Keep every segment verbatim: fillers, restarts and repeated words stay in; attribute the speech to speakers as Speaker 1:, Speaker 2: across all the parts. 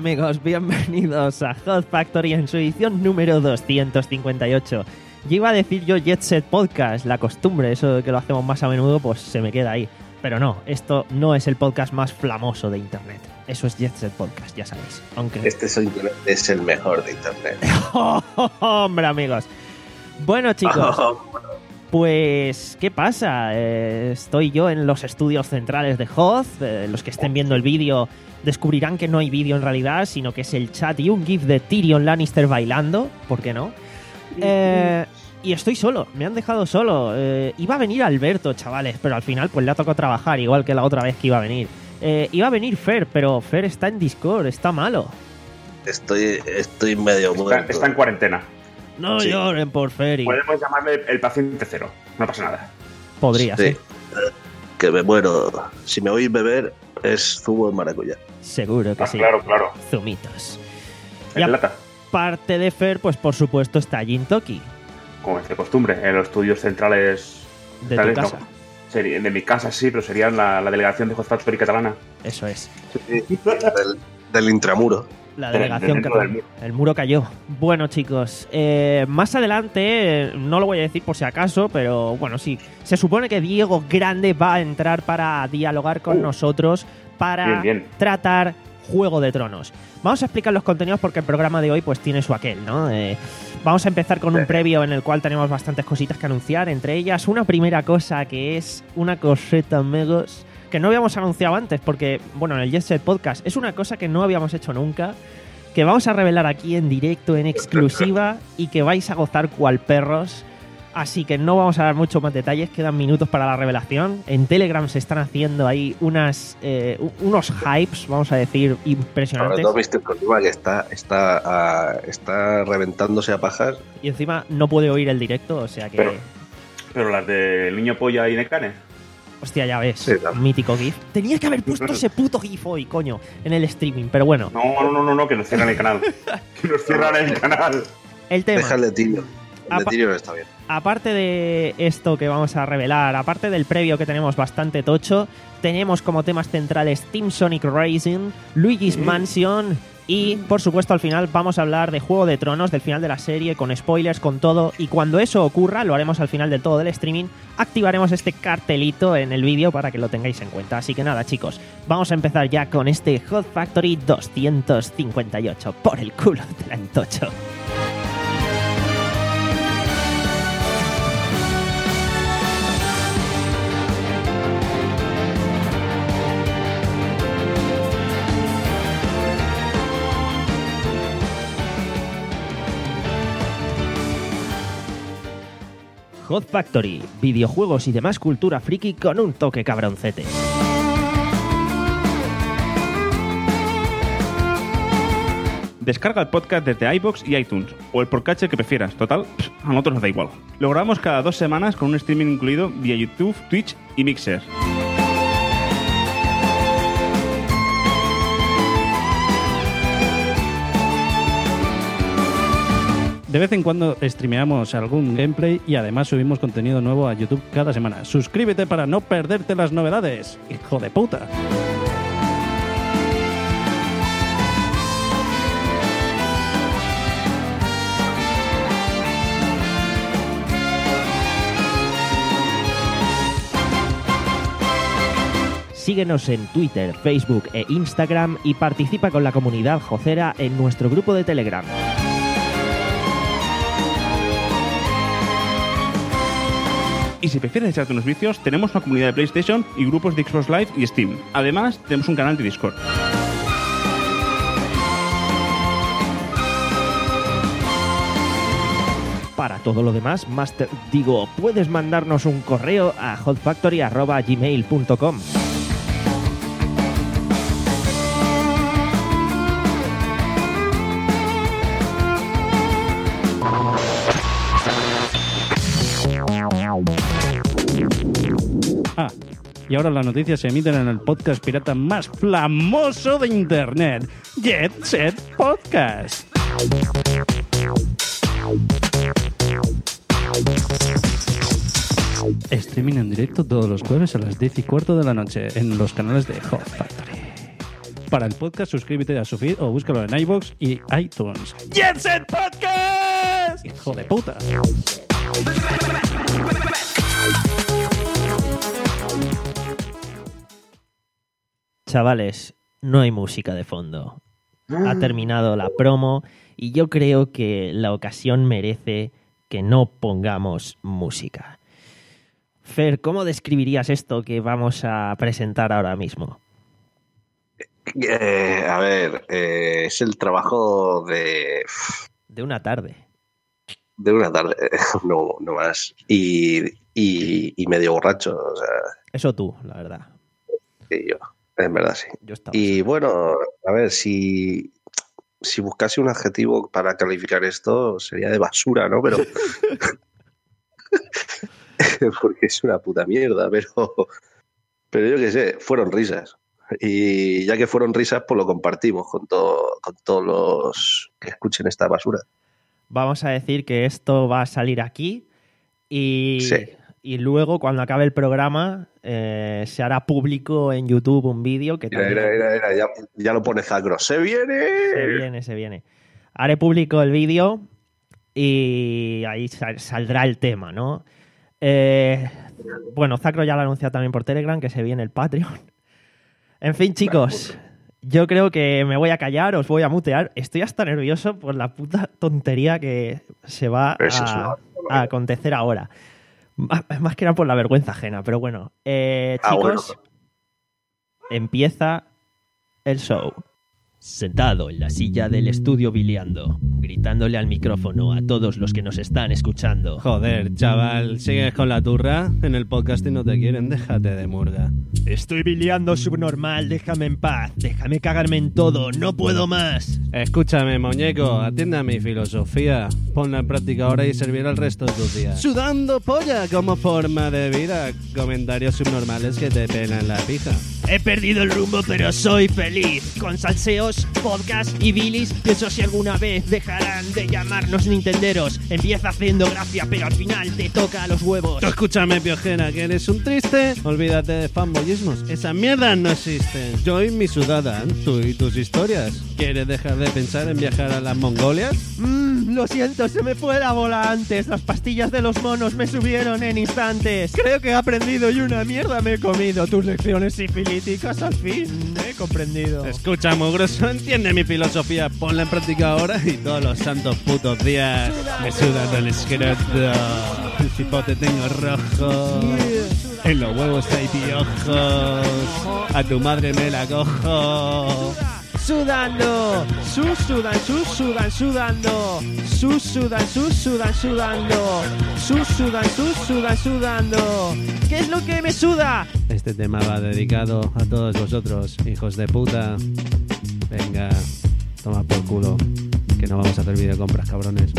Speaker 1: amigos, bienvenidos a Hot Factory en su edición número doscientos cincuenta y ocho. Yo iba a decir yo Jet Set Podcast, la costumbre, eso de que lo hacemos más a menudo, pues se me queda ahí. Pero no, esto no es el podcast más flamoso de internet. Eso es Jet Set Podcast, ya sabéis. Aunque...
Speaker 2: Este es el mejor de internet.
Speaker 1: oh, oh, oh, hombre, amigos. Bueno, chicos, pues, ¿qué pasa? Eh, estoy yo en los estudios centrales de Hoth. Eh, los que estén viendo el vídeo descubrirán que no hay vídeo en realidad, sino que es el chat y un gif de Tyrion Lannister bailando. ¿Por qué no? Eh, y estoy solo, me han dejado solo. Eh, iba a venir Alberto, chavales, pero al final pues le ha tocado trabajar, igual que la otra vez que iba a venir. Eh, iba a venir Fer, pero Fer está en Discord, está malo.
Speaker 2: Estoy, estoy medio muerto.
Speaker 3: Está, está en cuarentena.
Speaker 1: No sí. lloren por Fer. Y...
Speaker 3: podemos llamarle el paciente cero, no pasa nada.
Speaker 1: Podría
Speaker 2: sí.
Speaker 1: ser.
Speaker 2: Que me muero. Si me oís beber, es zumo de maracuyá.
Speaker 1: Seguro que
Speaker 3: ah,
Speaker 1: sí.
Speaker 3: Claro, claro.
Speaker 1: Zumitos.
Speaker 3: En
Speaker 1: y
Speaker 3: lata.
Speaker 1: Aparte de Fer, pues por supuesto está Jin Toki.
Speaker 3: Como es de costumbre, en los estudios centrales
Speaker 1: de tu casa.
Speaker 3: No, sería, de mi casa sí, pero serían la, la delegación de Hot Factory catalana.
Speaker 1: Eso es.
Speaker 2: Sí, del, del intramuro.
Speaker 1: La delegación catalana. El muro cayó. Bueno, chicos, eh, más adelante, eh, no lo voy a decir por si acaso, pero bueno, sí. Se supone que Diego Grande va a entrar para dialogar con uh, nosotros para
Speaker 3: bien, bien.
Speaker 1: tratar Juego de Tronos. Vamos a explicar los contenidos porque el programa de hoy pues tiene su aquel, ¿no? Eh, vamos a empezar con un previo en el cual tenemos bastantes cositas que anunciar, entre ellas una primera cosa que es una coseta, amigos, que no habíamos anunciado antes porque, bueno, en el Jet Set Podcast es una cosa que no habíamos hecho nunca, que vamos a revelar aquí en directo, en exclusiva, y que vais a gozar cual perros. Así que no vamos a dar muchos más detalles, quedan minutos para la revelación. En Telegram se están haciendo ahí unas eh, unos hypes, vamos a decir, impresionantes.
Speaker 2: ¿No viste el problema que está, está, uh, está reventándose a pajas?
Speaker 1: Y encima no puede oír el directo, o sea que...
Speaker 3: Pero, pero las del niño polla y Necane.
Speaker 1: Hostia, ya ves,
Speaker 2: sí, claro.
Speaker 1: Mítico GIF. Tenía que haber puesto ese puto GIF hoy, coño, en el streaming, pero bueno.
Speaker 3: No, no, no, no, no que nos cierran el canal. Que nos cierran el canal.
Speaker 1: El tema.
Speaker 2: Déjale, tío. El de Tyrion está bien.
Speaker 1: Aparte de esto que vamos a revelar, aparte del previo que tenemos bastante tocho, tenemos como temas centrales Team Sonic Racing, Luigi's mm. Mansion y, por supuesto, al final vamos a hablar de Juego de Tronos, del final de la serie, con spoilers, con todo. Y cuando eso ocurra, lo haremos al final del todo del streaming, activaremos este cartelito en el vídeo para que lo tengáis en cuenta. Así que nada, chicos, vamos a empezar ya con este Hot Factory doscientos cincuenta y ocho. Por el culo del antocho. Hot Factory, videojuegos y demás cultura friki con un toque cabroncete.
Speaker 4: Descarga el podcast desde iVoox y iTunes, o el podcatcher que prefieras, total, a nosotros nos da igual. Lo grabamos cada dos semanas con un streaming incluido vía YouTube, Twitch y Mixer.
Speaker 5: De vez en cuando streameamos algún gameplay y además subimos contenido nuevo a YouTube cada semana. Suscríbete para no perderte las novedades, hijo de puta.
Speaker 1: Síguenos en Twitter, Facebook e Instagram y participa con la comunidad jocera en nuestro grupo de Telegram.
Speaker 4: Y si prefieres echarte unos vicios, tenemos una comunidad de PlayStation y grupos de Xbox Live y Steam. Además, tenemos un canal de Discord.
Speaker 1: Para todo lo demás, Master, digo, puedes mandarnos un correo a hotfactory arroba gmail punto com.
Speaker 5: Ah, y ahora las noticias se emiten en el podcast pirata más famoso de internet, Jet Set Podcast. Streaming en directo todos los jueves a las diez y cuarto de la noche en los canales de Hot Factory. para el podcast, suscríbete a su feed o búscalo en iVoox y iTunes. ¡Jet Set Podcast! ¡Hijo de puta!
Speaker 1: Chavales, no hay música de fondo. Ha terminado la promo y yo creo que la ocasión merece que no pongamos música. Fer, ¿cómo describirías esto que vamos a presentar ahora mismo?
Speaker 2: Eh, a ver, eh, es el trabajo de...
Speaker 1: De una tarde.
Speaker 2: De una tarde, no, no más. Y, y, y medio borracho, o sea...
Speaker 1: Eso tú, la verdad.
Speaker 2: Y yo, en verdad sí.
Speaker 1: Yo estaba
Speaker 2: Y
Speaker 1: así.
Speaker 2: bueno, a ver, si... Si buscase un adjetivo para calificar esto, sería de basura, ¿no? Pero... porque es una puta mierda, pero... Pero yo qué sé, fueron risas. Y ya que fueron risas, pues lo compartimos con, todo, con todos los que escuchen esta basura.
Speaker 1: Vamos a decir que esto va a salir aquí y,
Speaker 2: Sí.
Speaker 1: y luego cuando acabe el programa eh, se hará público en YouTube un vídeo que
Speaker 2: Mira,
Speaker 1: también...
Speaker 2: mira, mira, mira, ya, ya lo pone Zacro. ¡Se viene!
Speaker 1: Se viene, se viene. Haré público el vídeo y ahí sal- saldrá el tema, ¿no? Eh, bueno, Zacro ya lo ha anunciado también por Telegram que se viene el Patreon. En fin, chicos, yo creo que me voy a callar, os voy a mutear. Estoy hasta nervioso por la puta tontería que se va
Speaker 2: Eso es
Speaker 1: a,
Speaker 2: una-
Speaker 1: a acontecer ahora. Más más que nada por la vergüenza ajena, pero bueno. Eh,
Speaker 2: Ah,
Speaker 1: chicos,
Speaker 2: bueno.
Speaker 1: empieza el show. Sentado en la silla del estudio biliando, gritándole al micrófono a todos los que nos están escuchando.
Speaker 5: Joder, chaval, sigues con la turra. En el podcast y no te quieren, déjate de murga.
Speaker 1: Estoy biliando subnormal, déjame en paz, déjame cagarme en todo, no puedo más.
Speaker 5: Escúchame, muñeco, atiende a mi filosofía. Ponla en práctica ahora y servirá el resto de tus días. Sudando polla como forma de vida. Comentarios subnormales que te pelan la pija.
Speaker 1: He perdido el rumbo, pero soy feliz. Con salseos, podcast y bilis, pienso si alguna vez dejarán de llamarnos nintenderos. Empieza haciendo gracia, pero al final te toca los huevos.
Speaker 5: Tú escúchame, piojera, que eres un triste. Olvídate de fanboyismos, esas mierdas no existen. Yo y mi sudada, tú y tus historias. ¿Quieres dejar de pensar en viajar a las Mongolias?
Speaker 1: Mmm, lo siento, se me fue la bola antes. Las pastillas de los monos me subieron en instantes. Creo que he aprendido y una mierda me he comido. Tus lecciones sifilíticas al fin he comprendido.
Speaker 5: Escucha, mugroso, entiende mi filosofía. Ponla en práctica ahora y todos los santos putos días me sudan el esqueleto. El cipote tengo rojo. En los huevos hay piojos. A tu madre me la cojo.
Speaker 1: Sudando, sus sudan, sus sudan, sudando, sus sudan, sus sudan, sudando, sus sudan, sus sudan, sudando. ¿Qué es lo que me suda?
Speaker 5: Este tema va dedicado a todos vosotros, hijos de puta. Venga, toma por culo, que no vamos a hacer videocompras, cabrones.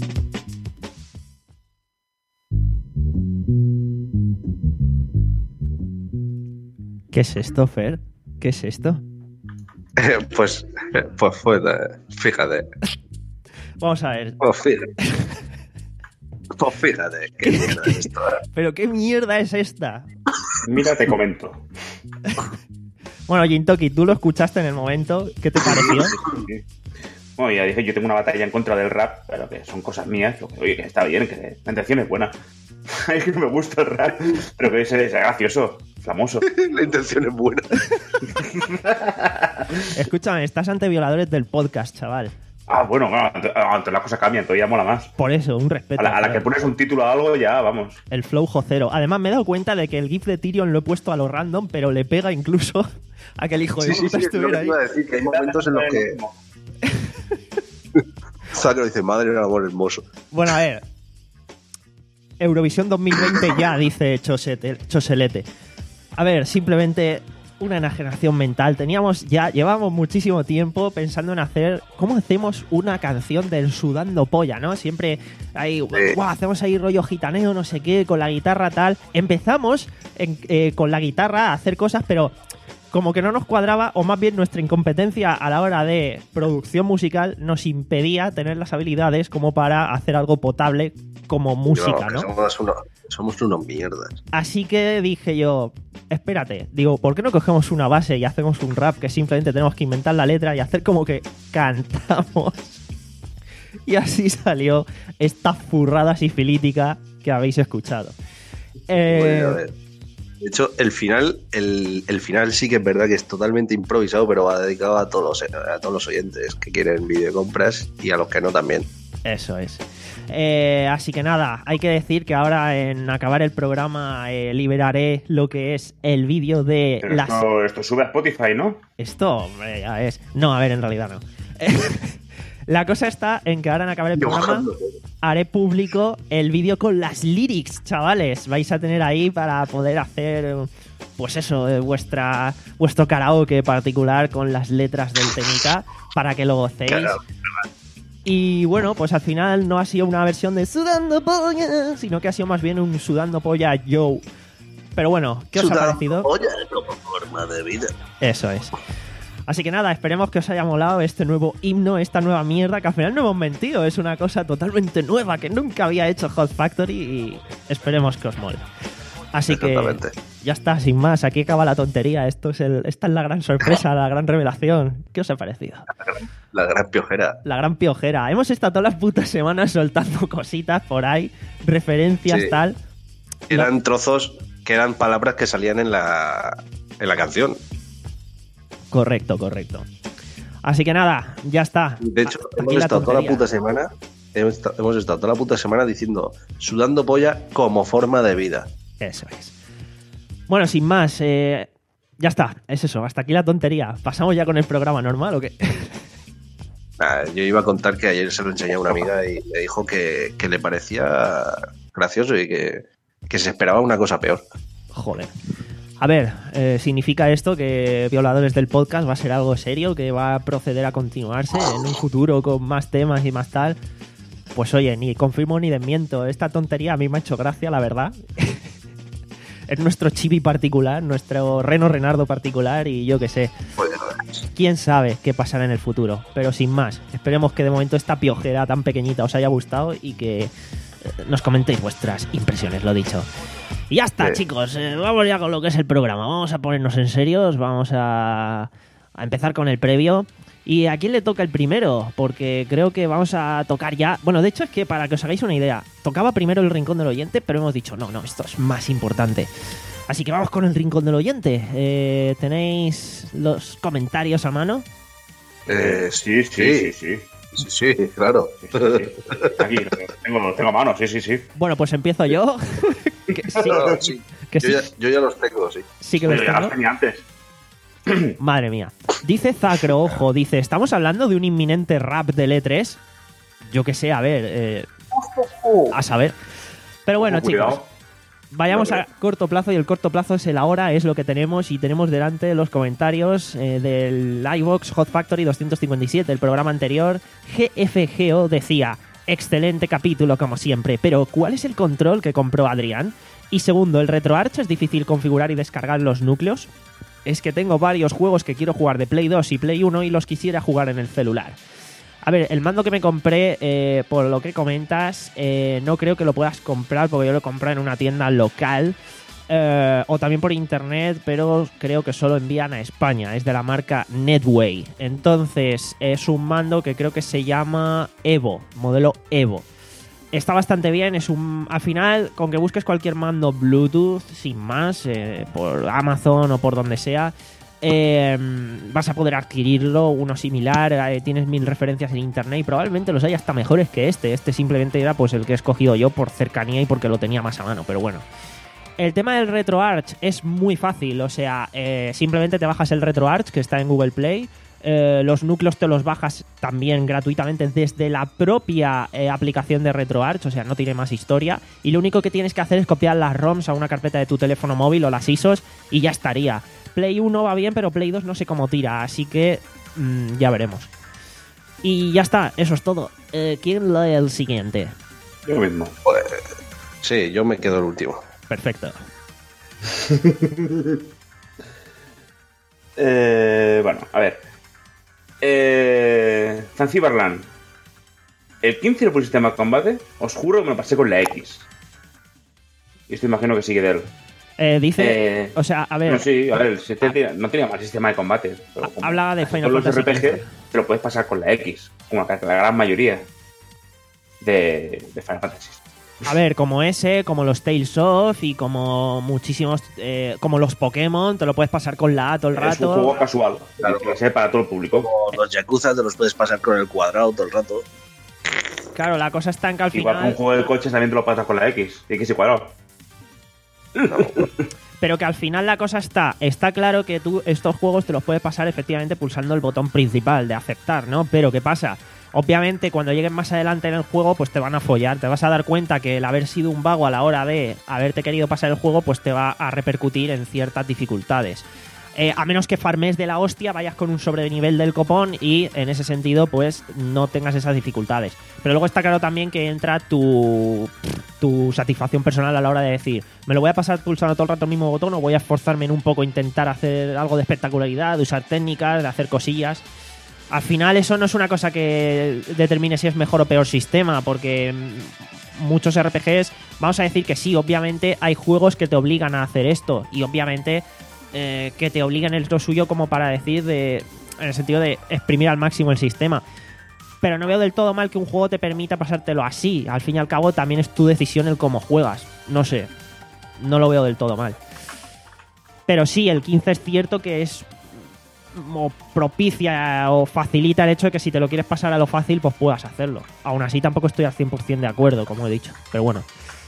Speaker 1: ¿Qué es esto, Fer? ¿Qué es esto?
Speaker 2: Pues, pues, pues, fíjate.
Speaker 1: Vamos a ver.
Speaker 2: Pues fíjate. Pues fíjate. ¿Qué mierda es esto?
Speaker 1: ¿Pero qué mierda es esta?
Speaker 3: Mira, te comento.
Speaker 1: Bueno, Jintoki, tú lo escuchaste en el momento. ¿Qué te pareció?
Speaker 3: Bueno, ya dije, yo tengo una batalla en contra del rap, pero que son cosas mías. Lo que, oye, que está bien, que la intención es buena. Es que no me gusta el rap, pero que es, es gracioso, flamoso.
Speaker 2: La intención es buena.
Speaker 1: Escúchame, estás ante violadores del podcast, chaval.
Speaker 3: Ah, bueno, claro, ante- antes las cosas cambian, todavía mola más.
Speaker 1: Por eso, un respeto.
Speaker 3: A la, a la que
Speaker 1: joder.
Speaker 3: pones un título a algo, ya, vamos.
Speaker 1: El flow jocero. Además, me he dado cuenta de que el GIF de Tyrion lo he puesto a lo random, pero le pega incluso a que el hijo de
Speaker 2: Sí, sí,
Speaker 1: puta
Speaker 2: sí, es lo
Speaker 1: estuviera
Speaker 2: que
Speaker 1: ahí.
Speaker 2: iba a decir, que hay momentos en los que Zacro dice, madre del amor hermoso.
Speaker 1: Bueno, a ver. Eurovisión dos mil veinte ya, dice Chosete, Choselete. A ver, simplemente una enajenación mental. Teníamos ya, llevamos muchísimo tiempo pensando en hacer, ¿cómo hacemos una canción del sudando polla, no? Siempre ahí, guau, hacemos ahí rollo gitaneo, no sé qué, con la guitarra tal. Empezamos en- eh, con la guitarra a hacer cosas, pero como que no nos cuadraba, o más bien nuestra incompetencia a la hora de producción musical nos impedía tener las habilidades como para hacer algo potable como música, ¿no?
Speaker 2: Somos unos, somos unos mierdas.
Speaker 1: Así que dije yo, espérate, digo, ¿por qué no cogemos una base y hacemos un rap que simplemente tenemos que inventar la letra y hacer como que cantamos? Y así salió esta furrada sifilítica que habéis escuchado. Eh,
Speaker 2: Bueno, a ver. De hecho, el final, el, el final sí que es verdad que es totalmente improvisado, pero va dedicado a todos los, a todos los oyentes que quieren videocompras y a los que no también.
Speaker 1: Eso es. Eh, así que nada, hay que decir que ahora en acabar el programa eh, liberaré lo que es el vídeo de
Speaker 3: Pero
Speaker 1: las...
Speaker 3: esto, esto sube a Spotify, ¿no?
Speaker 1: Esto, hombre, ya es... No, a ver, en realidad no. La cosa está en que ahora en acabar el programa haré público el vídeo con las lyrics, chavales. Vais a tener ahí para poder hacer, pues eso, eh, vuestra vuestro karaoke particular con las letras del temita para que lo gocéis.
Speaker 2: Claro.
Speaker 1: Y bueno, pues al final no ha sido una versión de Sudando Polla, sino que ha sido más bien un Sudando Polla Yo. Pero bueno, ¿qué os ha parecido?
Speaker 2: Oye, como forma de vida.
Speaker 1: Eso es. Así que nada, esperemos que os haya molado este nuevo himno, esta nueva mierda, que al final no hemos mentido, es una cosa totalmente nueva que nunca había hecho Hot Factory y esperemos que os mole. Así que ya está, sin más, aquí acaba la tontería, esto es el, esta es la gran sorpresa, la gran revelación. ¿Qué os ha parecido?
Speaker 2: La gran piojera.
Speaker 1: La gran piojera. Hemos estado todas las putas semanas soltando cositas por ahí, referencias,
Speaker 2: Sí.
Speaker 1: tal.
Speaker 2: Eran
Speaker 1: No.
Speaker 2: trozos que eran palabras que salían en la, en la canción.
Speaker 1: Correcto, correcto. Así que nada, ya está.
Speaker 2: De hecho,
Speaker 1: Aquí
Speaker 2: hemos
Speaker 1: la
Speaker 2: estado toda la
Speaker 1: tontería.
Speaker 2: puta semana. Hemos estado, hemos estado toda la puta semana diciendo sudando polla como forma de vida.
Speaker 1: Eso es. Bueno, sin más, eh, ya está, es eso, hasta aquí la tontería. ¿Pasamos ya con el programa normal o qué?
Speaker 2: Nah, yo iba a contar que ayer se lo enseñé a una amiga y me dijo que, que le parecía gracioso y que, que se esperaba una cosa peor.
Speaker 1: Joder. A ver, eh, ¿significa esto que Violadores del Podcast va a ser algo serio, que va a proceder a continuarse en un futuro con más temas y más tal? Pues oye, ni confirmo ni desmiento. Esta tontería a mí me ha hecho gracia, la verdad. Es nuestro chibi particular, nuestro Reno Renardo particular y yo qué sé.
Speaker 2: Pues,
Speaker 1: Quién sabe qué pasará en el futuro. Pero sin más, esperemos que de momento esta piojera tan pequeñita os haya gustado y que eh, nos comentéis vuestras impresiones, lo dicho. Y ya está,
Speaker 2: Sí.
Speaker 1: chicos, eh, vamos ya con lo que es el programa. Vamos a ponernos en serios, vamos a, a empezar con el previo. ¿Y a quién le toca el primero? Porque creo que vamos a tocar ya... Bueno, de hecho es que para que os hagáis una idea, tocaba primero el Rincón del Oyente, pero hemos dicho, no, no, esto es más importante. Así que vamos con el Rincón del Oyente. Eh, ¿Tenéis los comentarios a mano?
Speaker 2: eh,
Speaker 3: Sí, sí, sí, sí.
Speaker 2: sí, sí, claro.
Speaker 3: Sí, sí, sí. Aquí, lo tengo, tengo a mano, sí, sí, sí.
Speaker 1: Bueno, pues empiezo yo. que sí,
Speaker 2: Sí,
Speaker 1: que
Speaker 2: yo,
Speaker 1: sí,
Speaker 2: ya, yo ya los tengo, sí.
Speaker 1: sí que los
Speaker 3: Oye, ya
Speaker 1: tengo.
Speaker 3: las tenía antes.
Speaker 1: Madre mía. Dice Zacro, ojo, dice, ¿estamos hablando de un inminente rap del E tres? Yo que sé, a ver, eh, a saber. Pero bueno,
Speaker 3: Ojo, cuidado.
Speaker 1: chicos, vayamos a corto plazo y el corto plazo es el ahora, es lo que tenemos y tenemos delante los comentarios eh, del iVox Hot Factory doscientos cincuenta y siete, el programa anterior. G F G O decía, excelente capítulo como siempre, pero ¿cuál es el control que compró Adrián? Y segundo, ¿el RetroArch es difícil configurar y descargar los núcleos? Es que tengo varios juegos que quiero jugar de Play dos y Play uno y los quisiera jugar en el celular. A ver, el mando que me compré, eh, por lo que comentas, eh, no creo que lo puedas comprar porque yo lo compré en una tienda local eh, o también por internet, pero creo que solo envían a España. Es de la marca Netway. Entonces, es un mando que creo que se llama Evo, modelo Evo. Está bastante bien, es un... Al final, con que busques cualquier mando Bluetooth, sin más, eh, por Amazon o por donde sea, eh, vas a poder adquirirlo, uno similar, eh, tienes mil referencias en internet y probablemente los hay hasta mejores que este. Este simplemente era pues el que he escogido yo por cercanía y porque lo tenía más a mano, pero bueno. El tema del RetroArch es muy fácil, o sea, eh, simplemente te bajas el RetroArch que está en Google Play. Eh, los núcleos te los bajas también gratuitamente desde la propia eh, aplicación de RetroArch, o sea, no tiene más historia. Y lo único que tienes que hacer es copiar las ROMs a una carpeta de tu teléfono móvil o las I S Os y ya estaría. Play uno va bien, pero Play dos no sé cómo tira, así que mmm, ya veremos. Y ya está, eso es todo. Eh, ¿Quién lee el siguiente?
Speaker 3: Yo mismo.
Speaker 2: Pues, sí, yo me quedo el último.
Speaker 1: Perfecto.
Speaker 3: Eh, bueno, a ver. Eh, Zanzibarland. El quince lo pusiste en sistema de combate. Os juro que me lo pasé con la X. Y esto imagino que sigue de él.
Speaker 1: Eh, dice,
Speaker 3: Eh,
Speaker 1: o sea, a ver,
Speaker 3: No, sí, a ver, si te tira- no tenía mal sistema de combate. Pero como
Speaker 1: Habla de
Speaker 3: casi
Speaker 1: Final
Speaker 3: todos los
Speaker 1: Fantasy
Speaker 3: R P G
Speaker 1: quince.
Speaker 3: te lo puedes pasar con la X. Como la, la gran mayoría de, de Final Fantasy.
Speaker 1: a ver, como ese, como los Tales of y como muchísimos, eh, como los Pokémon, te lo puedes pasar con la A todo el
Speaker 3: Es un
Speaker 1: rato.
Speaker 3: juego casual.
Speaker 2: Claro.
Speaker 3: Que sea para todo el público.
Speaker 2: Como los Yakuza te los puedes pasar con el cuadrado todo el rato.
Speaker 1: Claro, la cosa está en que al
Speaker 3: Igual que un
Speaker 1: final,
Speaker 3: juego de coches también te lo pasas con la X. X y cuadrado.
Speaker 1: pero que al final la cosa está, está claro que tú estos juegos te los puedes pasar efectivamente pulsando el botón principal de aceptar, ¿no? Pero ¿qué pasa? Obviamente cuando lleguen más adelante en el juego pues te van a follar, te vas a dar cuenta que el haber sido un vago a la hora de haberte querido pasar el juego pues te va a repercutir en ciertas dificultades. Eh, a menos que farmes de la hostia, vayas con un sobrenivel del copón y en ese sentido pues no tengas esas dificultades. Pero luego está claro también que entra tu, tu satisfacción personal a la hora de decir, me lo voy a pasar pulsando todo el rato el mismo botón o voy a esforzarme en un poco intentar hacer algo de espectacularidad, de usar técnicas, de hacer cosillas. Al final eso no es una cosa que determine si es mejor o peor sistema, porque muchos R P Gs, vamos a decir que sí, obviamente hay juegos que te obligan a hacer esto y obviamente eh, que te obligan el lo suyo como para decir de, en el sentido de exprimir al máximo el sistema. Pero no veo del todo mal que un juego te permita pasártelo así. Al fin y al cabo también es tu decisión el cómo juegas. No sé, no lo veo del todo mal. Pero sí, el quince es cierto que es o propicia o facilita el hecho de que si te lo quieres pasar a lo fácil, pues puedas hacerlo. Aún así tampoco estoy al cien por ciento de acuerdo, como he dicho. Pero bueno.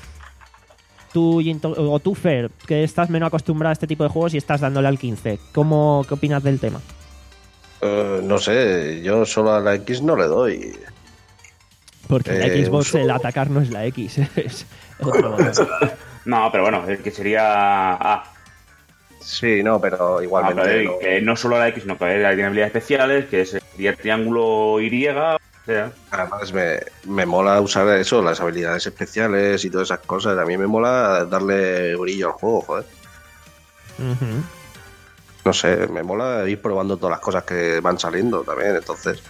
Speaker 1: Tú, Jinto, o tú, Fer, que estás menos acostumbrado a este tipo de juegos y estás dándole al quince. ¿Cómo, ¿Qué opinas del tema?
Speaker 2: Uh, no sé, yo solo a la X no le doy.
Speaker 1: Porque
Speaker 2: Eh,
Speaker 1: la Xbox,
Speaker 2: uso-
Speaker 1: el atacar no es la X. Es otro botón.
Speaker 3: No, pero bueno, el que sería A.
Speaker 2: Sí, no, pero
Speaker 3: Ah,
Speaker 2: igualmente.
Speaker 3: pero,
Speaker 2: no.
Speaker 3: que no solo la X, sino que tiene habilidades especiales, que sería triángulo Y, o sea,
Speaker 2: Además, me, me mola usar eso, las habilidades especiales y todas esas cosas. A mí me mola darle brillo al juego, joder.
Speaker 1: Ujú.
Speaker 2: No sé, me mola ir probando todas las cosas que van saliendo también, entonces.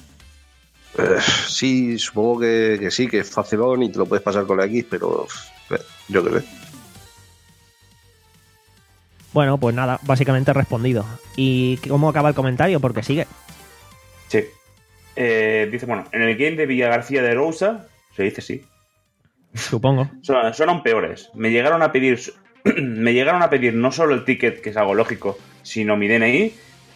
Speaker 2: eh, sí, supongo que, que sí, que es facilón y te lo puedes pasar con la X, pero eh, yo qué sé.
Speaker 1: Bueno, pues nada, básicamente he respondido. ¿Y cómo acaba el comentario? Porque sigue.
Speaker 3: sí. Eh, dice, bueno, en el game de Villa García de Rousa, se dice sí,
Speaker 1: Supongo.
Speaker 3: son, son peores. Me llegaron a pedir me llegaron a pedir no solo el ticket, que es algo lógico, sino mi D N I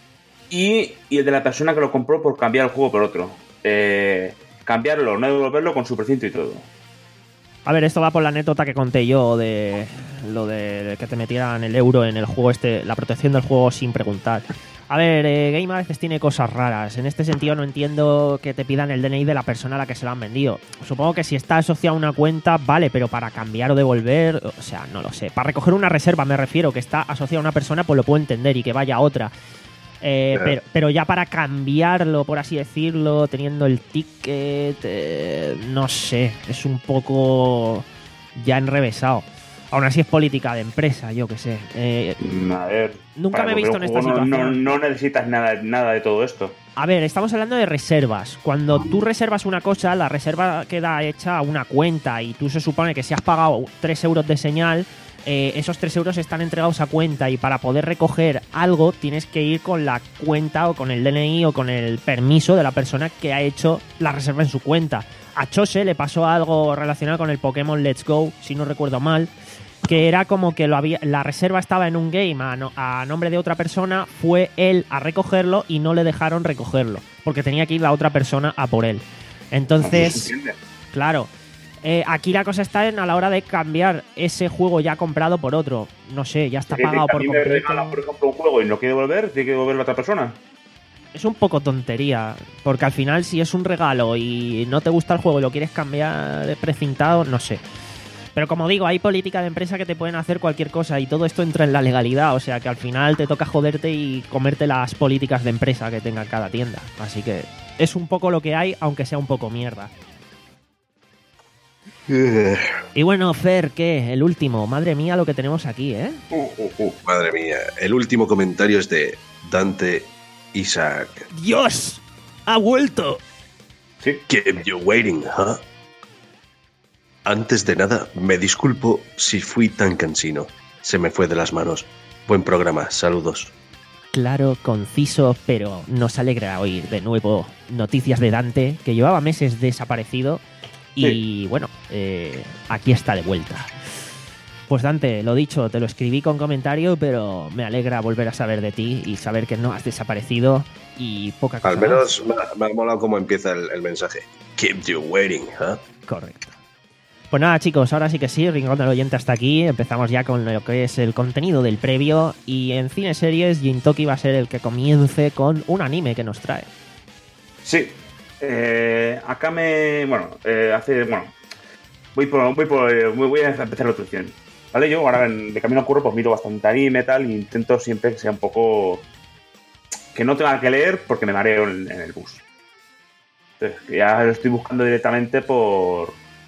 Speaker 3: y, y el de la persona que lo compró por cambiar el juego por otro. Eh, cambiarlo, no devolverlo con su precinto y todo.
Speaker 1: A ver, esto va por la anécdota que conté yo de lo de que te metieran el euro en el juego este, la protección del juego sin preguntar. A ver, eh, Game a veces tiene cosas raras. En este sentido no entiendo que te pidan el D N I de la persona a la que se lo han vendido. Supongo que si está asociado a una cuenta, vale, pero para cambiar o devolver, o sea, no lo sé. Para recoger una reserva me refiero, que está asociada a una persona, pues lo puedo entender y que vaya a otra. Eh, pero, pero ya para cambiarlo, por así decirlo, teniendo el ticket, eh, no sé, es un poco ya enrevesado. Aún así es política de empresa, yo qué sé. Eh,
Speaker 3: A ver,
Speaker 1: Nunca
Speaker 3: para
Speaker 1: me he visto en
Speaker 3: devolver
Speaker 1: esta
Speaker 3: un juego no-
Speaker 1: situación.
Speaker 3: No, no necesitas nada, nada de todo esto.
Speaker 1: a ver, estamos hablando de reservas. Cuando tú reservas una cosa, la reserva queda hecha a una cuenta y tú se supone que si has pagado tres euros de señal, eh, esos tres euros están entregados a cuenta y para poder recoger algo tienes que ir con la cuenta o con el D N I o con el permiso de la persona que ha hecho la reserva en su cuenta. A Chose le pasó algo relacionado con el Pokémon Let's Go, si no recuerdo mal, que era como que lo había, la reserva estaba en un game a, no, a nombre de otra persona, fue él a recogerlo y no le dejaron recogerlo, porque tenía que ir la otra persona a por él. Entonces, claro, eh, aquí la cosa está en a la hora de cambiar ese juego ya comprado por otro. No sé, ya está
Speaker 3: Que- que
Speaker 1: pagado
Speaker 3: a
Speaker 1: por
Speaker 3: mí me
Speaker 1: completo.
Speaker 3: regalan, por ejemplo, un juego y no quiere devolver, tiene que devolverlo a otra persona.
Speaker 1: Es un poco tontería, porque al final si es un regalo y no te gusta el juego y lo quieres cambiar de precintado, no sé. Pero como digo, hay política de empresa que te pueden hacer cualquier cosa y todo esto entra en la legalidad, o sea que al final te toca joderte y comerte las políticas de empresa que tenga cada tienda. Así que es un poco lo que hay, aunque sea un poco mierda. Y bueno, Fer, ¿qué? El último. Madre mía lo que tenemos aquí, ¿eh?
Speaker 3: Uh, uh, uh.
Speaker 2: Madre mía, el último comentario es de Dante, Isaac.
Speaker 1: ¡Dios! ¡Ha vuelto!
Speaker 3: Sí.
Speaker 2: Keep you waiting, huh? Antes de nada, me disculpo si fui tan cansino. Se me fue de las manos. Buen programa, saludos.
Speaker 1: Claro, conciso, pero nos alegra oír de nuevo noticias de Dante, que llevaba meses desaparecido y sí. bueno, eh, aquí está de vuelta. Pues Dante, lo dicho, te lo escribí con comentario, pero me alegra volver a saber de ti y saber que no has desaparecido y poca cosa
Speaker 2: Al menos me ha, me ha molado cómo empieza el, el mensaje. Keep you waiting, ¿huh?
Speaker 1: Correcto. Pues nada, chicos, ahora sí que sí, Rincón del Oyente hasta aquí. Empezamos ya con lo que es el contenido del previo y en Cine Series, Gintoki va a ser el que comience con un anime que nos trae.
Speaker 3: Sí. Eh, acá me... Bueno, eh, hace... Bueno, voy por... Voy, por, voy a empezar la introducción. ¿Vale? Yo ahora de camino a curro pues miro bastante anime y tal, e intento siempre que sea un poco... que no tenga que leer porque me mareo en, en el bus. Entonces, ya lo estoy buscando directamente por...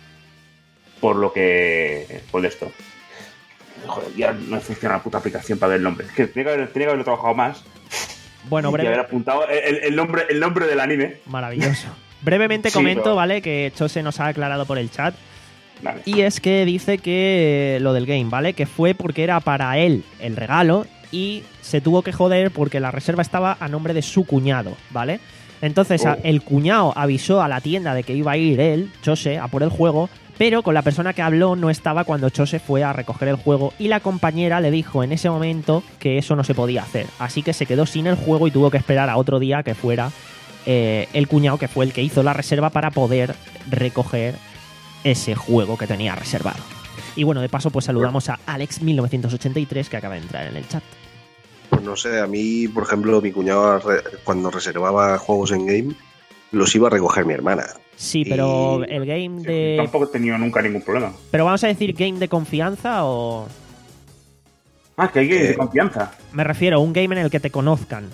Speaker 3: por lo que... por esto. Joder, ya no funciona la puta aplicación para ver el nombre. Es que tenía que, haber, tenía que haberlo trabajado más.
Speaker 1: Bueno, breve...
Speaker 3: y haber apuntado el, el, nombre, el nombre del anime.
Speaker 1: Maravilloso. Brevemente sí, comento, pero... ¿vale? Que Chose nos ha aclarado por el chat. Vale. Y es que dice que lo del game, ¿vale? Que fue porque era para él el regalo y se tuvo que joder porque la reserva estaba a nombre de su cuñado, ¿vale? Entonces oh. el cuñado avisó a la tienda de que iba a ir él, Chose, a por el juego, pero con la persona que habló no estaba cuando Chose fue a recoger el juego y la compañera le dijo en ese momento que eso no se podía hacer. Así que se quedó sin el juego y tuvo que esperar a otro día que fuera eh, el cuñado, que fue el que hizo la reserva para poder recoger ese juego que tenía reservado. Y bueno, de paso pues saludamos a Alex mil novecientos ochenta y tres que acaba de entrar en el chat.
Speaker 2: Pues no sé, a mí, por ejemplo, mi cuñado cuando reservaba juegos en game los iba a recoger mi hermana.
Speaker 1: Sí, pero y... el game de...
Speaker 3: Sí, tampoco he tenido nunca ningún problema.
Speaker 1: Pero vamos a decir game de confianza o...
Speaker 3: Ah, que hay game eh... de confianza.
Speaker 1: Me refiero a un game en el que te conozcan.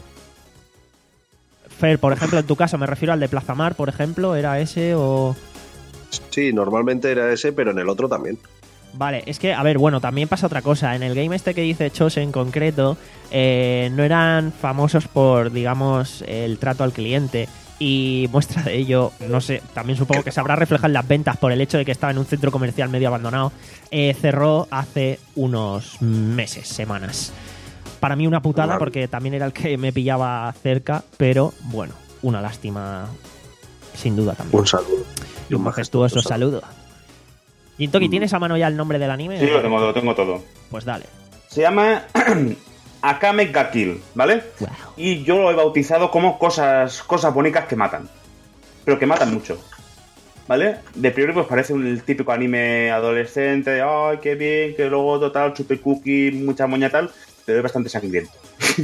Speaker 1: Fer, por ejemplo, en tu caso me refiero al de Plaza Mar, por ejemplo, ¿era ese o...?
Speaker 2: Sí, normalmente era ese, pero en el otro también.
Speaker 1: Vale, es que, a ver, bueno, también pasa otra cosa. En el game este que dice Chose en concreto, eh, no eran famosos por, digamos, el trato al cliente. Y muestra de ello, no sé, también supongo que se habrá reflejado en las ventas por el hecho de que estaba en un centro comercial medio abandonado. Eh, cerró hace unos meses, semanas. Para mí una putada porque también era el que me pillaba cerca, pero bueno, una lástima sin duda también.
Speaker 2: Un saludo.
Speaker 1: Y un majestuoso saludo. Gintoki, ¿tienes a mano ya el nombre del anime?
Speaker 3: Sí, lo tengo, lo tengo todo.
Speaker 1: Pues dale.
Speaker 3: Se llama Akame ga Kill, ¿vale?
Speaker 1: Wow.
Speaker 3: Y yo lo he bautizado como cosas, cosas bonitas que matan. Pero que matan mucho. ¿Vale? De priori pues parece un el típico anime adolescente de ¡ay, qué bien! Que luego total, chupe cookie, mucha moña tal. Pero es bastante sangriento.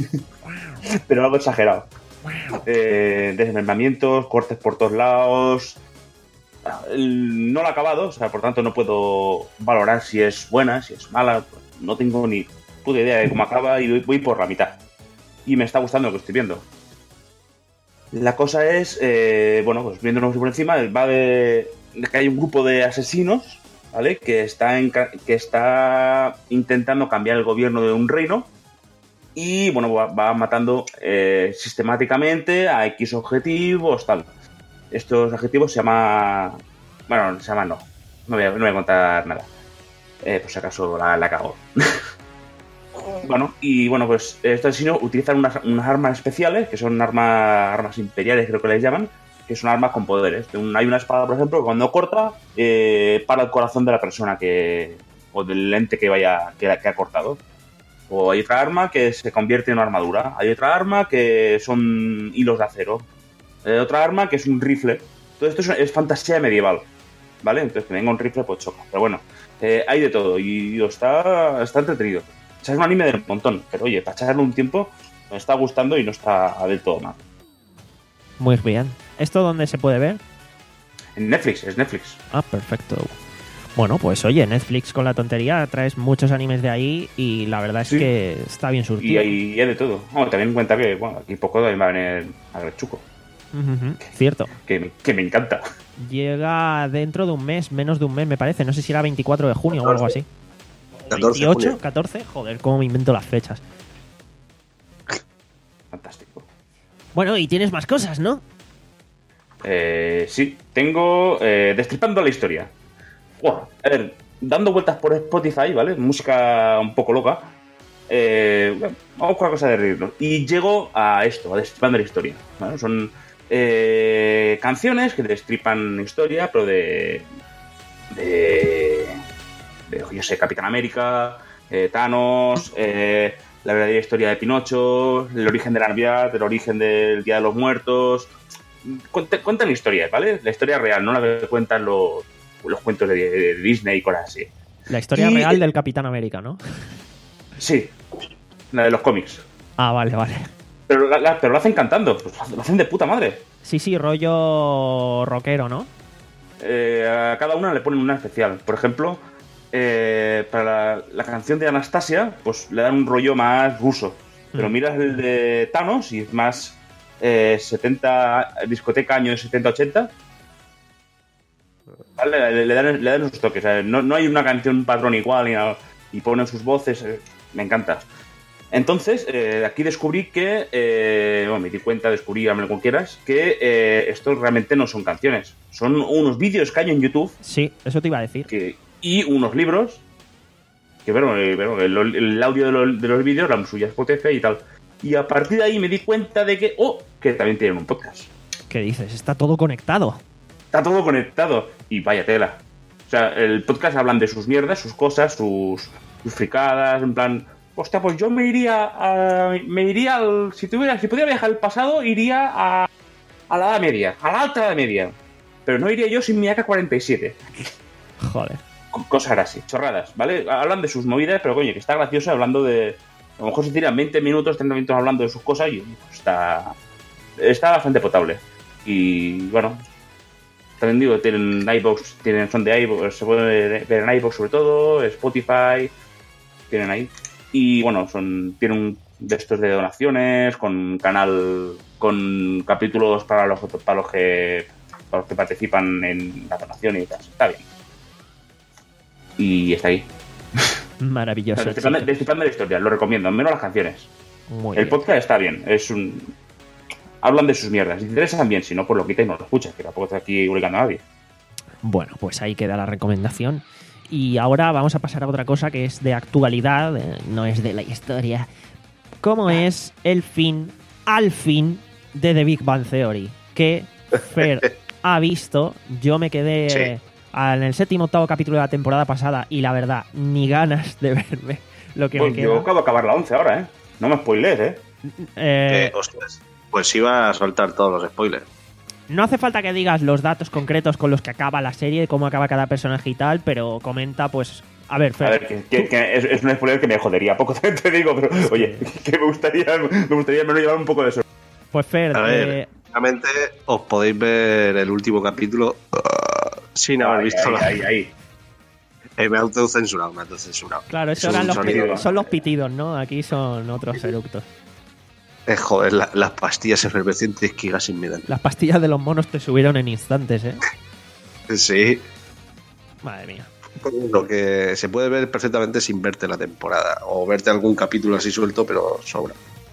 Speaker 3: Pero algo exagerado. Wow. Eh, desmembramientos, cortes por todos lados. No lo he acabado, o sea, por tanto no puedo valorar si es buena, si es mala. No tengo ni puta idea de cómo acaba y voy por la mitad. Y me está gustando lo que estoy viendo. La cosa es, eh, bueno, pues viéndonos por encima, va de, de que hay un grupo de asesinos, ¿vale? Que está, en, que está intentando cambiar el gobierno de un reino. Y, bueno, va, va matando eh, sistemáticamente a X objetivos, tal. Estos objetivos se llama... Bueno, se llama no. No voy a, no voy a contar nada. Eh, por si acaso la, la cago. Bueno, y bueno, pues estos asesinos utilizan unas, unas armas especiales, que son armas, armas imperiales, creo que les llaman, que son armas con poderes. Hay una espada, por ejemplo, que cuando corta, eh, para el corazón de la persona que... o del ente que vaya que, que ha cortado. O hay otra arma que se convierte en una armadura. Hay otra arma que son hilos de acero. Hay otra arma que es un rifle. Todo esto es, es fantasía medieval, ¿vale? Entonces que venga un rifle pues choca. Pero bueno, eh, hay de todo y está, está entretenido. O sea, es un anime del montón, pero oye, para echarle un tiempo me está gustando y no está del todo mal.
Speaker 1: Muy bien. ¿Esto dónde se puede ver?
Speaker 3: En Netflix, es Netflix.
Speaker 1: Ah, perfecto. Bueno, pues oye, Netflix con la tontería traes muchos animes de ahí y la verdad es sí. que está bien surtido.
Speaker 3: Y hay, y hay de todo. Bueno, también en cuenta que, bueno, aquí poco también va a venir a ver Chuco.
Speaker 1: Uh-huh. Cierto.
Speaker 3: Que, que me encanta.
Speaker 1: Llega dentro de un mes, menos de un mes me parece. No sé si era veinticuatro de junio catorce. O algo así.
Speaker 2: catorce,
Speaker 1: veintiocho, catorce, joder, cómo me invento las fechas. Bueno, y tienes más cosas, ¿no?
Speaker 3: Eh, sí, tengo eh, Destripando la historia. Buah, a ver, dando vueltas por Spotify, ¿vale? Música un poco loca. Eh, bueno, vamos con la cosa de reírnos. Y llego a esto, a Destripando la historia. ¿Vale? Son eh, canciones que destripan historia, pero de... de... de yo sé, Capitán América, eh, Thanos, eh, la verdadera historia de Pinocho, el origen de la Navidad, el origen del Día de los Muertos. Cuentan, cuentan historias, ¿vale? La historia real, no la que cuentan los, los cuentos de, de Disney y cosas así.
Speaker 1: La historia
Speaker 3: Y-
Speaker 1: real del Capitán América, ¿no?
Speaker 3: Sí, la de los cómics.
Speaker 1: Ah, vale, vale.
Speaker 3: Pero, la- la- pero lo hacen cantando, pues lo hacen de puta madre.
Speaker 1: Sí, sí, rollo rockero, ¿no?
Speaker 3: Eh, a cada una le ponen una especial. Por ejemplo, eh, para la, la canción de Anastasia, pues le dan un rollo más ruso. Pero
Speaker 1: Mm.
Speaker 3: miras el de Thanos y es más eh, setenta, discoteca años setenta ochenta. ¿Vale? Le, le dan, le dan esos toques. ¿Sabes? No, no hay una canción, un patrón igual ni nada. Y ponen sus voces. eh, me encanta. Entonces, eh, aquí descubrí que, eh, bueno, me di cuenta, descubrí, llámalo como quieras, que eh, estos realmente no son canciones. Son unos vídeos que hay en YouTube
Speaker 1: Sí, eso te iba a decir.
Speaker 3: que, y unos libros que, bueno, eh, bueno, el, el audio de los, de los vídeos, la suya Spotify y tal. Y a partir de ahí me di cuenta de que, oh, que también tienen un podcast.
Speaker 1: ¿Qué dices? Está todo conectado.
Speaker 3: Está todo conectado. Y vaya tela. O sea, el podcast hablan de sus mierdas, sus cosas, sus, sus fricadas, en plan... Hostia, pues yo me iría a... Me iría al... Si tuviera... Si pudiera viajar al pasado, iría a... A la Edad Media. A la Alta Edad Media. Pero no iría yo sin mi A K cuarenta y siete.
Speaker 1: Joder.
Speaker 3: Cosas así, chorradas, ¿vale? Hablan de sus movidas, pero coño, que está gracioso hablando de... A lo mejor se tiran veinte minutos, treinta minutos hablando de sus cosas y pues, está... Está bastante potable. Y bueno... También digo, tienen iVoox, tienen, son de iVoox, se puede ver en iVoox sobre todo, Spotify, tienen ahí. Y bueno, son tienen un de estos de donaciones, con canal, con capítulos para los, para los que para los que participan en la donación y tal. Está bien. Y está ahí.
Speaker 1: Maravilloso.
Speaker 3: Destripando,
Speaker 1: chico.
Speaker 3: Destripando la historia, lo recomiendo, menos las canciones.
Speaker 1: Muy
Speaker 3: El
Speaker 1: bien.
Speaker 3: podcast está bien, es un... Hablan de sus mierdas, si te interesan bien, si no, pues lo quita y no lo escuchas, que tampoco está aquí obligando a nadie.
Speaker 1: Bueno, pues ahí queda la recomendación. Y ahora vamos a pasar a otra cosa que es de actualidad, eh, no es de la historia. ¿Cómo es el fin, al fin, de The Big Bang Theory? Que Fer ha visto, yo me quedé
Speaker 2: Sí.
Speaker 1: eh, en el séptimo octavo capítulo de la temporada pasada y la verdad, ni ganas de verme lo que
Speaker 3: Pues
Speaker 1: me queda.
Speaker 3: yo acabo de acabar la once ahora, ¿eh? No me spoilees, ¿eh?
Speaker 1: Eh,
Speaker 2: Eh, ostras, pues iba a soltar todos los spoilers.
Speaker 1: No hace falta que digas los datos concretos con los que acaba la serie, cómo acaba cada personaje y tal, pero comenta, pues... A ver, Fer,
Speaker 3: A ver, que, que- que es, es un spoiler que me jodería, poco te, te digo, pero oye, que me gustaría, me gustaría menos llevar un poco de eso.
Speaker 1: pues Fer,
Speaker 2: A ver,
Speaker 1: eh,
Speaker 2: realmente os podéis ver el último capítulo uh, sin haber
Speaker 3: Ahí,
Speaker 2: visto
Speaker 3: ahí,
Speaker 2: la...
Speaker 3: ahí, ahí.
Speaker 2: Eh, me he autocensurado, me he autocensurado.
Speaker 1: claro,
Speaker 2: Es
Speaker 1: eso eran
Speaker 2: un
Speaker 1: los,
Speaker 2: sonido-
Speaker 1: pitidos, son los pitidos, ¿no? Aquí son otros eructos.
Speaker 2: Eh, joder, la- las pastillas efervescentes que casi me dan.
Speaker 1: Las pastillas de los monos te subieron en instantes, ¿eh?
Speaker 2: Sí,
Speaker 1: Madre mía.
Speaker 2: lo que se puede ver perfectamente sin verte la temporada. O verte algún capítulo así suelto, pero sobra.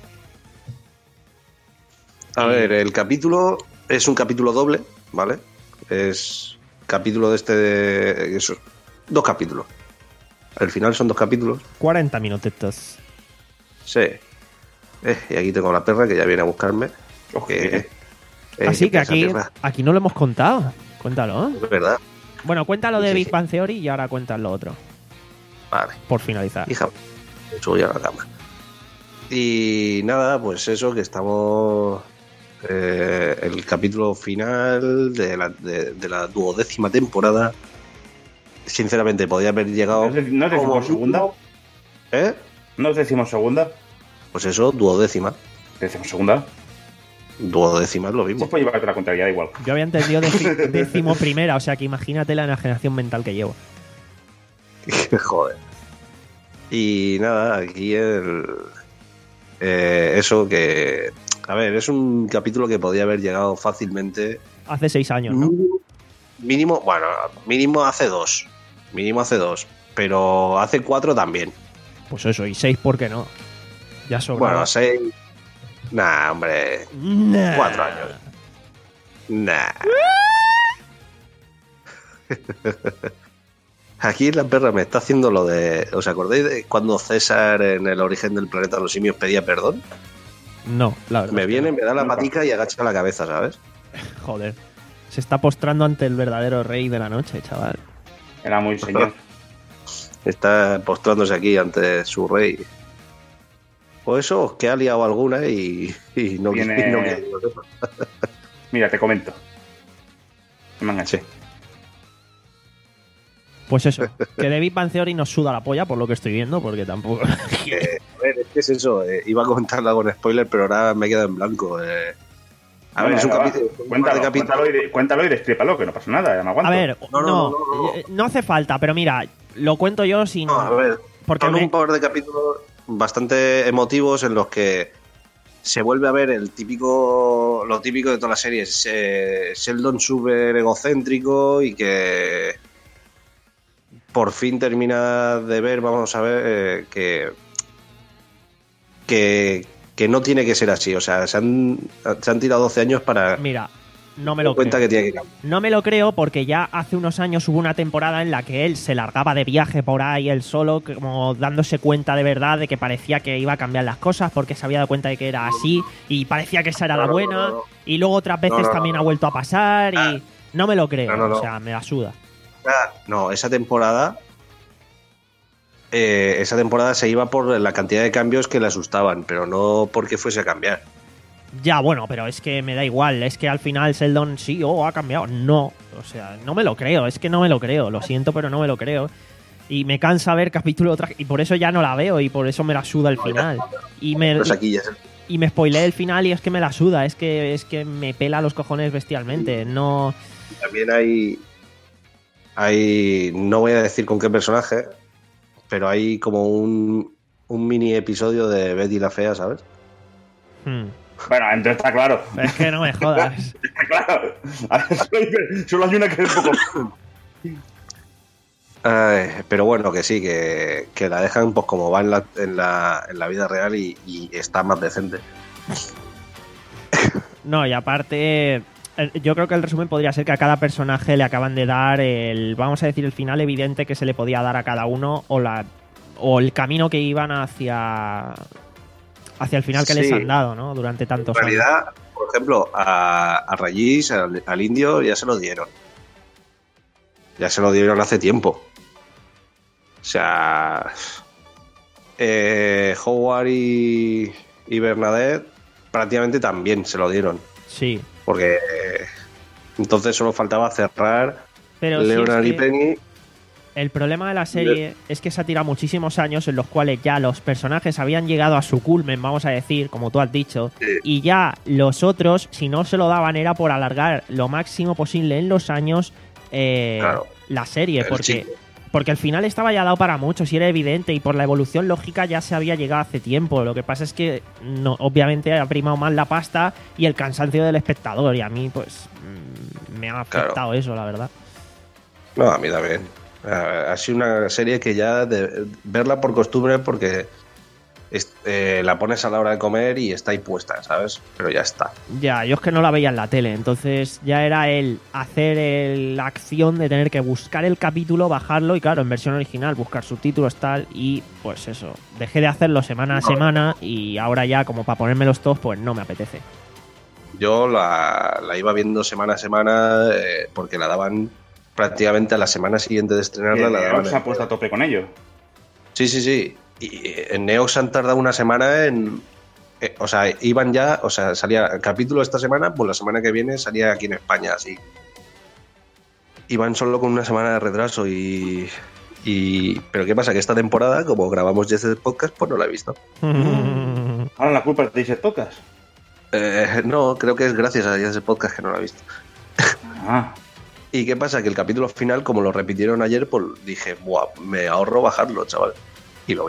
Speaker 2: A ver, el capítulo es un capítulo doble, ¿vale? Es capítulo de este... De, eso, dos capítulos. Al final son dos capítulos.
Speaker 1: cuarenta minutitos.
Speaker 2: Sí. Eh, y aquí tengo a la perra que ya viene a buscarme.
Speaker 3: Ojo,
Speaker 2: Que,
Speaker 3: que-
Speaker 2: eh,
Speaker 1: Así que
Speaker 2: esa
Speaker 1: aquí,
Speaker 2: perra,
Speaker 1: aquí no lo hemos contado. Cuéntalo.
Speaker 2: es verdad.
Speaker 1: Bueno, cuéntalo de
Speaker 2: Sí,
Speaker 1: Big
Speaker 2: sí.
Speaker 1: Bang Theory y ahora cuentas lo otro.
Speaker 2: Vale.
Speaker 1: Por finalizar.
Speaker 2: Hija, me subo ya a la cama. Y nada, pues eso, que estamos... eh, el capítulo final de la, de, de la duodécima temporada. Sinceramente, podía haber llegado...
Speaker 3: ¿No es de- no es
Speaker 2: como
Speaker 3: decimosegunda?
Speaker 2: mínimo- ¿Eh?
Speaker 3: ¿No os decimos segunda?
Speaker 2: Pues eso, duodécima.
Speaker 3: Decimos segunda.
Speaker 2: Duodécima es lo
Speaker 3: Se
Speaker 2: mismo.
Speaker 3: puede llevarte la contraria, da igual.
Speaker 1: Yo había entendido deci- décimo primera, o sea que imagínate la enajenación mental que llevo.
Speaker 2: Joder. Y nada, aquí el... eh, eso que... A ver, es un capítulo que podía haber llegado fácilmente...
Speaker 1: Hace seis años, ¿no?
Speaker 2: Mínimo, mínimo, bueno, mínimo hace dos. Mínimo hace dos. Pero hace cuatro también.
Speaker 1: Pues eso, y seis, ¿por qué no? Ya sobra.
Speaker 2: Bueno, seis. Nah, hombre.
Speaker 1: Nah.
Speaker 2: Cuatro años. Nah. Aquí la perra me está haciendo lo de... ¿Os acordáis de cuando César en El origen del planeta de los simios pedía perdón?
Speaker 1: No, la verdad.
Speaker 2: Me
Speaker 1: es que
Speaker 2: viene,
Speaker 1: no.
Speaker 2: me da la patica y agacha la cabeza, ¿sabes?
Speaker 1: Joder. Se está postrando ante el verdadero rey de la noche, chaval.
Speaker 3: Era muy señor.
Speaker 2: Está postrándose aquí ante su rey. O eso, que ha liado alguna y, y no,
Speaker 3: Viene-
Speaker 2: y no quiere que lo sepa.
Speaker 3: Mira, te comento. Me enganché.
Speaker 1: Pues eso, que de Big Bang Theory nos suda la polla por lo que estoy viendo, porque tampoco...
Speaker 2: Eh, a ver, es que es eso. eh, iba a comentarlo con spoiler, pero ahora me he quedado en blanco. eh. A ver,
Speaker 3: Venga,
Speaker 2: es un
Speaker 3: venga, va.
Speaker 2: capítulo. un par de
Speaker 3: Cuéntalo,
Speaker 2: capítulos.
Speaker 3: cuéntalo, y de- cuéntalo y destripalo, que no pasa nada, ya me aguanto.
Speaker 1: A ver,
Speaker 2: No,
Speaker 1: no,
Speaker 2: no,
Speaker 1: no,
Speaker 2: no, no, no.
Speaker 1: eh, no hace falta, pero mira, lo cuento yo sin...
Speaker 2: No, a ver,
Speaker 1: porque
Speaker 2: son
Speaker 1: me-
Speaker 2: un par de capítulos bastante emotivos en los que se vuelve a ver el típico, lo típico de todas las series, eh, Sheldon súper egocéntrico y que por fin termina de ver, vamos a ver, eh, que, que que no tiene que ser así, o sea, se han, se han tirado doce años para
Speaker 1: Mira, no me
Speaker 2: dar
Speaker 1: lo
Speaker 2: cuenta
Speaker 1: creo.
Speaker 2: que tiene que cambiar.
Speaker 1: No me lo creo porque ya hace unos años hubo una temporada en la que él se largaba de viaje por ahí él solo, como dándose cuenta de verdad de que parecía que iba a cambiar las cosas porque se había dado cuenta de que era así y parecía que esa era
Speaker 2: No,
Speaker 1: la
Speaker 2: no,
Speaker 1: buena
Speaker 2: no, no.
Speaker 1: y luego otras veces
Speaker 2: No, no,
Speaker 1: también
Speaker 2: no.
Speaker 1: ha vuelto a pasar y
Speaker 2: Ah.
Speaker 1: no me lo creo,
Speaker 2: No, no, no.
Speaker 1: o sea, me la suda.
Speaker 2: Ah, No, esa temporada. eh, esa temporada se iba por la cantidad de cambios que le asustaban, pero no porque fuese a cambiar.
Speaker 1: Ya, bueno, pero es que me da igual, es que al final Sheldon sí, oh, ha cambiado. No, o sea, no me lo creo, es que no me lo creo, lo siento, pero no me lo creo. Y me cansa ver capítulo tras... Y por eso ya no la veo y por eso me la suda el
Speaker 2: No, ya.
Speaker 1: final. Y me,
Speaker 2: Pues aquí ya se-
Speaker 1: y me spoileé el final y es que me la suda, es que, es que me pela los cojones bestialmente. No...
Speaker 2: También hay. Hay. No voy a decir con qué personaje, pero hay como un, un mini episodio de Betty la Fea, ¿sabes?
Speaker 1: Hmm.
Speaker 3: Bueno, entonces está claro.
Speaker 1: Es que no me jodas.
Speaker 3: Está claro. A ver, solo hay- Solo hay una que es un poco.
Speaker 2: Ay, pero bueno, que sí, que, que la dejan pues como va en la, en la, en la vida real y, y está más decente.
Speaker 1: No, y aparte, eh, yo creo que el resumen podría ser que a cada personaje le acaban de dar el, vamos a decir, el final evidente que se le podía dar a cada uno o la o el camino que iban hacia hacia el final que
Speaker 2: Sí.
Speaker 1: les han dado, ¿no? Durante
Speaker 2: En
Speaker 1: tantos años.
Speaker 2: realidad, por ejemplo, a, a Rayis, al, al indio, ya se lo dieron. Ya se lo dieron hace tiempo. O sea, eh, Howard y, y Bernadette prácticamente también se lo dieron.
Speaker 1: Sí,
Speaker 2: Porque eh, entonces solo faltaba cerrar
Speaker 1: pero sí
Speaker 2: Leonard
Speaker 1: es
Speaker 2: y
Speaker 1: que
Speaker 2: Penny.
Speaker 1: el problema de la serie es que se ha tirado muchísimos años en los cuales ya los personajes habían llegado a su culmen, vamos a decir, como tú has dicho,
Speaker 2: Sí.
Speaker 1: y ya los otros, si no se lo daban, era por alargar lo máximo posible en los años eh,
Speaker 2: Claro.
Speaker 1: la serie,
Speaker 2: El
Speaker 1: porque,
Speaker 2: chico.
Speaker 1: porque al final estaba ya dado para muchos y era evidente, y por la evolución lógica ya se había llegado hace tiempo. Lo que pasa es que no, obviamente ha primado más la pasta y el cansancio del espectador, y a mí, pues, mm, me ha afectado
Speaker 2: Claro.
Speaker 1: eso, la verdad.
Speaker 2: No, a mí también. Ha ha sido una serie que ya de verla por costumbre porque es- eh, la pones a la hora de comer y está ahí puesta, ¿sabes? Pero ya está.
Speaker 1: Ya, yo es que no la veía en la tele, entonces ya era el hacer el- la acción de tener que buscar el capítulo, bajarlo y claro, en versión original, buscar subtítulos tal y pues eso, dejé de hacerlo semana a semana y ahora ya como para ponérmelos todos pues no me apetece.
Speaker 2: Yo la, la iba viendo semana a semana eh, porque la daban prácticamente a la semana siguiente de estrenarla. La daban
Speaker 3: se
Speaker 2: en-
Speaker 3: ha puesto a tope con ello.
Speaker 2: Sí, sí, sí. Y en Neox han tardado una semana en... eh, o sea, iban ya... O sea, salía el capítulo esta semana, pues la semana que viene salía aquí en España, así. Iban solo con una semana de retraso y... y pero ¿qué pasa? Que esta temporada, como grabamos ya este podcast, pues no la he visto.
Speaker 3: Ahora la culpa es de Dice Podcast.
Speaker 2: Eh, no, creo que es gracias a ese podcast que no la he visto.
Speaker 3: Ah,
Speaker 2: ¿Y qué pasa? Que el capítulo final, como lo repitieron ayer, pues dije, buah, me ahorro bajarlo, chaval. Y lo vi.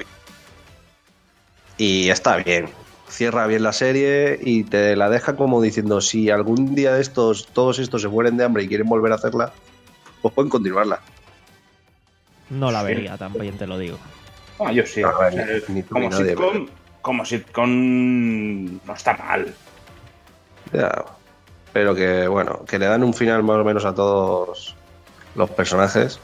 Speaker 2: Y está bien. Cierra bien la serie y te la deja como diciendo, si algún día de estos, todos estos se mueren de hambre y quieren volver a hacerla, pues pueden continuarla.
Speaker 1: No la vería, también te lo digo.
Speaker 3: ah, yo sí.
Speaker 2: No,
Speaker 3: O sea,
Speaker 2: ni- ni tú
Speaker 3: como
Speaker 2: ni nadie,
Speaker 3: sitcom, como sitcom no está mal.
Speaker 2: Ya. Pero que, bueno, que le dan un final más o menos a todos los personajes.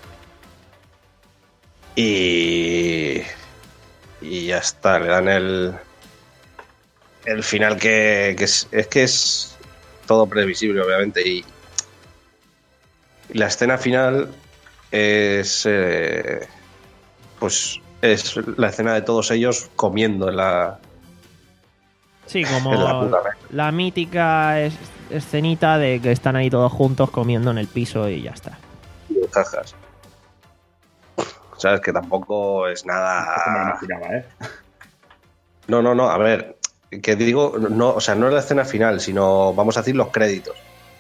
Speaker 2: Y... Y ya está, le dan el... El final que, que es, es que es todo previsible, obviamente. Y, y la escena final es... Eh, pues es la escena de todos ellos comiendo en la...
Speaker 1: Sí, como
Speaker 2: en la puta red.
Speaker 1: la mítica es- escenita de que están ahí todos juntos comiendo en el piso y ya está.
Speaker 2: Jajas. Sabes que tampoco es
Speaker 3: Como me lo
Speaker 2: nada.
Speaker 3: imaginaba, ¿eh?
Speaker 2: No, no, no. A ver, que digo, no, o sea, no es la escena final, sino vamos a decir los créditos.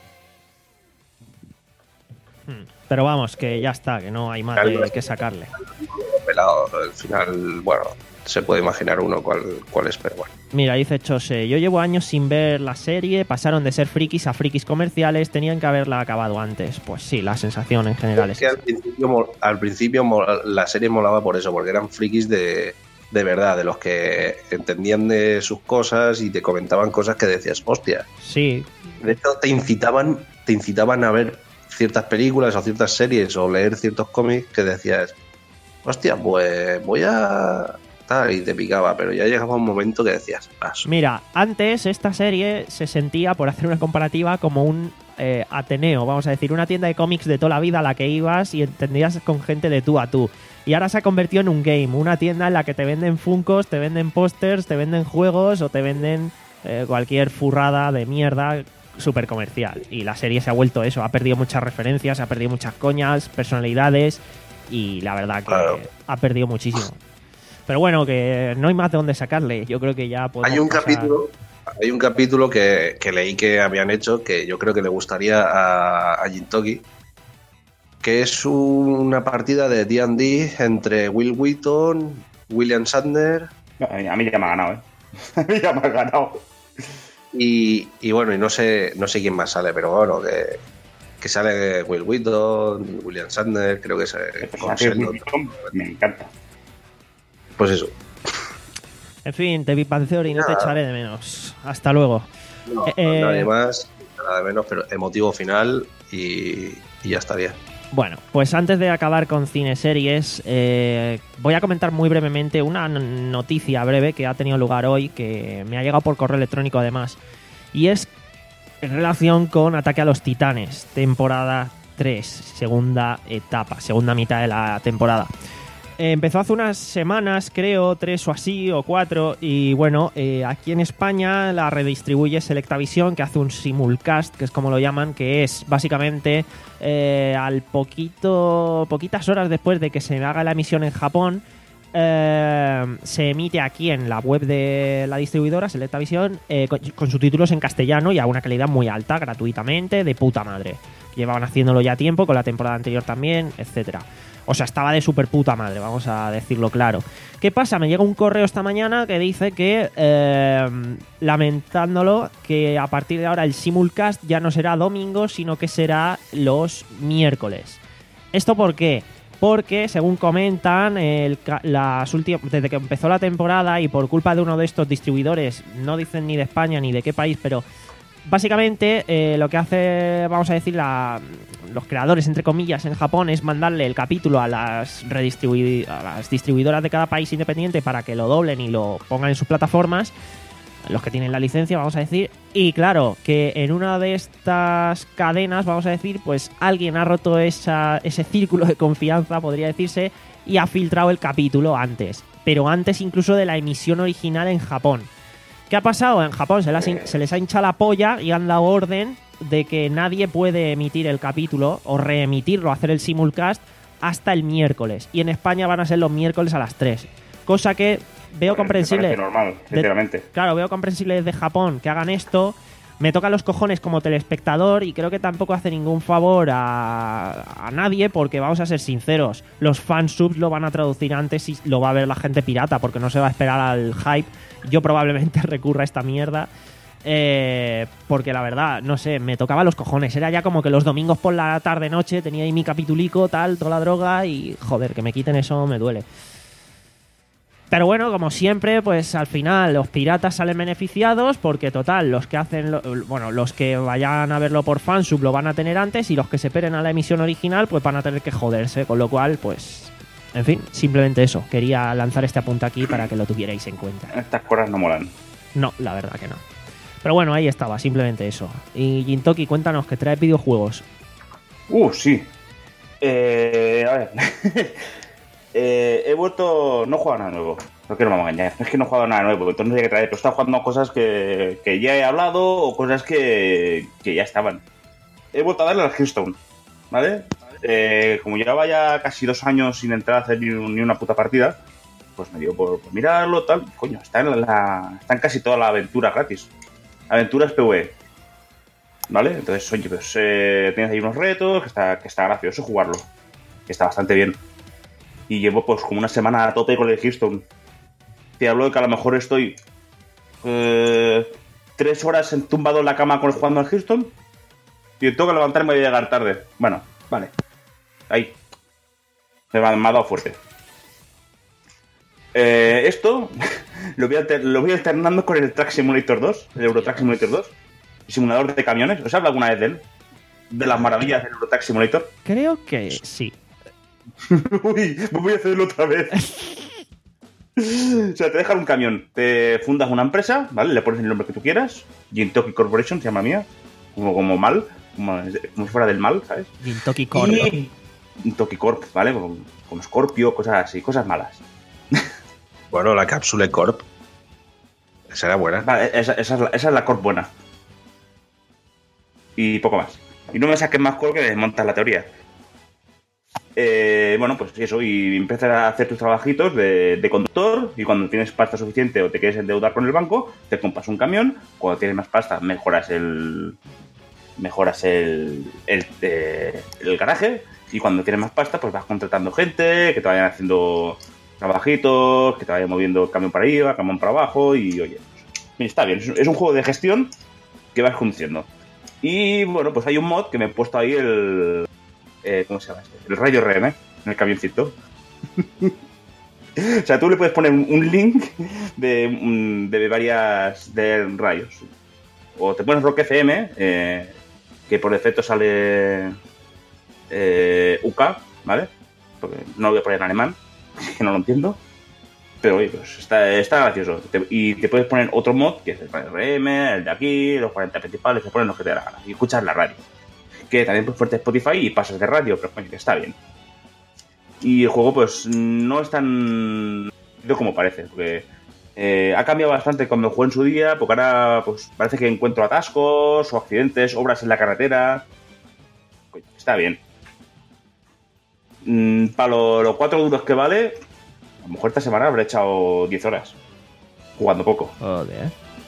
Speaker 1: Hmm. Pero vamos, que ya está, que no hay más de que sacarle.
Speaker 2: Pelado, el final, bueno, se puede imaginar uno cuál, cuál es, pero bueno.
Speaker 1: Mira, dice Chose, yo llevo años sin ver la serie, pasaron de ser frikis a frikis comerciales, tenían que haberla acabado antes. Pues sí, la sensación en general
Speaker 2: Es
Speaker 1: es
Speaker 2: que al
Speaker 1: esa.
Speaker 2: principio, mo- al principio mo- la serie molaba por eso, porque eran frikis de, de verdad, de los que entendían de sus cosas y te comentaban cosas que decías, hostia.
Speaker 1: Sí,
Speaker 2: De hecho, te incitaban, te incitaban a ver ciertas películas o ciertas series o leer ciertos cómics que decías, hostia, pues voy a... tal, y te picaba, pero ya llegaba un momento que decías, paso.
Speaker 1: mira, antes esta serie se sentía, por hacer una comparativa, como un eh, Ateneo, vamos a decir, una tienda de cómics de toda la vida a la que ibas y entendías con gente de tú a tú. Y ahora se ha convertido en un game, una tienda en la que te venden funcos, te venden pósters, te venden juegos o te venden eh, cualquier furrada de mierda súper comercial. Y la serie se ha vuelto eso, ha perdido muchas referencias, ha perdido muchas coñas, personalidades y la verdad que
Speaker 2: Claro.
Speaker 1: ha perdido muchísimo. Pero bueno, que no hay más de dónde sacarle. Yo creo que ya podemos
Speaker 2: Hay un
Speaker 1: pasar-
Speaker 2: capítulo, hay un capítulo que, que leí que habían hecho que yo creo que le gustaría a, a Jintoki, que es una partida de D and D entre Will Wheaton, William Shatner
Speaker 3: A mí, a mí ya me ha ganado, ¿eh? A mí ya me ha ganado.
Speaker 2: y, y bueno, y no sé, no sé quién más sale, pero bueno, que, que sale Will Wheaton, William Shatner, creo que es
Speaker 3: El
Speaker 2: eh, con
Speaker 3: personaje de
Speaker 2: Sheldon.
Speaker 3: Wilson me encanta.
Speaker 2: Pues eso.
Speaker 1: En fin, te Big Bang Theory, no te
Speaker 2: Nada.
Speaker 1: echaré de menos. Hasta luego.
Speaker 2: No,
Speaker 1: Eh, eh,
Speaker 2: nadie más, nada de menos, pero emotivo final y, y ya estaría.
Speaker 1: Bueno, pues antes de acabar con cineseries, eh, voy a comentar muy brevemente una n- noticia breve que ha tenido lugar hoy, que me ha llegado por correo electrónico además, y es en relación con Ataque a los Titanes, temporada tres, segunda etapa, segunda mitad de la temporada. Eh, empezó hace unas semanas, creo, tres o así, o cuatro, y bueno, eh, aquí en España la redistribuye Selectavision, que hace un simulcast, que es como lo llaman, que es básicamente eh, al poquito, poquitas horas después de que se haga la emisión en Japón, eh, se emite aquí en la web de la distribuidora Selectavision eh, con, con subtítulos en castellano y a una calidad muy alta, gratuitamente, de puta madre. Llevaban haciéndolo ya tiempo, con la temporada anterior también, etcétera. O sea, estaba de super puta madre, vamos a decirlo claro. ¿Qué pasa? Me llega un correo esta mañana que dice que, eh, lamentándolo, que a partir de ahora el simulcast ya no será domingo, sino que será los miércoles. ¿Esto por qué? Porque, según comentan, el, ca- las últimas, desde que empezó la temporada y por culpa de uno de estos distribuidores, no dicen ni de España ni de qué país, pero básicamente eh, lo que hace, vamos a decir, la, los creadores, entre comillas, en Japón es mandarle el capítulo a las, redistribui- a las distribuidoras de cada país independiente para que lo doblen y lo pongan en sus plataformas, los que tienen la licencia, vamos a decir. Y claro, que en una de estas cadenas, vamos a decir, pues alguien ha roto esa, ese círculo de confianza, podría decirse, y ha filtrado el capítulo antes. Pero antes incluso de la emisión original en Japón. ¿Qué ha pasado? En Japón se, las hin- se les ha hinchado la polla y han dado orden de que nadie puede emitir el capítulo o reemitirlo, hacer el simulcast hasta el miércoles. Y en España van a ser los miércoles a las tres. Cosa que veo comprensible.
Speaker 3: Me parece normal,
Speaker 1: de-
Speaker 3: sinceramente.
Speaker 1: Claro, veo comprensible desde Japón que hagan esto. Me toca los cojones como telespectador y creo que tampoco hace ningún favor a, a nadie porque vamos a ser sinceros, los fansubs lo van a traducir antes y lo va a ver la gente pirata porque no se va a esperar al hype. Yo probablemente recurra a esta mierda eh, porque la verdad, no sé, me tocaba los cojones. Era ya como que los domingos por la tarde-noche tenía ahí mi capitulico, tal, toda la droga y joder, que me quiten eso me duele. Pero bueno, como siempre, pues al final los piratas salen beneficiados porque total, los que hacen, lo, bueno, los que vayan a verlo por fansub lo van a tener antes y los que se peren a la emisión original pues van a tener que joderse, con lo cual pues, en fin, simplemente eso. Quería lanzar este apunte aquí para que lo tuvierais en cuenta.
Speaker 3: Estas cosas no molan.
Speaker 1: No, la verdad que no. Pero bueno, ahí estaba, simplemente eso. Y Gintoki, cuéntanos que trae videojuegos.
Speaker 3: Uh, sí. Eh, a ver. eh, he vuelto... No he jugado nada nuevo. No quiero me vamos a engañar. Es que no he jugado nada nuevo. Entonces no sé qué traer. Pero he estado jugando cosas que, que ya he hablado o cosas que, que ya estaban. He vuelto a darle al Hearthstone. ¿Vale? Eh, como llevaba ya casi dos años sin entrar a hacer ni, ni una puta partida, pues me dio por, por mirarlo, tal. Coño, está en, la, está en casi toda la aventura gratis. Aventuras PvE. ¿Vale? Entonces, oye, pues eh, tienes ahí unos retos, que está, que está gracioso jugarlo. Que está bastante bien. Y llevo pues como una semana a tope con el Hearthstone. Te hablo de que a lo mejor estoy eh, tres horas entumbado en la cama con jugando al Hearthstone y tengo que levantarme y voy a llegar tarde. Bueno, vale. Ahí. Me ha, me ha dado fuerte. Eh, esto lo voy, alter, lo voy alternando con el Truck Simulator dos, el Euro Truck Simulator dos, el simulador de camiones. ¿Os habla alguna vez de él? De las maravillas del Euro Truck Simulator.
Speaker 1: Creo que sí.
Speaker 3: Uy, voy a hacerlo otra vez. O sea, te dejan un camión, te fundas una empresa, ¿vale? Le pones el nombre que tú quieras. Gintoki Corporation se llama mía. Como, como mal, como, como si fuera del mal, ¿sabes?
Speaker 1: Gintoki Corp.
Speaker 3: Y Gintoki Corp, ¿vale? Como, como Scorpio, cosas así, cosas malas.
Speaker 2: Bueno, la Cápsula Corp. Esa era buena.
Speaker 3: Vale, esa, esa, es la, esa es la Corp buena. Y poco más. Y no me saques más Corp que desmontas la teoría. Eh, bueno, pues eso, y empiezas a hacer tus trabajitos de, de conductor, y cuando tienes pasta suficiente o te quieres endeudar con el banco, te compras un camión. Cuando tienes más pasta, mejoras el mejoras el, el, eh, el garaje, y cuando tienes más pasta, pues vas contratando gente que te vayan haciendo trabajitos, que te vayan moviendo camión para arriba, camión para abajo, y oye, pues, está bien, es un juego de gestión que vas conduciendo. Y bueno, pues hay un mod que me he puesto ahí el... Eh, ¿Cómo se llama este? El rayo R M, ¿eh? En el camioncito. O sea, tú le puedes poner un link de, de varias de rayos. O te pones Rock F M, eh, que por defecto sale eh, U K, ¿vale? Porque no lo voy a poner en alemán, que no lo entiendo. Pero oye, pues está, está gracioso. Te, y te puedes poner otro mod, que es el rayo R M, el de aquí, los cuarenta principales, te ponen los que te da la gana. Y escuchas la radio. Que también pues fuerte Spotify y pasas de radio, pero coño, que está bien. Y el juego pues no es tan como parece, porque eh, ha cambiado bastante cuando jugué en su día, porque ahora pues parece que encuentro atascos o accidentes, obras en la carretera. Coño, está bien. Mm, para los lo cuatro duros que vale, a lo mejor esta semana habré echado diez horas jugando poco.
Speaker 1: Joder.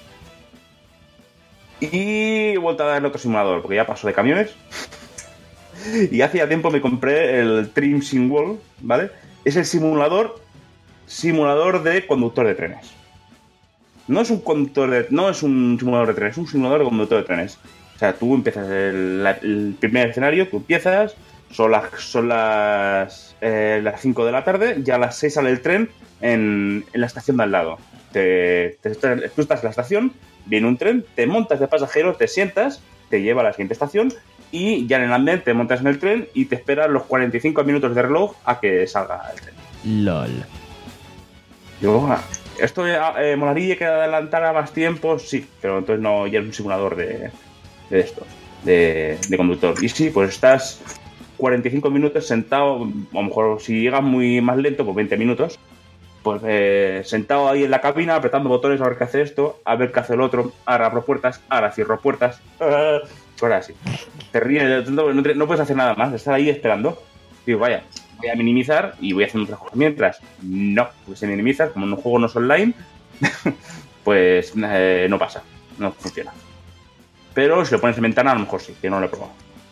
Speaker 3: Y he vuelto a darle otro simulador, porque ya paso de camiones. Y hacía tiempo me compré el Trim Sim World, ¿vale? Es el simulador simulador de conductor de trenes. No es un conductor de, no es un simulador de trenes, es un simulador de conductor de trenes. O sea, tú empiezas el, la, el primer escenario, tú empiezas, son las son las eh, las cinco de la tarde, ya a las seis sale el tren en, en la estación de al lado. Te, te, tú estás en la estación, viene un tren, te montas de pasajero, te sientas, te lleva a la siguiente estación y ya en el andén te montas en el tren y te esperas los cuarenta y cinco minutos de reloj a que salga el tren.
Speaker 1: LOL.
Speaker 3: Yo, ¿esto eh, molaría que adelantara más tiempo? Sí, pero entonces no, ya es un simulador de, de esto, de, de conductor. Y sí, pues estás cuarenta y cinco minutos sentado, a lo mejor si llegas muy más lento, pues veinte minutos, pues eh, sentado ahí en la cabina, apretando botones a ver qué hace esto, a ver qué hace el otro, ahora abro puertas, ahora cierro puertas, uh, ahora sí. Te ríes, no, no puedes hacer nada más, estar ahí esperando. Digo, vaya, voy a minimizar y voy haciendo otras cosas mientras. No, porque si minimizas, como en un juego no es online, pues eh, no pasa, no funciona. Pero si lo pones en ventana, a lo mejor sí, que no lo he probado.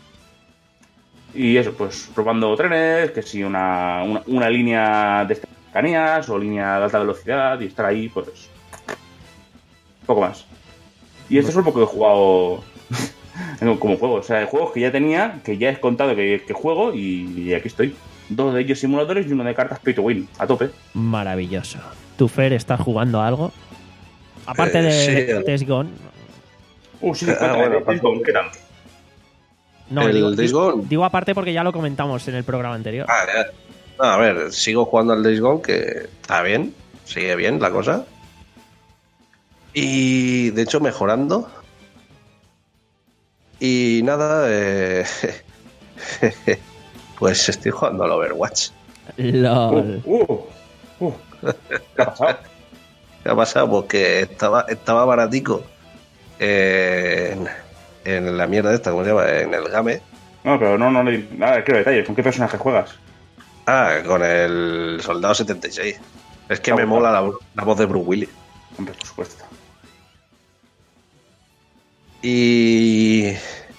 Speaker 3: Y eso, pues probando trenes, que si una, una, una línea de cercanías o línea de alta velocidad y estar ahí, pues poco más. Y esto es un poco que he jugado como juego. O sea, juegos que ya tenía, que ya he contado que, que juego y, y aquí estoy. Dos de ellos simuladores y uno de cartas pay to win, a tope.
Speaker 1: Maravilloso. ¿Tu Fer estás jugando a algo? Aparte
Speaker 2: Eh,
Speaker 1: de
Speaker 2: sí.
Speaker 1: de Days Gone.
Speaker 3: Uh, sí,
Speaker 2: Ah,
Speaker 3: cuéntame,
Speaker 2: bueno,
Speaker 3: Days Gone, ¿qué tal?
Speaker 1: No,
Speaker 2: ¿El
Speaker 1: digo,
Speaker 2: Days
Speaker 1: digo-
Speaker 2: Gone?
Speaker 1: digo aparte porque ya lo comentamos en el programa anterior.
Speaker 2: Ah, ya. No, a ver, sigo jugando al Days Gone, que está bien, sigue bien la cosa. Y de hecho mejorando. Y nada, eh, pues estoy jugando al Overwatch.
Speaker 1: LOL.
Speaker 3: Uh, uh, uh. ¿Qué ha pasado?
Speaker 2: ¿Qué ha pasado? Pues que estaba, estaba baratico en, en la mierda esta, ¿cómo se llama? En el Game.
Speaker 3: No, pero no, no le. Nada, quiero detalles. ¿Con qué personaje juegas?
Speaker 2: Ah, con el Soldado setenta y seis. Es que
Speaker 3: Ah,
Speaker 2: me
Speaker 3: bueno.
Speaker 2: mola la, la voz de Bruce Willis.
Speaker 3: Hombre, por supuesto.
Speaker 2: Y.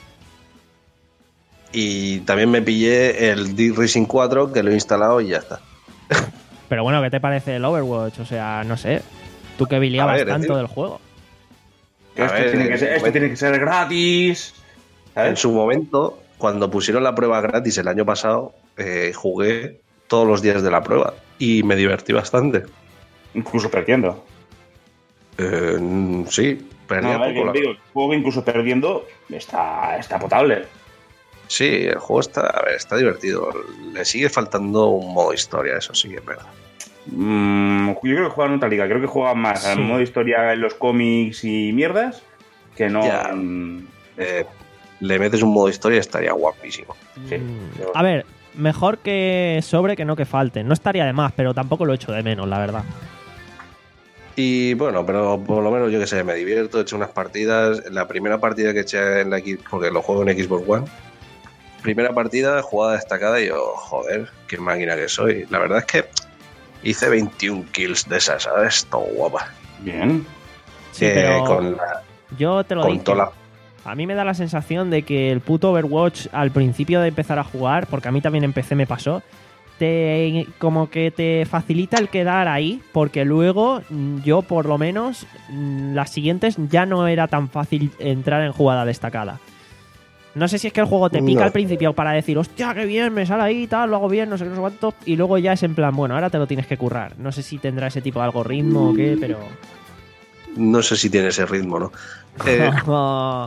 Speaker 2: Y también me pillé el Dirt Racing cuatro, que lo he instalado y ya está.
Speaker 1: Pero bueno, ¿qué te parece el Overwatch? O sea, no sé. Tú que biliabas
Speaker 2: A ver,
Speaker 1: tanto
Speaker 2: tío.
Speaker 1: del juego.
Speaker 3: Que
Speaker 2: A
Speaker 3: esto
Speaker 2: ver,
Speaker 3: tiene que ser,
Speaker 2: en
Speaker 3: esto
Speaker 2: momento-
Speaker 3: tiene que ser gratis.
Speaker 2: En
Speaker 3: ¿Sabes?
Speaker 2: su momento, cuando pusieron la prueba gratis el año pasado, eh, jugué todos los días de la prueba y me divertí bastante.
Speaker 3: Incluso perdiendo.
Speaker 2: Eh, mm, sí, perdí
Speaker 3: No,
Speaker 2: un
Speaker 3: a ver,
Speaker 2: poco
Speaker 3: que
Speaker 2: la-
Speaker 3: digo, el juego incluso perdiendo está, está potable.
Speaker 2: Sí, el juego está, a ver, está divertido. Le sigue faltando un modo historia, eso sí que es verdad.
Speaker 3: Mm, yo creo que juegan en otra liga. Creo que juegan más
Speaker 1: Sí.
Speaker 3: al modo historia en los cómics y mierdas que no.
Speaker 2: Ya.
Speaker 3: en-
Speaker 2: Eh, le metes un modo historia, estaría guapísimo.
Speaker 3: Sí.
Speaker 1: Mm, A ver, mejor que sobre que no que falte. No estaría de más, pero tampoco lo echo de menos, la verdad.
Speaker 2: Y bueno, pero por lo menos yo que sé, me divierto, he hecho unas partidas. La primera partida que eché en la X, porque lo juego en Xbox One. Primera partida, jugada destacada y yo, joder, qué máquina que soy. La verdad es que hice veintiún kills de esas, ¿sabes? Todo guapa.
Speaker 3: Bien.
Speaker 1: Sí,
Speaker 2: Eh,
Speaker 1: pero
Speaker 2: con la-
Speaker 1: yo te lo
Speaker 2: con
Speaker 1: dije.
Speaker 2: toda la-
Speaker 1: A mí me da la sensación de que el puto Overwatch al principio de empezar a jugar, porque a mí también empecé, me pasó, te como que te facilita el quedar ahí, porque luego mm, yo por lo menos mm, las siguientes ya no era tan fácil entrar en jugada destacada. No sé si es que el juego te pica
Speaker 2: No.
Speaker 1: al principio para decir, hostia, qué bien, me sale ahí, tal, lo hago bien, no sé qué, no sé cuánto, y luego ya es en plan, bueno, ahora te lo tienes que currar. No sé si tendrá ese tipo de algoritmo o qué, pero...
Speaker 2: No sé si tiene ese ritmo, ¿no? Eh,
Speaker 1: Ah,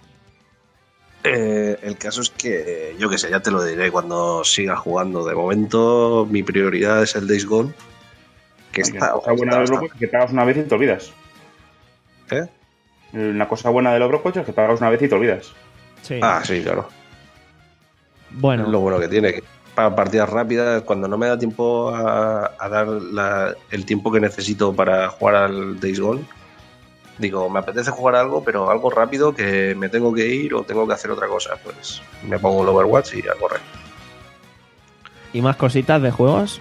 Speaker 2: eh, el caso es que, yo que sé, ya te lo diré cuando siga jugando. De momento, mi prioridad es el Days Gone. Que
Speaker 3: Una
Speaker 2: está,
Speaker 3: cosa buena
Speaker 2: está
Speaker 3: del
Speaker 2: bastante-
Speaker 3: Overwatch es que pagas una vez y te olvidas.
Speaker 2: ¿Eh?
Speaker 3: Una cosa buena del Overwatch es que pagas una vez y te olvidas.
Speaker 1: sí.
Speaker 2: Ah, sí, claro.
Speaker 1: bueno.
Speaker 2: Es lo bueno que tiene. Que para partidas rápidas, cuando no me da tiempo a, a dar la- el tiempo que necesito para jugar al Days Gone, digo, me apetece jugar algo, pero algo rápido que me tengo que ir o tengo que hacer otra cosa. Pues me pongo el Overwatch y a correr.
Speaker 1: ¿Y más cositas de juegos?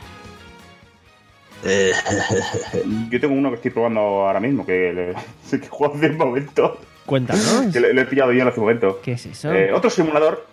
Speaker 2: Eh,
Speaker 3: Yo tengo uno que estoy probando ahora mismo, que, le, que juego hace un momento.
Speaker 1: Cuéntanos.
Speaker 3: Que le, le he pillado yo en hace un momento.
Speaker 1: ¿Qué es eso?
Speaker 3: Eh, otro simulador.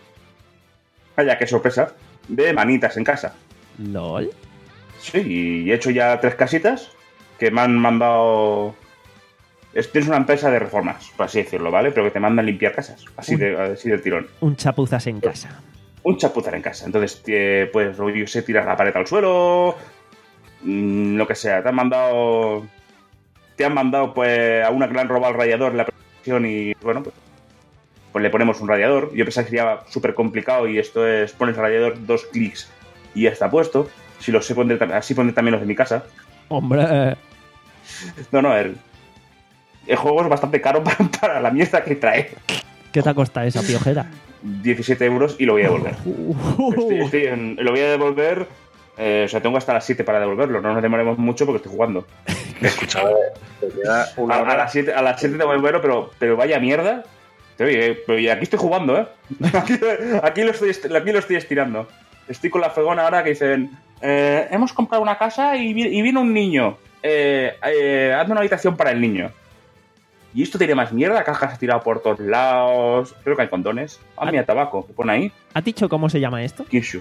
Speaker 3: Vaya, qué sorpresa. De manitas en casa.
Speaker 1: ¿LOL?
Speaker 3: Sí, y he hecho ya tres casitas que me han mandado. Esto es una empresa de reformas, por así decirlo, ¿vale? Pero que te mandan limpiar casas, así, de, así del tirón.
Speaker 1: Un chapuzas en casa.
Speaker 3: Un chapuzar en casa. Entonces, eh, pues, yo sé, tiras la pared al suelo, mm, lo que sea. Te han mandado. Te han mandado, pues, a una que le han robado el radiador en la presión y, bueno, pues, pues le ponemos un radiador. Yo pensaba que sería súper complicado y esto es, pones el radiador, dos clics y ya está puesto. Si lo sé poner, así pondré también los de mi casa.
Speaker 1: Hombre.
Speaker 3: No, no, el, el juego es bastante caro para, para la mierda que trae.
Speaker 1: ¿Qué te ha costado esa piojera?
Speaker 3: diecisiete euros y lo voy a devolver. Estoy, estoy en- lo voy a devolver. eh, o sea, tengo hasta las siete para devolverlo. No nos demoremos mucho porque estoy jugando.
Speaker 2: escuchaba, te queda una
Speaker 3: A, a
Speaker 2: hora.
Speaker 3: las siete a las siete te devolverlo, pero, pero vaya mierda. Te oye, eh, pero y aquí estoy jugando, ¿eh? Aquí, aquí lo estoy, est- aquí lo estoy estirando. Estoy con la fregona ahora que dicen: eh, hemos comprado una casa y, vi- y viene un niño. Eh, eh, hazme una habitación para el niño. Y esto tiene más mierda, cajas tiradas por todos lados. Creo que hay condones. Ah, mira, tabaco, que pone ahí.
Speaker 1: ¿Has dicho cómo se llama esto?
Speaker 3: Kirshu.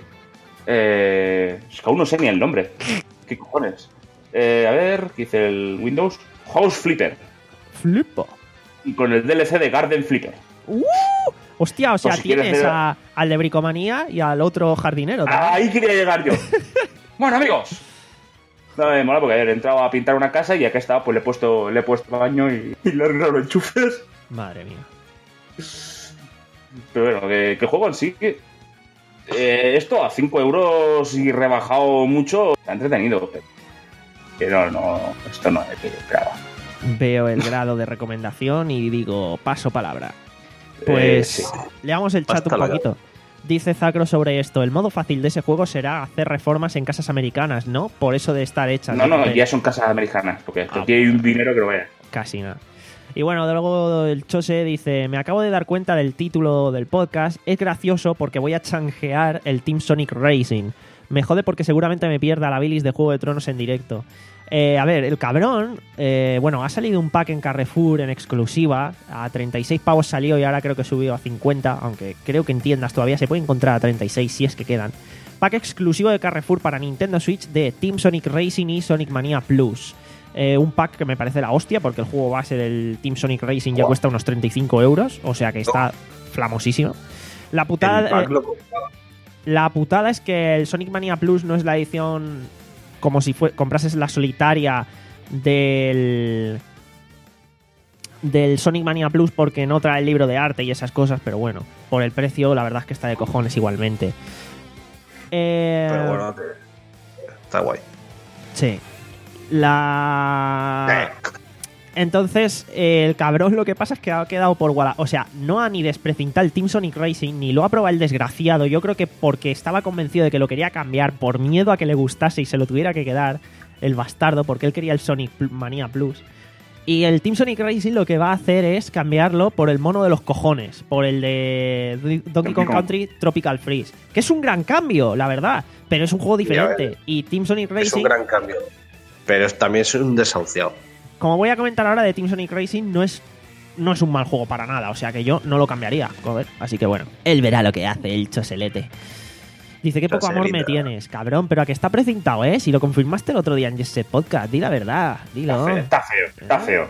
Speaker 3: Eh, es que aún no sé ni el nombre. ¿Qué cojones? Eh, a ver, ¿qué dice el Windows? House Flipper.
Speaker 1: Flipo.
Speaker 3: Y con el D L C de Garden Flipper.
Speaker 1: ¡Uh! Hostia, o sea,
Speaker 3: Pues si quieres
Speaker 1: tienes
Speaker 3: ver-
Speaker 1: a- al de bricomanía y al otro jardinero también.
Speaker 3: Ahí quería llegar yo. Bueno, amigos. No, me mola porque ayer he entrado a pintar una casa y acá estaba, pues le he puesto, le he puesto baño y, y le he arreglado los enchufes.
Speaker 1: Madre mía.
Speaker 3: Pero bueno, que, que juego en sí que... Eh, esto a cinco euros y rebajado mucho, está entretenido. Pero, que no, no, esto no es lo que yo esperaba.
Speaker 1: Veo el grado de recomendación y digo, paso palabra. Pues
Speaker 3: Eh, sí.
Speaker 1: leamos el chat
Speaker 2: Hasta
Speaker 1: un
Speaker 2: la
Speaker 1: poquito. Dice Zacro sobre esto: el modo fácil de ese juego será hacer reformas en casas americanas, ¿no? Por eso de estar hechas.
Speaker 3: No, no,
Speaker 1: Dice,
Speaker 3: ya son casas americanas, porque
Speaker 1: Ah,
Speaker 3: aquí hay un dinero que no vaya.
Speaker 1: casi nada. Y bueno, luego el Chose dice: me acabo de dar cuenta del título del podcast. Es gracioso porque voy a chanjear el Team Sonic Racing. Me jode porque seguramente me pierda la bilis de Juego de Tronos en directo. Eh, a ver, el cabrón, eh, bueno, ha salido un pack en Carrefour en exclusiva. A treinta y seis pavos salió y ahora creo que subió a cincuenta, aunque creo que en tiendas todavía se puede encontrar a treinta y seis si es que quedan. Pack exclusivo de Carrefour para Nintendo Switch de Team Sonic Racing y Sonic Mania Plus. Eh, un pack que me parece la hostia porque el juego base del Team Sonic Racing ya cuesta unos treinta y cinco euros, o sea que está flamosísimo. La
Speaker 2: El
Speaker 1: putada,
Speaker 2: pack
Speaker 1: eh,
Speaker 2: lo compraba.
Speaker 1: la putada es que el Sonic Mania Plus no es la edición como si fue, comprases la solitaria del del Sonic Mania Plus porque no trae el libro de arte y esas cosas, pero bueno, por el precio la verdad es que está de cojones igualmente. Eh,
Speaker 2: Pero bueno, te- está guay.
Speaker 1: sí. La... Entonces, eh, el cabrón lo que pasa es que ha quedado por Walla. O sea, no ha ni desprecintado el Team Sonic Racing, ni lo ha probado el desgraciado. Yo creo que porque estaba convencido de que lo quería cambiar por miedo a que le gustase y se lo tuviera que quedar el bastardo, porque él quería el Sonic Mania Plus. Y el Team Sonic Racing lo que va a hacer es cambiarlo por el mono de los cojones, por el de Donkey Kong Country Tropical Freeze, que es un gran cambio, la verdad, pero es un juego diferente. Y Team Sonic Racing...
Speaker 2: Es un gran cambio. Pero es- también es un desahuciado.
Speaker 1: Como voy a comentar ahora de Team Sonic Racing, no es, no es un mal juego para nada, o sea que yo no lo cambiaría, joder. Así que bueno, él verá lo que hace el choselete. Dice, qué poco amor me
Speaker 2: Choselita.
Speaker 1: tienes, cabrón, pero a que está precintado, ¿eh? Si lo confirmaste el otro día en Jesse Podcast, di la verdad, dilo.
Speaker 3: Está feo, está feo, está feo.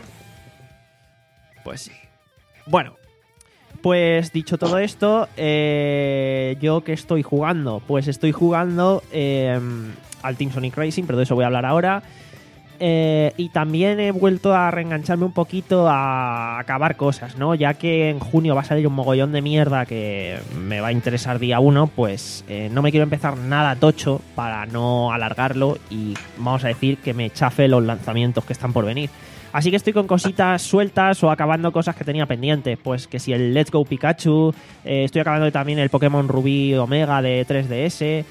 Speaker 1: Pues sí. Bueno, pues dicho todo esto, eh, ¿yo qué estoy jugando? Pues estoy jugando eh, al Team Sonic Racing, pero de eso voy a hablar ahora. Eh, y también he vuelto a reengancharme un poquito a acabar cosas, ¿no? Ya que en junio va a salir un mogollón de mierda que me va a interesar día uno, pues eh, no me quiero empezar nada tocho para no alargarlo y vamos a decir que me chafe los lanzamientos que están por venir. Así que estoy con cositas sueltas o acabando cosas que tenía pendientes. Pues que si el Let's Go Pikachu, eh, estoy acabando también el Pokémon Rubí Omega de tres D S.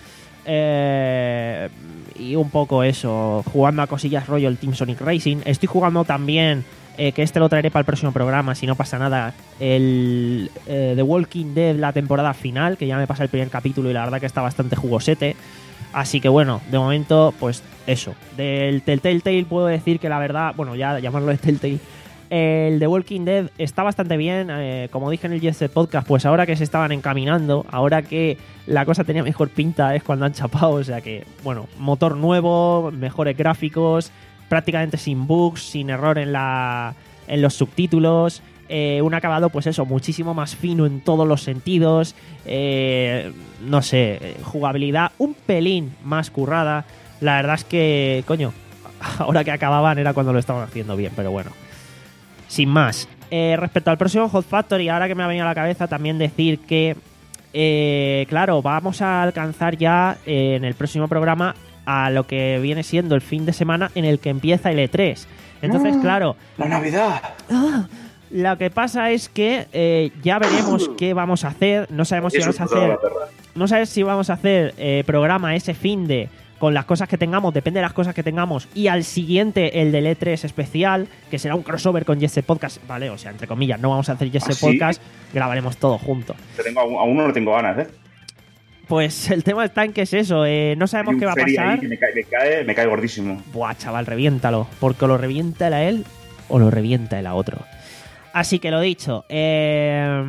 Speaker 1: Eh, y un poco eso, jugando a cosillas rollo el Team Sonic Racing. Estoy jugando también, eh, que este lo traeré para el próximo programa, si no pasa nada, el eh, The Walking Dead, la temporada final, que ya me pasa el primer capítulo y la verdad que está bastante jugosete. Así que bueno, de momento, pues eso. Del Telltale Tale puedo decir que la verdad, bueno, ya llamarlo de Telltale, el The Walking Dead está bastante bien. Eh, como dije en el Jet Set Podcast, pues ahora que se estaban encaminando, ahora que la cosa tenía mejor pinta es cuando han chapado. O sea que, bueno, motor nuevo, mejores gráficos, prácticamente sin bugs, sin error en, la, en los subtítulos. Eh, un acabado, pues eso, muchísimo más fino en todos los sentidos. Eh, no sé, eh, jugabilidad un pelín más currada. La verdad es que, coño, ahora que acababan era cuando lo estaban haciendo bien, pero bueno. Sin más. Eh, respecto al próximo Hot Factory, ahora que me ha venido a la cabeza también decir que, eh, claro, vamos a alcanzar ya eh, en el próximo programa a lo que viene siendo el fin de semana en el que empieza el E tres. Entonces, claro...
Speaker 3: ¡La Navidad!
Speaker 1: ¡ah! Lo que pasa es que eh, ya veremos qué vamos a hacer. No sabemos si
Speaker 3: Eso
Speaker 1: vamos a
Speaker 3: es toda
Speaker 1: hacer.
Speaker 3: la perra.
Speaker 1: No sabes si vamos a hacer eh, programa ese fin de con las cosas que tengamos, depende de las cosas que tengamos, y al siguiente el del E tres especial, que será un crossover con Jesse Podcast, ¿vale? O sea, entre comillas, no vamos a hacer Jesse
Speaker 3: ¿Ah, sí?
Speaker 1: Podcast, grabaremos todo juntos.
Speaker 3: Yo tengo, a uno no tengo ganas, ¿eh?
Speaker 1: Pues el tema está en que es eso, eh, no sabemos
Speaker 3: Hay un
Speaker 1: qué va a
Speaker 3: feria ahí
Speaker 1: pasar.
Speaker 3: que me, cae, me, cae, me cae gordísimo.
Speaker 1: Buah, chaval, reviéntalo, porque o lo revienta él a él o lo revienta él a otro. Así que lo dicho, eh,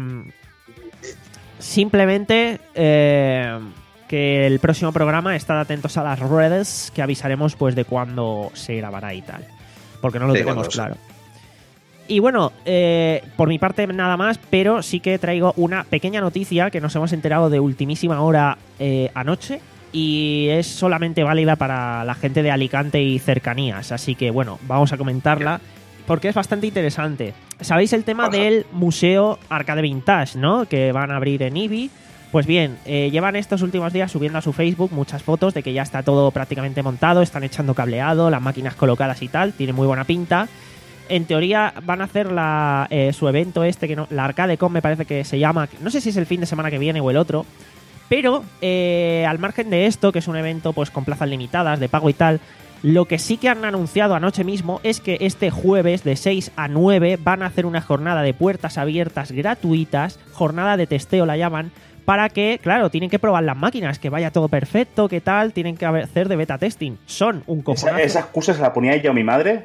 Speaker 1: simplemente eh, que el próximo programa, estad atentos a las redes, que avisaremos pues de cuándo se grabará y tal, porque no lo
Speaker 2: Sí,
Speaker 1: tenemos
Speaker 2: cuando
Speaker 1: claro. Y bueno, eh, por mi parte nada más, pero sí que traigo una pequeña noticia que nos hemos enterado de ultimísima hora eh, anoche, y es solamente válida para la gente de Alicante y cercanías. Así que bueno, vamos a comentarla porque es bastante interesante. ¿Sabéis el tema del Museo Arcade Vintage, no? Que van a abrir en Ibi. Pues bien, eh, llevan estos últimos días subiendo a su Facebook muchas fotos de que ya está todo prácticamente montado, están echando cableado, las máquinas colocadas y tal, tiene muy buena pinta. En teoría van a hacer la, eh, su evento este, que no, la ArcadeCon me parece que se llama, no sé si es el fin de semana que viene o el otro, pero eh, al margen de esto, que es un evento pues con plazas limitadas, de pago y tal, lo que sí que han anunciado anoche mismo es que este jueves de seis a nueve van a hacer una jornada de puertas abiertas gratuitas, jornada de testeo la llaman, para que, claro, tienen que probar las máquinas, que vaya todo perfecto, que tal, tienen que hacer de beta testing. Son un cojonazo.
Speaker 3: Esa, esa excusa se la ponía ella a mi madre.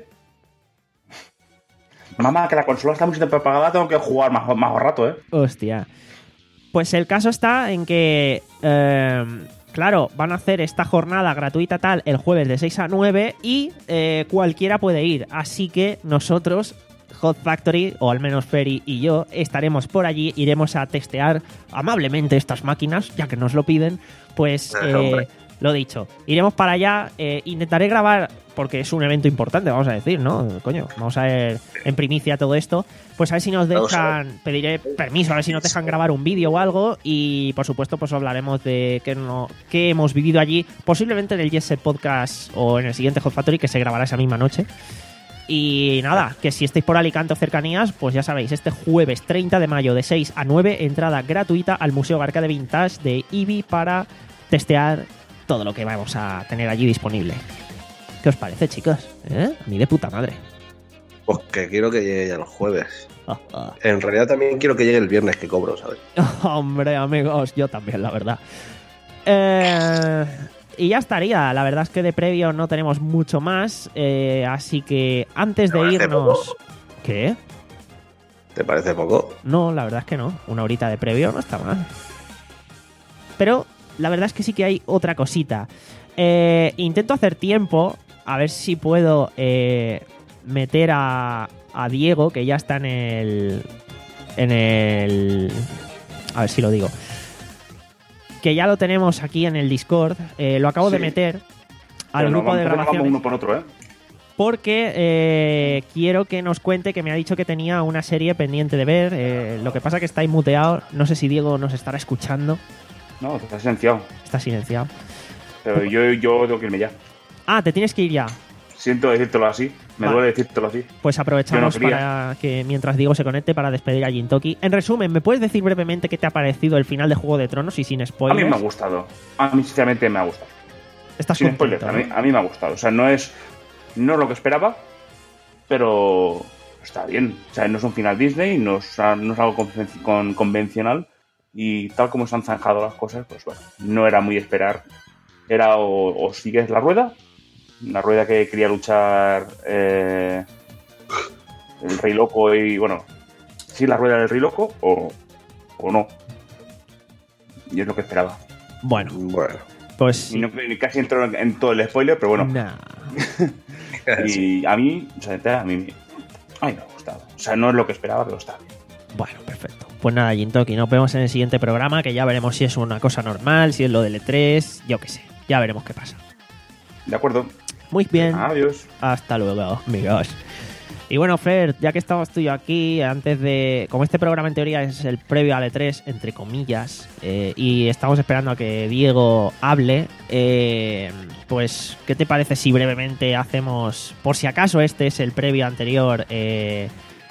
Speaker 3: Mamá, que la consola está muy apagada, tengo que jugar más, más rato, ¿eh?
Speaker 1: Hostia. Pues el caso está en que, eh, claro, van a hacer esta jornada gratuita tal el jueves de seis a nueve y eh, cualquiera puede ir. Así que nosotros, Hot Factory, o al menos Ferry y yo, estaremos por allí, iremos a testear amablemente estas máquinas, ya que nos lo piden, pues eh, lo dicho, iremos para allá, eh, intentaré grabar, porque es un evento importante, vamos a decir, ¿no? Coño, vamos a ver en primicia todo esto, pues a ver si nos dejan, pediré permiso, a ver si nos dejan grabar un vídeo o algo, y por supuesto pues hablaremos de qué, no, qué hemos vivido allí, posiblemente en el Jet Set Podcast o en el siguiente Hot Factory, que se grabará esa misma noche. Y nada, que si estáis por Alicante o cercanías, pues ya sabéis, este jueves treinta de mayo de seis a nueve, entrada gratuita al Museo Arcade Vintage de Ibi para testear todo lo que vamos a tener allí disponible. ¿Qué os parece, chicos? ¿Eh? A mí de puta madre.
Speaker 2: Pues que quiero que llegue ya el jueves. Oh, oh. En realidad también quiero que llegue el viernes que cobro, ¿sabes?
Speaker 1: Oh, hombre, amigos, yo también, la verdad. Eh... Y ya estaría, la verdad es que de previo no tenemos mucho más, eh, así que antes de irnos...
Speaker 2: Poco?
Speaker 1: ¿Qué?
Speaker 2: ¿Te parece poco?
Speaker 1: No, la verdad es que no, una horita de previo no está mal. Pero la verdad es que sí que hay otra cosita. Eh, intento hacer tiempo, a ver si puedo eh, meter a, a Diego, que ya está en el... En el... A ver si lo digo... Que ya lo tenemos aquí en el Discord, eh, lo acabo sí. de meter al
Speaker 3: Pero
Speaker 1: grupo
Speaker 3: no,
Speaker 1: de grabación.
Speaker 3: Uno por otro, ¿eh?
Speaker 1: Porque eh, quiero que nos cuente que me ha dicho que tenía una serie pendiente de ver. Eh, lo que pasa que está inmuteado. No sé si Diego nos estará escuchando.
Speaker 3: No, está silenciado.
Speaker 1: Está silenciado.
Speaker 3: Pero yo, yo tengo que irme ya.
Speaker 1: Ah, te tienes que ir ya.
Speaker 3: Siento decírtelo así. Me vale. duele decírtelo así.
Speaker 1: Pues aprovechamos no para que mientras Diego se conecte para despedir a Jintoki. En resumen, ¿me puedes decir brevemente qué te ha parecido el final de Juego de Tronos y sin spoilers?
Speaker 3: A mí me ha gustado. A mí sinceramente me ha gustado.
Speaker 1: ¿Estás
Speaker 3: sin
Speaker 1: contento,
Speaker 3: spoilers, ¿no? a, mí,
Speaker 1: ¿no?
Speaker 3: a mí me ha gustado. O sea, no es, no es lo que esperaba, pero está bien. O sea, no es un final Disney, no es, no es algo conven- con, convencional. Y tal como se han zanjado las cosas, pues bueno, no era muy esperar. Era o, o sigues la rueda, una rueda que quería luchar eh, el Rey Loco y, bueno, sí, la rueda del Rey Loco o, o no. Y es lo que esperaba.
Speaker 1: Bueno,
Speaker 2: bueno.
Speaker 1: Pues
Speaker 3: y no, casi entro en, en todo el spoiler, pero bueno.
Speaker 1: Nah.
Speaker 3: Y a mí, o sea, a mí, a mí me ha gustado. O sea, no es lo que esperaba, pero está bien.
Speaker 1: Bueno, perfecto. Pues nada, Jintoki, nos vemos en el siguiente programa, que ya veremos si es una cosa normal, si es lo del E tres, yo qué sé. Ya veremos qué pasa.
Speaker 3: De acuerdo.
Speaker 1: Muy bien.
Speaker 3: Adiós.
Speaker 1: Hasta luego, amigos. Y bueno, Fer, ya que estamos tú y yo aquí, antes de... Como este programa en teoría es el previo al E tres, entre comillas, eh, y estamos esperando a que Diego hable, eh, pues, ¿qué te parece si brevemente hacemos, por si acaso este es el previo anterior eh,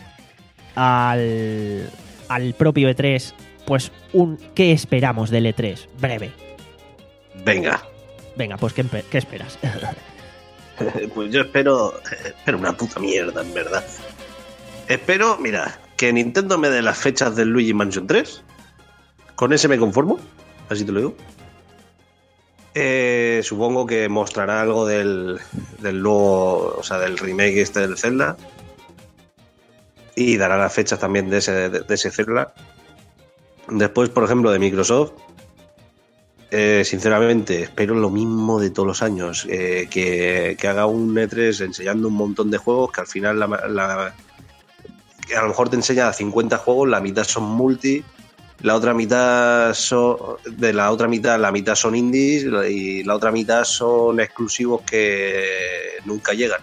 Speaker 1: al, al propio E tres, pues un ¿qué esperamos del E tres? Breve.
Speaker 2: Venga.
Speaker 1: Venga, pues ¿qué, qué esperas?
Speaker 2: Pues yo espero, espero una puta mierda, en verdad. Espero, mira, que Nintendo me dé las fechas del Luigi Mansion tres. Con ese me conformo, así te lo digo. Eh, supongo que mostrará algo del, del nuevo, o sea, del remake este del Zelda. Y dará las fechas también de ese, de, de ese Zelda. Después, por ejemplo, de Microsoft. Eh, sinceramente, espero lo mismo de todos los años, eh, que, que haga un E tres enseñando un montón de juegos, que al final la, la, que a lo mejor te enseña cincuenta juegos, la mitad son multi, la otra mitad son, de la otra mitad, la mitad son indies y la otra mitad son exclusivos que nunca llegan.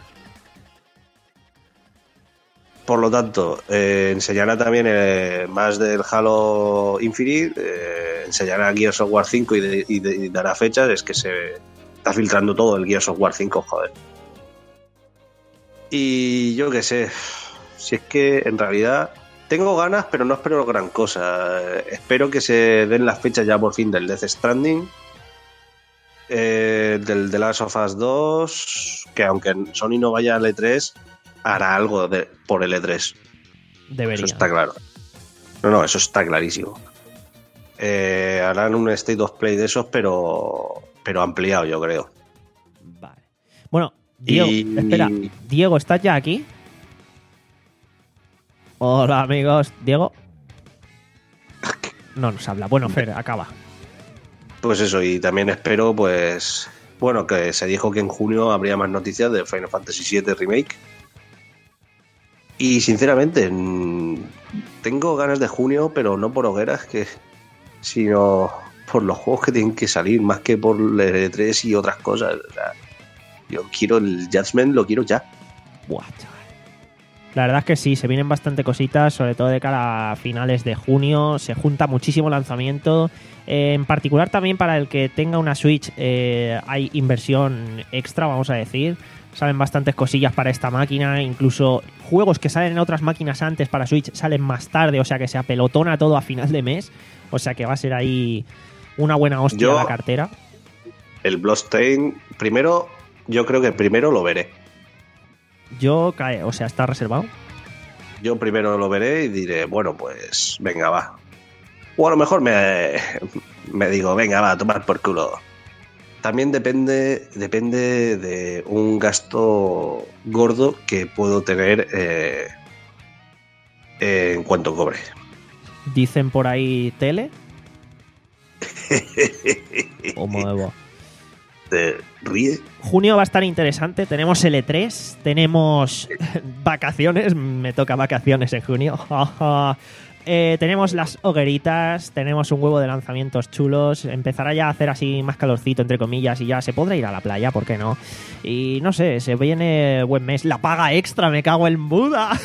Speaker 2: Por lo tanto, eh, enseñará también eh, más del Halo Infinite, eh, enseñará Gears of War cinco y, de, y, de, y dará fechas. Es que se está filtrando todo el Gears of War cinco, joder. Y yo qué sé, si es que en realidad tengo ganas, pero no espero gran cosa. Eh, espero que se den las fechas ya por fin del Death Stranding, eh, del The Last of Us dos, que aunque Sony no vaya al E tres, hará algo de, por el E tres.
Speaker 1: Debería.
Speaker 2: Eso está claro. No, no, eso está clarísimo. Eh, harán un State of Play de esos, pero, pero ampliado, yo creo.
Speaker 1: Vale. Bueno, Diego,
Speaker 2: y...
Speaker 1: espera. Diego, ¿estás ya aquí? Hola, amigos. Diego. No nos habla. Bueno, Fer, acaba.
Speaker 2: Pues eso, y también espero, pues... Bueno, que se dijo que en junio habría más noticias de Final Fantasy siete Remake. Y sinceramente, tengo ganas de junio, pero no por hogueras, que sino por los juegos que tienen que salir, más que por el E tres y otras cosas. O sea, yo quiero el Judgment, lo quiero ya.
Speaker 1: Buah, chaval. La verdad es que sí, se vienen bastante cositas, sobre todo de cara a finales de junio. Se junta muchísimo lanzamiento. Eh, en particular también para el que tenga una Switch eh, hay inversión extra, vamos a decir. Salen bastantes cosillas para esta máquina, incluso juegos que salen en otras máquinas antes para Switch salen más tarde, o sea que se apelotona todo a final de mes, o sea que va a ser ahí una buena hostia
Speaker 2: yo,
Speaker 1: la cartera.
Speaker 2: El Bloodstained, primero, yo creo que primero lo veré.
Speaker 1: Yo, cae, o sea, está reservado.
Speaker 2: Yo primero lo veré y diré, bueno, pues venga, va. O a lo mejor me, me digo, venga, va, a tomar por culo. También depende, depende de un gasto gordo que puedo tener eh, eh, en cuanto cobre.
Speaker 1: Dicen por ahí tele. ¿O muevo?
Speaker 2: ¿Te ríe?
Speaker 1: Junio va a estar interesante. Tenemos el E tres, tenemos vacaciones. Me toca vacaciones en junio. Eh, tenemos las hogueritas, tenemos un huevo de lanzamientos chulos, empezará ya a hacer así más calorcito, entre comillas, y ya se podrá ir a la playa, ¿por qué no? Y no sé, se viene buen mes. La paga extra, me cago en Buda.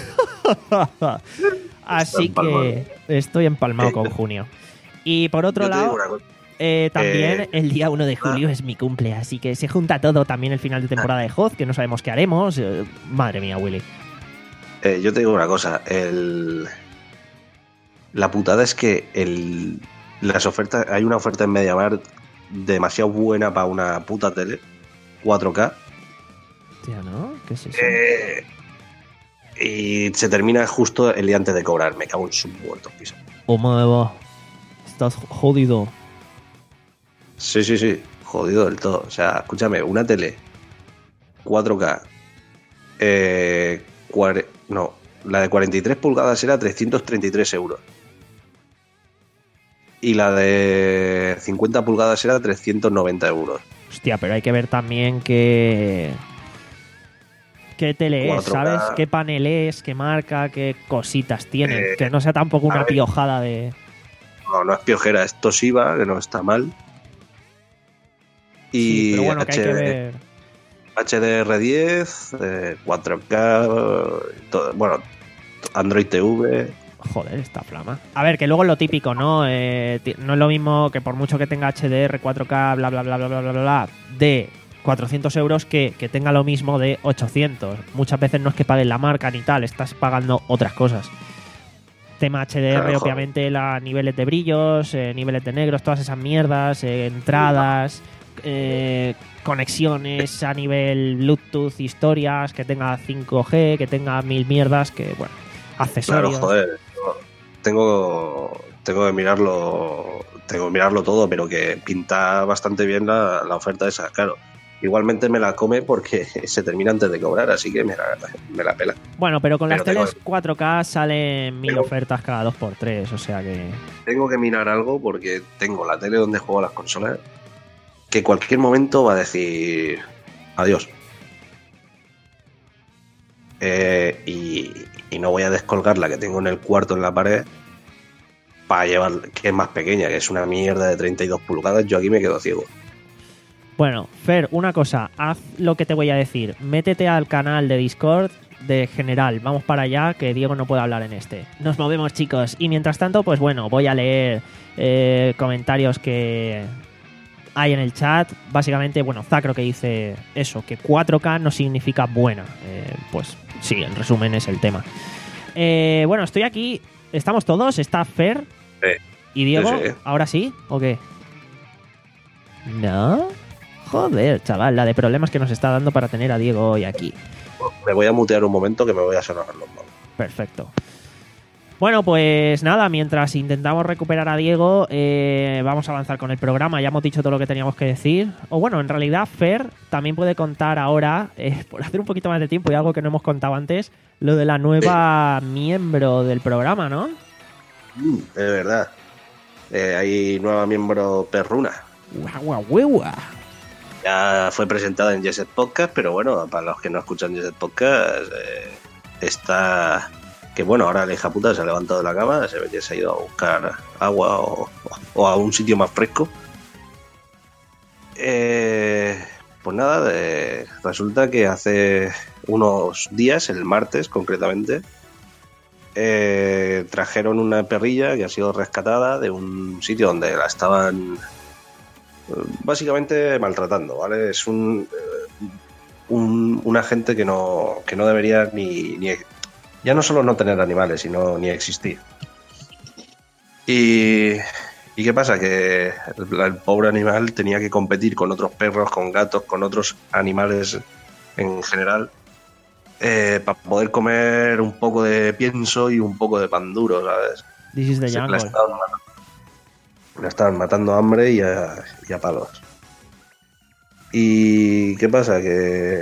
Speaker 1: Así que estoy empalmado con junio. Y por otro lado, eh, también eh, el día uno de julio ah. es mi cumple, así que se junta todo, también el final de temporada de Hoth, que no sabemos qué haremos. Eh, madre mía, Willy.
Speaker 2: Eh, yo te digo una cosa, el... La putada es que el, las ofertas, hay una oferta en MediaMarkt demasiado buena para una puta tele, cuatro K.
Speaker 1: Tía, ¿no? ¿Qué es eso?
Speaker 2: Eh, y se termina justo el día antes de cobrar. Me cago en su muerto piso.
Speaker 1: Oh, madre va. Estás jodido.
Speaker 2: Sí, sí, sí. Jodido del todo. O sea, escúchame, una tele cuatro K. Eh, cuare, no, la de cuarenta y tres pulgadas era trescientos treinta y tres euros. Y la de cincuenta pulgadas era trescientos noventa euros.
Speaker 1: Hostia, pero hay que ver también qué... qué tele es, ¿sabes? Qué panel es, qué marca, qué cositas tiene. Eh, que no sea tampoco una piojada de...
Speaker 2: No, no es piojera, es Toshiba, que no está mal. Y
Speaker 1: sí, pero bueno,
Speaker 2: H D,
Speaker 1: que hay que ver...
Speaker 2: H D R diez, eh, cuatro K, todo, bueno, Android T V...
Speaker 1: Joder, esta flama. A ver, que luego es lo típico, ¿no? Eh, no es lo mismo que por mucho que tenga H D R, cuatro K, bla, bla, bla, bla, bla, bla, bla, de cuatrocientos euros que, que tenga lo mismo de ochocientos. Muchas veces no es que paguen la marca ni tal, estás pagando otras cosas. Tema H D R, claro, obviamente, la, niveles de brillos, eh, niveles de negros, todas esas mierdas, eh, entradas, eh, conexiones a nivel Bluetooth, historias, que tenga cinco G, que tenga mil mierdas, que, bueno, accesorios.
Speaker 2: Claro, joder. Tengo, tengo que mirarlo, tengo que mirarlo todo, pero que pinta bastante bien la, la oferta esa, claro. Igualmente me la come porque se termina antes de cobrar, así que me la, me la pela.
Speaker 1: Bueno, pero con pero las teles tengo, cuatro K salen mil tengo, ofertas cada dos por tres, o sea que...
Speaker 2: Tengo que mirar algo porque tengo la tele donde juego las consolas que cualquier momento va a decir adiós. Eh, y, y no voy a descolgar la que tengo en el cuarto en la pared para llevar, que es más pequeña, que es una mierda de treinta y dos pulgadas, yo aquí me quedo ciego.
Speaker 1: Bueno, Fer, una cosa, haz lo que te voy a decir. Métete al canal de Discord de general. Vamos para allá, que Diego no puede hablar en este. Nos movemos, chicos. Y mientras tanto, pues bueno, voy a leer eh, comentarios que hay en el chat. Básicamente, bueno, Zacro que dice eso, que cuatro K no significa buena. Eh, pues sí, en resumen es el tema. Eh, bueno, estoy aquí. ¿Estamos todos? ¿Está Fer?
Speaker 2: Sí.
Speaker 1: ¿Y Diego?
Speaker 2: Sí, sí.
Speaker 1: ¿Ahora sí? ¿O qué? ¿No? Joder, chaval, la de problemas que nos está dando para tener a Diego hoy aquí.
Speaker 2: Me voy a mutear un momento que me voy a sonar los manos.
Speaker 1: Perfecto. Bueno, pues nada, mientras intentamos recuperar a Diego, eh, vamos a avanzar con el programa. Ya hemos dicho todo lo que teníamos que decir. O bueno, en realidad Fer también puede contar ahora, eh, por hacer un poquito más de tiempo y algo que no hemos contado antes, lo de la nueva miembro del programa, ¿no?
Speaker 2: Mm, es verdad. Eh, hay nueva miembro perruna.
Speaker 1: Guau, guau, guau, guau.
Speaker 2: Ya fue presentada en Jesset Podcast, pero bueno, para los que no escuchan Jesset Podcast, eh, está... Que bueno, ahora la hija puta se ha levantado de la cama, se ve que se ha ido a buscar agua o, o a un sitio más fresco. Eh, pues nada, eh, resulta que hace unos días, el martes concretamente, eh, trajeron una perrilla que ha sido rescatada de un sitio donde la estaban... básicamente maltratando, ¿vale? Es un, un una gente que no, que no debería ni, ni... Ya no solo no tener animales, sino ni existir. Y... ¿Y qué pasa? Que el, el pobre animal tenía que competir con otros perros, con gatos, con otros animales en general, eh, para poder comer un poco de pienso y un poco de pan duro, ¿sabes?
Speaker 1: This is the
Speaker 2: Se- la
Speaker 1: jungle.
Speaker 2: estaban matando. La estaban matando a hambre y a, y a palos. ¿Y qué pasa? Que,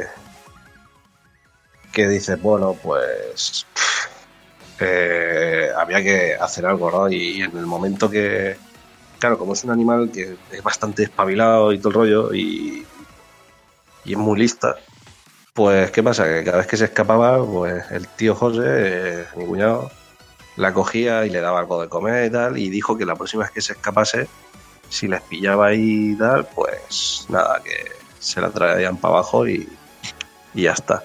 Speaker 2: que dices, bueno, pues pff, eh, había que hacer algo, ¿no? Y en el momento que, claro, como es un animal que es bastante espabilado y todo el rollo y, y es muy lista, pues ¿qué pasa? Que cada vez que se escapaba, pues el tío José, eh, mi cuñado, la cogía y le daba algo de comer y tal, y dijo que la próxima vez que se escapase, si les pillaba ahí y tal, pues nada, que se la traían para abajo y, y ya está.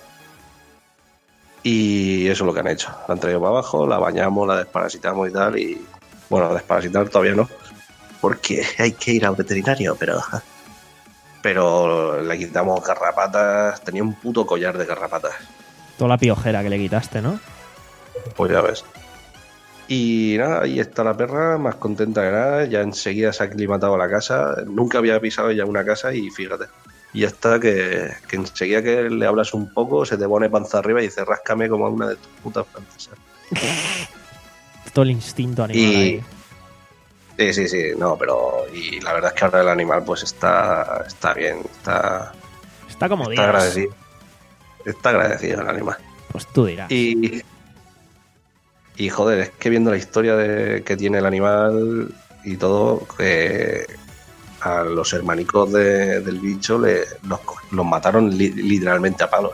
Speaker 2: Y eso es lo que han hecho. La han traído para abajo, la bañamos, la desparasitamos y tal, y bueno, desparasitar todavía no, porque hay que ir al veterinario, pero... Pero le quitamos garrapatas, tenía un puto collar de garrapatas.
Speaker 1: Toda la piojera que le quitaste, ¿no?
Speaker 2: Pues ya ves. Y nada, ahí está la perra, más contenta que nada, ya enseguida se ha aclimatado a la casa, nunca había pisado ya una casa y fíjate. Y ya está, que, que enseguida que le hablas un poco, se te pone panza arriba y dice, ráscame como a una de tus putas francesas.
Speaker 1: Todo el instinto animal
Speaker 2: Y-
Speaker 1: ahí.
Speaker 2: Sí, sí, sí, no, pero... Y la verdad es que ahora el animal pues está, está bien, está,
Speaker 1: Está como
Speaker 2: está
Speaker 1: Dios.
Speaker 2: agradecido. Está agradecido el animal.
Speaker 1: Pues tú dirás.
Speaker 2: Y, y joder, es que viendo la historia de, que tiene el animal y todo, que a los hermanicos de- del bicho le, los, co- los mataron li- literalmente a palos.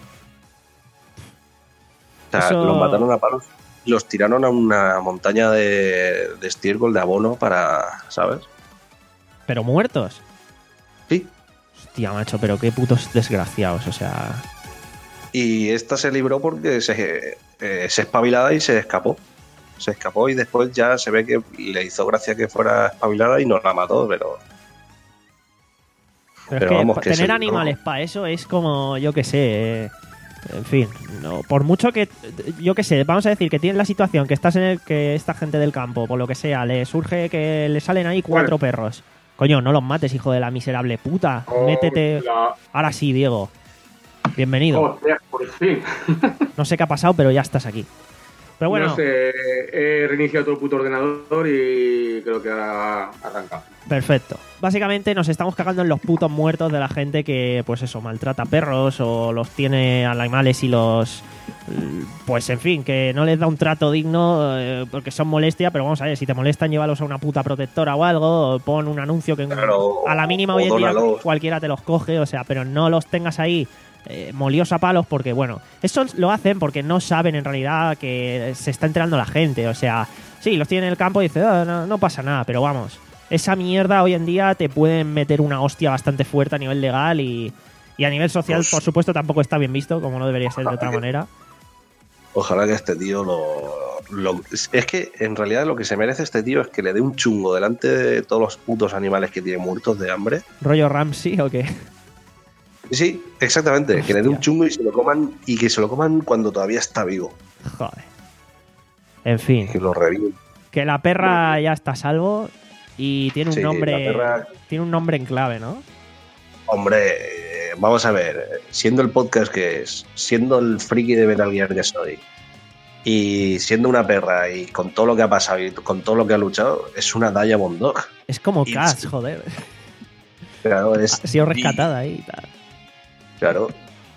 Speaker 2: O sea,
Speaker 1: Eso-
Speaker 2: los mataron a palos y los tiraron a una montaña de, de estiércol, de abono para, ¿sabes?
Speaker 1: Pero muertos.
Speaker 2: Sí.
Speaker 1: Hostia, macho, pero qué putos desgraciados, o sea...
Speaker 2: Y esta se libró porque se, eh, se espabilada y se escapó. Se escapó y después ya se ve que le hizo gracia que fuera espabilada y no la mató, pero...
Speaker 1: Pero,
Speaker 2: Pero
Speaker 1: es que
Speaker 2: vamos,
Speaker 1: pa-
Speaker 2: que
Speaker 1: tener
Speaker 2: sí,
Speaker 1: animales para eso es como, yo qué sé, eh, en fin, no, por mucho que, yo qué sé, vamos a decir que tienes la situación que estás en el que esta gente del campo, por lo que sea, le surge que le salen ahí cuatro perros. Coño, no los mates, hijo de la miserable puta. Métete.
Speaker 6: La...
Speaker 1: Ahora sí, Diego. Bienvenido.
Speaker 6: Hostia, por fin.
Speaker 1: No sé qué ha pasado, pero ya estás aquí. Pero bueno,
Speaker 6: No sé, he reiniciado todo el puto ordenador y creo que ahora arranca.
Speaker 1: perfecto. Básicamente nos estamos cagando en los putos muertos de la gente que, pues eso, maltrata perros o los tiene a animales y los... Pues en fin, que no les da un trato digno eh, porque son molestia, pero vamos a ver, si te molestan, llévalos a una puta protectora o algo, o pon un anuncio que
Speaker 2: Claro,
Speaker 1: a la mínima
Speaker 2: o
Speaker 1: hoy en día
Speaker 2: dónalos.
Speaker 1: cualquiera te los coge, o sea, pero no los tengas ahí eh, molíos a palos porque, bueno, eso lo hacen porque no saben en realidad que se está enterando la gente, o sea, Sí, los tiene en el campo y dice, oh, no, no pasa nada, pero vamos. Esa mierda hoy en día te pueden meter una hostia bastante fuerte a nivel legal y, y a nivel social,
Speaker 2: Pues,
Speaker 1: por supuesto, tampoco está bien visto, como no debería ser de otra
Speaker 2: que,
Speaker 1: manera.
Speaker 2: Ojalá que este tío lo, lo... Es que en realidad lo que se merece este tío es que le dé un chungo delante de todos los putos animales que tiene muertos de hambre.
Speaker 1: ¿Rollo Ramsey o qué?
Speaker 2: Sí, exactamente.
Speaker 1: Hostia.
Speaker 2: Que le dé un chungo y se lo coman y que se lo coman cuando todavía está vivo.
Speaker 1: Joder. En fin.
Speaker 2: Que lo reviven.
Speaker 1: Que la perra ya está a salvo y tiene un
Speaker 2: Sí,
Speaker 1: nombre.
Speaker 2: la perra-
Speaker 1: Tiene un nombre en clave, ¿no?
Speaker 2: Hombre, eh, vamos a ver. Siendo el podcast que es, siendo el friki de Metal Gear que soy, y siendo una perra y con todo lo que ha pasado y con todo lo que ha luchado, es una Diamond Dog.
Speaker 1: Es como
Speaker 2: Y-
Speaker 1: Cass, joder.
Speaker 2: Claro, es
Speaker 1: Ha sido rescatada ahí y tal.
Speaker 2: Claro.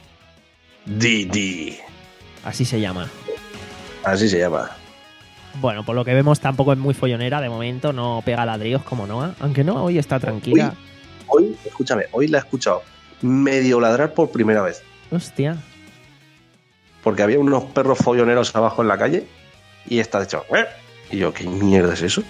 Speaker 2: Didi.
Speaker 1: Así se llama.
Speaker 2: Así se llama.
Speaker 1: Bueno, por lo que vemos tampoco es muy follonera de momento, no pega ladrillos como Noah. Aunque no, hoy está tranquila.
Speaker 2: Hoy, escúchame, hoy la he escuchado medio ladrar por primera vez.
Speaker 1: Hostia.
Speaker 2: Porque había unos perros folloneros abajo en la calle y está hecho. "Eh". Y yo, ¿qué mierda es eso?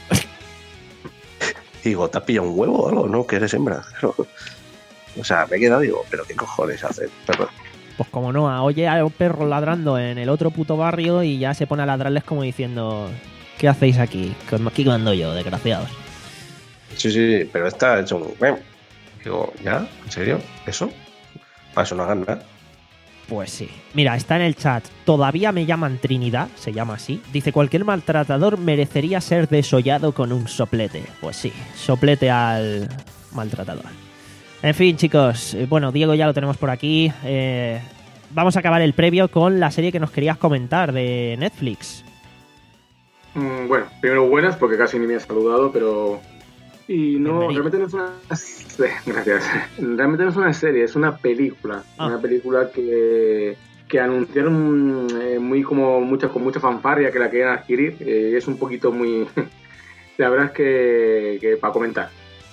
Speaker 2: Y digo, ¿te has pillado un huevo o algo? No, que eres hembra. O sea, me he quedado y digo, ¿pero qué cojones hace, perro?
Speaker 1: Pues como Noah, oye a un perro ladrando en el otro puto barrio y ya se pone a ladrarles como diciendo, ¿qué hacéis aquí? Aquí mando yo, desgraciados.
Speaker 2: Sí, sí, pero está hecho un. "Eh". Digo, ¿ya? ¿En serio? ¿Eso? Para eso no hagan nada.
Speaker 1: Pues sí. Mira, está en el chat. Todavía me llaman Trinidad, se llama así. Dice, cualquier maltratador merecería ser desollado con un soplete. Pues sí, soplete al maltratador. En fin, chicos. eh, Bueno, Diego ya lo tenemos por aquí. Eh, vamos a acabar el previo con la serie que nos querías comentar de Netflix.
Speaker 6: Mm, bueno, primero buenas, porque casi ni me has saludado, pero... Y no,
Speaker 1: Bienvenido.
Speaker 6: realmente no es una... Gracias. Realmente no es una serie, es una película.
Speaker 1: Ah.
Speaker 6: Una película que, que anunciaron eh, muy como mucha, con mucha fanfarria que la querían adquirir. Eh, es un poquito muy... La verdad es que, que para comentar.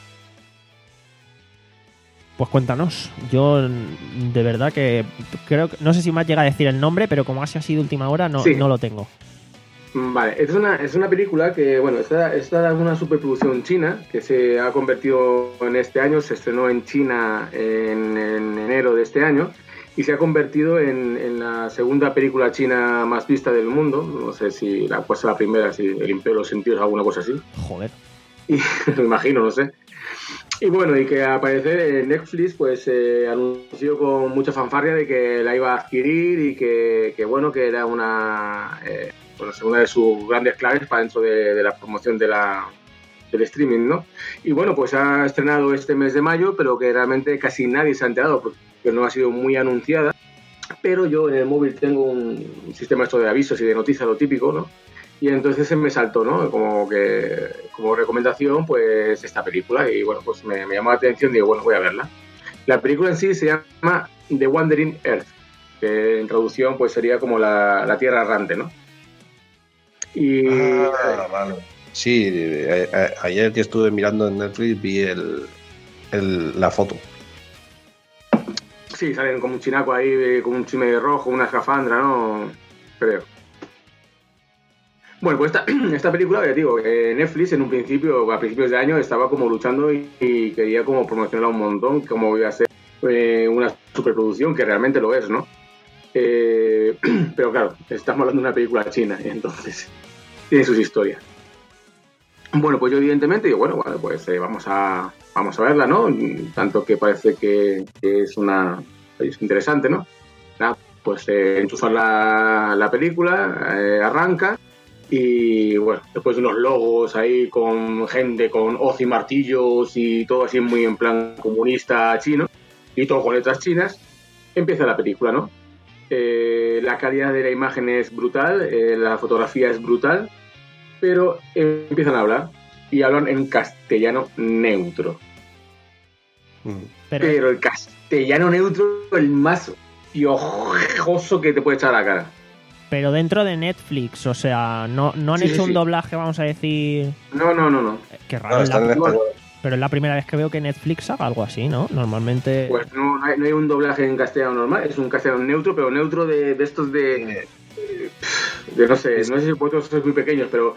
Speaker 1: Pues cuéntanos. Yo mm, de verdad que creo que... No sé si más llega a decir el nombre, pero como ha sido última hora, no,
Speaker 6: Sí.
Speaker 1: no lo tengo.
Speaker 6: Vale, es una, es una película que, bueno, esta, esta es una superproducción china que se ha convertido en este año, se estrenó en China en, en enero de este año y se ha convertido en, en la segunda película china más vista del mundo. No sé si la, pues la primera, si El Imperio de los Sentidos, alguna cosa así.
Speaker 1: Joder.
Speaker 6: Y, me imagino, no sé. Y bueno, y que al parecer en Netflix pues eh, anunció con mucha fanfarria de que la iba a adquirir y que, que bueno, que era una... Eh, bueno, una de sus grandes claves para dentro de, de la promoción de la, del streaming, ¿no? Y bueno, pues ha estrenado este mes de mayo, pero que realmente casi nadie se ha enterado porque no ha sido muy anunciada. Pero yo en el móvil tengo un, un sistema esto de avisos y de noticias, lo típico, ¿no? Y entonces se me saltó, ¿no? Como que como recomendación, pues esta película. Y bueno, pues me, me llamó la atención y digo, bueno, voy a verla. La película en sí se llama The Wandering Earth, que en traducción pues sería como la, la Tierra Errante, ¿no? Y
Speaker 2: Ah, vale. Sí, eh, eh, ayer que estuve mirando en Netflix vi el, el, la foto.
Speaker 6: sí, salen como un chinaco ahí, eh, con un chime rojo, una escafandra, ¿no? Creo. Bueno, pues esta, esta película, ya digo, eh, Netflix en un principio, a principios de año, estaba como luchando y, y quería como promocionarla un montón, como iba a ser eh, una superproducción, que realmente lo es, ¿no? Eh, pero claro, estamos hablando de una película china, y entonces tiene sus historias. Bueno, pues yo evidentemente digo, bueno, bueno pues eh, vamos a vamos a verla, ¿no? Tanto que parece que, que es una es interesante, ¿no? Nada, pues eh, enchufar la, la película, eh, arranca y bueno, después de unos logos ahí con gente con hoz y martillos y todo así muy en plan comunista chino y todo con letras chinas, empieza la película, ¿no? Eh, la calidad de la imagen es brutal, eh, la fotografía es brutal, pero eh, empiezan a hablar y hablan en castellano neutro.
Speaker 1: Pero,
Speaker 6: Pero el castellano neutro, el más piojoso que te puede echar a la cara.
Speaker 1: pero dentro de Netflix, o sea, no, no han
Speaker 6: Sí,
Speaker 1: hecho
Speaker 6: sí,
Speaker 1: un
Speaker 6: sí.
Speaker 1: doblaje, vamos a decir...
Speaker 6: No, no, no, no.
Speaker 1: Qué raro,
Speaker 2: No,
Speaker 1: es la-
Speaker 2: están en español.
Speaker 1: pero es la primera vez que veo que Netflix haga algo así, ¿no? Normalmente...
Speaker 6: Pues no, no hay, no hay un doblaje en castellano normal, es un castellano neutro, pero neutro de, de estos de, de... No sé, no sé si vosotros sois muy pequeños, pero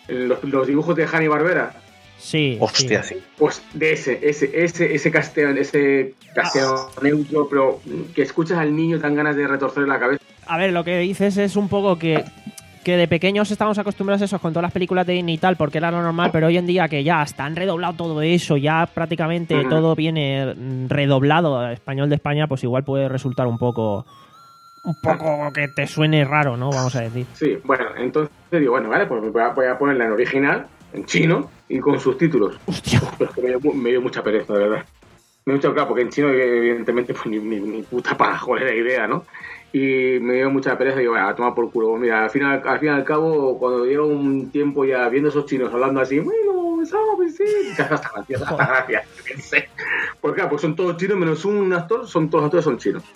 Speaker 6: los, los dibujos de Hanna-Barbera.
Speaker 1: Sí.
Speaker 2: Hostia,
Speaker 1: sí.
Speaker 2: sí.
Speaker 6: Pues de ese, ese, ese, ese casteo, ese casteo neutro, pero que escuchas al niño, te dan ganas de retorcerle la cabeza.
Speaker 1: A ver, lo que dices es un poco que, que de pequeños estamos acostumbrados a eso con todas las películas de Disney y tal, porque era lo normal, pero hoy en día que ya está redoblado todo eso, ya prácticamente
Speaker 6: Uh-huh.
Speaker 1: todo viene redoblado, español de España, pues igual puede resultar un poco... Un poco que te suene raro, ¿no? Vamos a decir.
Speaker 6: Sí, bueno, entonces digo, bueno, vale, pues voy a, voy a ponerla en original, en chino y con subtítulos.
Speaker 1: Hostia.
Speaker 6: Pero es que me dio, me dio mucha pereza, de verdad. Me dio mucha claro, porque en chino, evidentemente, pues ni, ni, ni puta para joder la idea, ¿no? Y me dio mucha pereza y digo, bueno, a tomar por culo. Mira, al final, al fin y al cabo, cuando llevo un tiempo ya viendo esos chinos hablando así, bueno, ¿sabes? Sí, hasta gracias, hasta gracias. Porque claro, pues son todos chinos, menos un actor, son todos los actores son chinos.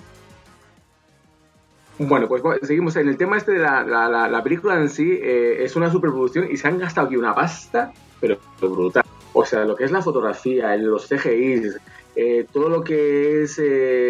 Speaker 6: Bueno, pues seguimos en el tema este de la, la, la, la película en sí. Eh, es una superproducción y se han gastado aquí una pasta, pero brutal. O sea, lo que es la fotografía, los C G Is, eh, todo lo que es eh,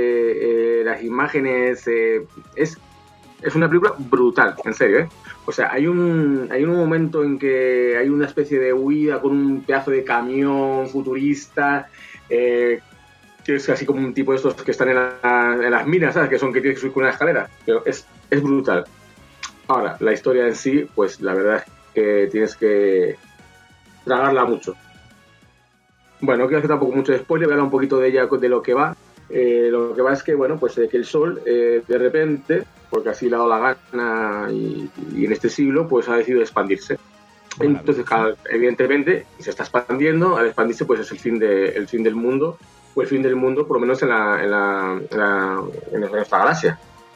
Speaker 6: eh, las imágenes, eh, es, es una película brutal, en serio, ¿eh? O sea, hay un, hay un momento en que hay una especie de huida con un pedazo de camión futurista, eh, que es así como un tipo de estos que están en, la, en las minas, ¿sabes? Que son que tienes que subir con una escalera. Pero es, es brutal. Ahora, la historia en sí, pues la verdad es que tienes que tragarla mucho. Bueno, no quiero hacer tampoco mucho spoiler, voy a hablar un poquito de ella, de lo que va. Eh, lo que va es que, bueno, pues eh, que el Sol, eh, de repente, porque así le ha dado la gana y, y en este siglo, pues ha decidido expandirse. Bueno, entonces, claro, evidentemente, se está expandiendo, al expandirse, pues es el fin, de, el fin del mundo, o el fin del mundo, por lo menos en, la, en, la, en, la, en nuestra galaxia.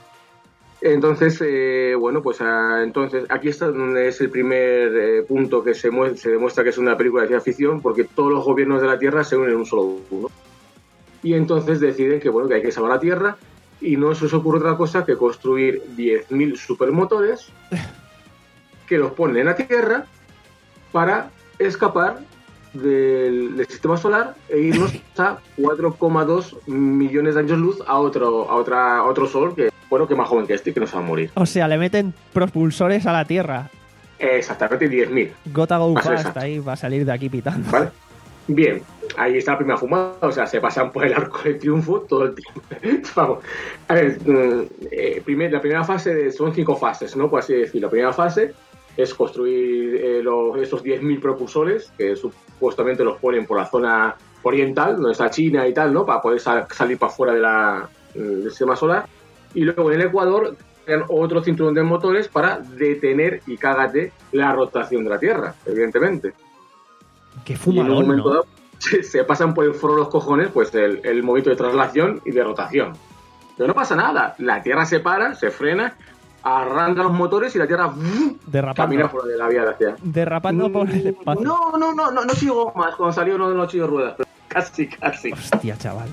Speaker 6: Entonces, eh, bueno, pues a, entonces aquí está donde es el primer eh, punto que se, muestra, se demuestra que es una película de ciencia ficción, porque todos los gobiernos de la Tierra se unen en un solo uno. Y entonces deciden que, bueno, que hay que salvar la Tierra, y no se les ocurre otra cosa que construir diez mil supermotores que los ponen en la Tierra para escapar del, del sistema solar e irnos a cuatro coma dos millones de años luz a otro, a otra, a otro sol que, bueno, que más joven que este, que no se va a morir.
Speaker 1: O sea, le meten propulsores a la Tierra.
Speaker 6: Exactamente, diez mil.
Speaker 1: Gotta go fast, ahí va a salir de aquí pitando.
Speaker 6: ¿Vale? Bien, ahí está la primera fumada, o sea, se pasan por el arco de triunfo todo el tiempo. Vamos, a ver, eh, primer, la primera fase de, son cinco fases, ¿no? Por así decirlo. La primera fase es construir eh, los, esos diez mil propulsores, que supuestamente los ponen por la zona oriental, donde está China y tal, ¿no? Para poder sal, salir para fuera de la, del sistema solar. Y luego en el Ecuador crean otro cinturón de motores para detener, y cágate, la rotación de la Tierra, evidentemente.
Speaker 1: Qué fumadón, en un momento, ¿no? Dado,
Speaker 6: se, se pasan por el foro los cojones, pues el, el movimiento de traslación y de rotación. Pero no pasa nada, la Tierra se para, se frena, arranca los motores y la Tierra
Speaker 1: derrapando.
Speaker 6: Camina fuera de la Vía Láctea.
Speaker 1: Derrapando por el espacio.
Speaker 6: No, no, no, no, no sigo más. Cuando salió no, no sigo ruedas, pero casi, casi.
Speaker 1: Hostia, chaval.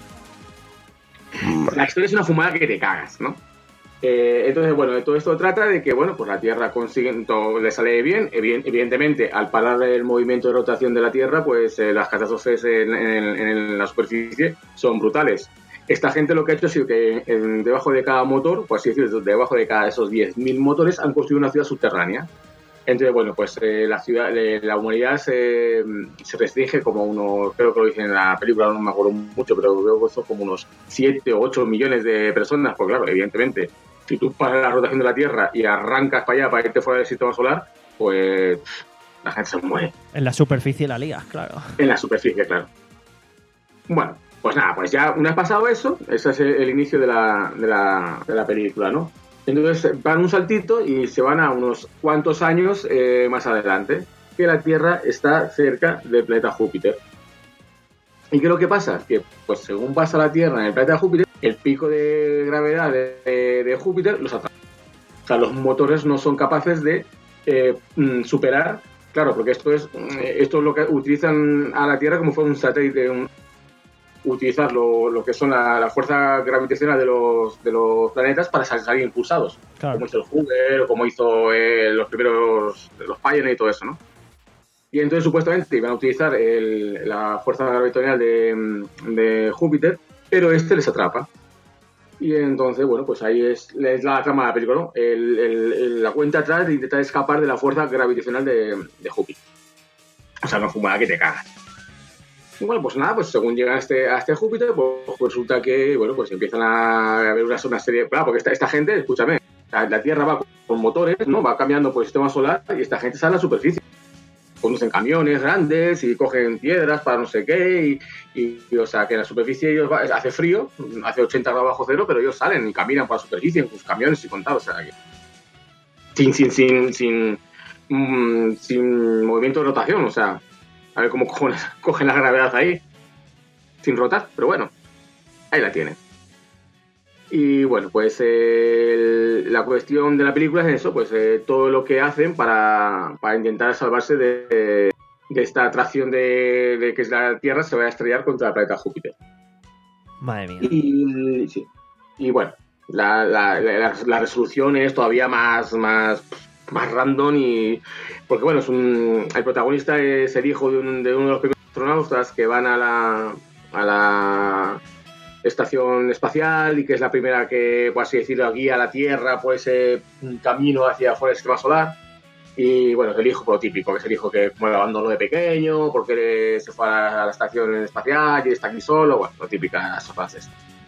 Speaker 6: La historia es una fumada que te cagas, ¿no? Eh, entonces, bueno, todo esto trata de que, bueno, pues la Tierra consigue, todo le sale bien. Evidentemente, al parar el movimiento de rotación de la Tierra, pues eh, las catástrofes en, en, en la superficie son brutales. Esta gente lo que ha hecho ha sido que en, debajo de cada motor, pues así decirlo, debajo de cada esos diez mil motores han construido una ciudad subterránea. Entonces, bueno, pues eh, la ciudad, eh, la humanidad se, se restringe como unos, creo que lo dicen en la película, no me acuerdo mucho, pero creo que son como unos siete o ocho millones de personas, pues claro, evidentemente, si tú paras la rotación de la Tierra y arrancas para allá para irte fuera del sistema solar, pues la gente se muere.
Speaker 1: En la superficie la ligas, claro.
Speaker 6: En la superficie, claro. Bueno, pues nada, pues ya una vez pasado eso, ese es el inicio de la, de la, de la película, ¿no? Entonces van un saltito y se van a unos cuantos años eh, más adelante, que la Tierra está cerca del planeta Júpiter. ¿Y qué es lo que pasa? Que pues según pasa la Tierra en el planeta Júpiter, el pico de gravedad de, de, de Júpiter los atrapa. O sea, los motores no son capaces de eh, superar, claro, porque esto es, esto es lo que utilizan a la Tierra como fuera un satélite, un, utilizar lo, lo que son la, la fuerza gravitacional de los, de los planetas para salir impulsados, claro. Como hizo el Hubble o como hizo eh, los primeros, los Pioneer y todo eso, ¿no? Y entonces supuestamente iban a utilizar el, la fuerza gravitacional de, de Júpiter, pero este les atrapa. Y entonces, bueno, pues ahí es, es la trama de la película, ¿no? El, el, el, la cuenta atrás de intentar escapar de la fuerza gravitacional de, de Júpiter. O sea, una fumada que te cagas. Y bueno, pues nada, pues según llegan a este, a este Júpiter, pues, pues resulta que, bueno, pues empiezan a haber una, una serie... Claro, porque esta, esta gente, escúchame, la, la Tierra va con, con motores, ¿no? Va cambiando por el sistema solar y esta gente sale a la superficie. Conducen camiones grandes y cogen piedras para no sé qué y, y, y o sea, que en la superficie ellos va, hace frío, hace ochenta grados bajo cero, pero ellos salen y caminan por la superficie en sus camiones y contados, o sea, que sin, sin, sin, sin, mmm, sin movimiento de rotación, o sea, a ver cómo cogen, cogen la gravedad ahí, sin rotar, pero bueno, ahí la tienen. Y bueno, pues eh, la cuestión de la película es eso, pues eh, todo lo que hacen para, para intentar salvarse de, de esta atracción de, de que es la Tierra se vaya a estrellar contra el planeta Júpiter.
Speaker 1: Madre mía.
Speaker 6: Y, sí. Y bueno, la, la, la, la resolución es todavía más, más, más random y porque bueno, es un, el protagonista es el hijo de, un, de uno de los primeros astronautas que van a la... A la estación espacial y que es la primera que, por así decirlo, guía a la Tierra por ese camino hacia afuera del sistema solar. Y bueno, es el hijo prototípico, que es el hijo que como lo abandonó de pequeño porque se fue a la estación espacial y está aquí solo, bueno, lo típica esas frases.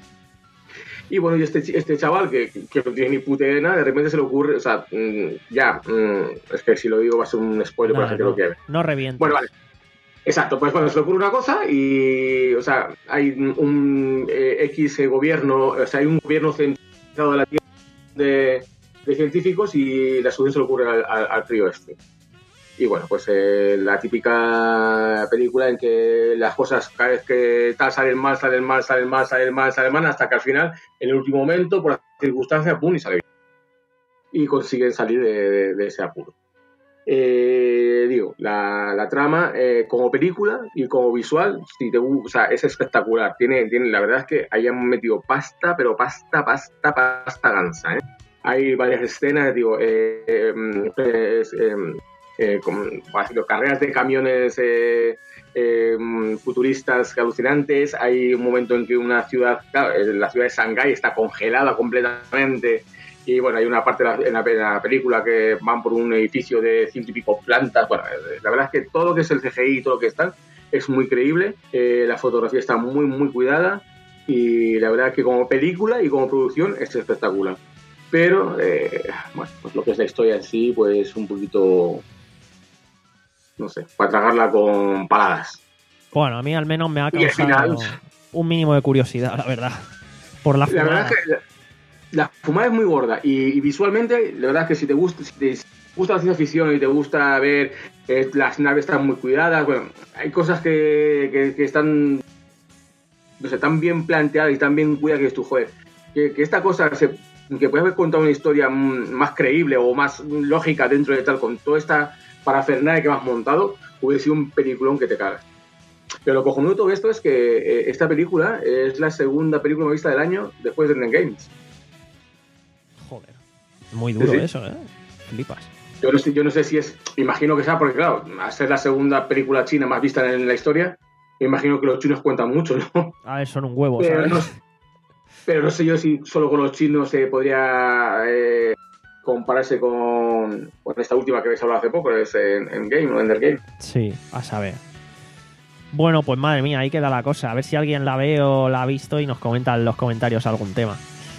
Speaker 6: Y bueno, y este, este chaval que, que no tiene ni puta idea de nada, de repente se le ocurre, o sea, ya, es que si lo digo va a ser un spoiler
Speaker 1: no,
Speaker 6: para la gente
Speaker 1: no,
Speaker 6: que lo quiere.
Speaker 1: No revienta.
Speaker 6: Bueno, vale. Exacto, pues bueno, se le ocurre una cosa y, o sea, hay un eh, X gobierno, o sea, hay un gobierno centralizado de la Tierra de, de científicos y la solución se le ocurre al, al, al trío este. Y bueno, pues eh, la típica película en que las cosas cada vez que tal salen mal, salen mal, salen mal, salen mal, salen mal, hasta que al final, en el último momento, por circunstancias, pum, y sale bien. Y consiguen salir de, de, de ese apuro. Eh, digo, la, la trama eh, como película y como visual, si te, o sea, es espectacular. Tiene, tiene, la verdad es que ahí han metido pasta, pero pasta, pasta, pasta gansa, ¿eh? Hay varias escenas, digo, eh, eh, eh, eh, con, decirlo, carreras de camiones eh, eh, futuristas alucinantes. Hay un momento en que una ciudad, claro, la ciudad de Shanghái está congelada completamente. Y bueno, hay una parte en la, en la película que van por un edificio de ciento y pico plantas. Bueno, la verdad es que todo lo que es el C G I y todo lo que está es muy creíble. Eh, la fotografía está muy, muy cuidada. Y la verdad es que como película y como producción es espectacular. Pero, eh, bueno, pues lo que es la historia en sí, pues un poquito, no sé, para tragarla con paladas.
Speaker 1: Bueno, a mí al menos me ha causado final, un mínimo de curiosidad, la verdad. Por la fumada.
Speaker 6: La verdad es que... La, La fumada es muy gorda y, y visualmente, la verdad es que si te gusta, si te gusta la ciencia ficción y te gusta ver eh, las naves están muy cuidadas, bueno, hay cosas que, que, que están, no sé, tan bien planteadas y tan bien cuidadas que es tu joder. Que, que esta cosa, se, que puedes haber contado una historia más creíble o más lógica dentro de tal, con toda esta parafernalia que me has montado, hubiera sido un peliculón que te cagas. Pero lo cojonudo de todo esto es que eh, esta película es la segunda película vista del año después de Endgame.
Speaker 1: Joder, muy duro
Speaker 6: sí, sí.
Speaker 1: eso, ¿eh? Flipas.
Speaker 6: Yo no, sé, yo no sé si es... Imagino que sea porque, claro, al ser la segunda película china más vista en la historia, me imagino que los chinos cuentan mucho, ¿no?
Speaker 1: A ver, son un huevo,
Speaker 6: pero
Speaker 1: ¿sabes?
Speaker 6: No, pero no sé yo si solo con los chinos se podría eh, compararse con, con esta última que habéis hablado hace poco, es en, en Game o Ender Game.
Speaker 1: Sí, a saber. Bueno, pues madre mía, ahí queda la cosa. A ver si alguien la ve o la ha visto y nos comenta en los comentarios algún tema.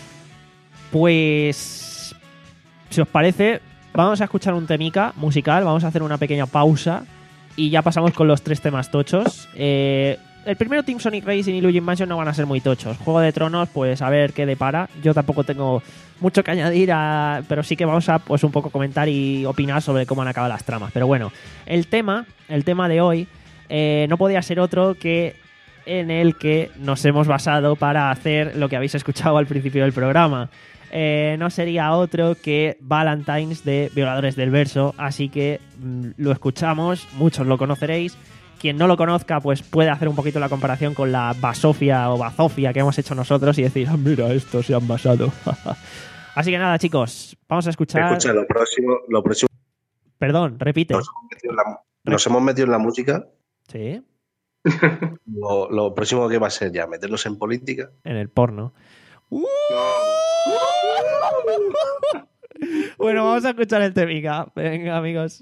Speaker 1: Pues, si os parece, vamos a escuchar un temica musical, vamos a hacer una pequeña pausa y ya pasamos con los tres temas tochos. Eh, el primero, Team Sonic Racing y Luigi Mansion, no van a ser muy tochos. Juego de Tronos, pues a ver qué depara. Yo tampoco tengo mucho que añadir, a, pero sí que vamos a pues un poco comentar y opinar sobre cómo han acabado las tramas. Pero bueno, el tema, el tema de hoy eh, no podía ser otro que en el que nos hemos basado para hacer lo que habéis escuchado al principio del programa. Eh, no sería otro que Valentine's de Violadores del Verso, así que mmm, lo escuchamos, muchos lo conoceréis. Quien no lo conozca, pues puede hacer un poquito la comparación con la basofia o bazofia que hemos hecho nosotros y decir, ah, mira, estos se han basado. Así que nada, chicos, vamos a escuchar.
Speaker 2: Escucha, lo próximo, lo próximo.
Speaker 1: Perdón, repite.
Speaker 2: Nos hemos metido en la, nos hemos metido en la música.
Speaker 1: Sí.
Speaker 2: Lo, lo próximo que va a ser ya meterlos en política.
Speaker 1: En el porno. Uh. Bueno, vamos a escuchar el temica. Venga, amigos.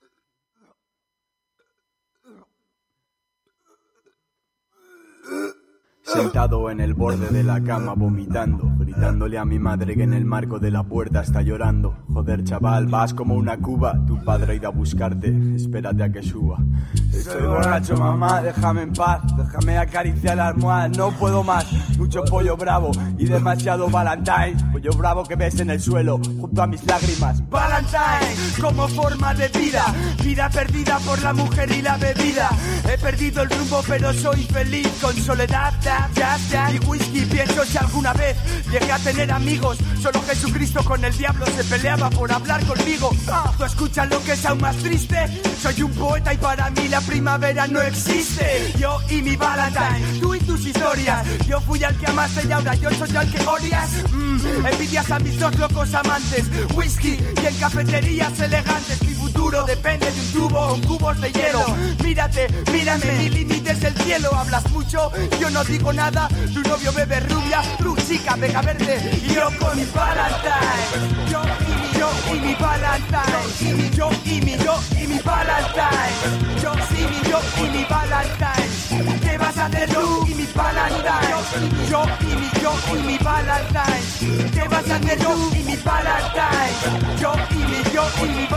Speaker 7: Sentado en el borde de la cama vomitando, gritándole a mi madre que en el marco de la puerta está llorando. Joder, chaval, vas como una cuba, tu padre ha ido a buscarte, espérate a que suba. Estoy borracho, mamá, déjame en paz, déjame acariciar la almohada, no puedo más. Mucho pollo bravo y demasiado Valentine, pollo bravo que ves en el suelo junto a mis lágrimas. Valentine, como forma de vida, vida perdida por la mujer y la bebida. He perdido el rumbo pero soy feliz con soledad, ya, ya, y whisky. Pienso si alguna vez llegué a tener amigos, solo Jesucristo con el diablo se peleaba por hablar conmigo. Ah, ¿tú escuchas lo que es aún más triste? Soy un poeta y para mí la primavera no existe. Yo y mi Valentine, tú y tus historias. Yo fui al que amaste y ahora yo soy al que odias. Mm, envidias a mis dos locos amantes, whisky y en cafeterías elegantes. Mi futuro depende de un tubo con cubos de hielo. Mírate, mírame, mi límite es el cielo. Hablas mucho, yo no digo nada. Tu novio bebe rubia, tu chica pega verde. Y yo con mi Valentine, yo y mi, yo y mi Valentine, yo y mi, yo y mi Valentine, yo y mi, yo y mi Valentine. ¿Qué vas a hacer tú y mi Valentine? Yo y mi, yo y mi Valentine. ¿Qué vas a hacer tú y mi Valentine? Yo y mi, yo y mi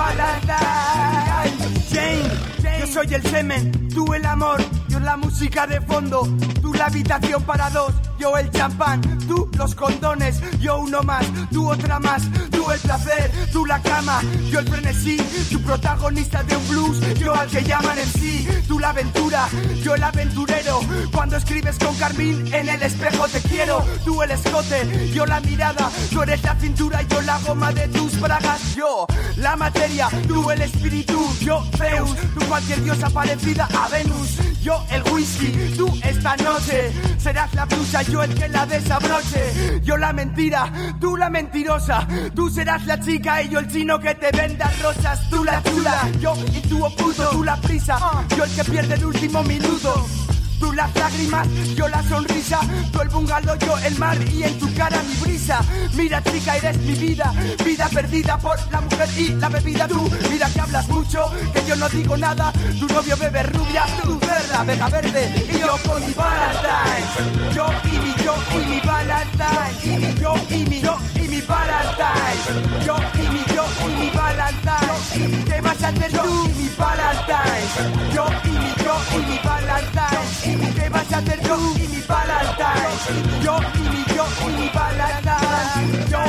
Speaker 7: Valentine. Jane, yo soy el semen, tú el amor, yo la música de fondo, tú la habitación para dos, yo el champán, tú los condones, yo uno más, tú otra más, tú el placer, tú la cama, yo el frenesí, tu protagonista de un blues, yo al que llaman en sí, tú la aventura, yo el aventurero, cuando escribes con carmín en el espejo te quiero, tú el escote, yo la mirada, tú eres la cintura, yo la goma de tus bragas, yo la materia, tú el espíritu, yo Zeus, tú cualquier diosa parecida a Venus, yo el whisky, tú esta noche serás la blusa, yo el que la desabroche, yo la mentira, tú la mentirosa, tú serás la chica y yo el chino que te venda rosas, tú la chula, yo y tú oculto, tú la prisa, yo el que pierde el último minuto. Tú las lágrimas, yo la sonrisa, tú el bungalow, yo el mar y en tu cara mi brisa. Mira chica, eres mi vida, vida perdida por la mujer y la bebida. Tú, mira que hablas mucho, que yo no digo nada. Tu novio bebe rubia, tu perra vega verde y yo con mi Valentine. Yo y mi, yo y mi Valentine. Yo y mi, yo y mi Valentine. Yo y mi, yo y mi Valentine. ¿Qué vas a hacer tú y mi Valentine? Yo y mi, yo y mi Valentine. ¿Qué vas a hacer tú y mi Valentine? Yo y mi, yo y mi Valentine. Yo,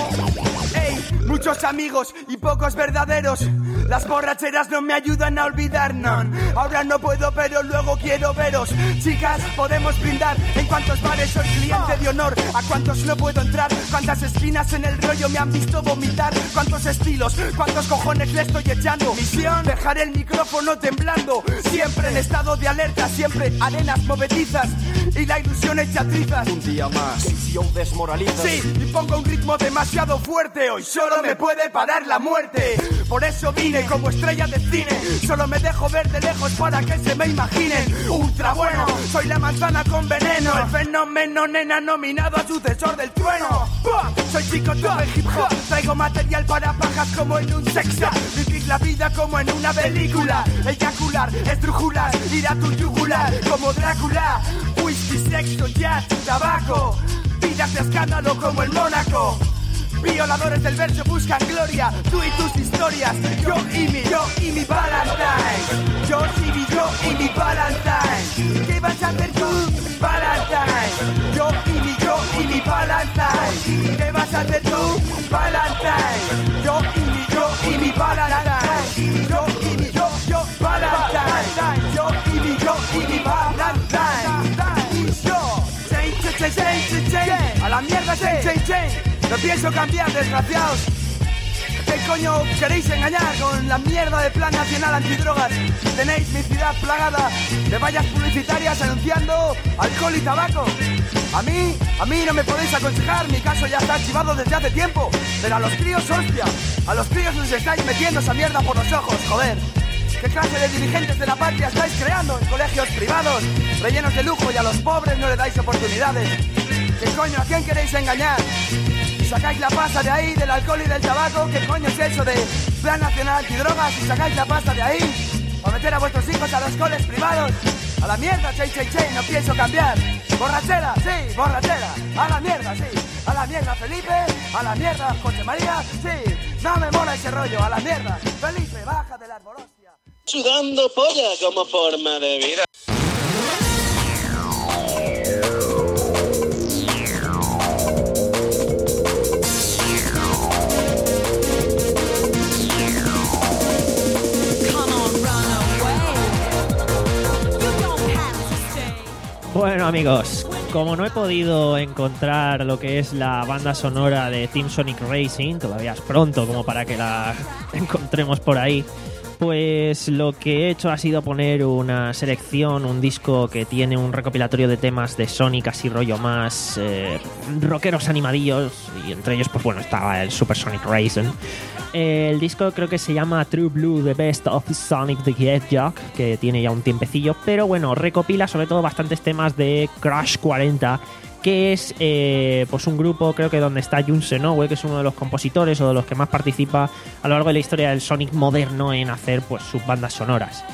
Speaker 7: ey, muchos amigos y pocos verdaderos. Las borracheras no me ayudan a olvidar, no. Ahora no puedo, pero luego quiero veros. Chicas, podemos brindar. En cuantos bares soy cliente de honor. A cuántos no puedo entrar. Cuántas esquinas en el rollo me han visto vomitar. Cuántos estilos, cuántos cojones le estoy echando. Misión, dejar el micrófono temblando. Siempre en estado de alerta, siempre arenas movedizas y la ilusión hecha trizas.
Speaker 8: Un día más, si aún desmoralizas.
Speaker 7: Sí, y pongo un ritmo demasiado fuerte. Hoy solo me puede parar la muerte. Por eso vine como estrella de cine. Solo me dejo ver de lejos para que se me imaginen. Ultra bueno, soy la manzana con veneno. El fenómeno nena nominado a sucesor del trueno. Soy chico todo el hip hop. Traigo material para pajas como en un sexo. Vivir la vida como en una película. Eyacular, estrujular, ir a tu yugular. Como Drácula, whisky, sexo, jazz, tabaco. Vidas de escándalo como el Mónaco. Violadores del verso buscan gloria. Tú y tus historias. Yo y mi, yo y mi Valentine. Yo y mi, yo y mi Valentine. ¿Qué vas a hacer tú, Valentine? Yo y mi, yo y mi Valentine. ¿Qué vas a hacer tú, Valentine? Yo y mi, yo y mi Valentine. Yo y mi, yo, yo, Valentine. Yo y mi, yo y mi Valentine. Y yo, change, change, change, change. A la mierda, change, change, change. No pienso cambiar, desgraciados. ¿Qué coño queréis engañar con la mierda de Plan Nacional Antidrogas? Tenéis mi ciudad plagada de vallas publicitarias anunciando alcohol y tabaco. A mí, a mí no me podéis aconsejar, mi caso ya está archivado desde hace tiempo. Pero a los críos, hostia, a los críos les estáis metiendo esa mierda por los ojos, joder. ¿Qué clase de dirigentes de la patria estáis creando en colegios privados, rellenos de lujo, y a los pobres no le dais oportunidades?
Speaker 9: ¿Qué coño, a quién queréis engañar? Y sacáis la pasta de ahí, del alcohol y del tabaco. ¿Qué coño es eso de Plan Nacional Antidrogas? Y sacáis la pasta de ahí, para meter a vuestros hijos a los coles privados. A la mierda, chey, chey, chey, no pienso cambiar. Borrachera, sí, borrachera. A la mierda, sí. A la mierda, Felipe. A la mierda, José María. Sí, no me mola ese rollo. A la mierda. Felipe, baja de la arborostia.
Speaker 10: Sudando polla como forma de vida.
Speaker 1: Bueno, amigos, como no he podido encontrar lo que es la banda sonora de Team Sonic Racing, todavía es pronto como para que la encontremos por ahí, pues lo que he hecho ha sido poner una selección, un disco que tiene un recopilatorio de temas de Sonic, así rollo más eh, rockeros animadillos, y entre ellos, pues bueno, estaba el Super Sonic Racing. El disco creo que se llama True Blue, The Best of Sonic the Hedgehog, que tiene ya un tiempecillo, pero bueno, recopila sobre todo bastantes temas de Crash cuarenta, que es eh, pues un grupo, creo que donde está Jun Senoue, que es uno de los compositores o de los que más participa a lo largo de la historia del Sonic moderno en hacer pues sus bandas sonoras.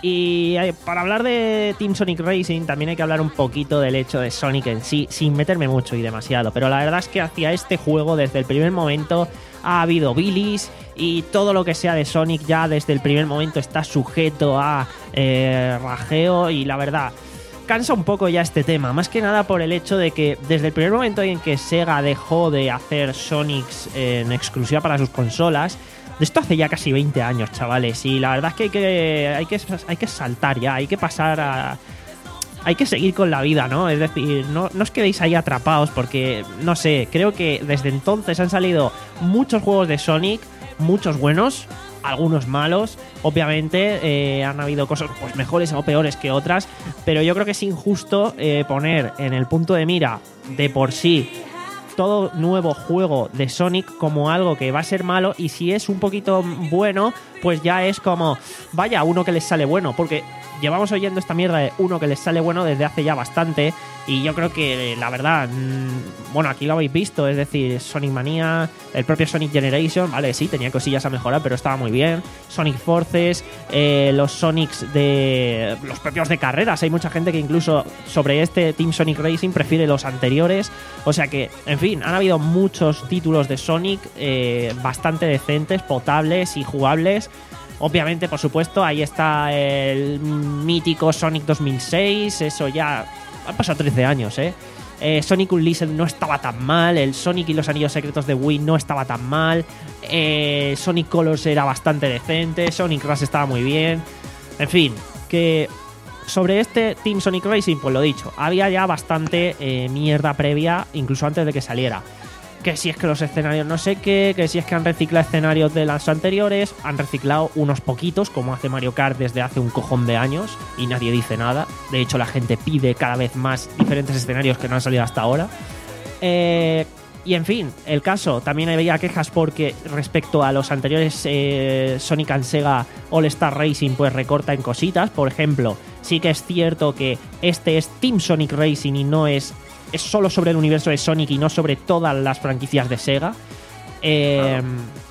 Speaker 1: Y eh, para hablar de Team Sonic Racing también hay que hablar un poquito del hecho de Sonic en sí, sin meterme mucho y demasiado, pero la verdad es que hacia este juego desde el primer momento ha habido bilis y todo lo que sea de Sonic ya desde el primer momento está sujeto a eh, rajeo, y la verdad cansa un poco ya este tema, más que nada por el hecho de que desde el primer momento en que Sega dejó de hacer Sonics en exclusiva para sus consolas, de esto hace ya casi veinte años, chavales, y la verdad es que hay que, hay que, hay que saltar ya, hay que pasar a... Hay que seguir con la vida, ¿no? Es decir, no, no os quedéis ahí atrapados porque, no sé, creo que desde entonces han salido muchos juegos de Sonic, muchos buenos, algunos malos, obviamente eh, han habido cosas pues mejores o peores que otras, pero yo creo que es injusto eh, poner en el punto de mira de por sí todo nuevo juego de Sonic como algo que va a ser malo, y si es un poquito bueno, pues ya es como, vaya, uno que les sale bueno, porque llevamos oyendo esta mierda de uno que les sale bueno desde hace ya bastante, y yo creo que la verdad, mmm, bueno, aquí lo habéis visto, es decir, Sonic Mania, el propio Sonic Generation, vale, sí, tenía cosillas a mejorar, pero estaba muy bien. Sonic Forces, eh, los Sonics de los propios de carreras, hay mucha gente que incluso sobre este Team Sonic Racing prefiere los anteriores, o sea que, en fin, han habido muchos títulos de Sonic eh, bastante decentes, potables y jugables. Obviamente, por supuesto, ahí está el mítico Sonic dos mil seis, eso ya han pasado trece años, ¿eh? eh Sonic Unleashed no estaba tan mal, el Sonic y los Anillos Secretos de Wii no estaba tan mal, eh, Sonic Colors era bastante decente, Sonic Rush estaba muy bien, en fin, que sobre este Team Sonic Racing, pues lo dicho, había ya bastante eh, mierda previa, incluso antes de que saliera. Que si es que los escenarios no sé qué, que si es que han reciclado escenarios de las anteriores, han reciclado unos poquitos, como hace Mario Kart desde hace un cojón de años, y nadie dice nada. De hecho, la gente pide cada vez más diferentes escenarios que no han salido hasta ahora. Eh, y en fin, el caso, también había quejas porque respecto a los anteriores eh, Sonic and Sega All Star Racing, pues recorta en cositas. Por ejemplo, sí que es cierto que este es Team Sonic Racing y no es... es solo sobre el universo de Sonic y no sobre todas las franquicias de Sega. Eh,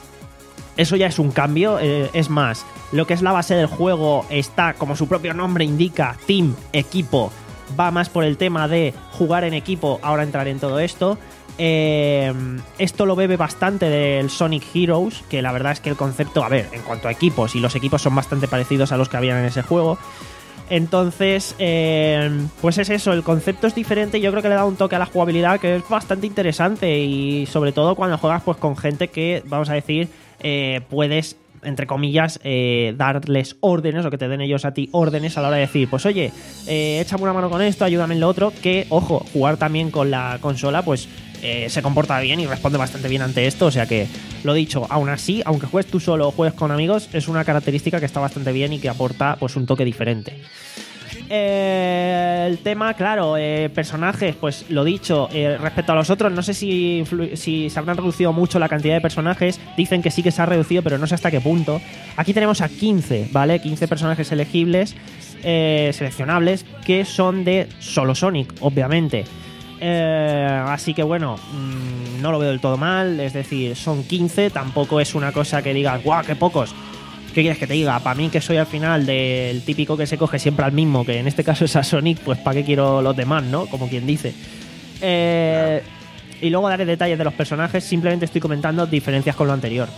Speaker 1: eso ya es un cambio. Eh, es más, lo que es la base del juego está, como su propio nombre indica, Team, equipo. Va más por el tema de jugar en equipo. Ahora entraré en todo esto. Eh, esto lo bebe bastante del Sonic Heroes, que la verdad es que el concepto, a ver, en cuanto a equipos, y los equipos son bastante parecidos a los que habían en ese juego. Entonces, eh, pues es eso, el concepto es diferente y yo creo que le da un toque a la jugabilidad que es bastante interesante, y sobre todo cuando juegas pues con gente que, vamos a decir, eh, puedes, entre comillas, eh, darles órdenes, o que te den ellos a ti órdenes a la hora de decir, pues oye, eh, échame una mano con esto, ayúdame en lo otro, que, ojo, jugar también con la consola, pues eh, se comporta bien y responde bastante bien ante esto, o sea que, lo dicho, aún así, aunque juegues tú solo o juegues con amigos, es una característica que está bastante bien y que aporta pues un toque diferente. Eh, el tema, claro, eh, personajes, pues lo dicho, eh, respecto a los otros, no sé si, si se habrán reducido mucho la cantidad de personajes. Dicen que sí que se ha reducido, pero no sé hasta qué punto. Aquí tenemos a quince, ¿vale? quince personajes elegibles, eh, seleccionables, que son de solo Sonic, obviamente. Eh, así que bueno, mmm, no lo veo del todo mal. Es decir, son quince, tampoco es una cosa que digas, ¡guau, qué pocos! ¿Qué quieres que te diga? Para mí, que soy al final del típico que se coge siempre al mismo, que en este caso es a Sonic, pues ¿para qué quiero los demás, no? Como quien dice. Eh, y luego daré detalles de los personajes, simplemente estoy comentando diferencias con lo anterior.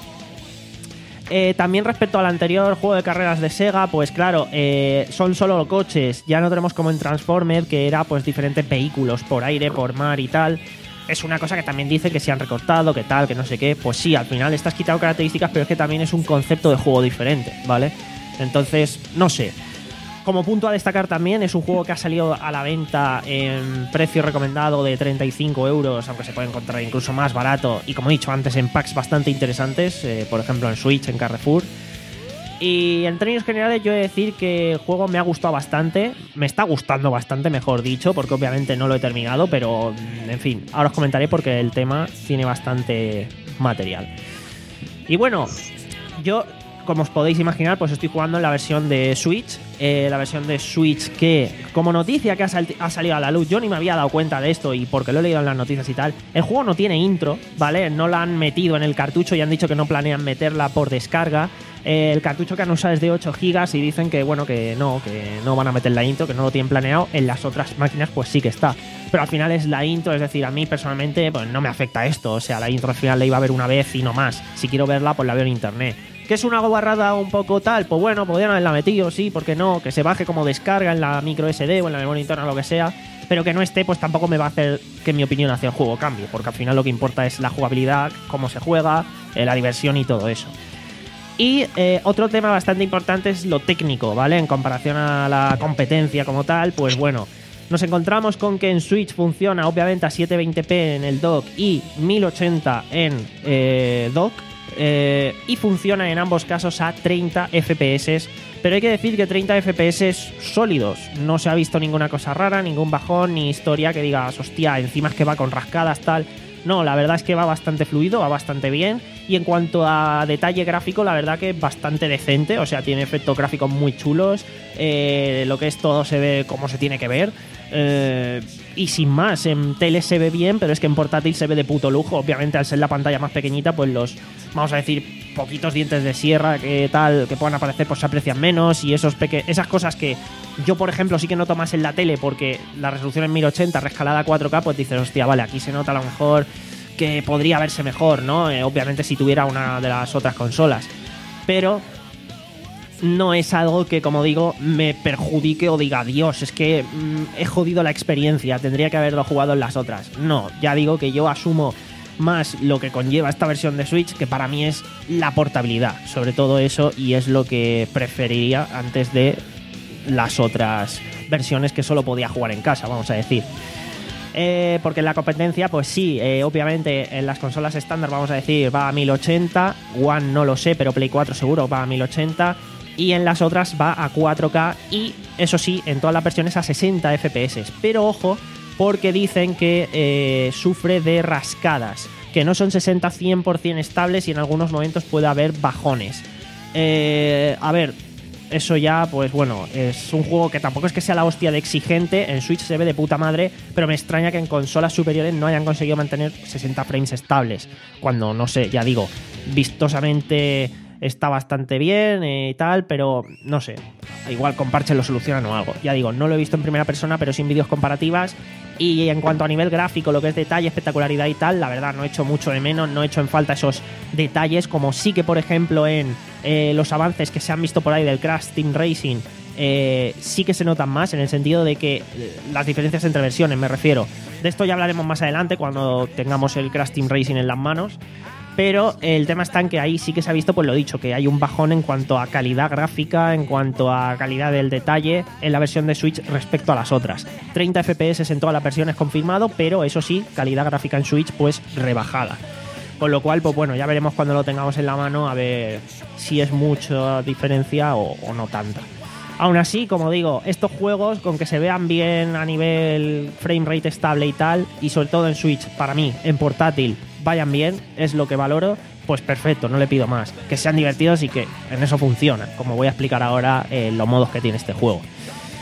Speaker 1: Eh, también respecto al anterior juego de carreras de Sega, pues claro, eh, son solo coches, ya no tenemos como en Transformers, que era pues diferentes vehículos por aire, por mar y tal. Es una cosa que también dice que se han recortado, que tal, que no sé qué. Pues sí, al final estás quitando características, pero es que también es un concepto de juego diferente, ¿vale? Entonces, no sé. Como punto a destacar también, es un juego que ha salido a la venta en precio recomendado de treinta y cinco euros, aunque se puede encontrar incluso más barato, y como he dicho antes, en packs bastante interesantes, eh, por ejemplo en Switch, en Carrefour. Y en términos generales yo he de decir que el juego me ha gustado bastante, me está gustando bastante, mejor dicho, porque obviamente no lo he terminado, pero en fin, ahora os comentaré porque el tema tiene bastante material. Y bueno, yo, como os podéis imaginar, pues estoy jugando en la versión de Switch, eh, la versión de Switch que, como noticia que ha, sal- ha salido a la luz, yo ni me había dado cuenta de esto y porque lo he leído en las noticias y tal, el juego no tiene intro, ¿vale? No la han metido en el cartucho y han dicho que no planean meterla por descarga. Eh, el cartucho que han usado es de ocho gigas y dicen que bueno, que no, que no van a meter la intro, que no lo tienen planeado. En las otras máquinas pues sí que está, pero al final es la intro, es decir, a mí personalmente pues no me afecta esto, o sea, la intro al final la iba a ver una vez y no más. Si quiero verla pues la veo en internet. ¿Que es una guarrada un poco tal? Pues bueno, podrían haberla metido, sí, ¿por qué no? Que se baje como descarga en la micro ese de o en la memoria interna o lo que sea, pero que no esté, pues tampoco me va a hacer que mi opinión hacia el juego cambie, porque al final lo que importa es la jugabilidad, cómo se juega, eh, la diversión y todo eso. Y eh, otro tema bastante importante es lo técnico, ¿vale? En comparación a la competencia como tal, pues bueno, nos encontramos con que en Switch funciona obviamente a setecientos veinte p en el dock y mil ochenta en eh, dock, eh, y funciona en ambos casos a treinta F P S, pero hay que decir que treinta F P S sólidos, no se ha visto ninguna cosa rara, ningún bajón, ni historia que digas, hostia, encima es que va con rascadas, tal. No, la verdad es que va bastante fluido, va bastante bien. Y en cuanto a detalle gráfico, la verdad que bastante decente. O sea, tiene efectos gráficos muy chulos. Eh, lo que es todo se ve como se tiene que ver. Eh, y sin más, en tele se ve bien, pero es que en portátil se ve de puto lujo. Obviamente, al ser la pantalla más pequeñita, pues los, vamos a decir, poquitos dientes de sierra que tal, que puedan aparecer, pues se aprecian menos. Y esos peque- esas cosas que yo, por ejemplo, sí que noto más en la tele, porque la resolución es mil ochenta, rescalada a cuatro K, pues dices, hostia, vale, aquí se nota a lo mejor que podría verse mejor, ¿no? Eh, obviamente si tuviera una de las otras consolas. Pero no es algo que, como digo, me perjudique o diga, Dios, es que mmm, he jodido la experiencia, tendría que haberlo jugado en las otras. No, ya digo que yo asumo más lo que conlleva esta versión de Switch, que para mí es la portabilidad, sobre todo eso, y es lo que preferiría antes de las otras versiones que solo podía jugar en casa, vamos a decir. Eh, porque en la competencia, pues sí, eh, obviamente en las consolas estándar, vamos a decir, va a mil ochenta, One no lo sé, pero Play cuatro seguro va a mil ochenta, y en las otras va a cuatro K, y eso sí, en todas las versiones a sesenta F P S. Pero ojo, porque dicen que eh, sufre de rascadas, que no son sesenta cien por ciento estables y en algunos momentos puede haber bajones. Eh, a ver, eso ya, pues bueno, es un juego que tampoco es que sea la hostia de exigente. En Switch se ve de puta madre, pero me extraña que en consolas superiores no hayan conseguido mantener sesenta frames estables, cuando, no sé, ya digo, vistosamente está bastante bien y tal, pero no sé, igual con parches lo solucionan o algo. Ya digo, no lo he visto en primera persona, pero sí en vídeos comparativas. Y en cuanto a nivel gráfico, lo que es detalle, espectacularidad y tal, la verdad no he hecho mucho de menos, no he hecho en falta esos detalles, como sí que, por ejemplo, en eh, los avances que se han visto por ahí del Crash Team Racing, eh, sí que se notan más, en el sentido de que eh, las diferencias entre versiones, me refiero. De esto ya hablaremos más adelante, cuando tengamos el Crash Team Racing en las manos. Pero el tema está en que ahí sí que se ha visto, pues lo dicho, que hay un bajón en cuanto a calidad gráfica, en cuanto a calidad del detalle en la versión de Switch respecto a las otras. treinta F P S en todas las versiones confirmado, pero eso sí, calidad gráfica en Switch pues rebajada. Con lo cual, pues bueno, ya veremos cuando lo tengamos en la mano a ver si es mucha diferencia o, o no tanta. Aún así, como digo, estos juegos, con que se vean bien a nivel frame rate estable y tal, y sobre todo en Switch, para mí, en portátil, vayan bien, es lo que valoro, pues perfecto, no le pido más. Que sean divertidos y que en eso funciona, como voy a explicar ahora eh, los modos que tiene este juego.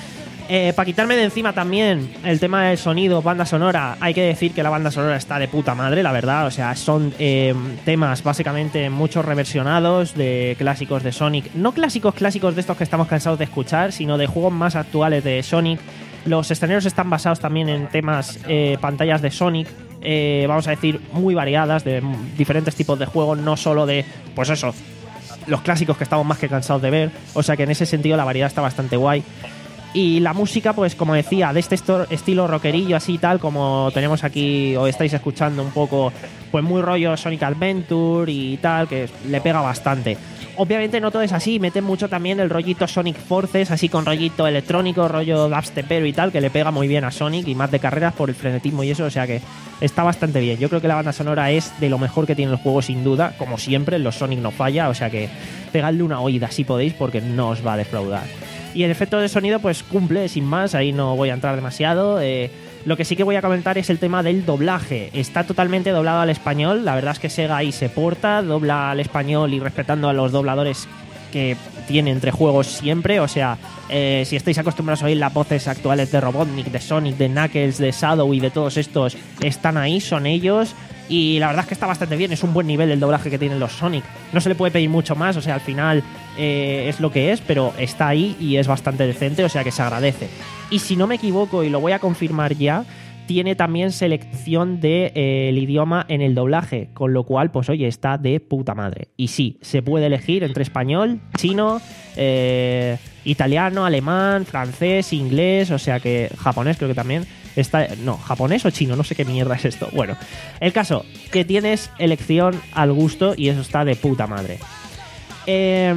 Speaker 1: Eh, para quitarme de encima también el tema del sonido, banda sonora, hay que decir que la banda sonora está de puta madre, la verdad. O sea, son eh, temas básicamente muchos reversionados de clásicos de Sonic. No clásicos clásicos de estos que estamos cansados de escuchar, sino de juegos más actuales de Sonic. Los escenarios están basados también en temas, eh, pantallas de Sonic, eh, vamos a decir, muy variadas, de diferentes tipos de juegos, no solo de, pues eso, los clásicos que estamos más que cansados de ver. O sea que en ese sentido la variedad está bastante guay. Y la música, pues como decía, de este estilo rockerillo así tal, como tenemos aquí o estáis escuchando un poco, pues muy rollo Sonic Adventure y tal, que le pega bastante. Obviamente no todo es así, meten mucho también el rollito Sonic Forces, así con rollito electrónico, rollo dubstepero y tal, que le pega muy bien a Sonic y más de carreras por el frenetismo y eso, o sea que está bastante bien. Yo creo que la banda sonora es de lo mejor que tiene el juego sin duda, como siempre, los Sonic no falla, o sea que pegadle una oída si podéis porque no os va a defraudar. Y el efecto de sonido pues cumple sin más, ahí no voy a entrar demasiado. Eh, lo que sí que voy a comentar es el tema del doblaje. Está totalmente doblado al español, la verdad es que Sega ahí se porta, dobla al español y respetando a los dobladores que tiene entre juegos siempre. O sea, eh, si estáis acostumbrados a oír las voces actuales de Robotnik, de Sonic, de Knuckles, de Shadow y de todos estos, están ahí, son ellos. Y la verdad es que está bastante bien, es un buen nivel el doblaje que tienen los Sonic. No se le puede pedir mucho más, o sea, al final eh, es lo que es, pero está ahí y es bastante decente, o sea que se agradece. Y si no me equivoco, y lo voy a confirmar ya, tiene también selección del de, eh, idioma en el doblaje, con lo cual, pues oye, está de puta madre. Y sí, se puede elegir entre español, chino, eh, italiano, alemán, francés, inglés, o sea que japonés creo que también. Está, no, japonés o chino, no sé qué mierda es esto. Bueno, el caso, que tienes elección al gusto y eso está de puta madre. Eh,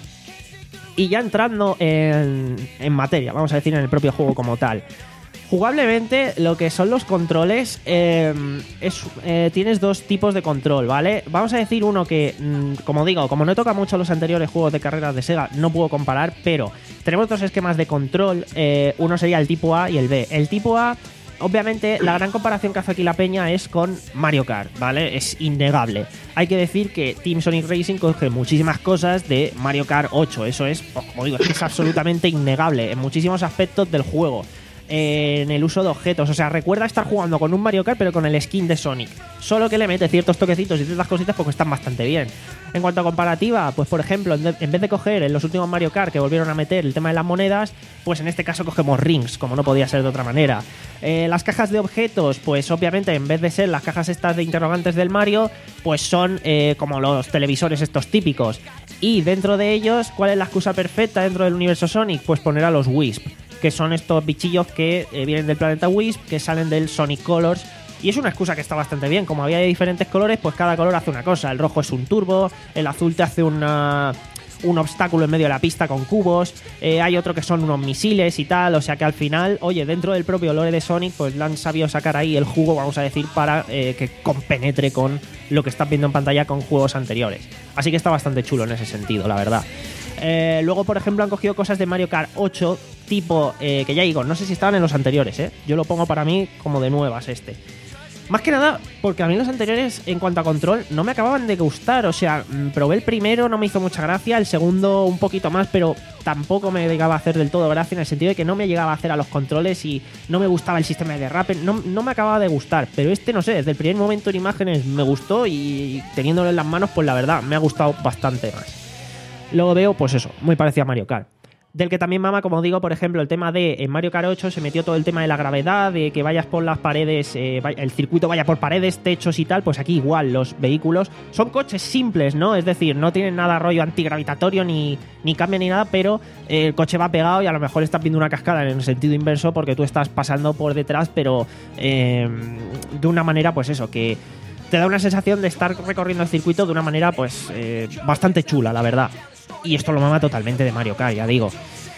Speaker 1: y ya entrando en, en materia, vamos a decir en el propio juego como tal. Jugablemente, lo que son los controles, eh, es, eh, tienes dos tipos de control, ¿vale? Vamos a decir uno que, como digo, como no toca mucho los anteriores juegos de carreras de Sega, no puedo comparar, pero tenemos dos esquemas de control. Eh, uno sería el tipo A y el B. El tipo A, obviamente, la gran comparación que hace aquí la peña es con Mario Kart, ¿vale? Es innegable. Hay que decir que Team Sonic Racing coge muchísimas cosas de Mario Kart ocho. Eso es, pues, como digo, es que es absolutamente innegable en muchísimos aspectos del juego. En el uso de objetos, o sea, recuerda estar jugando con un Mario Kart pero con el skin de Sonic, solo que le mete ciertos toquecitos y ciertas cositas porque están bastante bien. En cuanto a comparativa, pues por ejemplo, en vez de coger en los últimos Mario Kart que volvieron a meter el tema de las monedas, pues en este caso cogemos rings, como no podía ser de otra manera. Eh, las cajas de objetos, pues obviamente en vez de ser las cajas estas de interrogantes del Mario, pues son eh, como los televisores estos típicos. Y dentro de ellos, ¿cuál es la excusa perfecta dentro del universo Sonic? Pues poner a los Wisp, que son estos bichillos que eh, vienen del planeta Wisp, que salen del Sonic Colors. Y es una excusa que está bastante bien. Como había de diferentes colores, pues cada color hace una cosa. El rojo es un turbo, el azul te hace una, un obstáculo en medio de la pista con cubos, eh, hay otro que son unos misiles y tal. O sea que al final, oye, dentro del propio lore de Sonic, pues le han sabido sacar ahí el jugo, vamos a decir, para eh, que compenetre con lo que estás viendo en pantalla con juegos anteriores. Así que está bastante chulo en ese sentido, la verdad. Eh, luego, por ejemplo, han cogido cosas de Mario Kart ocho, tipo, eh, que ya digo, no sé si estaban en los anteriores, ¿eh? Yo lo pongo para mí como de nuevas este. Más que nada, porque a mí los anteriores, en cuanto a control, no me acababan de gustar. O sea, probé el primero, no me hizo mucha gracia, el segundo un poquito más, pero tampoco me llegaba a hacer del todo gracia, en el sentido de que no me llegaba a hacer a los controles y no me gustaba el sistema de derrape, no, no me acababa de gustar. Pero este, no sé, desde el primer momento en imágenes me gustó y teniéndolo en las manos, pues la verdad, me ha gustado bastante más. Luego veo, pues eso, muy parecido a Mario Kart. Del que también mama, como digo, por ejemplo, el tema de en Mario Kart ocho se metió todo el tema de la gravedad, de que vayas por las paredes, eh, el circuito vaya por paredes, techos y tal. Pues aquí igual, los vehículos son coches simples, ¿no? Es decir, no tienen nada rollo antigravitatorio ni, ni cambia ni nada, pero eh, el coche va pegado y a lo mejor estás viendo una cascada en el sentido inverso porque tú estás pasando por detrás, pero eh, de una manera, pues eso, que te da una sensación de estar recorriendo el circuito de una manera, pues, eh, bastante chula, la verdad. Y esto lo mama totalmente de Mario Kart, ya digo.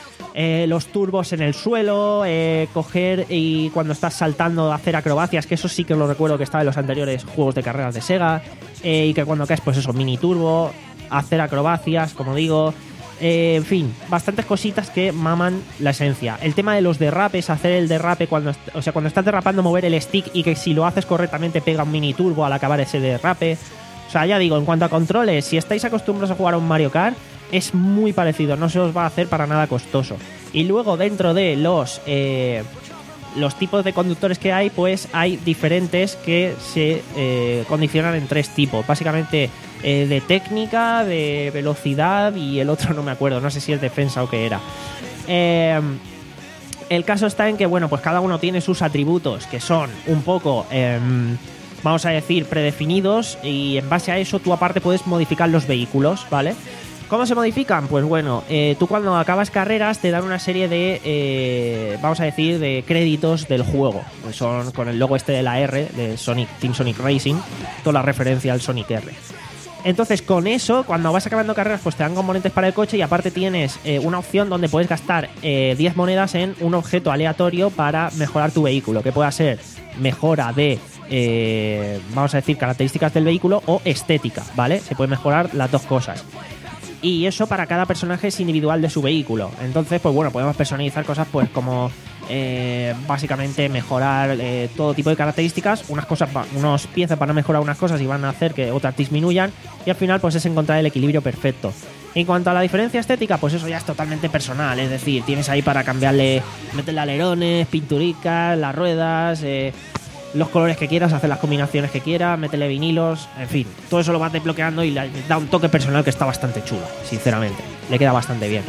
Speaker 1: Eh, los turbos en el suelo, eh, coger y cuando estás saltando hacer acrobacias, que eso sí que lo recuerdo que estaba en los anteriores juegos de carreras de Sega, eh, y que cuando caes, pues eso, mini turbo, hacer acrobacias, como digo. Eh, en fin, bastantes cositas que maman la esencia. El tema de los derrapes, hacer el derrape cuando, o sea, cuando estás derrapando, mover el stick y que si lo haces correctamente pega un mini turbo al acabar ese derrape. O sea, ya digo, en cuanto a controles, si estáis acostumbrados a jugar a un Mario Kart, es muy parecido, no se os va a hacer para nada costoso. Y luego dentro de los eh, los tipos de conductores que hay, pues hay diferentes que se eh, condicionan en tres tipos. Básicamente eh, de técnica, de velocidad y el otro no me acuerdo, no sé si es defensa o qué era. Eh, el caso está en que, bueno, pues cada uno tiene sus atributos que son un poco, eh, vamos a decir, predefinidos, y en base a eso tú aparte puedes modificar los vehículos, ¿vale? ¿Cómo se modifican? Pues bueno, eh, tú cuando acabas carreras te dan una serie de, eh, vamos a decir, de créditos del juego. Que son con el logo este de la R, de Sonic, Team Sonic Racing, toda la referencia al Sonic R. Entonces con eso, cuando vas acabando carreras, pues te dan componentes para el coche y aparte tienes eh, una opción donde puedes gastar eh, diez monedas en un objeto aleatorio para mejorar tu vehículo, que pueda ser mejora de, eh, vamos a decir, características del vehículo o estética, ¿vale? Se puede mejorar las dos cosas. Y eso para cada personaje es individual de su vehículo. Entonces, pues bueno, podemos personalizar cosas pues como eh, básicamente mejorar eh, todo tipo de características. Unas cosas, unos piezas van a mejorar unas cosas y van a hacer que otras disminuyan. Y al final, pues es encontrar el equilibrio perfecto. En cuanto a la diferencia estética, pues eso ya es totalmente personal. Es decir, tienes ahí para cambiarle, meterle alerones, pinturicas, las ruedas, eh, los colores que quieras, hacer las combinaciones que quieras, meterle vinilos, en fin, todo eso lo vas desbloqueando y le da un toque personal que está bastante chulo, sinceramente, le queda bastante bien.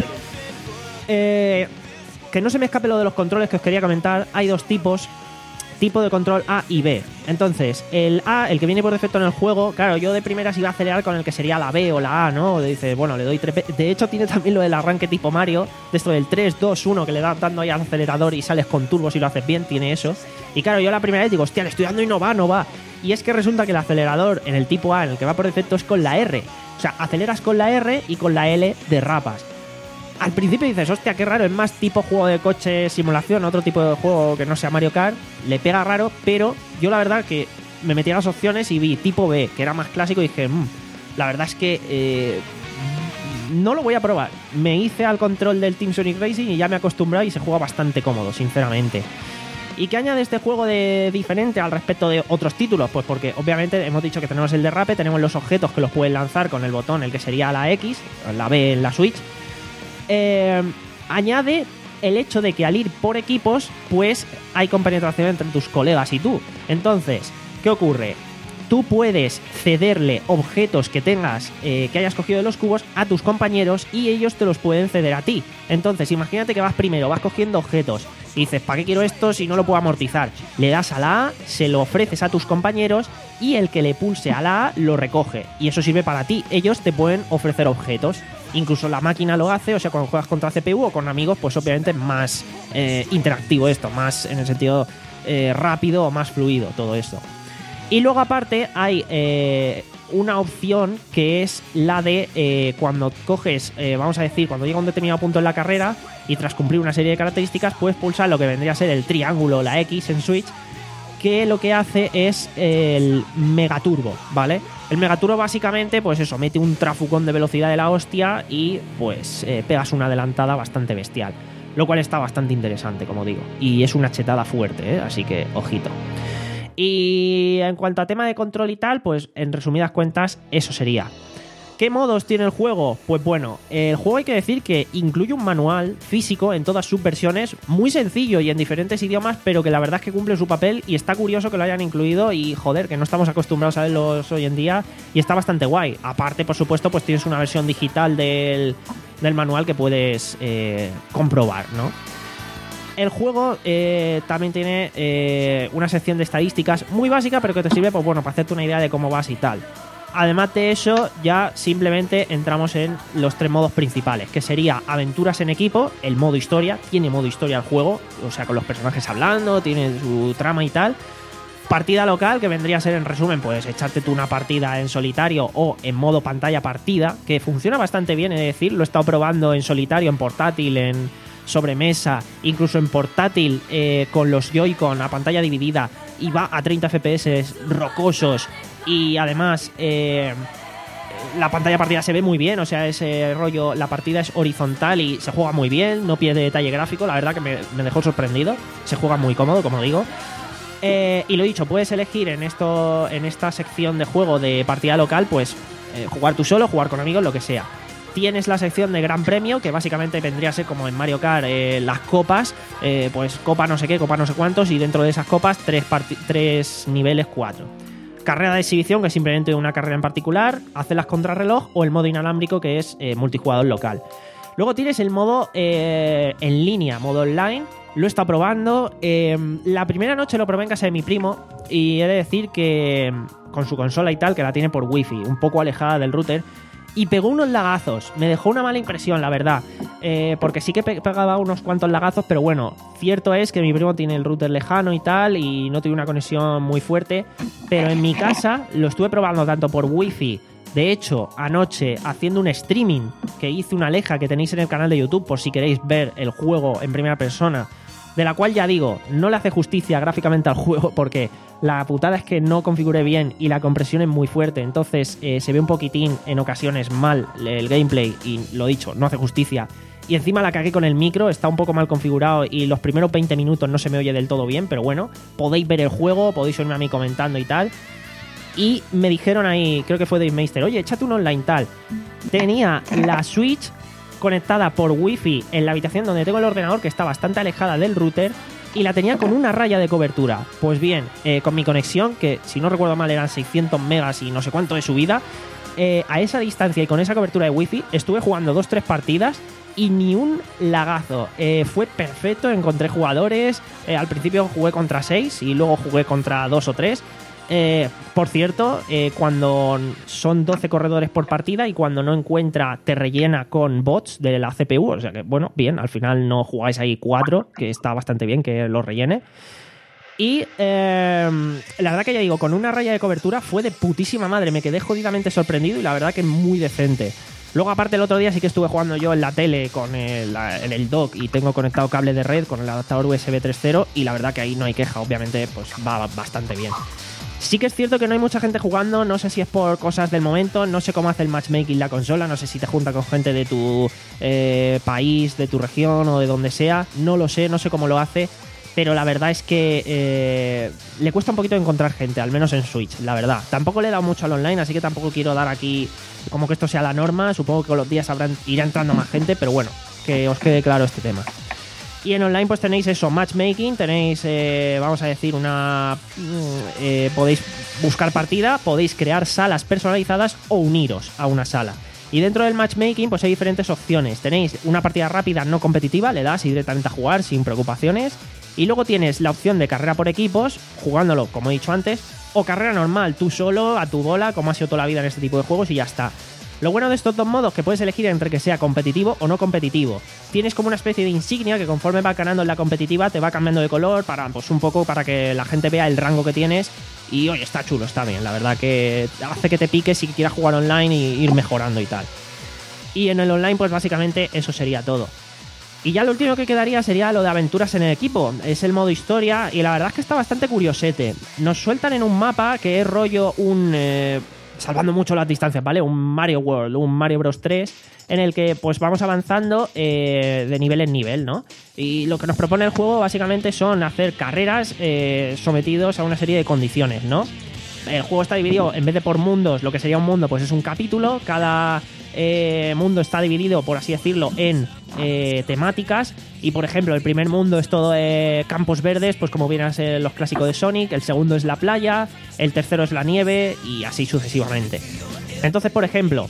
Speaker 1: Eh, que no se me escape lo de los controles que os quería comentar. Hay dos tipos, tipo de control A y B. Entonces, el A, el que viene por defecto en el juego, claro, yo de primeras iba a acelerar con el que sería la B o la A, ¿no? Dice, bueno, le doy trepe. De hecho, tiene también lo del arranque tipo Mario, de esto del tres, dos, uno, que le das dando ahí al acelerador y sales con turbos y lo haces bien, tiene eso. Y claro, yo la primera vez digo, hostia, le estoy dando y no va, no va. Y es que resulta que el acelerador en el tipo A, en el que va por defecto, es con la R. O sea, aceleras con la R y con la L derrapas. Al principio dices, hostia, qué raro, es más tipo juego de coche simulación, otro tipo de juego que no sea Mario Kart, le pega raro, pero yo la verdad que me metí a las opciones y vi tipo B, que era más clásico, y dije, mmm, la verdad es que eh, no lo voy a probar. Me hice al control del Team Sonic Racing y ya me he acostumbrado y se juega bastante cómodo, sinceramente. ¿Y qué añade este juego de diferente al respecto de otros títulos? Pues porque obviamente hemos dicho que tenemos el derrape, tenemos los objetos que los puedes lanzar con el botón, el que sería la X, la B en la Switch. Eh, añade el hecho de que al ir por equipos, pues hay compenetración entre tus colegas y tú. Entonces, ¿qué ocurre? Tú puedes cederle objetos que tengas, eh, que hayas cogido de los cubos, a tus compañeros y ellos te los pueden ceder a ti. Entonces, imagínate que vas primero, vas cogiendo objetos y dices, ¿para qué quiero esto si no lo puedo amortizar? Le das a la A, se lo ofreces a tus compañeros y el que le pulse a la A lo recoge. Y eso sirve para ti. Ellos te pueden ofrecer objetos. Incluso la máquina lo hace, o sea, cuando juegas contra C P U o con amigos, pues obviamente más eh, interactivo esto, más en el sentido eh, rápido o más fluido todo esto. Y luego aparte hay eh, una opción que es la de eh, cuando coges, eh, vamos a decir, cuando llega a un determinado punto en la carrera y tras cumplir una serie de características puedes pulsar lo que vendría a ser el triángulo o la X en Switch, que lo que hace es el Megaturbo, ¿vale? El Megaturbo básicamente, pues eso, mete un trafucón de velocidad de la hostia y pues eh, pegas una adelantada bastante bestial, lo cual está bastante interesante, como digo, y es una chetada fuerte, ¿eh? Así que ojito. Y en cuanto a tema de control y tal, pues en resumidas cuentas eso sería. ¿Qué modos tiene el juego? Pues bueno, el juego hay que decir que incluye un manual físico en todas sus versiones, muy sencillo y en diferentes idiomas, pero que la verdad es que cumple su papel y está curioso que lo hayan incluido y joder, que no estamos acostumbrados a verlos hoy en día y está bastante guay. Aparte, por supuesto, pues tienes una versión digital del, del manual que puedes eh, comprobar, ¿no? El juego eh, también tiene eh, una sección de estadísticas muy básica, pero que te sirve pues, bueno, para hacerte una idea de cómo vas y tal. Además de eso, ya simplemente entramos en los tres modos principales, que sería aventuras en equipo, el modo historia, tiene modo historia el juego, o sea, con los personajes hablando, tiene su trama y tal. Partida local, que vendría a ser, en resumen, pues echarte tú una partida en solitario o en modo pantalla partida, que funciona bastante bien, es decir, lo he estado probando en solitario, en portátil, en sobremesa, incluso en portátil eh, con los Joy-Con a pantalla dividida y va a treinta F P S rocosos y además eh, la pantalla partida se ve muy bien, o sea, ese rollo, la partida es horizontal y se juega muy bien, no pierde detalle gráfico, la verdad que me, me dejó sorprendido, se juega muy cómodo, como digo. Eh, y lo dicho, puedes elegir en esto, en esta sección de juego de partida local, pues eh, jugar tú solo, jugar con amigos, lo que sea. Tienes la sección de Gran Premio, que básicamente vendría a ser como en Mario Kart, eh, las copas, eh, pues copa no sé qué, copa no sé cuántos, y dentro de esas copas tres, tres niveles, cuatro. Carrera de exhibición, que es simplemente una carrera en particular, hace las contrarreloj, o el modo inalámbrico, que es eh, multijugador local. Luego tienes el modo eh, en línea, modo online. Lo he estado probando. Eh, la primera noche lo probé en casa de mi primo y he de decir que con su consola y tal, que la tiene por wifi, un poco alejada del router, y pegó unos lagazos. Me dejó una mala impresión, la verdad, eh, porque sí que pe- pegaba unos cuantos lagazos, pero bueno, cierto es que mi primo tiene el router lejano y tal, y no tiene una conexión muy fuerte, pero en mi casa lo estuve probando tanto por wifi. De hecho, anoche, haciendo un streaming que hice una Alexa, que tenéis en el canal de YouTube por si queréis ver el juego en primera persona, de la cual ya digo, no le hace justicia gráficamente al juego porque la putada es que no configuré bien y la compresión es muy fuerte, entonces eh, se ve un poquitín en ocasiones mal el gameplay y lo dicho, no hace justicia. Y encima la cagué con el micro, está un poco mal configurado y los primeros veinte minutos no se me oye del todo bien, pero bueno, podéis ver el juego, podéis oírme a mí comentando y tal. Y me dijeron ahí, creo que fue Dave Meister, oye, échate un online tal. Tenía la Switch conectada por wifi en la habitación donde tengo el ordenador, que está bastante alejada del router, y la tenía con una raya de cobertura. Pues bien, eh, con mi conexión, que si no recuerdo mal eran seiscientos megas y no sé cuánto de subida, eh, a esa distancia y con esa cobertura de wifi estuve jugando dos tres partidas y ni un lagazo. Eh, fue perfecto, encontré jugadores, eh, al principio jugué contra seis y luego jugué contra dos o tres. Eh, por cierto, eh, cuando son doce corredores por partida y cuando no encuentra, te rellena con bots de la C P U. O sea que, bueno, bien, al final no jugáis ahí cuatro, que está bastante bien que lo rellene. Y eh, la verdad que ya digo, con una raya de cobertura fue de putísima madre. Me quedé jodidamente sorprendido y la verdad que muy decente. Luego, aparte, el otro día sí que estuve jugando yo en la tele con el, en el dock y tengo conectado cable de red con el adaptador U S B tres punto cero y la verdad que ahí no hay queja, obviamente pues va bastante bien. Sí que es cierto que no hay mucha gente jugando, no sé si es por cosas del momento, no sé cómo hace el matchmaking la consola, no sé si te junta con gente de tu eh, país, de tu región o de donde sea, no lo sé, no sé cómo lo hace, pero la verdad es que eh, le cuesta un poquito encontrar gente, al menos en Switch, la verdad. Tampoco le he dado mucho al online, así que tampoco quiero dar aquí como que esto sea la norma, supongo que con los días habrán, irá entrando más gente, pero bueno, que os quede claro este tema. Y en online pues tenéis eso, matchmaking, tenéis, eh, vamos a decir, una... Eh, podéis buscar partida, podéis crear salas personalizadas o uniros a una sala. Y dentro del matchmaking pues hay diferentes opciones. Tenéis una partida rápida no competitiva, le das y directamente a jugar sin preocupaciones. Y luego tienes la opción de carrera por equipos, jugándolo como he dicho antes, o carrera normal, tú solo, a tu bola, como ha sido toda la vida en este tipo de juegos y ya está. Lo bueno de estos dos modos es que puedes elegir entre que sea competitivo o no competitivo. Tienes como una especie de insignia que conforme va ganando en la competitiva te va cambiando de color para, pues un poco para que la gente vea el rango que tienes. Y oye, está chulo, está bien. La verdad que hace que te piques si quieras jugar online y ir mejorando y tal. Y en el online pues básicamente eso sería todo. Y ya lo último que quedaría sería lo de aventuras en el equipo. Es el modo historia y la verdad es que está bastante curiosete. Nos sueltan en un mapa que es rollo un... Eh, salvando mucho las distancias, ¿vale? Un Mario World, un Mario Bros tres, en el que pues vamos avanzando eh, de nivel en nivel, ¿no? Y lo que nos propone el juego básicamente son hacer carreras eh, sometidos a una serie de condiciones, ¿no? El juego está dividido, en vez de por mundos, lo que sería un mundo, pues es un capítulo. Cada eh, mundo está dividido, por así decirlo, en eh, temáticas. Y, por ejemplo, el primer mundo es todo eh, campos verdes, pues como vienen a ser los clásicos de Sonic. El segundo es la playa, el tercero es la nieve y así sucesivamente. Entonces, por ejemplo,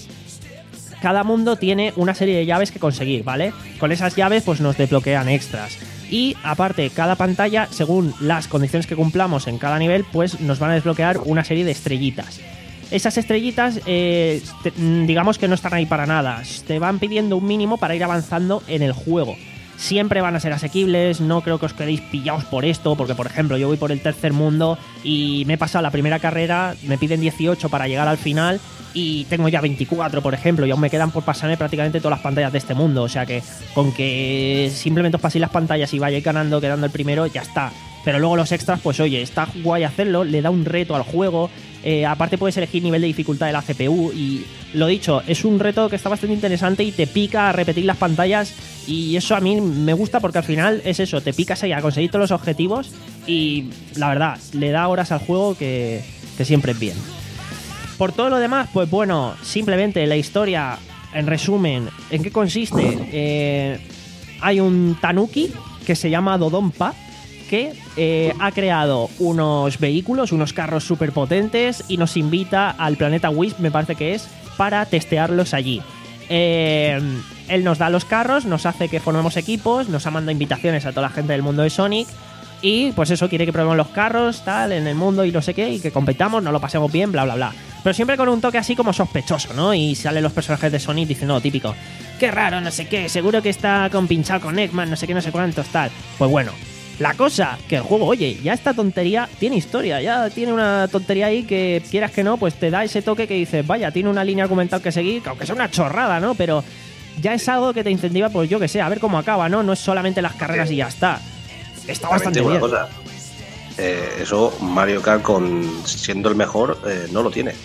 Speaker 1: cada mundo tiene una serie de llaves que conseguir, ¿vale? Con esas llaves, pues nos desbloquean extras. Y aparte, cada pantalla, según las condiciones que cumplamos en cada nivel, pues nos van a desbloquear una serie de estrellitas. Esas estrellitas, eh, te, digamos que no están ahí para nada. Te van pidiendo un mínimo para ir avanzando en el juego. Siempre van a ser asequibles, no creo que os quedéis pillados por esto, porque por ejemplo yo voy por el tercer mundo y me he pasado la primera carrera, me piden dieciocho para llegar al final y tengo ya veinticuatro, por ejemplo, y aún me quedan por pasarme prácticamente todas las pantallas de este mundo, o sea que con que simplemente os paséis las pantallas y vayáis ganando, quedando el primero, ya está. Pero luego los extras, pues oye, está guay hacerlo, le da un reto al juego. Eh, aparte puedes elegir nivel de dificultad de la C P U y lo dicho, es un reto que está bastante interesante y te pica a repetir las pantallas y eso a mí me gusta porque al final es eso, te picas ahí a conseguir todos los objetivos y la verdad, le da horas al juego que, que siempre es bien. Por todo lo demás, pues bueno, simplemente la historia en resumen, ¿en qué consiste? Eh, hay un tanuki que se llama Dodonpa, que eh, ha creado unos vehículos, unos carros súper potentes y nos invita al planeta Wisp, me parece que es, para testearlos allí. Eh, él nos da los carros, nos hace que formemos equipos, nos ha mandado invitaciones a toda la gente del mundo de Sonic y pues eso, quiere que probemos los carros, tal, en el mundo y no sé qué, y que competamos, nos lo pasemos bien, bla, bla, bla. Pero siempre con un toque así como sospechoso, ¿no? Y salen los personajes de Sonic diciendo, no, típico, qué raro, no sé qué, seguro que está compinchado con Eggman, no sé qué, no sé cuántos, tal. Pues bueno, la cosa, que el juego, oye, ya esta tontería tiene historia, ya tiene una tontería ahí que, quieras que no, pues te da ese toque que dices, vaya, tiene una línea argumental que seguir, aunque sea una chorrada, ¿no? Pero ya es algo que te incentiva, pues yo que sé, a ver cómo acaba, ¿no? No es solamente las carreras y ya está. Está bastante bien.
Speaker 2: Cosa. Eh, eso Mario Kart, con siendo el mejor, eh, no lo tiene.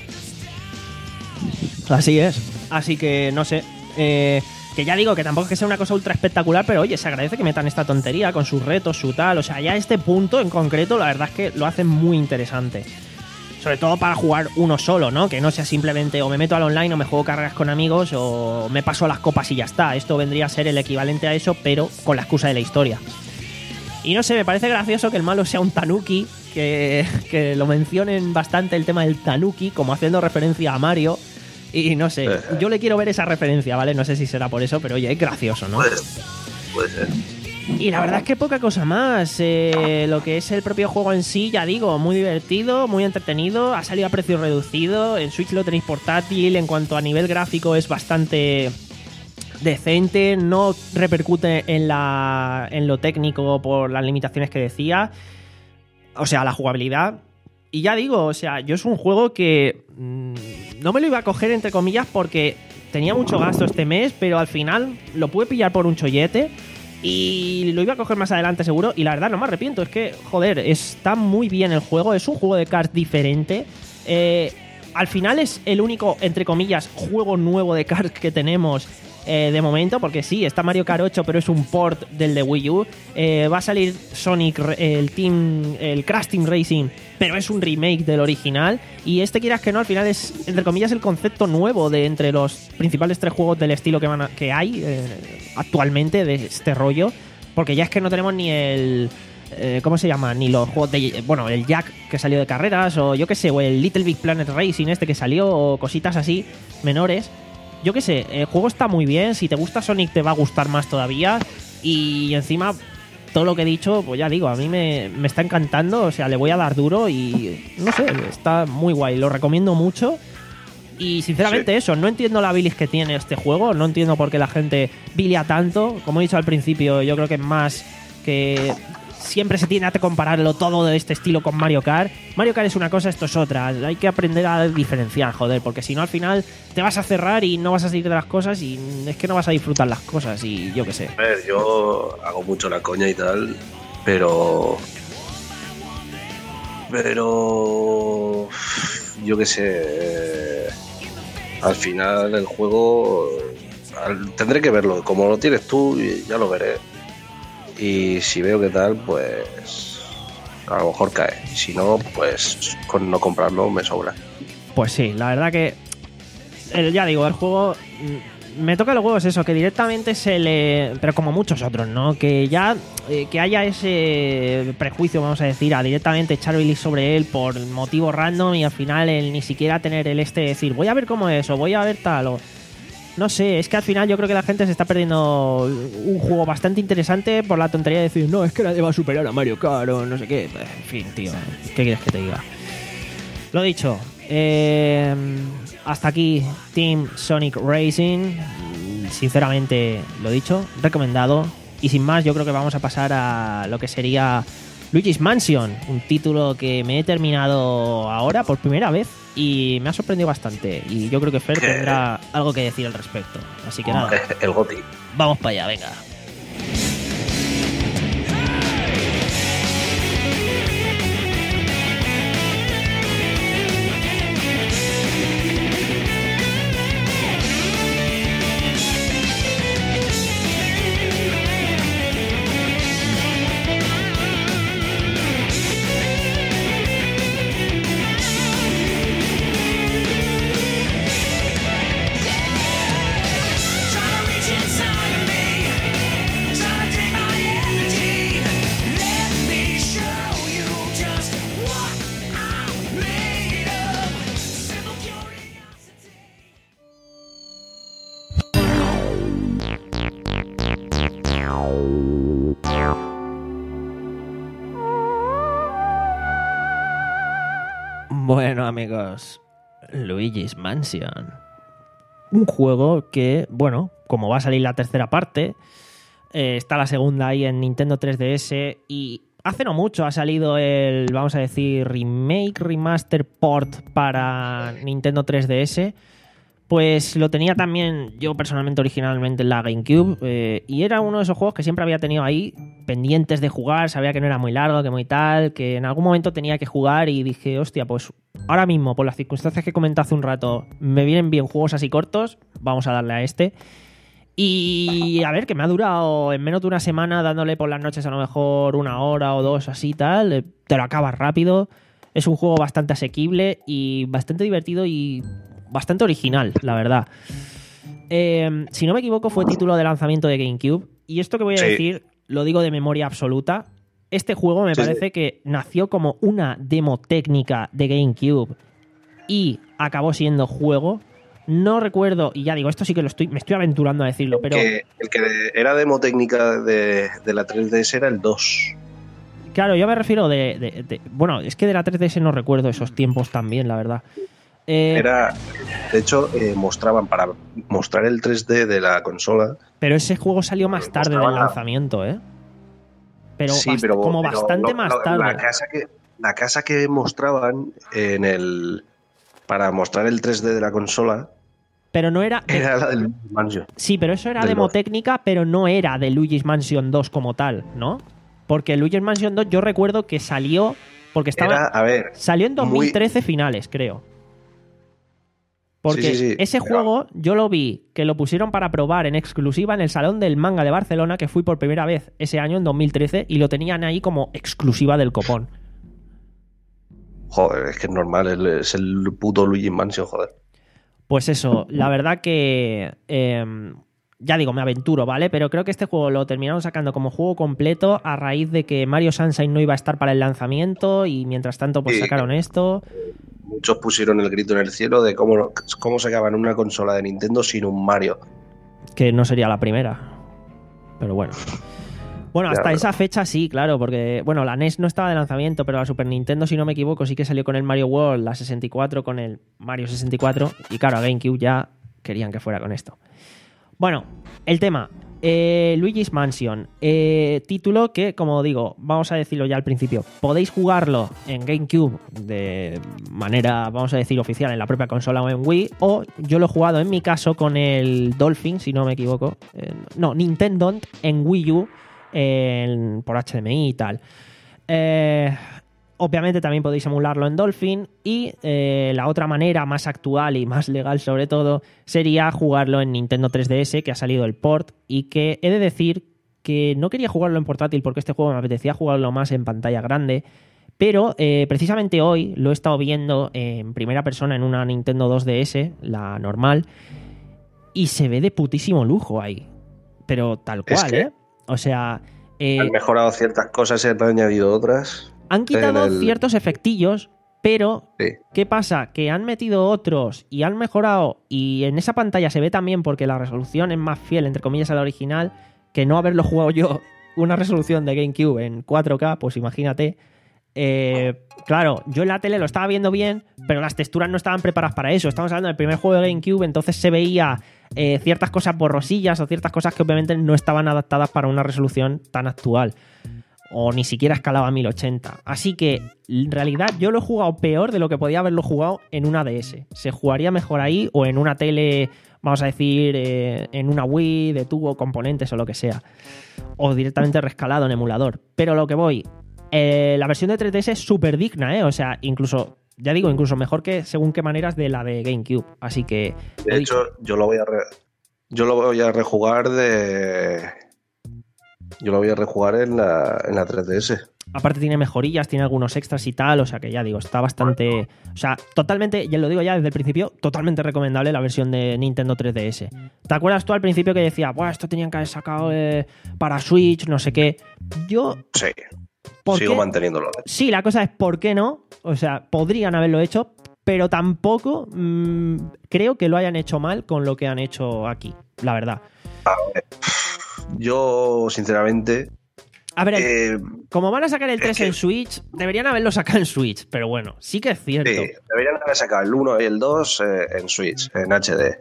Speaker 1: Así es. Así que, no sé... Eh... Que ya digo que tampoco es que sea una cosa ultra espectacular, pero oye, se agradece que metan esta tontería con sus retos, su tal. O sea, ya este punto en concreto, la verdad es que lo hacen muy interesante. Sobre todo para jugar uno solo, ¿no? Que no sea simplemente o me meto al online o me juego carreras con amigos o me paso las copas y ya está. Esto vendría a ser el equivalente a eso, pero con la excusa de la historia. Y no sé, me parece gracioso que el malo sea un tanuki, que, que lo mencionen bastante el tema del tanuki, como haciendo referencia a Mario. Y no sé, yo le quiero ver esa referencia, ¿vale? No sé si será por eso, pero oye, es gracioso, ¿no?
Speaker 2: Puede, puede ser.
Speaker 1: Y la verdad es que poca cosa más. Eh, lo que es el propio juego en sí, ya digo, muy divertido, muy entretenido. Ha salido a precio reducido. En Switch lo tenéis portátil. En cuanto a nivel gráfico es bastante decente. No repercute en, la, en lo técnico por las limitaciones que decía. O sea, la jugabilidad. Y ya digo, o sea, yo es un juego que mmm, no me lo iba a coger, entre comillas, porque tenía mucho gasto este mes, pero al final lo pude pillar por un chollete y lo iba a coger más adelante seguro. Y la verdad no me arrepiento, es que, joder, está muy bien el juego, es un juego de cards diferente. Eh, al final es el único, entre comillas, juego nuevo de cards que tenemos eh, de momento, porque sí, está Mario Kart ocho, pero es un port del de Wii U. Eh, va a salir Sonic, el Team, el Crash Team Racing, pero es un remake del original. Y este, quieras que no, al final es, entre comillas, el concepto nuevo de entre los principales tres juegos del estilo que, van a, que hay eh, actualmente de este rollo. Porque ya es que no tenemos ni el... Eh, ¿Cómo se llama? Ni los juegos de... Bueno, el Jack que salió de carreras, o yo qué sé, o el Little Big Planet Racing este que salió, o cositas así menores. Yo qué sé, el juego está muy bien. Si te gusta Sonic te va a gustar más todavía. Y encima, todo lo que he dicho, pues ya digo, a mí me, me está encantando. O sea, le voy a dar duro y no sé, está muy guay. Lo recomiendo mucho. Y sinceramente sí. Eso, no entiendo la bilis que tiene este juego. No entiendo por qué la gente bilia tanto. Como he dicho al principio, yo creo que es más que... Siempre se tiene que compararlo todo de este estilo con Mario Kart. Mario Kart es una cosa, esto es otra. Hay que aprender a diferenciar, joder, porque si no al final te vas a cerrar y no vas a salir de las cosas y es que no vas a disfrutar las cosas y yo qué sé.
Speaker 2: A ver, yo hago mucho la coña y tal, pero... Pero... Yo qué sé... Eh, al final el juego... Al, tendré que verlo. Como lo tienes tú, ya lo veré. Y si veo que tal, pues a lo mejor cae. Si no, pues con no comprarlo me sobra.
Speaker 1: Pues sí, la verdad que el, ya digo, el juego me toca los huevos eso, que directamente se le... Pero como muchos otros, ¿no? Que ya eh, que haya ese prejuicio, vamos a decir, a directamente echar bilis sobre él por motivos random y al final el ni siquiera tener el este de decir, voy a ver cómo es o voy a ver tal o... No sé, es que al final yo creo que la gente se está perdiendo un juego bastante interesante por la tontería de decir, no, es que nadie va a superar a Mario Kart o no sé qué. En fin, tío, ¿qué quieres que te diga? Lo dicho, eh, hasta aquí Team Sonic Racing. Sinceramente, lo dicho, recomendado. Y sin más, yo creo que vamos a pasar a lo que sería Luigi's Mansion, un título que me he terminado ahora por primera vez y me ha sorprendido bastante. Y yo creo que Fer tendrá algo que decir al respecto. Así que nada,
Speaker 2: el Goti.
Speaker 1: Vamos para allá, venga. Bueno, amigos, Luigi's Mansion. Un juego que, bueno, como va a salir la tercera parte, eh, está la segunda ahí en Nintendo tres D S y hace no mucho ha salido el, vamos a decir, remake, remaster, port para Nintendo tres D S. Pues lo tenía también yo personalmente originalmente en la GameCube eh, y era uno de esos juegos que siempre había tenido ahí pendientes de jugar, sabía que no era muy largo, que muy tal, que en algún momento tenía que jugar y dije, hostia, pues ahora mismo, por las circunstancias que comenté hace un rato, me vienen bien juegos así cortos, vamos a darle a este. Y a ver, que me ha durado en menos de una semana dándole por las noches a lo mejor una hora o dos así tal, te lo acabas rápido, es un juego bastante asequible y bastante divertido y bastante original, la verdad. Eh, si no me equivoco, fue título de lanzamiento de GameCube. Y esto que voy a sí. decir, lo digo de memoria absoluta. Este juego me sí, parece sí. que nació como una demo técnica de GameCube y acabó siendo juego. No recuerdo, y ya digo, esto sí que lo estoy, me estoy aventurando a decirlo, pero...
Speaker 2: El que, el que era demo técnica de, de la tres D S era el dos.
Speaker 1: Claro, yo me refiero de, de, de... Bueno, es que de la tres D S no recuerdo esos tiempos también, la verdad.
Speaker 2: Eh, Era, de hecho, eh, mostraban para mostrar el tres D de la consola.
Speaker 1: Pero ese juego salió más tarde del lanzamiento, ¿eh? Pero,
Speaker 2: sí,
Speaker 1: bast-
Speaker 2: pero
Speaker 1: como
Speaker 2: pero
Speaker 1: bastante
Speaker 2: lo,
Speaker 1: más
Speaker 2: lo,
Speaker 1: tarde.
Speaker 2: La casa que la casa que mostraban en el para mostrar el tres D de la consola.
Speaker 1: Pero no era.
Speaker 2: Era la del Luigi's Mansion.
Speaker 1: Sí, pero eso era demo técnica, pero no era de Luigi's Mansion dos como tal, ¿no? Porque Luigi's Mansion dos yo recuerdo que salió. Porque estaba.
Speaker 2: Era, a ver,
Speaker 1: salió en dos mil trece muy... finales, creo. Porque
Speaker 2: sí, sí, sí,
Speaker 1: ese
Speaker 2: pero...
Speaker 1: juego yo lo vi, que lo pusieron para probar en exclusiva en el Salón del Manga de Barcelona, que fui por primera vez ese año, en dos mil trece, y lo tenían ahí como exclusiva del copón.
Speaker 2: Joder, es que es normal, es el puto Luigi's Mansion, joder.
Speaker 1: Pues eso, la verdad que... Eh, ya digo, me aventuro, ¿vale? Pero creo que este juego lo terminaron sacando como juego completo a raíz de que Mario Sunshine no iba a estar para el lanzamiento y mientras tanto pues
Speaker 2: sí.
Speaker 1: sacaron esto...
Speaker 2: Muchos pusieron el grito en el cielo de cómo, cómo se acaba en una consola de Nintendo sin un Mario.
Speaker 1: Que no sería la primera. Pero bueno. Bueno, hasta
Speaker 2: claro.
Speaker 1: esa fecha sí, claro, porque bueno, la N E S no estaba de lanzamiento, pero la Super Nintendo, si no me equivoco, sí que salió con el Mario World, la sesenta y cuatro con el Mario sesenta y cuatro, y claro, a GameCube ya querían que fuera con esto. Bueno, el tema. Eh, Luigi's Mansion, eh, título que, como digo, vamos a decirlo ya al principio, podéis jugarlo en GameCube de manera, vamos a decir, oficial en la propia consola o en Wii, o yo lo he jugado en mi caso con el Dolphin, si no me equivoco, eh, no, Nintendo en Wii U, eh, por H D M I y tal. Eh... Obviamente también podéis emularlo en Dolphin y eh, la otra manera más actual y más legal sobre todo sería jugarlo en Nintendo tres D S, que ha salido el port y que he de decir que no quería jugarlo en portátil porque este juego me apetecía jugarlo más en pantalla grande, pero eh, precisamente hoy lo he estado viendo en primera persona en una Nintendo dos D S, la normal, y se ve de putísimo lujo ahí, pero tal cual, es que ¿eh? O sea... Eh,
Speaker 2: han mejorado ciertas cosas y han añadido otras...
Speaker 1: Han quitado el... ciertos efectillos, pero
Speaker 2: sí.
Speaker 1: ¿qué pasa? Que han metido otros y han mejorado, y en esa pantalla se ve también porque la resolución es más fiel, entre comillas, a la original, que no haberlo jugado yo una resolución de GameCube en cuatro K, pues imagínate. Eh, claro, yo en la tele lo estaba viendo bien, pero las texturas no estaban preparadas para eso. Estamos hablando del primer juego de GameCube, entonces se veía eh, ciertas cosas borrosillas o ciertas cosas que obviamente no estaban adaptadas para una resolución tan actual. O ni siquiera escalaba a mil ochenta. Así que, en realidad, yo lo he jugado peor de lo que podía haberlo jugado en una D S. Se jugaría mejor ahí o en una tele, vamos a decir, eh, en una Wii, de tubo, componentes o lo que sea. O directamente rescalado en emulador. Pero lo que voy, eh, la versión de tres D S es súper digna, ¿eh? O sea, incluso, ya digo, incluso mejor que según qué maneras de la de GameCube. Así que...
Speaker 2: De hecho, yo lo voy a, re... yo lo voy a rejugar de... Yo lo voy a rejugar en la, en la tres D S.
Speaker 1: Aparte tiene mejorillas, tiene algunos extras y tal, o sea que ya digo, está bastante... O sea, totalmente, ya lo digo ya desde el principio, totalmente recomendable la versión de Nintendo tres D S. ¿Te acuerdas tú al principio que decía, buah, esto tenían que haber sacado eh, para Switch, no sé qué? Yo...
Speaker 2: Sí, sigo manteniéndolo.
Speaker 1: Sí, la cosa es, ¿por qué no? O sea, podrían haberlo hecho, pero tampoco mmm, creo que lo hayan hecho mal con lo que han hecho aquí, la verdad.
Speaker 2: A ver. Yo, sinceramente,
Speaker 1: A ver,
Speaker 2: Eh,
Speaker 1: como van a sacar el tres
Speaker 2: que-
Speaker 1: en Switch, deberían haberlo sacado en Switch, pero bueno, sí que es cierto.
Speaker 2: Sí, deberían haber sacado el uno y el dos eh, en Switch, en H D.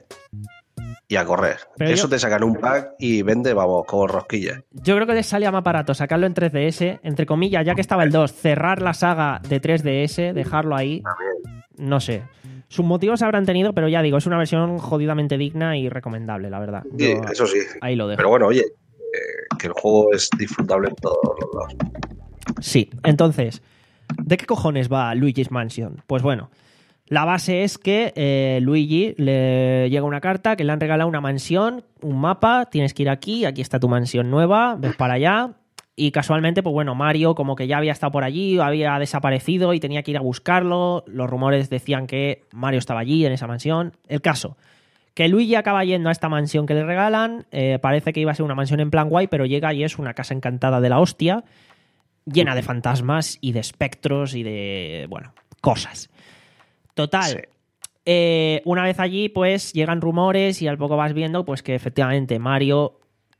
Speaker 2: Y a correr.
Speaker 1: Pero
Speaker 2: Eso
Speaker 1: yo-
Speaker 2: te sacan un pack y vende, vamos, como rosquillas.
Speaker 1: Yo creo que les salía más barato sacarlo en tres D S, entre comillas, ya que estaba el dos, cerrar la saga de tres D S, dejarlo ahí. No sé. Sus motivos habrán tenido, pero ya digo, es una versión jodidamente digna y recomendable, la verdad.
Speaker 2: Sí,
Speaker 1: Yo
Speaker 2: eso sí.
Speaker 1: ahí lo dejo.
Speaker 2: Pero bueno, oye, eh, que el juego es disfrutable en todos los lados.
Speaker 1: Sí, entonces, ¿de qué cojones va Luigi's Mansion? Pues bueno, la base es que eh, Luigi le llega una carta que le han regalado una mansión, un mapa, tienes que ir aquí, aquí está tu mansión nueva, ves para allá. Y casualmente, pues bueno, Mario como que ya había estado por allí, había desaparecido y tenía que ir a buscarlo. Los rumores decían que Mario estaba allí, en esa mansión. El caso, que Luigi acaba yendo a esta mansión que le regalan. eh, parece que iba a ser una mansión en plan guay, pero llega y es una casa encantada de la hostia, llena de fantasmas y de espectros y de, bueno, cosas. Total,
Speaker 2: Sí.
Speaker 1: eh, una vez allí, pues llegan rumores y al poco vas viendo pues que efectivamente Mario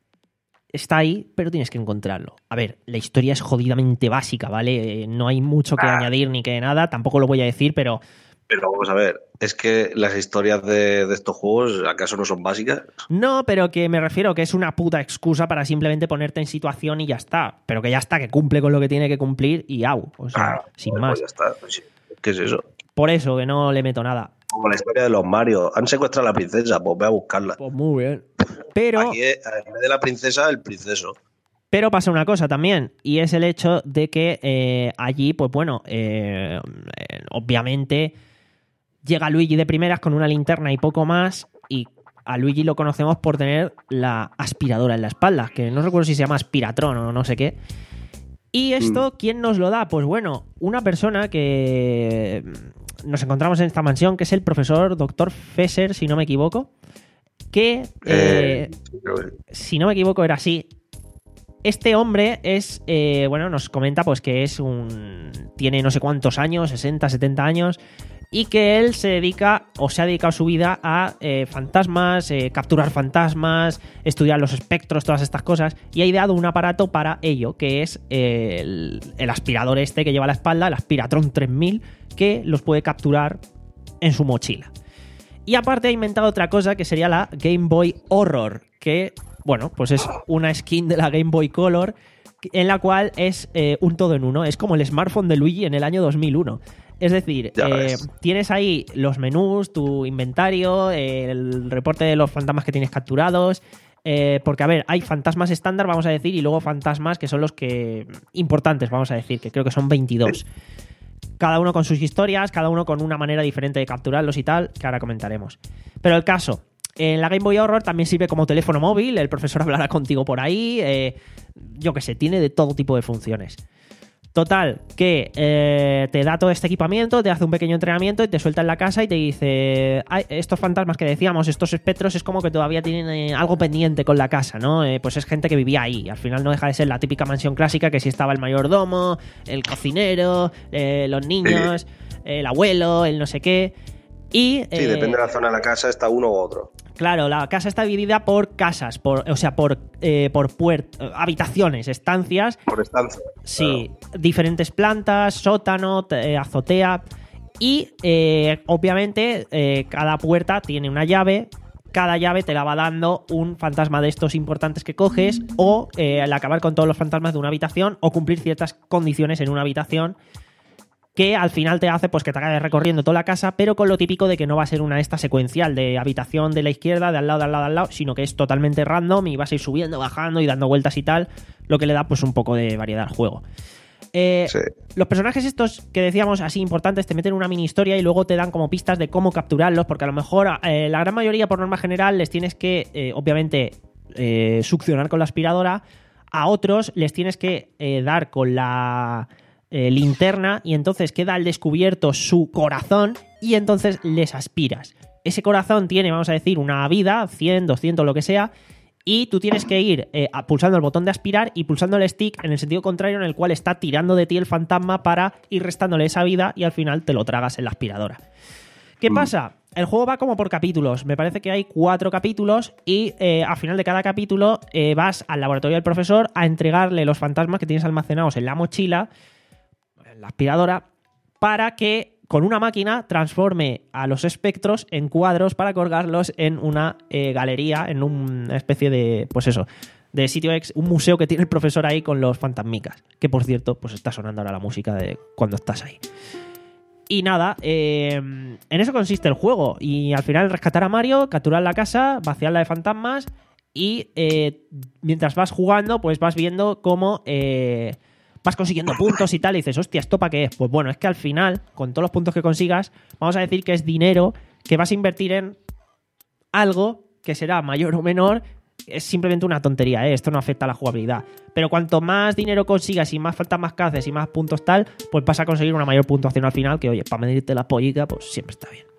Speaker 1: está ahí, pero tienes que encontrarlo. A ver, la historia es jodidamente básica, ¿vale? Eh, no hay mucho que
Speaker 2: Ah.
Speaker 1: añadir ni que nada, tampoco lo voy a decir, pero
Speaker 2: Pero vamos a ver, es que las historias de, de estos juegos, ¿acaso no son básicas?
Speaker 1: no, pero que me refiero que es una puta excusa para simplemente ponerte en situación y ya está. Pero que ya está, que cumple con lo que tiene que cumplir y au. O sea,
Speaker 2: Ah,
Speaker 1: sin
Speaker 2: pues
Speaker 1: más.
Speaker 2: ya está. Pues sí. ¿Qué es eso?
Speaker 1: Por eso que no le meto nada.
Speaker 2: Como la historia de los Mario. Han secuestrado a la princesa, pues ve a buscarla.
Speaker 1: Pues muy bien. Pero,
Speaker 2: Aquí, es, en vez de la princesa, el princeso.
Speaker 1: pero pasa una cosa también, y es el hecho de que eh, allí, pues bueno, eh, eh, obviamente llega Luigi de primeras con una linterna y poco más, y a Luigi lo conocemos por tener la aspiradora en la espalda, que no recuerdo si se llama Aspiratron o no sé qué. Y esto, ¿quién nos lo da? Pues bueno, una persona que nos encontramos en esta mansión, que es el profesor doctor Fesser, si no me equivoco, que, eh,
Speaker 2: Eh, creo que-
Speaker 1: si no me equivoco, era así. Este hombre es, eh, bueno, nos comenta pues que es un... tiene no sé cuántos años, sesenta, setenta años, y que él se dedica, o se ha dedicado su vida a eh, fantasmas, eh, capturar fantasmas, estudiar los espectros, todas estas cosas, y ha ideado un aparato para ello, que es eh, el, el aspirador este que lleva a la espalda, el Aspiratron tres mil, que los puede capturar en su mochila. Y aparte ha inventado otra cosa que sería la Game Boy Horror, que, bueno, pues es una skin de la Game Boy Color en la cual es eh, un todo en uno. Es como el smartphone de Luigi en el año dos mil uno. Es decir,
Speaker 2: Ya
Speaker 1: eh,
Speaker 2: ves.
Speaker 1: tienes ahí los menús, tu inventario, eh, el reporte de los fantasmas que tienes capturados. eh, porque, a ver, hay fantasmas estándar, vamos a decir, y luego fantasmas que son los que importantes, vamos a decir, que creo que son veintidós. Cada uno con sus historias, cada uno con una manera diferente de capturarlos y tal, que ahora comentaremos. Pero el caso, en la Game Boy Horror también sirve como teléfono móvil, el profesor hablará contigo por ahí, eh, yo qué sé, tiene de todo tipo de funciones. Total, que eh, te da todo este equipamiento, te hace un pequeño entrenamiento y te suelta en la casa y te dice, "Ay, estos fantasmas que decíamos, estos espectros, es como que todavía tienen eh, algo pendiente con la casa, ¿no? Eh, pues es gente que vivía ahí. Al final no deja de ser la típica mansión clásica que si estaba el mayordomo, el cocinero, eh, los niños, el abuelo, el no sé qué. Y,
Speaker 2: Sí,
Speaker 1: eh,
Speaker 2: depende de la zona de la casa, está uno u otro.
Speaker 1: Claro, la casa está dividida por casas, por, o sea, por, eh, por puert- habitaciones, estancias.
Speaker 2: Por estancia.
Speaker 1: Sí, diferentes plantas, sótano, t- eh, azotea. Y eh, obviamente eh, cada puerta tiene una llave. Cada llave te la va dando un fantasma de estos importantes que coges, o eh, al acabar con todos los fantasmas de una habitación, o cumplir ciertas condiciones en una habitación, que al final te hace pues que te acabes recorriendo toda la casa, pero con lo típico de que no va a ser una esta secuencial de habitación de la izquierda, de al lado, de al lado, de al lado, sino que es totalmente random y vas a ir subiendo, bajando y dando vueltas y tal, lo que le da pues un poco de variedad al juego. Eh,
Speaker 2: Sí.
Speaker 1: Los personajes estos que decíamos así importantes te meten una mini historia y luego te dan como pistas de cómo capturarlos, porque a lo mejor eh, la gran mayoría por norma general les tienes que, eh, obviamente, eh, succionar con la aspiradora, a otros les tienes que eh, dar con la... Eh, linterna, y entonces queda al descubierto su corazón y entonces les aspiras. Ese corazón tiene, vamos a decir, una vida, cien, doscientos, lo que sea, y tú tienes que ir eh, pulsando el botón de aspirar y pulsando el stick en el sentido contrario, en el cual está tirando de ti el fantasma para ir restándole esa vida y al final te lo tragas en la aspiradora. ¿Qué pasa? el juego va como por capítulos. Me parece que hay cuatro capítulos y eh, al final de cada capítulo eh, vas al laboratorio del profesor a entregarle los fantasmas que tienes almacenados en la mochila, en la aspiradora, para que con una máquina transforme a los espectros en cuadros para colgarlos en una eh, galería, en una especie de, pues eso, de sitio ex, un museo que tiene el profesor ahí con los fantasmicas. Que por cierto, pues está sonando ahora la música de cuando estás ahí. Y nada, eh, en eso consiste el juego. Y al final rescatar a Mario, capturar la casa, vaciarla de fantasmas y eh, mientras vas jugando, pues vas viendo cómo eh, vas consiguiendo puntos y tal. Y dices, hostia, ¿esto para qué es? Pues bueno, es que al final, con todos los puntos que consigas, vamos a decir que es dinero que vas a invertir en algo que será mayor o menor. Es simplemente una tontería, ¿eh? Esto no afecta a la jugabilidad. Pero cuanto más dinero consigas y más fantasmas que haces y más puntos tal, pues vas a conseguir una mayor puntuación al final, que oye, para medirte la pollica, pues siempre está bien.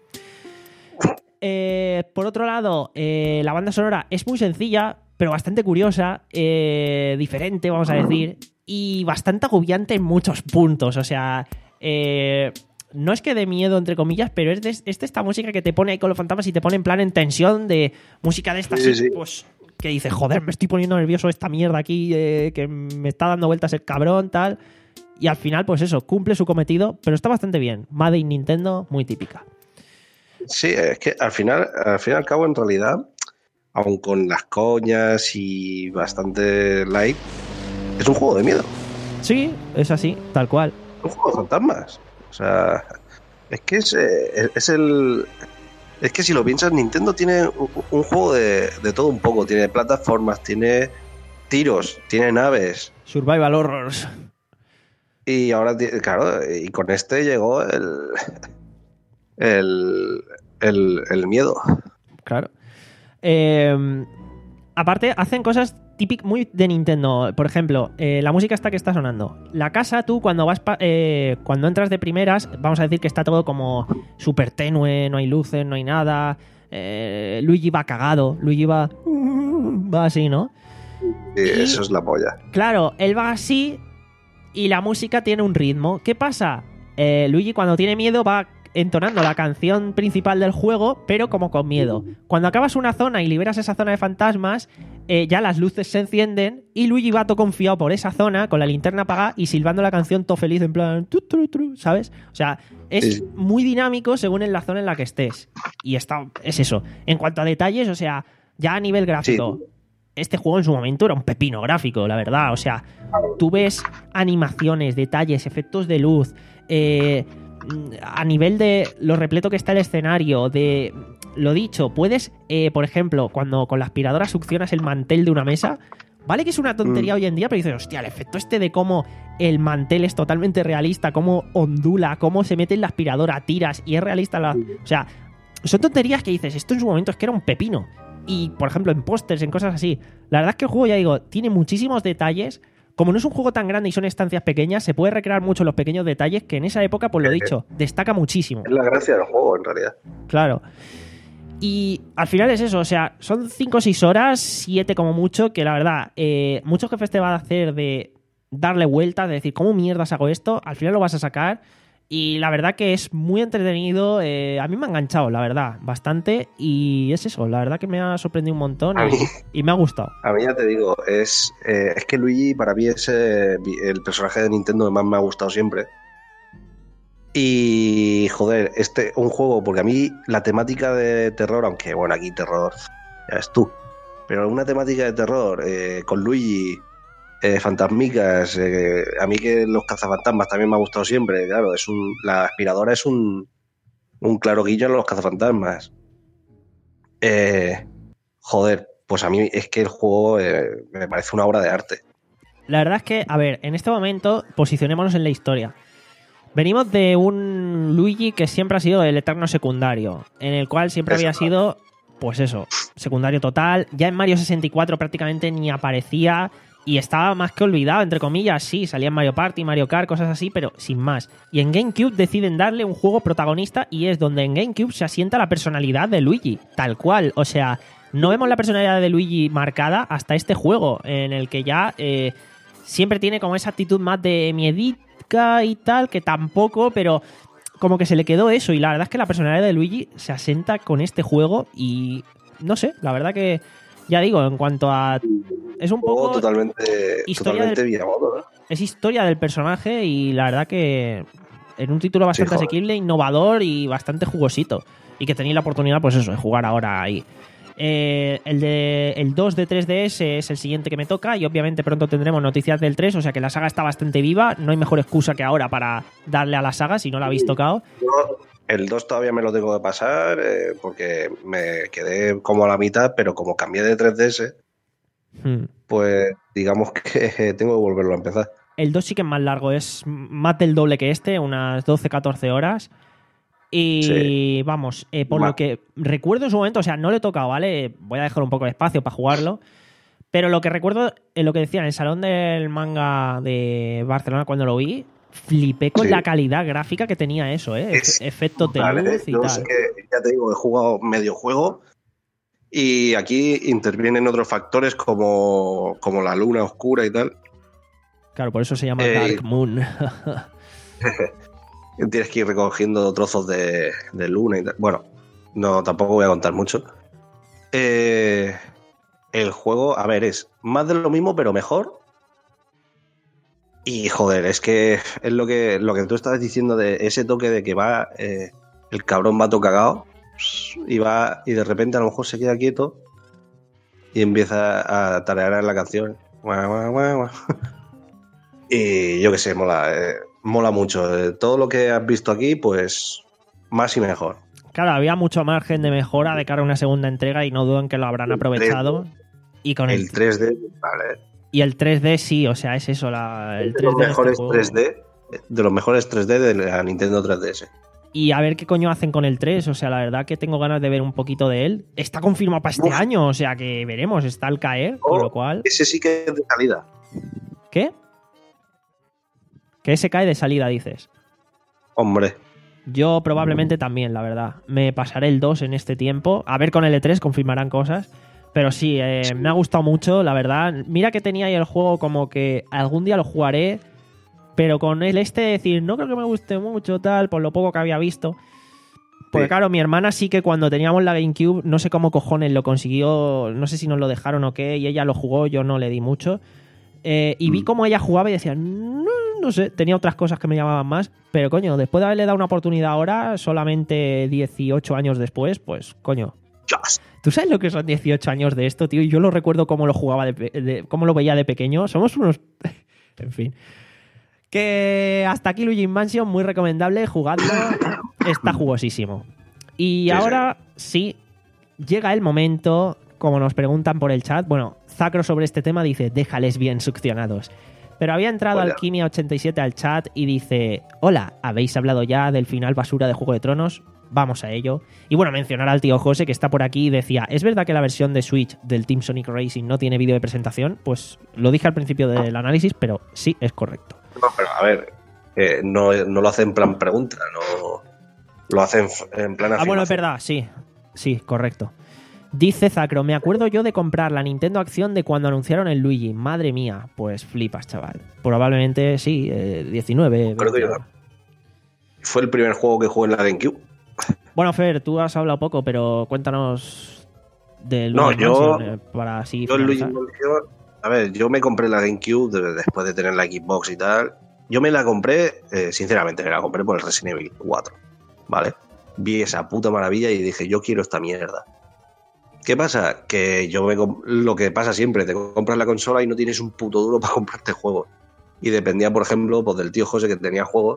Speaker 1: Eh, por otro lado, eh, la banda sonora es muy sencilla, pero bastante curiosa, eh, diferente, vamos a decir, y bastante agobiante en muchos puntos. O sea, eh, no es que dé miedo, entre comillas, pero es de, es de esta música que te pone ahí con los fantasmas y te pone en plan en tensión, de música de esta,
Speaker 2: sí, sí.
Speaker 1: pues... que dices, joder, me estoy poniendo nervioso esta mierda aquí, eh, que me está dando vueltas el cabrón, tal. Y al final, pues eso, cumple su cometido, pero está bastante bien. Made in Nintendo, muy típica.
Speaker 2: Sí, es que al final, al fin y al cabo, en realidad, aun con las coñas y bastante light, es un juego de miedo.
Speaker 1: Sí, es así, tal cual.
Speaker 2: Es un juego de fantasmas. O sea, es que es, es, es el... Es que si lo piensas, Nintendo tiene un, un juego de, de todo un poco. Tiene plataformas, tiene tiros, tiene naves.
Speaker 1: Survival horrors.
Speaker 2: Y ahora, claro, y con este llegó el... El, el, el miedo.
Speaker 1: Claro. Eh, aparte, hacen cosas típicas muy de Nintendo. Por ejemplo, eh, la música esta que está sonando. La casa, tú cuando vas pa- eh, cuando entras de primeras, vamos a decir que está todo como súper tenue, no hay luces, no hay nada. Eh, Luigi va cagado. Luigi va... Va así, ¿no?
Speaker 2: Sí,
Speaker 1: y,
Speaker 2: eso es la polla.
Speaker 1: Claro, él va así y la música tiene un ritmo. ¿Qué pasa? Eh, Luigi cuando tiene miedo va entonando la canción principal del juego, pero como con miedo. Cuando acabas una zona y liberas esa zona de fantasmas, eh, ya las luces se encienden y Luigi va todo confiado por esa zona, con la linterna apagada y silbando la canción todo feliz, en plan... Tu, tu, tu, ¿sabes? O sea, es
Speaker 2: sí.
Speaker 1: muy dinámico según en la zona en la que estés. Y está, es eso. En cuanto a detalles, o sea, ya a nivel gráfico... Sí. Este juego en su momento era un pepino gráfico, la verdad. O sea, tú ves animaciones, detalles, efectos de luz, eh, a nivel de lo repleto que está el escenario, de lo dicho, puedes, eh, por ejemplo, cuando con la aspiradora succionas el mantel de una mesa, vale que es una tontería mm. hoy en día, pero dices, hostia, el efecto este de cómo el mantel es totalmente realista, cómo ondula, cómo se mete en la aspiradora, tiras y es realista la... O sea, son tonterías que dices, esto en su momento es que era un pepino. Y, por ejemplo, en pósters, en cosas así. La verdad es que el juego, ya digo, tiene muchísimos detalles. Como no es un juego tan grande y son estancias pequeñas, se puede recrear mucho los pequeños detalles que en esa época, pues lo dicho, destaca muchísimo.
Speaker 2: Es la gracia del juego, en realidad.
Speaker 1: Claro. Y al final es eso, o sea, son cinco o seis horas, siete como mucho, que la verdad, eh, muchos jefes te van a hacer de darle vueltas, de decir, ¿cómo mierdas hago esto? Al final lo vas a sacar. Y la verdad que es muy entretenido. Eh, a mí me ha enganchado, la verdad, bastante. Y es eso, la verdad que me ha sorprendido un montón y,
Speaker 2: mí,
Speaker 1: y me ha gustado.
Speaker 2: A mí ya te digo, es, eh, es que Luigi para mí es eh, el personaje de Nintendo que más me ha gustado siempre. Y joder, este un juego, porque a mí la temática de terror, aunque bueno, aquí terror, ya ves tú, pero una temática de terror eh, con Luigi... Eh, fantasmicas, eh, a mí que los cazafantasmas también me ha gustado siempre, claro, es un, la aspiradora es un, un claro guiño a los cazafantasmas. Eh, joder, pues a mí es que el juego eh, me parece una obra de arte.
Speaker 1: La verdad es que, a ver, en este momento posicionémonos en la historia. Venimos de un Luigi que siempre ha sido el eterno secundario, en el cual siempre eso, había sido, pues eso, secundario total. Ya en Mario sesenta y cuatro prácticamente ni aparecía... Y estaba más que olvidado, entre comillas, sí, salía en Mario Party, Mario Kart, cosas así, pero sin más. Y en GameCube deciden darle un juego protagonista y es donde en GameCube se asienta la personalidad de Luigi, tal cual. O sea, no vemos la personalidad de Luigi marcada hasta este juego, en el que ya eh, siempre tiene como esa actitud más de miedica y tal, que tampoco, pero como que se le quedó eso, y la verdad es que la personalidad de Luigi se asenta con este juego y no sé, la verdad que ya digo, en cuanto a es un poco
Speaker 2: totalmente
Speaker 1: historia
Speaker 2: totalmente
Speaker 1: del,
Speaker 2: Miyamoto, ¿no?
Speaker 1: es historia del personaje y la verdad que en un título bastante
Speaker 2: Sí, joder.
Speaker 1: asequible, innovador y bastante jugosito, y que tenéis la oportunidad pues eso, de jugar ahora ahí. Eh, el, de, el dos de tres D S es el siguiente que me toca y obviamente pronto tendremos noticias del tres, o sea que la saga está bastante viva, no hay mejor excusa que ahora para darle a la saga si no la habéis tocado.
Speaker 2: Yo el dos todavía me lo tengo que pasar eh, porque me quedé como a la mitad, pero como cambié de tres D S,
Speaker 1: Hmm.
Speaker 2: pues digamos que tengo que volverlo a empezar.
Speaker 1: El dos sí que es más largo, es más del doble que este, unas doce catorce horas. Y
Speaker 2: Sí.
Speaker 1: vamos, eh, por
Speaker 2: Ma-
Speaker 1: lo que recuerdo en su momento, o sea, no lo he tocado, ¿vale? Voy a dejar un poco de espacio para jugarlo. Pero lo que recuerdo, eh, lo que decía en el Salón del Manga de Barcelona cuando lo vi, flipé con
Speaker 2: Sí.
Speaker 1: la calidad gráfica que tenía eso, ¿eh?
Speaker 2: Es
Speaker 1: Efe- Efectos de
Speaker 2: Vale,
Speaker 1: luz y
Speaker 2: yo
Speaker 1: tal.
Speaker 2: sé que, ya te digo, he jugado medio juego y aquí intervienen otros factores como, como la luna oscura y tal.
Speaker 1: Claro, por eso se llama
Speaker 2: Eh,
Speaker 1: Dark Moon.
Speaker 2: Tienes que ir recogiendo trozos de, de luna y tal. Bueno, no, tampoco voy a contar mucho. Eh, el juego, a ver, es más de lo mismo, pero mejor. Y joder, es que es lo que, lo que tú estabas diciendo de ese toque de que va, eh, el cabrón va todo cagado y va, y de repente a lo mejor se queda quieto y empieza a tararear la canción. Guau, guau, guau, guau. Y yo qué sé, mola, eh, mola mucho. Eh, todo lo que has visto aquí, pues más y mejor.
Speaker 1: Claro, había mucho margen de mejora de cara a una segunda entrega y no dudo en que lo habrán aprovechado. Y con el,
Speaker 2: El tres D, vale.
Speaker 1: y el tres D sí, o sea, es eso, la, el
Speaker 2: De
Speaker 1: tres D
Speaker 2: los
Speaker 1: de este
Speaker 2: mejores
Speaker 1: juego.
Speaker 2: tres D, de los mejores tres D de la Nintendo tres D S.
Speaker 1: Y a ver qué coño hacen con el tres, o sea, la verdad que tengo ganas de ver un poquito de él. Está confirmado para este
Speaker 2: Uf.
Speaker 1: año, o sea que veremos, está al caer, con lo cual...
Speaker 2: Ese sí que es de salida.
Speaker 1: ¿Qué? Que ese cae de salida, dices.
Speaker 2: Hombre,
Speaker 1: Yo probablemente también, la verdad. Me pasaré el dos en este tiempo. A ver con el E tres, confirmarán cosas. Pero sí, eh, me ha gustado mucho, la verdad. Mira que tenía ahí el juego como que algún día lo jugaré, pero con el este decir, no creo que me guste mucho, tal, por lo poco que había visto. Porque
Speaker 2: Sí.
Speaker 1: claro, mi hermana sí que cuando teníamos la GameCube, no sé cómo cojones lo consiguió, no sé si nos lo dejaron o qué, y ella lo jugó, yo no le di mucho. Eh, y vi
Speaker 2: Mm.
Speaker 1: cómo ella jugaba y decía, no, no sé, tenía otras cosas que me llamaban más, pero coño, después de haberle dado una oportunidad ahora, solamente dieciocho años después, pues coño.
Speaker 2: Dios.
Speaker 1: ¿Tú sabes lo que son dieciocho años de esto, tío? Y yo lo recuerdo cómo lo jugaba, de, pe- de- cómo lo veía de pequeño. Somos unos... en fin. Que hasta aquí Luigi Mansion, muy recomendable, jugadlo, está jugosísimo. Y
Speaker 2: Sí,
Speaker 1: ahora sí, llega el momento, como nos preguntan por el chat, bueno, Zacro sobre este tema dice, déjales bien succionados. Pero había entrado
Speaker 2: Hola.
Speaker 1: Alquimia ochenta y siete al chat y dice, hola, ¿habéis hablado ya del final basura de Juego de Tronos? Vamos a ello. Y bueno, mencionar al tío José que está por aquí y decía, ¿es verdad que la versión de Switch del Team Sonic Racing no tiene vídeo de presentación? Pues lo dije al principio del análisis, pero sí, es correcto.
Speaker 2: No, pero a ver, eh, no, no lo hace en plan pregunta, no lo hace en, en plan
Speaker 1: Ah, bueno, es
Speaker 2: afirmación.
Speaker 1: verdad, sí. Sí, correcto. Dice Zacro, me acuerdo yo de comprar la Nintendo Acción de cuando anunciaron el Luigi. Madre mía, pues flipas, chaval. Probablemente sí, eh, diecinueve.
Speaker 2: Creo que yo
Speaker 1: veinte.
Speaker 2: Fue el primer juego que jugué en la GameCube.
Speaker 1: Bueno, Fer, tú has hablado poco, pero cuéntanos del
Speaker 2: No,
Speaker 1: Luigi
Speaker 2: yo-
Speaker 1: Mansion, eh, para así
Speaker 2: Yo el Luigi
Speaker 1: finalizar.
Speaker 2: Mansion, a ver, yo me compré la GameCube de- después de tener la Xbox y tal. Yo me la compré, eh, sinceramente, me la compré por el Resident Evil cuatro, ¿vale? Vi esa puta maravilla y dije, yo quiero esta mierda. ¿Qué pasa? Que yo me comp- lo que pasa siempre, te compras la consola y no tienes un puto duro para comprarte juegos. Y dependía, por ejemplo, pues, del tío José que tenía juegos.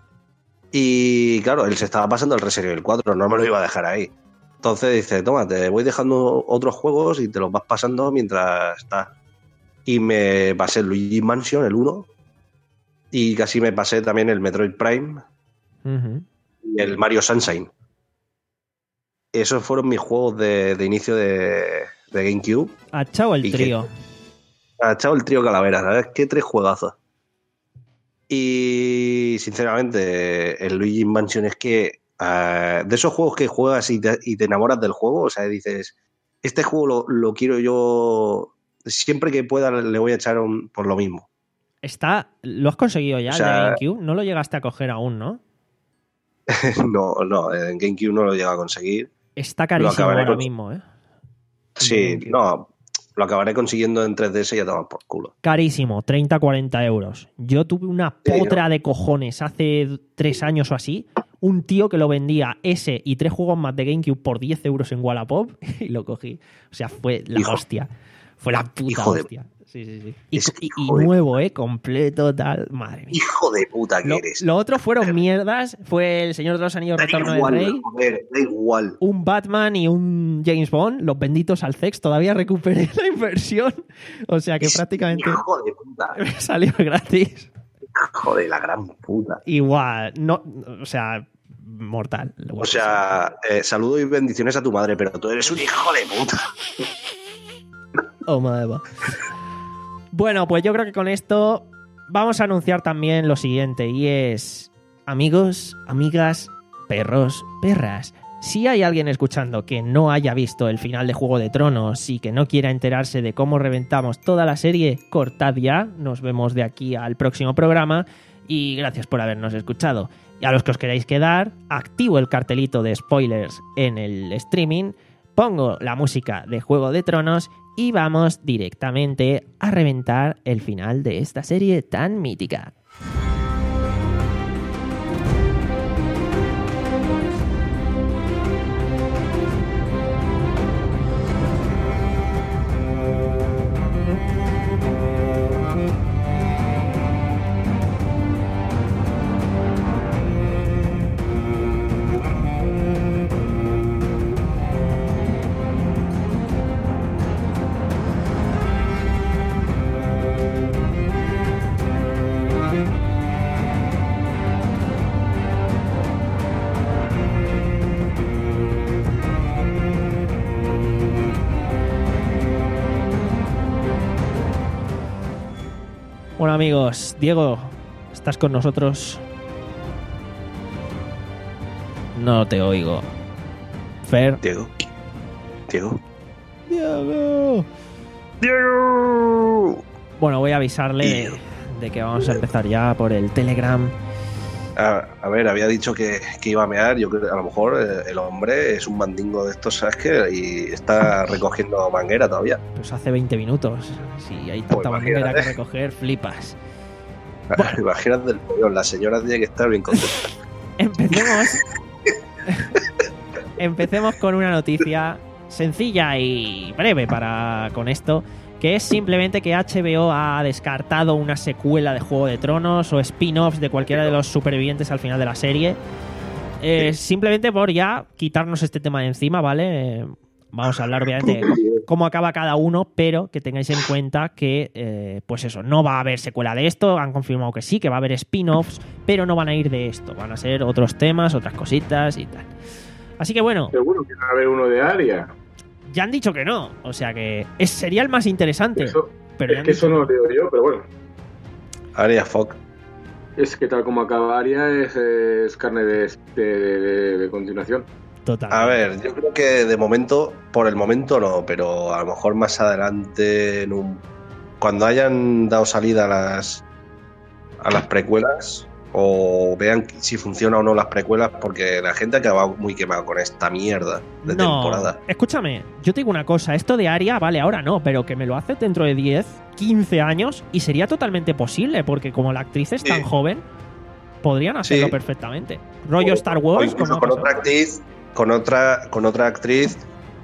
Speaker 2: Y claro, él se estaba pasando el Resident Evil cuatro, no me lo iba a dejar ahí. Entonces dice, toma, te voy dejando otros juegos y te los vas pasando mientras estás. Y me pasé el Luigi Mansion, el uno, y casi me pasé también el Metroid Prime
Speaker 1: Ujú.
Speaker 2: y el Mario Sunshine. Esos fueron mis juegos de, de inicio de, de GameCube.
Speaker 1: A chao el
Speaker 2: ¿Y qué?
Speaker 1: trío.
Speaker 2: Ha echado el trío Calavera, ¿sabes? Qué tres juegazos. Y sinceramente, el Luigi Mansion es que uh, de esos juegos que juegas y te, y te enamoras del juego, o sea, dices, este juego lo, lo quiero yo, siempre que pueda le voy a echar un, por lo mismo.
Speaker 1: Está, ¿lo has conseguido ya,
Speaker 2: O sea,
Speaker 1: el de GameCube? No lo llegaste a coger aún, ¿no?
Speaker 2: no, no, en GameCube no lo he llegado a conseguir.
Speaker 1: Está carísimo ahora
Speaker 2: con...
Speaker 1: mismo, ¿eh?
Speaker 2: Sí, no, lo acabaré consiguiendo en tres D S y ya toman por culo.
Speaker 1: Carísimo, treinta a cuarenta euros. Yo tuve una potra sí, ¿no? de cojones hace tres años o así. Un tío que lo vendía ese y tres juegos más de GameCube por diez euros en Wallapop y lo cogí. O sea, fue la hijo, hostia. Fue la puta hostia. De... Sí, sí, sí. Y, y, y nuevo, ¿eh? Completo, tal. Madre mía.
Speaker 2: Hijo de puta que
Speaker 1: lo,
Speaker 2: eres.
Speaker 1: Lo otro fueron mierdas. Fue El Señor de los Anillos, Retorno del Rey.
Speaker 2: Joder, da igual.
Speaker 1: Un Batman y un James Bond. Los benditos al Sex. Todavía recuperé la inversión. O sea que es prácticamente...
Speaker 2: Hijo de puta.
Speaker 1: Me salió gratis.
Speaker 2: Joder, la gran puta.
Speaker 1: Igual. No, o sea... mortal.
Speaker 2: O sea, eh, saludo y bendiciones a tu madre, pero tú eres un hijo de puta.
Speaker 1: Oh, madre. Bueno, pues yo creo que con esto vamos a anunciar también lo siguiente, y es, amigos, amigas, perros, perras, si hay alguien escuchando que no haya visto el final de Juego de Tronos y que no quiera enterarse de cómo reventamos toda la serie, cortad ya, nos vemos de aquí al próximo programa y gracias por habernos escuchado. Y a los que os queráis quedar, activo el cartelito de spoilers en el streaming, pongo la música de Juego de Tronos y vamos directamente a reventar el final de esta serie tan mítica. Bueno, amigos, Diego, ¿estás con nosotros? No te oigo. Fer.
Speaker 2: Diego. Diego.
Speaker 1: Diego.
Speaker 2: Diego.
Speaker 1: Bueno, voy a avisarle
Speaker 2: Diego.
Speaker 1: de que vamos a empezar ya por el Telegram.
Speaker 2: A, a ver, había dicho que, que iba a mear. Yo creo que a lo mejor eh, el hombre es un mandingo de estos, ¿sabes qué? Y está recogiendo manguera todavía.
Speaker 1: Pues hace veinte minutos. Si hay tanta pues manguera que recoger, flipas.
Speaker 2: Bueno. Imagínate el pollo, la señora tiene que estar bien contenta.
Speaker 1: Empecemos. Empecemos con una noticia sencilla y breve para con esto, que es simplemente que H B O ha descartado una secuela de Juego de Tronos o spin-offs de cualquiera de los supervivientes al final de la serie. Eh, simplemente por ya quitarnos este tema de encima, ¿vale? Eh, vamos a hablar obviamente de cómo acaba cada uno, pero que tengáis en cuenta que, eh, pues eso, no va a haber secuela de esto. Han confirmado que sí, que va a haber spin-offs, pero no van a ir de esto. Van a ser otros temas, otras cositas y tal. Así que bueno.
Speaker 6: Seguro que va a haber uno de Arya.
Speaker 1: Ya han dicho que no, o sea que es, sería el más interesante.
Speaker 6: Eso,
Speaker 1: pero
Speaker 6: es que eso no lo digo yo, pero bueno.
Speaker 2: Arya Fock.
Speaker 6: Es que tal como acaba Arya es, es carne de, de, de, de continuación.
Speaker 1: Total.
Speaker 2: A ver, yo creo que de momento, por el momento no, pero a lo mejor más adelante, en un, cuando hayan dado salida a las, a las precuelas, o vean si funciona o no las precuelas, porque la gente ha acabado muy quemada con esta mierda de
Speaker 1: no,
Speaker 2: temporada.
Speaker 1: Escúchame, yo te digo una cosa, esto de Arya, vale, ahora no, pero que me lo hace dentro de diez, quince años y sería totalmente posible, porque como la actriz es tan sí. joven, podrían hacerlo sí. perfectamente. Rollo o, Star Wars.
Speaker 2: O incluso con otra actriz, con otra, con otra actriz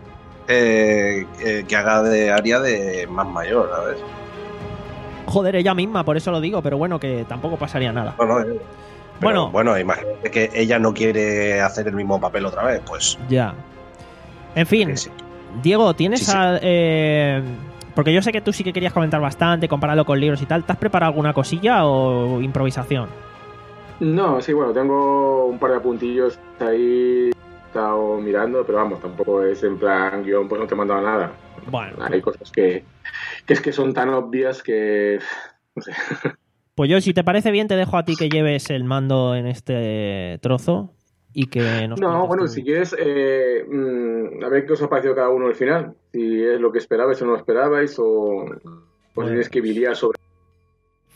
Speaker 2: eh, eh, que haga de Arya de más mayor, ¿sabes?
Speaker 1: Joder, ella misma, por eso lo digo, pero bueno, que tampoco pasaría nada.
Speaker 2: No, no, eh, bueno, bueno, imagínate que ella no quiere hacer el mismo papel otra vez, pues.
Speaker 1: Ya. En fin, sí, sí. Diego, ¿tienes sí, sí. A, eh, porque yo sé que tú sí que querías comentar bastante, compararlo con libros y tal. ¿Te has preparado alguna cosilla o improvisación?
Speaker 6: No, sí, bueno, tengo un par de apuntillos ahí, he estado mirando, pero vamos, tampoco es en plan guión, pues no te he mandado nada.
Speaker 1: Bueno,
Speaker 6: hay cosas que, que es que son tan obvias que no sé.
Speaker 1: Pues yo, si te parece bien, te dejo a ti que lleves el mando en este trozo y que nos
Speaker 6: no, bueno,
Speaker 1: tú.
Speaker 6: Si quieres eh, mmm, a ver qué os ha parecido cada uno al final, si es lo que esperabais o no esperabais o, o
Speaker 1: bueno.
Speaker 6: si es que viría sobre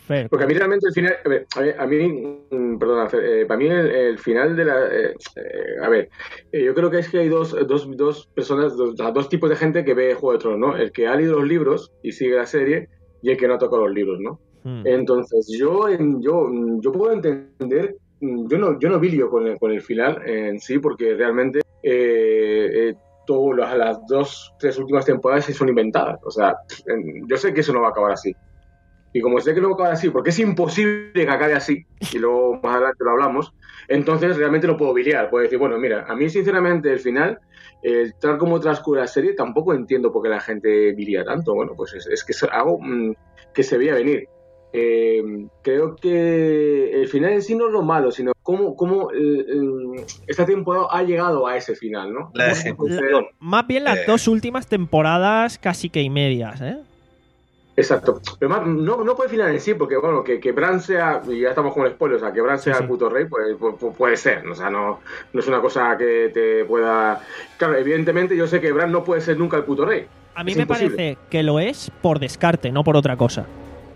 Speaker 1: Fer.
Speaker 6: Porque a mí realmente el final, a, ver, a, ver, a mí, perdona, Fer, eh, para mí el, el final de la, eh, eh, a ver, eh, yo creo que es que hay dos, dos, dos personas, dos, dos tipos de gente que ve Juego de Tronos, ¿no? El que ha leído los libros y sigue la serie y el que no ha tocado los libros, ¿no? Hmm. Entonces, yo, yo, yo puedo entender, yo no, yo no vi lío con el, con el final en sí, porque realmente eh, eh, todas las, las dos, tres últimas temporadas son inventadas. O sea, yo sé que eso no va a acabar así. Y como sé que no va a acabar así, porque es imposible que acabe así, y luego más adelante lo hablamos, entonces realmente lo puedo biliar. Puedo decir, bueno, mira, a mí sinceramente el final, eh, tal como transcurre la serie, tampoco entiendo por qué la gente bilia tanto. Bueno, pues es, es que es algo mmm, que se veía venir. Eh, creo que el final en sí no es lo malo, sino cómo, cómo el, el, esta temporada ha llegado a ese final, ¿no?
Speaker 2: La ejecución.
Speaker 1: Más bien las eh. dos últimas temporadas casi que y medias, ¿eh?
Speaker 6: Exacto. Pero más, no, no por el final en sí, porque bueno, que, que Bran sea, y ya estamos con el spoiler, o sea, que Bran sea sí, sí. el puto rey, pues, pues, pues puede ser, o sea, no, no es una cosa que te pueda... Claro, evidentemente yo sé que Bran no puede ser nunca el puto rey.
Speaker 1: A mí
Speaker 6: es
Speaker 1: me
Speaker 6: imposible.
Speaker 1: Parece que lo es por descarte, no por otra cosa.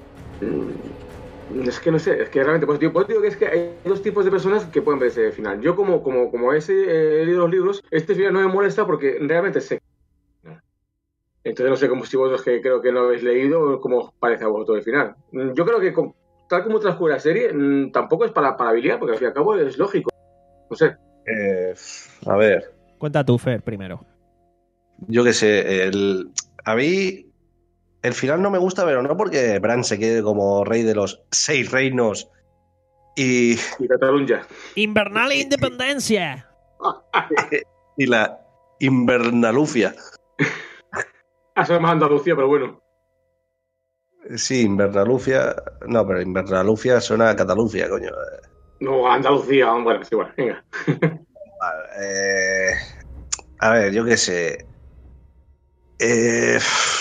Speaker 6: Es que no sé, es que realmente, pues digo, pues digo que es que hay dos tipos de personas que pueden ver ese final. Yo como, como, como ese, eh, he leído los libros, este final no me molesta porque realmente sé. Entonces no sé cómo si vosotros que creo que no habéis leído, cómo os parece a vosotros el final. Yo creo que con, tal como transcurre la serie, mmm, tampoco es para, para biliar, porque al fin y al cabo es lógico. No sé.
Speaker 2: Eh, a ver.
Speaker 1: Cuenta tú, Fer, primero.
Speaker 2: Yo qué sé, el, a mí el final no me gusta, pero no porque Bran se quede como rey de los seis reinos y...
Speaker 6: Y Cataluña.
Speaker 1: Invernal Independencia.
Speaker 2: Y la Invernalufia.
Speaker 6: Ah, se llama Andalucía, pero bueno.
Speaker 2: Sí, Invernalufia. No, pero Invernalufia suena a Cataluña, coño.
Speaker 6: No, Andalucía, bueno, es igual, venga.
Speaker 2: Vale, eh, a ver, yo qué sé. Eh,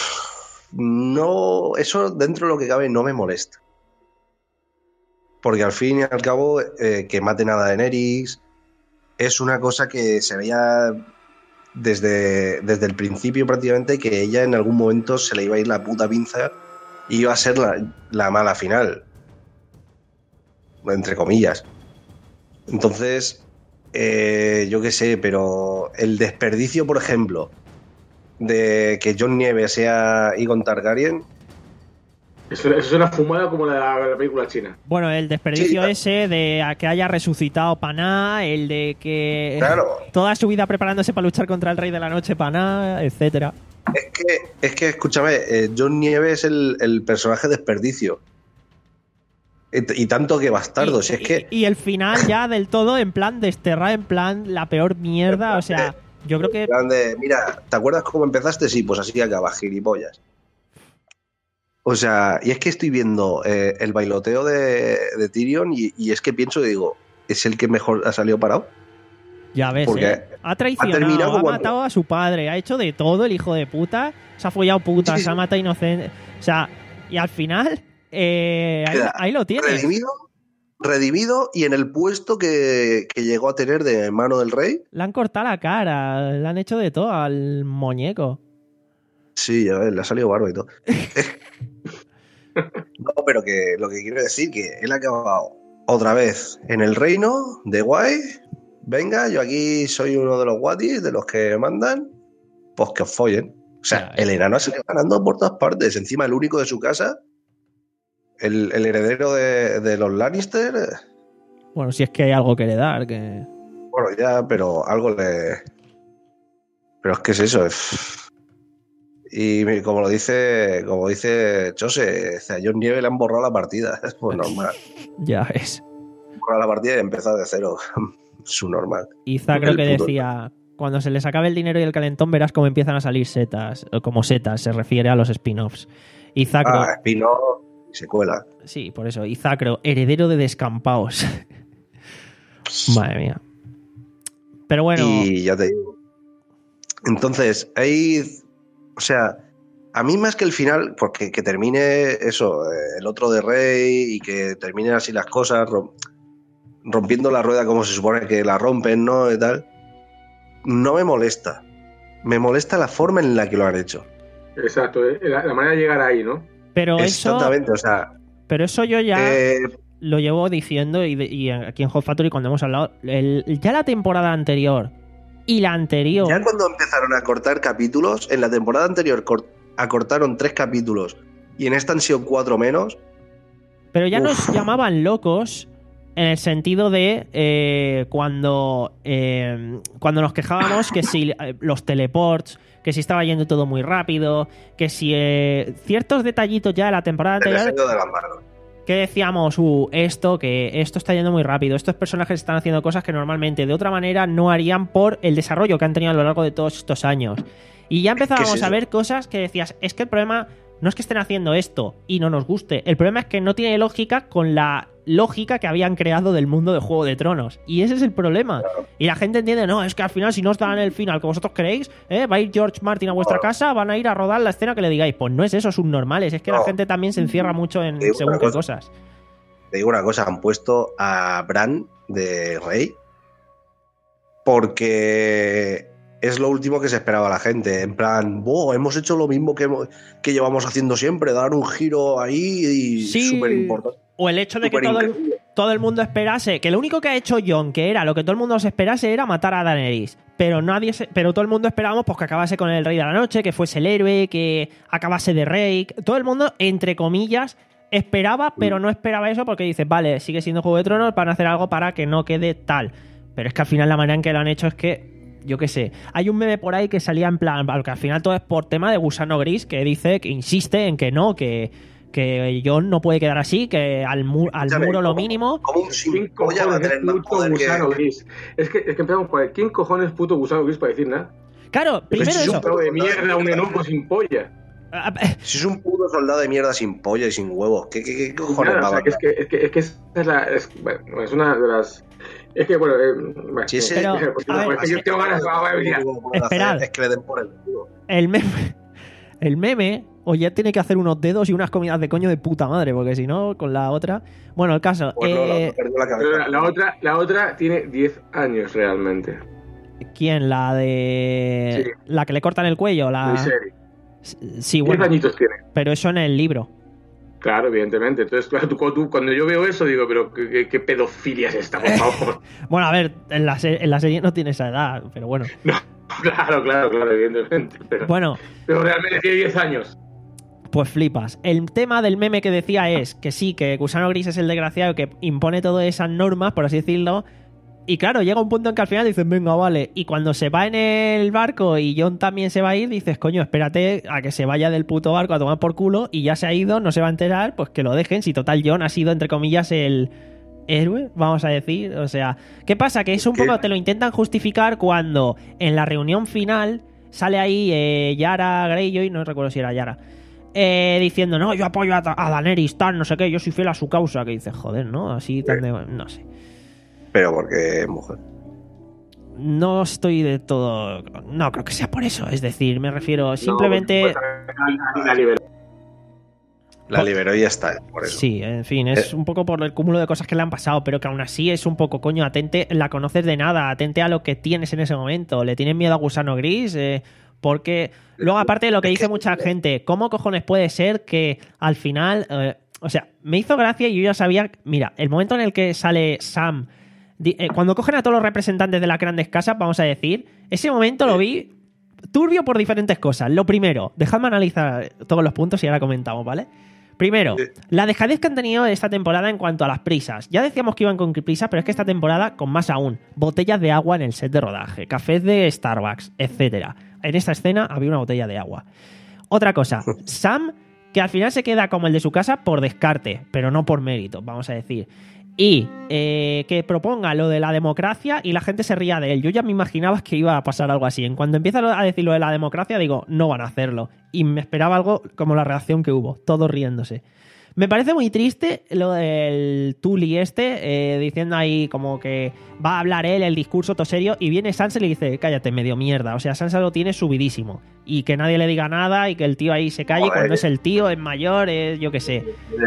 Speaker 2: no, eso dentro de lo que cabe no me molesta. Porque al fin y al cabo, eh, que maten a Daenerys es una cosa que se veía desde, desde el principio prácticamente, que ella en algún momento se le iba a ir la puta pinza y iba a ser la, la mala final, entre comillas. Entonces, eh, yo qué sé, pero el desperdicio, por ejemplo, de que Jon Nieve sea Aegon Targaryen,
Speaker 6: eso, eso es una fumada como la de la, la película china.
Speaker 1: Bueno, el desperdicio sí, ese de que haya resucitado Paná, el de que
Speaker 2: claro.
Speaker 1: toda su vida preparándose para luchar contra el Rey de la Noche Paná, etcétera.
Speaker 2: Es que, es que escúchame, eh, Jon Nieve es el, el personaje desperdicio. Y, y tanto que bastardo,
Speaker 1: y,
Speaker 2: si es que...
Speaker 1: Y, y el final ya del todo, en plan desterrar, en plan la peor mierda, o sea, yo creo que...
Speaker 2: En plan de, mira, ¿te acuerdas cómo empezaste? Sí, pues así acaba, gilipollas. O sea, y es que estoy viendo eh, el bailoteo de, de Tyrion y, y es que pienso y digo, ¿es el que mejor ha salido parado?
Speaker 1: Ya ves, ¿eh? Ha traicionado, ha, ha matado a su padre, ha hecho de todo el hijo de puta, se ha follado putas, sí, sí. se ha matado inocente. O sea, y al final, eh, ahí, ahí lo tienes.
Speaker 2: Redimido, redimido y en el puesto que, que llegó a tener de mano del rey.
Speaker 1: Le han cortado la cara, le han hecho de todo al muñeco.
Speaker 2: Sí, ya ves, le ha salido barba y todo. No, pero que lo que quiero decir que él ha acabado otra vez en el reino de guay. Venga, yo aquí soy uno de los guatis, de los que mandan, pues que os follen. O sea, el enano ha seguido ganando por todas partes. Encima, el único de su casa, el, el heredero de, de los Lannister.
Speaker 1: Bueno, si es que hay algo que heredar, que...
Speaker 2: Bueno, ya, pero algo le... Pero es que es eso, es... Y como lo dice, como dice Chose, a Jon Nieve le han borrado la partida, es pues normal.
Speaker 1: Ya ves.
Speaker 2: Borrado la partida y empezar de cero. Su normal.
Speaker 1: Iza creo que decía, cuando se les acabe el dinero y el calentón verás cómo empiezan a salir setas, como setas, se refiere a los spin-offs. Izacro,
Speaker 2: ah, spin-off y secuela.
Speaker 1: Sí, por eso. Izacro, heredero de descampaos. Madre mía. Pero bueno.
Speaker 2: Y ya te digo. Entonces, hay... O sea, a mí más que el final, porque que termine eso, el otro de rey y que terminen así las cosas, rompiendo la rueda como se supone que la rompen, ¿no? Y tal, no me molesta. Me molesta la forma en la que lo han hecho.
Speaker 6: Exacto, ¿eh? la, la manera de llegar ahí, ¿no?
Speaker 1: Pero
Speaker 2: Exactamente,
Speaker 1: eso...
Speaker 2: o sea...
Speaker 1: Pero eso yo ya
Speaker 2: Eh,
Speaker 1: lo llevo diciendo y, de- y aquí en Hot Factory cuando hemos hablado, el- ya la temporada anterior y la anterior...
Speaker 2: ya cuando empezaron a cortar capítulos, en la temporada anterior cor- acortaron tres capítulos y en esta han sido cuatro menos.
Speaker 1: Pero ya
Speaker 2: Uf.
Speaker 1: nos llamaban locos en el sentido de eh, cuando, eh, cuando nos quejábamos que si eh, los teleports, que si estaba yendo todo muy rápido, que si eh, ciertos detallitos ya de la temporada
Speaker 2: El
Speaker 1: anterior
Speaker 2: efecto de Lambardo.
Speaker 1: que decíamos, uh, esto, que esto está yendo muy rápido, estos personajes están haciendo cosas que normalmente de otra manera no harían por el desarrollo que han tenido a lo largo de todos estos años. Y ya empezábamos
Speaker 2: es
Speaker 1: a
Speaker 2: eso?
Speaker 1: ver cosas que decías, es que el problema no es que estén haciendo esto y no nos guste, el problema es que no tiene lógica con la lógica que habían creado del mundo de Juego de Tronos. Y ese es el problema. Y la gente entiende, no, es que al final si no os dan el final que vosotros queréis, ¿eh? va a ir George Martin a vuestra casa, van a ir a rodar la escena que le digáis. Pues no es eso, subnormales, es que la
Speaker 2: No.
Speaker 1: gente también se encierra mucho en
Speaker 2: Te digo
Speaker 1: según
Speaker 2: una
Speaker 1: qué
Speaker 2: cosa.
Speaker 1: cosas.
Speaker 2: Te digo una cosa, han puesto a Bran de rey porque es lo último que se esperaba la gente. En plan, wow, hemos hecho lo mismo que, hemos- que llevamos haciendo siempre, dar un giro ahí y
Speaker 1: Sí.
Speaker 2: súper importante.
Speaker 1: O el hecho de que
Speaker 2: Súper
Speaker 1: todo el,
Speaker 2: increíble.
Speaker 1: todo el mundo esperase, que lo único que ha hecho Jon, que era lo que todo el mundo se esperase, era matar a Daenerys. Pero nadie se- pero todo el mundo esperábamos pues, que acabase con el Rey de la Noche, que fuese el héroe, que acabase de rey. Todo el mundo, entre comillas, esperaba, pero no esperaba eso porque dices, vale, sigue siendo Juego de Tronos, van a hacer algo para que no quede tal. Pero es que al final la manera en que lo han hecho es que, yo qué sé, hay un meme por ahí que salía en plan, que al final todo es por tema de Gusano Gris, que dice, que insiste en que no, que, que Jon no puede quedar así, que al, mu- al
Speaker 2: Escúchame,
Speaker 1: muro lo
Speaker 2: ¿cómo-
Speaker 1: mínimo.
Speaker 2: ¿Cómo un
Speaker 6: ¿Quién
Speaker 2: sin polla va a
Speaker 6: cojones
Speaker 2: tener
Speaker 6: es
Speaker 2: más
Speaker 6: puto
Speaker 2: poder que-
Speaker 6: gusano gris? Es que, es que empezamos por ahí. ¿Quién cojones es puto gusano gris para decir nada?
Speaker 1: Claro, primero
Speaker 2: si es un
Speaker 1: eso.
Speaker 6: Todo de mierda, un enojo sin polla.
Speaker 1: Ah, eh,
Speaker 2: Si es un puto soldado de mierda sin polla y sin huevos, ¿qué, qué, qué cojones
Speaker 6: Nada,
Speaker 2: va
Speaker 6: o
Speaker 2: a
Speaker 6: sea, que es, que, es, que, es que esa es la. Es, bueno, es una de las. Es que, bueno. Eh, bueno
Speaker 2: Si ese-
Speaker 1: Pero,
Speaker 6: pues,
Speaker 1: a ver,
Speaker 6: pues, es que yo tengo ganas de a ver, mira.
Speaker 1: Esperad.
Speaker 2: Es que le den por el culo.
Speaker 1: el meme. El meme, o ya tiene que hacer unos dedos y unas comidas de coño de puta madre, porque si no, con la otra. Bueno, el caso.
Speaker 2: Pues no,
Speaker 1: eh,
Speaker 2: no, perdió la
Speaker 6: Pero
Speaker 2: cabeza.
Speaker 6: la, la otra, la otra tiene diez años realmente.
Speaker 1: ¿Quién? La de.
Speaker 6: Sí.
Speaker 1: La que le cortan el cuello. La...
Speaker 6: Mi serie.
Speaker 1: Sí,
Speaker 6: diez
Speaker 1: bueno.
Speaker 6: añitos tiene.
Speaker 1: Pero eso en el libro.
Speaker 6: Claro, evidentemente. Entonces, claro, tú, tú- cuando yo veo eso, digo, pero ¿qué, qué- qué pedofilia es esta, por favor?
Speaker 1: Bueno, a ver, en la, se- en la serie no tiene esa edad, pero bueno.
Speaker 6: No, claro, claro, claro, evidentemente. Pero,
Speaker 1: Bueno,
Speaker 6: pero realmente tiene diez años.
Speaker 1: pues flipas. El tema del meme que decía es que sí, que Gusano Gris es el desgraciado que impone todas esas normas, por así decirlo. Y claro, llega un punto en que al final dicen, venga, vale. Y cuando se va en el barco y Jon también se va a ir, dices, coño, espérate a que se vaya del puto barco a tomar por culo y ya se ha ido, no se va a enterar, pues que lo dejen. Si total Jon ha sido, entre comillas, el héroe, vamos a decir. O sea, ¿qué pasa? Que es un
Speaker 2: ¿Qué?
Speaker 1: poco, te lo intentan justificar cuando en la reunión final sale ahí eh, Yara Greyjoy, no recuerdo si era Yara, eh, diciendo, no, yo apoyo a, a Daenerys, tal, no sé qué, yo soy fiel a su causa. Que dices, joder, ¿no? Así tan de... No sé.
Speaker 2: Pero porque es mujer.
Speaker 1: No estoy de todo... No creo que sea por eso. Es decir, me refiero simplemente...
Speaker 6: No, la liberó.
Speaker 2: La liberó y ya está, por eso.
Speaker 1: Sí, en fin, es
Speaker 2: Eh.
Speaker 1: un poco por el cúmulo de cosas que le han pasado, pero que aún así es un poco, coño, atente, la conoces de nada, atente a lo que tienes en ese momento. ¿Le tienes miedo a Gusano Gris? Eh, porque luego, aparte de lo que dice mucha gente, ¿cómo cojones puede ser que al final... eh, o sea, me hizo gracia y yo ya sabía... Mira, el momento en el que sale Sam... di- eh, cuando cogen a todos los representantes de las grandes casas, vamos a decir, ese momento lo vi turbio por diferentes cosas. Lo primero, dejadme analizar todos los puntos y ahora comentamos, ¿vale? Primero,
Speaker 2: Sí.
Speaker 1: la dejadez que han tenido esta temporada en cuanto a las prisas. Ya decíamos que iban con prisas, pero es que esta temporada, con más aún, botellas de agua en el set de rodaje, cafés de Starbucks, etcétera. En esta escena había una botella de agua. Otra cosa, Sam, que al final se queda como el de su casa por descarte, pero no por mérito, vamos a decir. Y eh, que proponga lo de la democracia y la gente se ría de él. Yo ya me imaginaba que iba a pasar algo así. En cuanto empieza a decir lo de la democracia, digo, no van a hacerlo. Y me esperaba algo como la reacción que hubo, todos riéndose. Me parece muy triste lo del Tully este, eh, diciendo ahí como que va a hablar él el discurso todo serio y viene Sansa y le dice, cállate, medio mierda. O sea, Sansa lo tiene subidísimo. Y que nadie le diga nada y que el tío ahí se calle
Speaker 2: Joder.
Speaker 1: cuando es el tío, es mayor, es yo qué sé.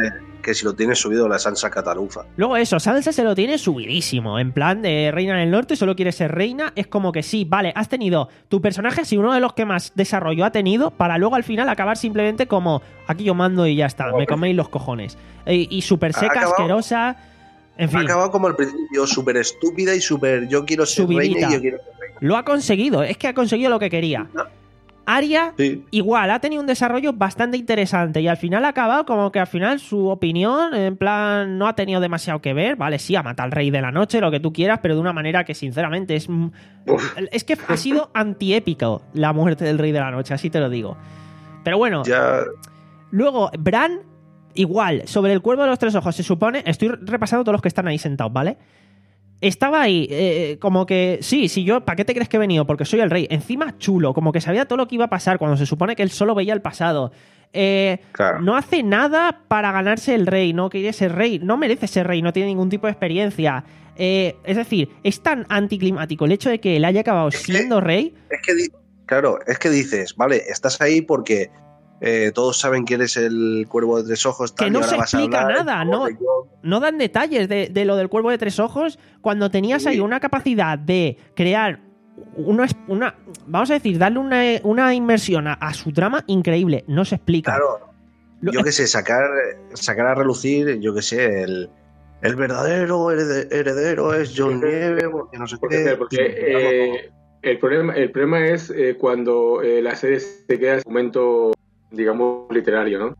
Speaker 2: que si lo tienes subido la Sansa Catarufa.
Speaker 1: Luego eso, Sansa se lo tiene subidísimo. En plan de reina del norte, solo quiere ser reina. Es como que sí, vale, has tenido... Tu personaje ha sido uno de los que más desarrollo ha tenido para luego al final acabar simplemente como... Aquí yo mando y ya está, me coméis los cojones. Y, y súper seca,
Speaker 2: acabado,
Speaker 1: asquerosa... En fin.
Speaker 2: Ha acabado como al principio, súper estúpida y súper... Yo quiero ser
Speaker 1: Subidita.
Speaker 2: reina y yo quiero ser reina.
Speaker 1: Lo ha conseguido, es que ha conseguido lo que quería.
Speaker 2: No.
Speaker 1: Arya,
Speaker 2: Sí.
Speaker 1: igual, ha tenido un desarrollo bastante interesante y al final ha acabado como que al final su opinión, en plan, no ha tenido demasiado que ver. Vale, sí, ha matado al rey de la noche, lo que tú quieras, pero de una manera que sinceramente es...
Speaker 2: Uf.
Speaker 1: Es que ha sido antiépico la muerte del rey de la noche, así te lo digo. Pero bueno,
Speaker 2: Ya...
Speaker 1: luego Bran, igual, sobre el cuervo de los tres ojos, se supone... Estoy repasando todos los que están ahí sentados, ¿vale? Estaba ahí, eh, como que, sí, sí, yo, ¿para qué te crees que he venido? Porque soy el rey. Encima chulo, como que sabía todo lo que iba a pasar, cuando se supone que él solo veía el pasado. Eh,
Speaker 2: Claro.
Speaker 1: No hace nada para ganarse el rey, no quiere ser rey, no merece ser rey, no tiene ningún tipo de experiencia. Eh, es decir, es tan anticlimático el hecho de que él haya acabado
Speaker 2: Es que-
Speaker 1: siendo rey.
Speaker 2: Es que, di- claro, es que dices, vale, estás ahí porque eh, todos saben que eres el cuervo de tres ojos. Tal,
Speaker 1: Que
Speaker 2: y
Speaker 1: no
Speaker 2: ahora
Speaker 1: se
Speaker 2: vas a
Speaker 1: explica
Speaker 2: hablar,
Speaker 1: nada,
Speaker 2: como
Speaker 1: ¿no?
Speaker 2: de yo-
Speaker 1: No dan detalles de, de lo del cuervo de tres ojos cuando tenías
Speaker 2: Sí.
Speaker 1: ahí una capacidad de crear una, una vamos a decir, darle una, una inmersión a, a su trama increíble. No se explica.
Speaker 2: Claro,
Speaker 1: Lo-
Speaker 2: yo qué sé, sacar, sacar a relucir, yo qué sé, el, el verdadero herede- heredero es John Nieve, porque no sé
Speaker 6: Porque,
Speaker 2: qué.
Speaker 6: porque eh, el, problema, el problema es eh, cuando eh, la serie se queda en un momento, digamos, literario, ¿no?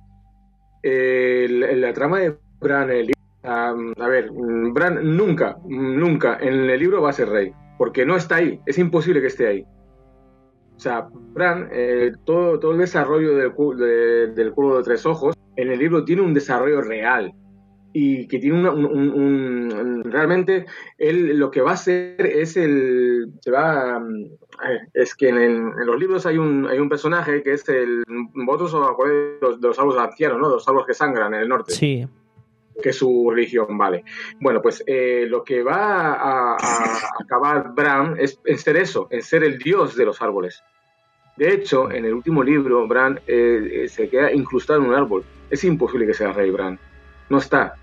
Speaker 6: Eh, la, la trama de Bran en el libro, um, a ver, mm, Bran nunca, mm, nunca en el libro va a ser rey, porque no está ahí, es imposible que esté ahí. O sea, Bran, eh, todo, todo el desarrollo del, cu- de- del cuervo de tres ojos, en el libro tiene un desarrollo real. Y que tiene una- un, un- un- realmente él lo que va a hacer es el se va um, a ver, es que en, el- en los libros hay un hay un personaje que es el vosotros os acordáis de los, de los salvos ancianos, ¿no? De los salvos que sangran en el norte,
Speaker 1: Sí.
Speaker 6: que es su religión, vale. Bueno, pues eh, lo que va a, a acabar Bran es en ser eso, en ser el dios de los árboles. De hecho, en el último libro Bran eh, eh, se queda incrustado en un árbol. Es imposible que sea rey Bran, no está.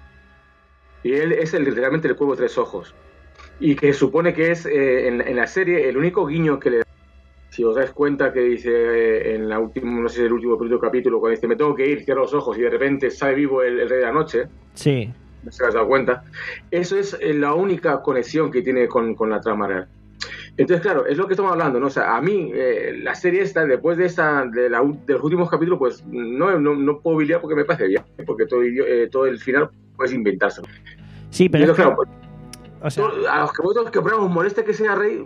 Speaker 6: Y él es el, literalmente el cuervo de tres ojos. Y que supone que es, eh, en, en la serie, el único guiño que le da. Si os dais cuenta que dice eh, en la última, no sé si es el último capítulo, cuando dice, me tengo que ir, cierro los ojos y de repente sale vivo el, el rey de la noche,
Speaker 1: Sí.
Speaker 6: no sé si os has dado cuenta, eso es eh, la única conexión que tiene con, con la trama real. Entonces, claro, es lo que estamos hablando, ¿no? O sea, a mí, eh, la serie esta, después de esa, de, la, de los últimos capítulos, pues no, no, no puedo biliar porque me parece bien, porque todo, eh, todo el final puedes inventárselo.
Speaker 1: Sí, pero
Speaker 6: Pero
Speaker 1: es que-
Speaker 6: claro, pues,
Speaker 1: o sea,
Speaker 6: todo- a los que vosotros que os moleste que sea rey,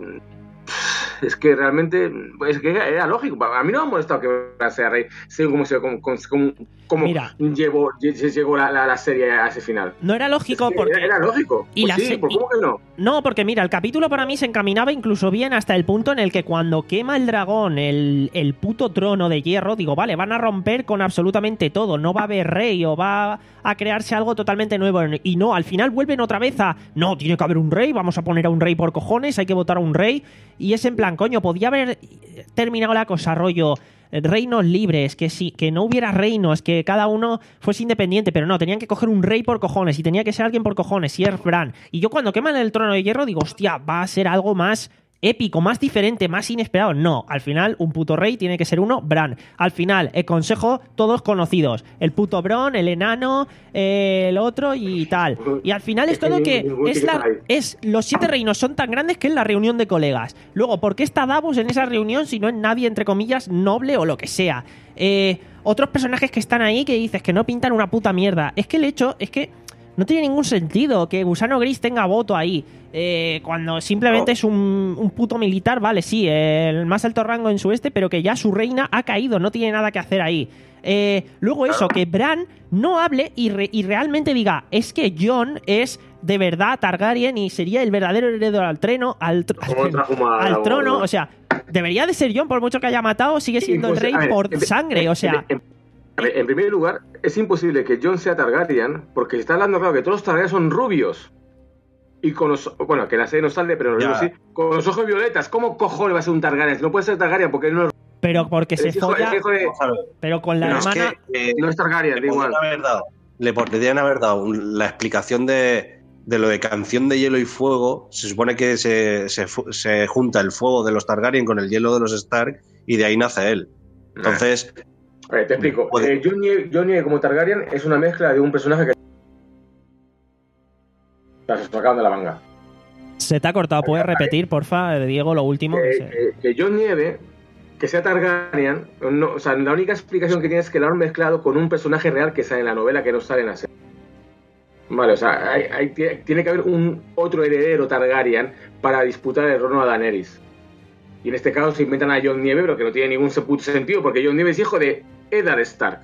Speaker 6: es que realmente, pues, es que era, era lógico. A mí no me ha molestado que Bran sea rey, según cómo, se- cómo, cómo, cómo- cómo
Speaker 1: Mira.
Speaker 6: llevó, lle- llegó la, la, la serie a ese final.
Speaker 1: no era lógico
Speaker 6: Es que
Speaker 1: porque...
Speaker 6: era, era lógico.
Speaker 1: Y
Speaker 6: Pues
Speaker 1: la
Speaker 6: sí,
Speaker 1: se-
Speaker 6: ¿por cómo que no?
Speaker 1: No, porque mira, el capítulo para mí se encaminaba incluso bien hasta el punto en el que cuando quema el dragón el, el puto trono de hierro, digo, vale, van a romper con absolutamente todo, no va a haber rey o va a crearse algo totalmente nuevo. Y no, al final vuelven otra vez a, no, tiene que haber un rey, vamos a poner a un rey por cojones, hay que votar a un rey. Y es en plan, coño, podía haber terminado la cosa, rollo... reinos libres, que sí, que no hubiera reinos, que cada uno fuese independiente, pero no, tenían que coger un rey por cojones y tenía que ser alguien por cojones, y es Bran. Y yo cuando queman el trono de hierro digo, hostia, va a ser algo más épico, más diferente, más inesperado. No, al final un puto rey tiene que ser uno, Bran. Al final, el consejo, todos conocidos. El puto Bron, el enano, eh, el otro y tal. Y al final es todo que es la, es los siete reinos son tan grandes que es la reunión de colegas. Luego, ¿por qué está Davos en esa reunión si no es nadie, entre comillas, noble o lo que sea? Eh, otros personajes que están ahí que dices que no pintan una puta mierda. Es que el hecho es que no tiene ningún sentido que Gusano Gris tenga voto ahí. Eh, cuando simplemente es un, un puto militar, vale, sí, el más alto rango en su este, pero que ya su reina ha caído, no tiene nada que hacer ahí. Eh, luego eso, que Bran no hable y, re- y realmente diga, es que Jon es de verdad Targaryen y sería el verdadero heredero al trono, al, tr- al,
Speaker 6: Como otra fumada,
Speaker 1: al trono,
Speaker 6: boludo.
Speaker 1: o sea, debería de ser Jon, por mucho que haya matado, sigue siendo el
Speaker 6: Pues,
Speaker 1: rey
Speaker 6: a ver,
Speaker 1: por
Speaker 6: en-
Speaker 1: sangre, o sea...
Speaker 6: En, a ver, en primer lugar, es imposible que Jon sea Targaryen, porque se está hablando, claro, que todos los Targaryen son rubios. Y con los... Bueno, que la serie no sale, pero
Speaker 2: Ya.
Speaker 6: los sí. Con los ojos violetas. ¿Cómo cojones va a ser un Targaryen? No puede ser Targaryen porque él no es...
Speaker 1: Pero porque se
Speaker 6: es hijo-
Speaker 1: folla,
Speaker 6: es hijo de-
Speaker 1: pero con la
Speaker 2: Pero es
Speaker 1: hermana...
Speaker 2: que, eh,
Speaker 6: no es Targaryen, da
Speaker 2: le
Speaker 6: igual.
Speaker 2: podían haber dado, le podrían haber dado un, la explicación de, de lo de Canción de Hielo y Fuego. Se supone que se, se, se junta el fuego de los Targaryen con el hielo de los Stark y de ahí nace él. Entonces...
Speaker 6: A ver, te explico. Eh, Jon Nieve, Jon Nieve como Targaryen es una mezcla de un personaje que... Se sacaron de la manga.
Speaker 1: Se te ha cortado. ¿Puedes repetir, porfa, Diego, lo último?
Speaker 6: Que, que, que Jon Nieve, que sea Targaryen, no, o sea, la única explicación que tiene es que lo han mezclado con un personaje real que sale en la novela, que no sale en la serie. Vale, o sea, hay, hay, tiene que haber un otro heredero Targaryen para disputar el trono a Daenerys. Y en este caso se inventan a Jon Nieve, pero que no tiene ningún puto sentido, porque Jon Nieve es hijo de Eddard Stark.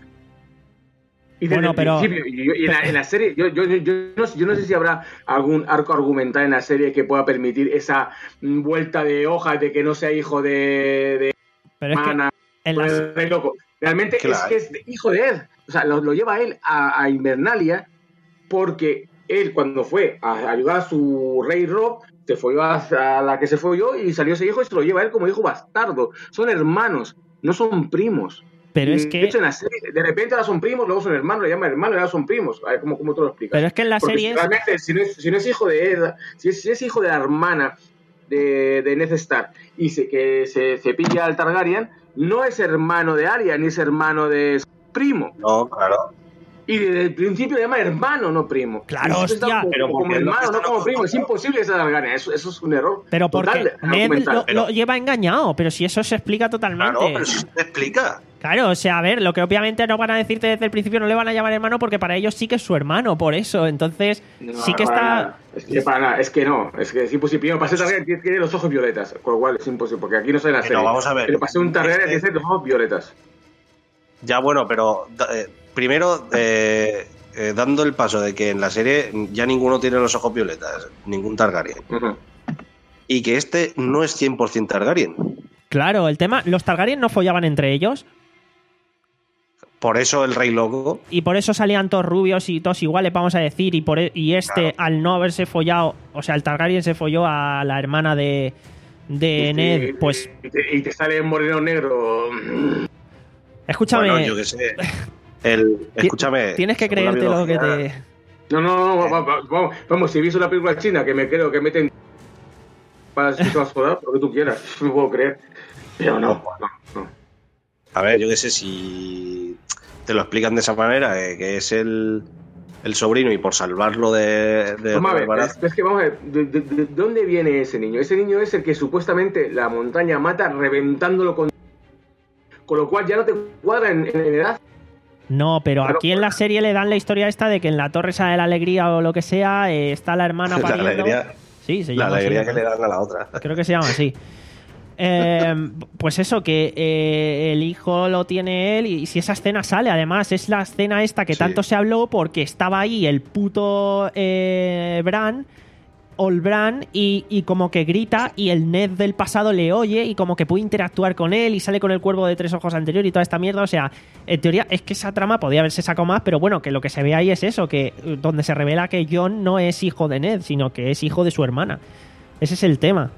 Speaker 6: Y desde bueno, el pero... principio, y, yo, y en, la, en la serie, yo, yo, yo, yo, no, yo no sé si habrá algún arco argumental en la serie que pueda permitir esa vuelta de hoja de que no sea hijo de... de
Speaker 1: pero Mana, es que en
Speaker 6: la... loco. Realmente claro. Es que es de, hijo de Ed. O sea, lo, lo lleva él a, a Invernalia porque él cuando fue a ayudar a su rey Robb, se fue a, a la que se fue yo y salió ese hijo y se lo lleva a él como hijo bastardo. Son hermanos, no son primos.
Speaker 1: Pero
Speaker 6: y
Speaker 1: es que...
Speaker 6: De hecho, en la serie, de repente ahora son primos, luego son hermanos, le llaman hermanos, ahora son primos. A ver, ¿cómo, cómo tú lo explicas?
Speaker 1: Pero es que en la
Speaker 6: Porque
Speaker 1: serie...
Speaker 6: realmente,
Speaker 1: es...
Speaker 6: si, no es, si no es hijo de Ed, si es, si es hijo de la hermana de, de Ned Stark y se, que se, se pilla al Targaryen, no es hermano de Arya, ni es hermano de primo.
Speaker 2: No, claro.
Speaker 6: Y desde el principio le llama hermano, no primo.
Speaker 1: Claro, hostia.
Speaker 6: Como,
Speaker 2: pero
Speaker 6: como hermano, no como primo. Es imposible esa Targaryen. Eso, eso es un error.
Speaker 1: Pero porque Ned lo,
Speaker 2: pero...
Speaker 1: lo lleva engañado. Pero si eso se explica totalmente.
Speaker 2: Claro, pero si se explica.
Speaker 1: Claro, o sea, a ver, lo que obviamente no van a decirte desde el principio, no le van a llamar hermano porque para ellos sí que es su hermano, por eso. Entonces,
Speaker 6: no,
Speaker 1: sí que
Speaker 6: para
Speaker 1: está...
Speaker 6: Nada. Es que para nada, es que no. Es que es imposible. Primero, para ser Targaryen tiene los ojos violetas. Con lo cual es imposible, porque aquí no sale la serie.
Speaker 2: No, vamos a ver.
Speaker 6: Pero para ser un Targaryen tiene que ser los ojos violetas.
Speaker 2: Ya, bueno, pero eh, primero... Eh... Eh, dando el paso de que en la serie ya ninguno tiene los ojos violetas, ningún Targaryen. Uh-huh. Y que este no es cien por ciento Targaryen.
Speaker 1: Claro, el tema, los Targaryen no follaban entre ellos.
Speaker 2: Por eso el rey loco.
Speaker 1: Y por eso salían todos rubios y todos iguales, vamos a decir. Y, por, y este, claro. Al no haberse follado, o sea, el Targaryen se folló a la hermana de, de
Speaker 6: y,
Speaker 1: Ned,
Speaker 6: y,
Speaker 1: pues...
Speaker 6: Y te, y te sale moreno negro.
Speaker 1: Escúchame...
Speaker 2: Bueno, yo qué sé... El, escúchame.
Speaker 1: Tienes que creerte lo que te.
Speaker 6: No, no, no, vamos, vamos, vamos, si visto la película china que me creo que meten para escuchar lo que tú quieras, no puedo creer. Pero no, no, no.
Speaker 2: A ver, yo qué sé, si te lo explican de esa manera, eh, que es el, el sobrino y por salvarlo de. de
Speaker 6: vamos a ver, es, es que vamos a ver, ¿de, de, de dónde viene ese niño? Ese niño es el que supuestamente la montaña mata reventándolo con. Con lo cual ya no te cuadra en, en edad.
Speaker 1: No, pero claro, aquí en la serie le dan la historia esta de que en la Torre esa de la Alegría o lo que sea eh, está la hermana pariendo.
Speaker 2: La alegría,
Speaker 1: sí, se llama
Speaker 2: la alegría
Speaker 1: así,
Speaker 2: que le dan a la otra.
Speaker 1: Creo que se llama así. Eh, pues eso, que eh, el hijo lo tiene él y si esa escena sale, además es la escena esta que sí. tanto se habló porque estaba ahí el puto eh, Bran, Old Bran, y, y como que grita y el Ned del pasado le oye y como que puede interactuar con él y sale con el cuervo de tres ojos anterior y toda esta mierda. O sea, en teoría es que esa trama podía haberse sacado más, pero bueno, que lo que se ve ahí es eso, que donde se revela que Jon no es hijo de Ned, sino que es hijo de su hermana. Ese es el tema.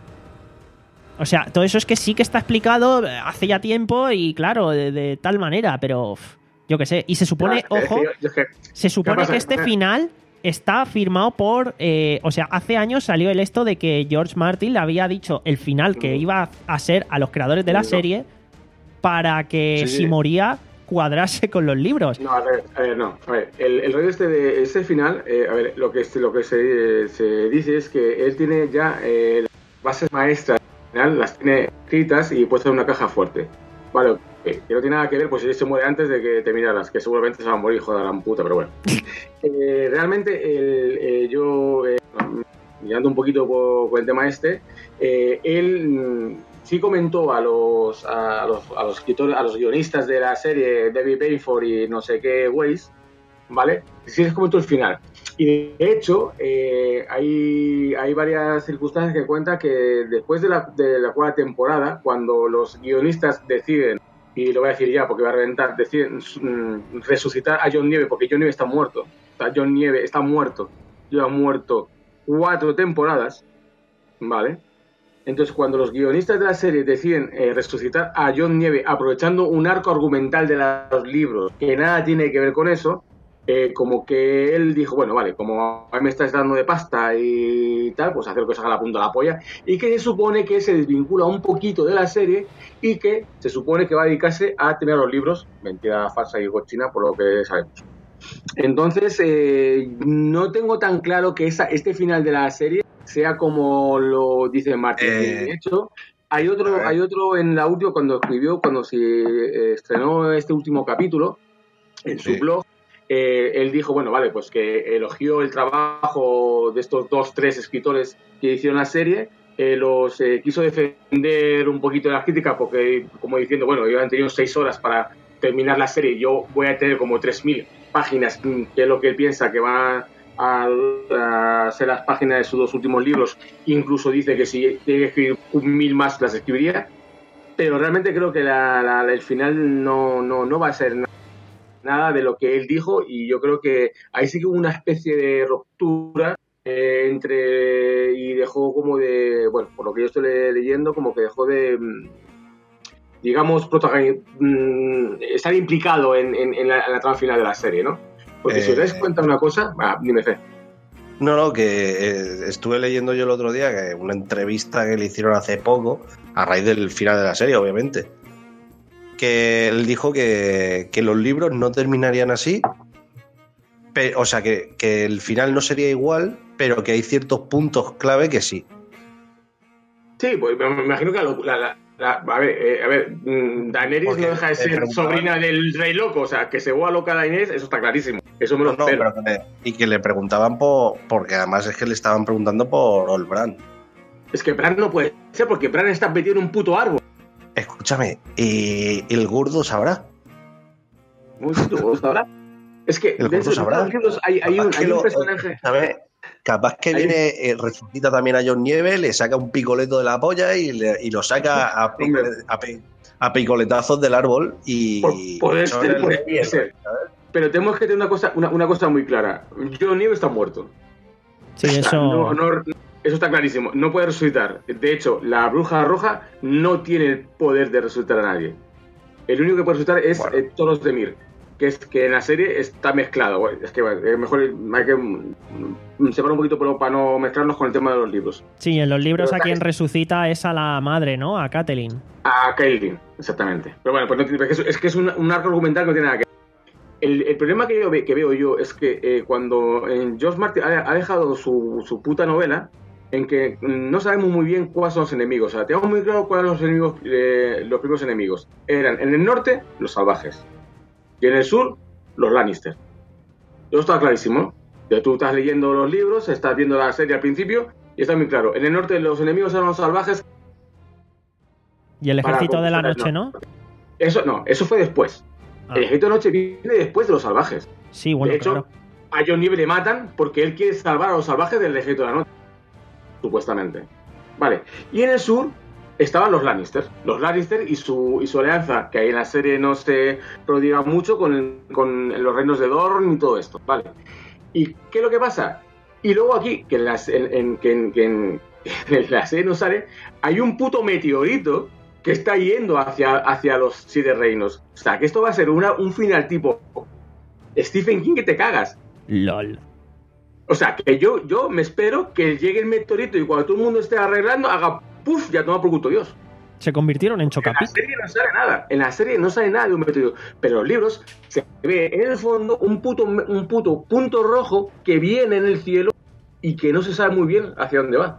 Speaker 1: O sea, todo eso es que sí que está explicado hace ya tiempo y claro, de, de tal manera, pero yo qué sé. Y se supone,
Speaker 6: no,
Speaker 1: ojo,
Speaker 6: yo, yo,
Speaker 1: se supone que este final está firmado por... Eh, o sea, hace años salió el esto de que George Martin le había dicho el final que iba a ser a los creadores de la serie para que sí, sí. si moría cuadrase con los libros.
Speaker 6: No, a ver, a ver no. A ver, el, el rollo este de ese final, eh, a ver, lo que, lo que se, se dice es que él tiene ya eh, las bases maestras, final, las tiene escritas y puestas en una caja fuerte. Vale, que no tiene nada que ver, pues si se muere antes de que terminaras, que seguramente se va a morir, hijo de la gran puta, pero bueno. eh, realmente, el, eh, yo, eh, mirando un poquito por, por el tema este, eh, él mm, sí comentó a los, a, los, a los escritores, a los guionistas de la serie, David Bayford y no sé qué Weiss, ¿vale? Sí les comentó el final. Y de hecho, eh, hay, hay varias circunstancias que cuentan que después de la, de la cuarta temporada, cuando los guionistas deciden, y lo voy a decir ya porque va a reventar, deciden mm, resucitar a Jon Nieve, porque Jon Nieve está muerto. O sea, Jon Nieve está muerto. Lleva muerto cuatro temporadas, ¿vale? Entonces, cuando los guionistas de la serie deciden eh, resucitar a Jon Nieve aprovechando un arco argumental de los libros que nada tiene que ver con eso, eh, como que él dijo, bueno, vale, como a mí me estás dando de pasta y tal, pues hacer que os haga la punta de la polla, y que se supone que se desvincula un poquito de la serie y que se supone que va a dedicarse a terminar los libros, mentira falsa y cochina por lo que sabemos. Entonces, eh, no tengo tan claro que esa, este final de la serie sea como lo dice Martin. Eh, de hecho, hay otro, hay otro en el audio cuando escribió, cuando se eh, estrenó este último capítulo, en su sí. blog, eh, él dijo, bueno, vale, pues que elogió el trabajo de estos dos, tres escritores que hicieron la serie, eh, los eh, quiso defender un poquito de la crítica porque, como diciendo, bueno, ellos han tenido seis horas para terminar la serie, yo voy a tener como tres mil páginas, que es lo que él piensa que va a, a ser las páginas de sus dos últimos libros. Incluso dice que si tiene que escribir un mil más las escribiría, pero realmente creo que la, la, el final no, no, no va a ser nada, nada de lo que él dijo, y yo creo que ahí sí que hubo una especie de ruptura eh, entre, y dejó como de, bueno, por lo que yo estoy leyendo, como que dejó de, digamos, estar implicado en, en, en, la, en la trama final de la serie, ¿no? Porque eh, si os dais cuenta una cosa, ah, dime fe.
Speaker 2: No, no, que eh, estuve leyendo yo el otro día que una entrevista que le hicieron hace poco, a raíz del final de la serie, obviamente, que él dijo que, que los libros no terminarían así, pero, o sea, que, que el final no sería igual, pero que hay ciertos puntos clave que sí.
Speaker 6: Sí, pues me imagino que la... la La, a ver, eh, a ver, Daenerys Porque no deja de ser sobrina del Rey Loco, o sea, que se vuelva loca Daenerys, eso está clarísimo. Eso me lo
Speaker 2: no,
Speaker 6: espero.
Speaker 2: No, pero que le, y que le preguntaban por, porque además es que le estaban preguntando por Old Bran.
Speaker 6: Es que Bran no puede ser, porque Bran está metido en un puto árbol.
Speaker 2: Escúchame, ¿y el gordo sabrá?
Speaker 6: ¿Un gordo sabrá? Es que
Speaker 2: el gordo sabrá.
Speaker 6: Hay, hay, un, hay un personaje.
Speaker 2: ¿Sabes? Capaz que viene, eh, resucita también a Jon Nieve, le saca un picoleto de la polla y, le, y lo saca a, picole, a, a picoletazos del árbol y...
Speaker 6: Por, puede ser, puede ser. Pero tenemos que tener una cosa, una, una cosa muy clara. Jon Nieve está muerto.
Speaker 1: Sí, eso...
Speaker 6: No, no, eso está clarísimo. No puede resucitar. De hecho, la bruja roja no tiene el poder de resucitar a nadie. El único que puede resucitar es bueno. eh, Toros de Mir. Que es que en la serie está mezclado. Es que es mejor hay que separar un poquito para no mezclarnos con el tema de los libros.
Speaker 1: Sí, en los libros Pero a quien resucita es a la madre, ¿no? A Catelyn.
Speaker 6: A Catelyn, exactamente. Pero bueno, pues no, es, es que es un, un arco argumental que no tiene nada que ver. El, el problema que, yo ve, que veo yo es que eh, cuando eh, George Martin ha, ha dejado su, su puta novela, en que no sabemos muy bien cuáles son los enemigos. O sea, tenemos muy claro cuáles son los enemigos, eh, los primeros enemigos. Eran en el norte, los salvajes. Y en el sur, los Lannister. Eso está clarísimo. Tú estás leyendo los libros, estás viendo la serie al principio y está muy claro. En el norte los enemigos eran los salvajes.
Speaker 1: ¿Y el ejército de la noche, no?
Speaker 6: Eso no, eso fue después. Ah. El ejército de la noche viene después de los salvajes.
Speaker 1: Sí, bueno,
Speaker 6: de hecho,
Speaker 1: claro.
Speaker 6: A Jon Nieve le matan porque él quiere salvar a los salvajes del ejército de la noche. Supuestamente. Vale. Y en el sur estaban los Lannister, los Lannister y su, y su alianza, que ahí en la serie no se prodiga mucho con, el, con los reinos de Dorne y todo esto, ¿vale? ¿Y qué es lo que pasa? Y luego aquí, que en la, en, en, que en, que en, en la serie no sale, hay un puto meteorito que está yendo hacia, hacia los siete reinos. O sea, que esto va a ser una, un final tipo Stephen King que te cagas.
Speaker 1: LOL.
Speaker 6: O sea, que yo, yo me espero que llegue el meteorito y cuando todo el mundo esté arreglando, haga ¡puf! Ya toma por culto Dios.
Speaker 1: Se convirtieron en chocapic.
Speaker 6: En la serie no sale nada. En la serie no sale nada de un meteorito. Pero en los libros se ve en el fondo un puto, un puto punto rojo que viene en el cielo y que no se sabe muy bien hacia dónde va.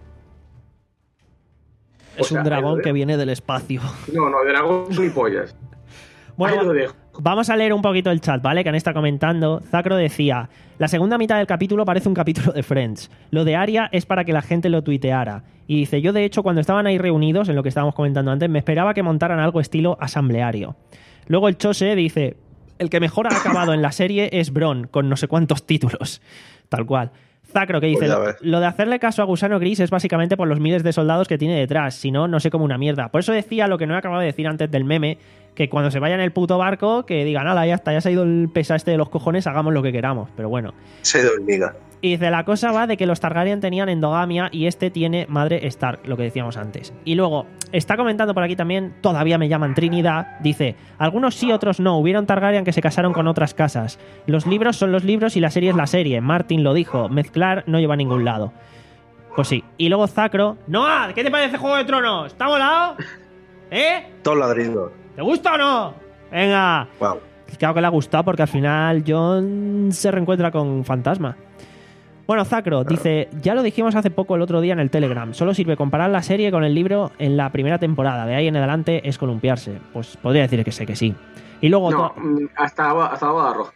Speaker 1: Es o sea, un dragón que viene del espacio.
Speaker 6: No, no, dragón ni pollas.
Speaker 1: Bueno, Ahí lo dejo. Vamos a leer un poquito el chat, ¿vale? Que han estado comentando. Zacro decía: la segunda mitad del capítulo parece un capítulo de Friends. Lo de Arya es para que la gente lo tuiteara. Y dice: yo de hecho cuando estaban ahí reunidos, en lo que estábamos comentando antes, me esperaba que montaran algo estilo asambleario. Luego el Chose dice: el que mejor ha acabado en la serie es Bronn, con no sé cuántos títulos. Tal cual. Zacro que dice: pues lo de hacerle caso a Gusano Gris es básicamente por los miles de soldados que tiene detrás, si no, no sé como una mierda. Por eso decía lo que no he acabado de decir antes del meme, que cuando se vaya en el puto barco, que digan, ala, ya está, ya se ha ido el pesa este de los cojones, hagamos lo que queramos. Pero bueno.
Speaker 2: Se ha ido hormiga.
Speaker 1: Y dice, la cosa va de que los Targaryen tenían endogamia y este tiene madre Stark, lo que decíamos antes. Y luego, está comentando por aquí también, todavía me llaman Trinidad, dice, algunos sí, otros no, hubieron Targaryen que se casaron con otras casas. Los libros son los libros y la serie es la serie. Martin lo dijo, mezclar no lleva a ningún lado. Pues sí. Y luego Zacro, Noah, ¿qué te parece Juego de Tronos? ¿Está volado? ¿Eh?
Speaker 2: Todos ladridos.
Speaker 1: ¿Te gusta o no? Venga.
Speaker 2: Wow.
Speaker 1: Claro que le ha gustado porque al final Jon se reencuentra con Fantasma. Bueno, Zacro dice, ya lo dijimos hace poco el otro día en el Telegram, solo sirve comparar la serie con el libro en la primera temporada, de ahí en adelante es columpiarse. Pues podría decir que sé que sí. Y luego...
Speaker 6: No, hasta, hasta la boda roja.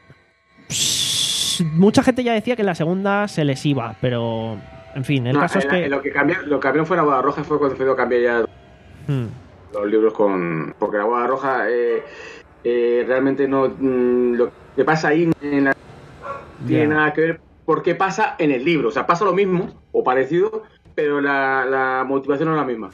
Speaker 1: Pss, mucha gente ya decía que en la segunda se les iba, pero... En fin, el
Speaker 6: no,
Speaker 1: caso
Speaker 6: en
Speaker 1: es
Speaker 6: la,
Speaker 1: que...
Speaker 6: Lo que cambió, lo que cambió fue la boda roja, fue cuando se cambiar ya hmm. los libros con... Porque la boda roja eh, eh, realmente no... Mm, lo que pasa ahí en la, tiene yeah. nada que ver... Porque pasa en el libro, o sea, pasa lo mismo o parecido, pero la, la motivación no es la misma.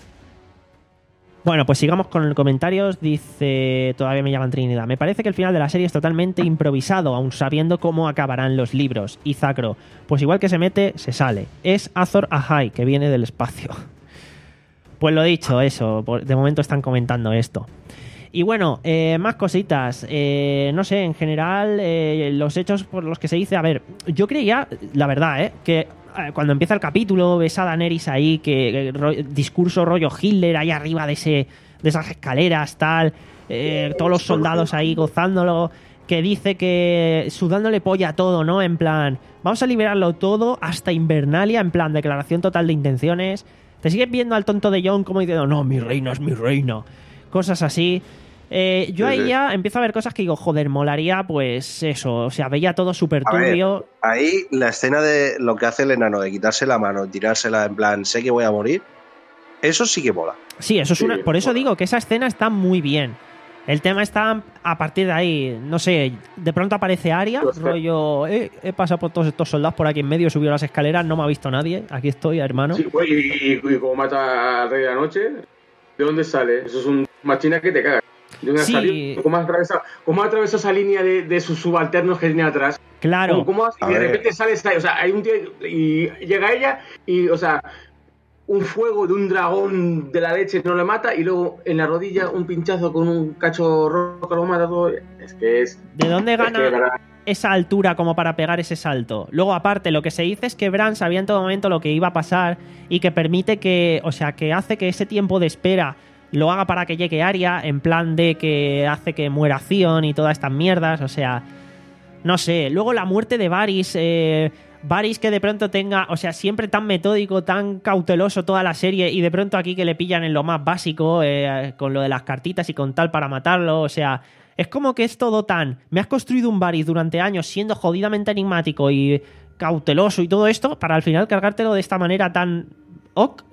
Speaker 1: Bueno, pues sigamos con los comentarios. Dice, todavía me llaman Trinidad. Me parece que el final de la serie es totalmente improvisado, aun sabiendo cómo acabarán los libros. Y Zacro, pues igual que se mete, se sale. Es Azor Ahai, que viene del espacio. Pues lo dicho, eso. De momento están comentando esto. Y bueno, eh, más cositas. Eh, no sé, en general, eh, los hechos por los que se dice... A ver, yo creía, la verdad, eh, que eh, cuando empieza el capítulo, ves a Daenerys ahí, que, que ro, discurso rollo Hitler ahí arriba de, ese, de esas escaleras, tal, eh, todos los soldados ahí gozándolo, que dice que sudándole polla a todo, ¿no? En plan, vamos a liberarlo todo hasta Invernalia, en plan, declaración total de intenciones. Te sigues viendo al tonto de Jon como diciendo, no, mi reina es mi reina. Cosas así... Eh, yo ahí ya empiezo a ver cosas que digo, joder, molaría, pues eso, o sea, veía todo súper turbio.
Speaker 2: Ahí la escena de lo que hace el enano, de quitarse la mano, tirársela en plan, sé que voy a morir, eso sí que mola.
Speaker 1: Sí, eso es
Speaker 6: sí,
Speaker 1: una. Por eso
Speaker 6: mola.
Speaker 1: digo que esa escena está muy bien. El tema está a partir de ahí, no sé, de pronto aparece Arya, pues rollo, eh, he pasado por todos estos soldados por aquí en medio, he subido las escaleras, no me ha visto nadie, aquí estoy, hermano.
Speaker 6: Sí, pues, y, y, y como mata al rey de la noche, ¿de dónde sale? Eso es un machina que te caga.
Speaker 1: Sí.
Speaker 6: Salido, ¿Cómo ha atravesado, cómo ha atravesado esa línea de, de sus subalternos que tiene atrás?
Speaker 1: Claro.
Speaker 6: ¿Cómo, cómo, y de repente sale esa, o sea, hay un tío y llega ella y, o sea, un fuego de un dragón de la leche no le mata y luego en la rodilla un pinchazo con un cacho rojo lo mata todo. Es que es...
Speaker 1: ¿De dónde gana
Speaker 6: es que,
Speaker 1: esa altura como para pegar ese salto? Luego, aparte, lo que se dice es que Bran sabía en todo momento lo que iba a pasar y que permite que, o sea, que hace que ese tiempo de espera lo haga para que llegue Arya, en plan de que hace que muera Theon y todas estas mierdas, o sea, no sé. Luego la muerte de Varys, eh, Varys que de pronto tenga, o sea, siempre tan metódico, tan cauteloso toda la serie y de pronto aquí que le pillan en lo más básico, eh, con lo de las cartitas y con tal para matarlo, o sea, es como que es todo tan... Me has construido un Varys durante años siendo jodidamente enigmático y cauteloso y todo esto, para al final cargártelo de esta manera tan... ok.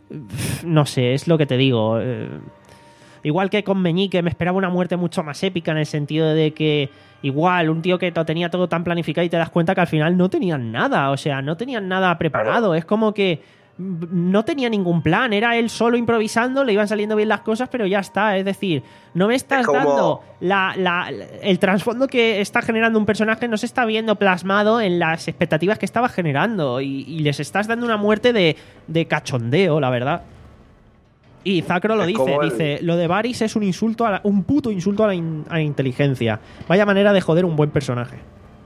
Speaker 1: No sé, es lo que te digo. Eh, igual que con Meñique, me esperaba una muerte mucho más épica en el sentido de que igual un tío que lo tenía todo tan planificado y te das cuenta que al final no tenían nada, o sea, no tenían nada preparado. Es como que no tenía ningún plan, era él solo improvisando, le iban saliendo bien las cosas, pero ya está. Es decir, no me estás
Speaker 2: como...
Speaker 1: dando la, la, el trasfondo que está generando un personaje, no se está viendo plasmado en las expectativas que estaba generando y, y les estás dando una muerte de, de cachondeo, la verdad. Y Zacro lo es dice, el... dice, lo de Varys es un insulto, a la, un puto insulto a la, in, a la inteligencia. Vaya manera de joder un buen personaje.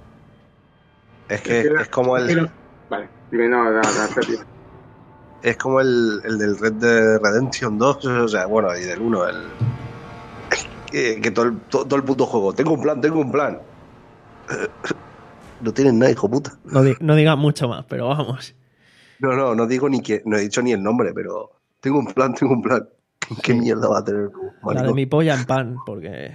Speaker 2: Es que es, es como el...
Speaker 6: Vale, dime, no, no, no, no.
Speaker 2: Es como el, el del Red Dead Redemption dos, o sea, bueno, y del uno, el... Que, que todo, el, todo, todo el puto juego, tengo un plan, tengo un plan. No tienen nada, hijo puta.
Speaker 1: No, di, no digas mucho más, pero vamos.
Speaker 2: No, no, no digo ni que, no he dicho ni el nombre, pero tengo un plan, tengo un plan. ¿Qué sí. mierda va a tener tú,
Speaker 1: marico? La de mi polla en pan, porque...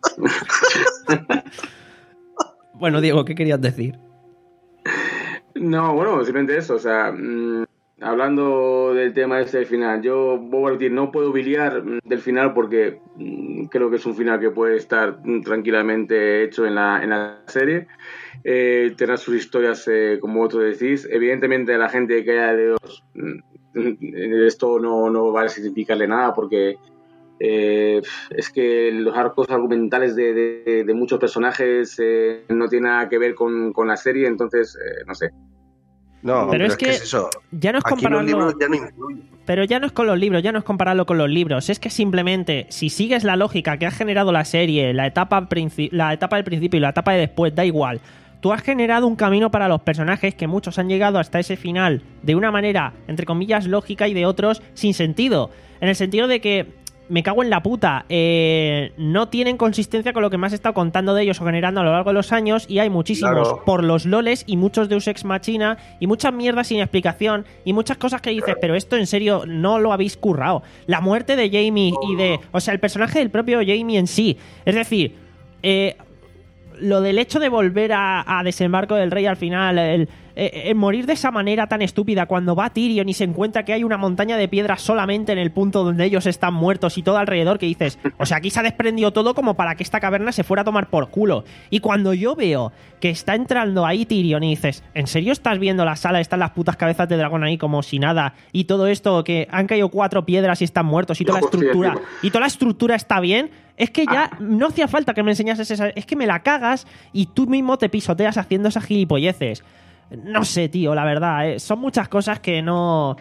Speaker 1: Bueno, Diego, ¿qué querías decir?
Speaker 6: No, bueno, simplemente eso, o sea... Mmm... Hablando del tema este del final, yo voy a decir, no puedo biliar del final porque creo que es un final que puede estar tranquilamente hecho en la, en la serie. Eh, tener sus historias, eh, como vosotros decís. Evidentemente, la gente que haya leído esto no, no va a significarle nada porque eh, es que los arcos argumentales de, de, de muchos personajes eh, no tienen nada que ver con, con la serie, entonces, eh, no sé.
Speaker 2: No,
Speaker 1: pero,
Speaker 2: pero
Speaker 1: es,
Speaker 2: es
Speaker 1: que,
Speaker 2: que es eso.
Speaker 1: ya no es
Speaker 2: Aquí
Speaker 1: compararlo.
Speaker 2: los libros ya no influyen.
Speaker 1: Pero ya no es con los libros, ya no es compararlo con los libros. Es que simplemente, si sigues la lógica que ha generado la serie, la etapa, princi- la etapa del principio y la etapa de después, da igual. Tú has generado un camino para los personajes que muchos han llegado hasta ese final de una manera, entre comillas, lógica y de otros sin sentido. En el sentido de que, me cago en la puta, eh, no tienen consistencia con lo que me has estado contando de ellos o generando a lo largo de los años, y hay muchísimos
Speaker 2: Claro.
Speaker 1: por los loles y muchos Deus Ex Machina y muchas mierdas sin explicación y muchas cosas que dices, pero esto en serio no lo habéis currado. La muerte de Jamie y de... O sea, el personaje del propio Jamie en sí. Es decir, eh... lo del hecho de volver a, a Desembarco del Rey al final, el, el, el morir de esa manera tan estúpida cuando va Tyrion y se encuentra que hay una montaña de piedras solamente en el punto donde ellos están muertos y todo alrededor, que dices, o sea, aquí se ha desprendido todo como para que esta caverna se fuera a tomar por culo. Y cuando yo veo que está entrando ahí Tyrion y dices, ¿en serio estás viendo la sala? Están las putas cabezas de dragón ahí como si nada, y todo esto que han caído cuatro piedras y están muertos y toda la estructura, y toda la estructura está bien. Es que ya no hacía falta que me enseñases esa... Es que me la cagas y tú mismo te pisoteas haciendo esas gilipolleces. No sé, tío, la verdad, ¿eh? Son muchas cosas que no...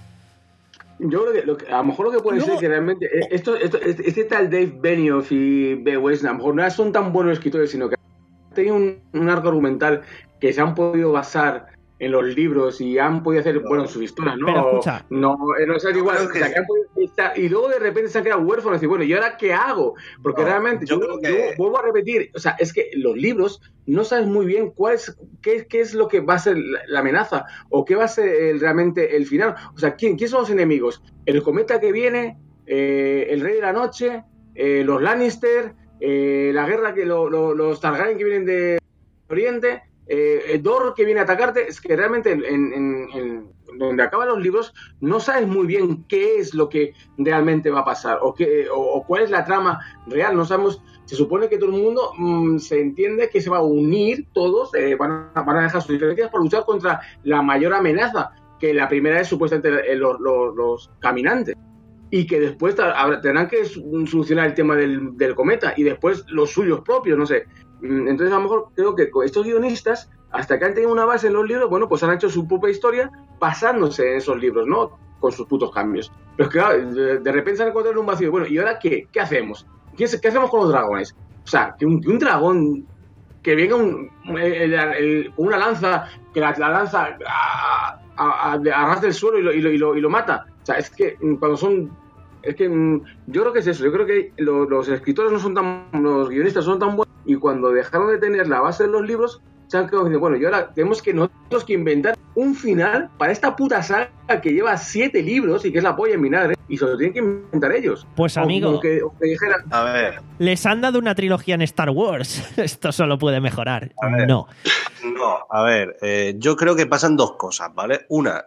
Speaker 6: Yo creo que, lo que a lo mejor lo que puede
Speaker 1: No.
Speaker 6: ser que realmente eh, esto, esto, este, este tal Dave Benioff y B. Weiss a lo mejor no son tan buenos escritores, sino que han tenido un, un arco argumental que se han podido basar en los libros y han podido hacer, bueno, sus historias, ¿no?
Speaker 1: Pero escucha.
Speaker 6: No, eh, no es igual. O sea, que han podido estar- y luego de repente se han quedado huérfanos y decir, bueno, ¿y ahora qué hago? Porque
Speaker 2: No,
Speaker 6: realmente,
Speaker 2: yo
Speaker 6: yo,
Speaker 2: creo que-
Speaker 6: yo vuelvo a repetir, o sea, es que los libros no sabes muy bien cuál es, qué, qué es lo que va a ser la, la amenaza o qué va a ser el- realmente el final. O sea, ¿quién, quién son los enemigos? El cometa que viene, eh, el Rey de la Noche, eh, los Lannister, eh, la guerra que lo- lo- los Targaryen que vienen de Oriente, eh, el Dor que viene a atacarte. Es que realmente en, en- en- en donde acaban los libros no sabes muy bien qué es lo que realmente va a pasar o, qué, o, o cuál es la trama real. No sabemos. Se supone que todo el mundo mmm, se entiende que se va a unir todos, eh, van, a, van a dejar sus diferencias para luchar contra la mayor amenaza, que la primera es supuestamente eh, los, los, los caminantes, y que después tendrán que solucionar el tema del, del cometa y después los suyos propios, no sé. Entonces a lo mejor creo que con estos guionistas, hasta que han tenido una base en los libros, bueno, pues han hecho su propia historia basándose en esos libros, ¿no? Con sus putos cambios. Pero es que claro, de, de repente se han encontrado en un vacío. Bueno, ¿y ahora qué? ¿Qué hacemos? ¿Qué, qué hacemos con los dragones? O sea, que un, que un dragón que venga un, el, el, con una lanza, que la, la lanza a, a, a, arrastre el suelo y lo, y, lo, y, lo, y lo mata. O sea, es que cuando son... Es que yo creo que es eso. Yo creo que los, los escritores no son tan... Los guionistas son tan buenos, y cuando dejaron de tener la base de los libros, se han quedado diciendo, bueno, y ahora tenemos que nosotros que inventar un final para esta puta saga que lleva siete libros y que es la polla en vinagre, y se lo tienen que inventar ellos.
Speaker 1: Pues amigo,
Speaker 6: o que, o que dijeran,
Speaker 2: a ver,
Speaker 1: les han dado una trilogía en Star Wars. Esto solo puede mejorar.
Speaker 2: A ver.
Speaker 1: No.
Speaker 2: No, a ver, eh, yo creo que pasan dos cosas, ¿vale? Una,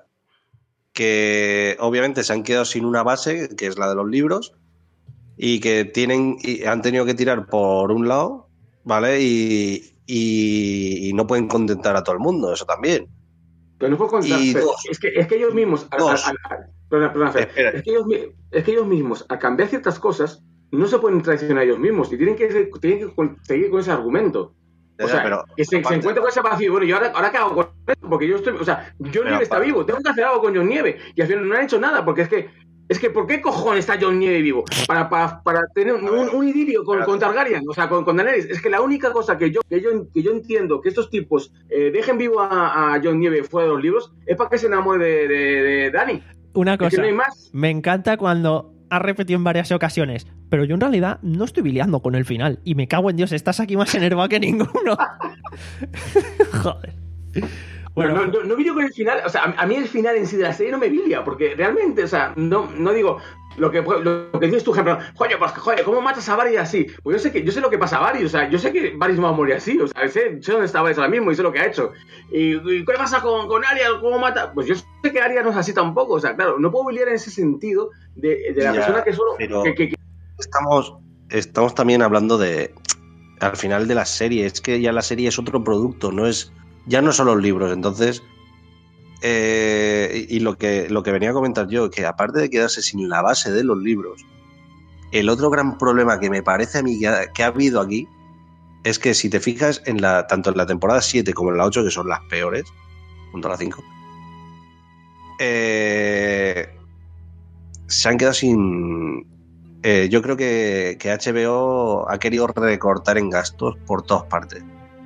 Speaker 2: que obviamente se han quedado sin una base, que es la de los libros, y que tienen y han tenido que tirar por un lado, ¿vale? Y, y, y no pueden contentar a todo el mundo, eso también.
Speaker 6: Pero no puedo contar,
Speaker 2: Y
Speaker 6: pero
Speaker 2: dos.
Speaker 6: es, que, es que ellos mismos, al,
Speaker 2: Dos.
Speaker 6: al, al, perdona, perdona, Fer,
Speaker 2: Espera.
Speaker 6: es, que ellos, mi- es que ellos mismos, al cambiar ciertas cosas, no se pueden traicionar ellos mismos y tienen que, tienen que con- seguir con ese argumento.
Speaker 2: Ya,
Speaker 6: O
Speaker 2: ya,
Speaker 6: sea,
Speaker 2: pero
Speaker 6: que se, se
Speaker 2: aparte-
Speaker 6: encuentra con ese vacío. Bueno, ¿y ahora, ahora qué hago con esto? Porque yo estoy, o sea, John
Speaker 2: Pero
Speaker 6: Nieve está
Speaker 2: aparte-
Speaker 6: vivo, tengo que hacer algo con John Nieve. Y al final no han hecho nada, porque es que, es que ¿por qué cojones está John Nieve vivo? Para, para, para tener un, un, un idilio con, con Targaryen, o sea, con, con Daenerys. Es que la única cosa que yo, que yo, que yo entiendo que estos tipos eh, dejen vivo a, a John Nieve fuera de los libros es para que se enamore de, de, de Dany.
Speaker 1: Una
Speaker 6: Es que
Speaker 1: cosa,
Speaker 6: no hay más.
Speaker 1: me encanta cuando ha repetido en varias ocasiones, pero yo en realidad no estoy biliando con el final. Y me cago en Dios, estás aquí más enervado que ninguno. Joder.
Speaker 6: Bueno,
Speaker 1: Bueno,
Speaker 6: no, no, no vídeo con el final, o sea, a, a mí el final en sí de la serie no me vilia, porque realmente, o sea, no, no digo lo que, lo que dices tú, ejemplo, joder, pues, joder, ¿cómo matas a Varys así? Pues yo sé que yo sé lo que pasa a Varys, o sea, yo sé que Varys no va a morir así, o sea, sé, sé dónde está Varys ahora mismo y sé lo que ha hecho. ¿Y, y qué pasa con, con Arya? ¿Cómo mata? Pues yo sé que Arya no es así tampoco, o sea, claro, no puedo biliar en ese sentido de, de la
Speaker 2: Ya,
Speaker 6: persona que solo...
Speaker 2: pero-
Speaker 6: Que, que, que-
Speaker 2: estamos, estamos también hablando de al final de la serie, es que ya la serie es otro producto, no es ya no son los libros, entonces eh, y lo que lo que venía a comentar yo, que aparte de quedarse sin la base de los libros, el otro gran problema que me parece a mí que ha, que ha habido aquí es que si te fijas en la tanto en la temporada siete como en la ocho, que son las peores, junto a la cinco, eh, se han quedado sin... Eh, yo creo que, que H B O ha querido recortar en gastos por todas partes.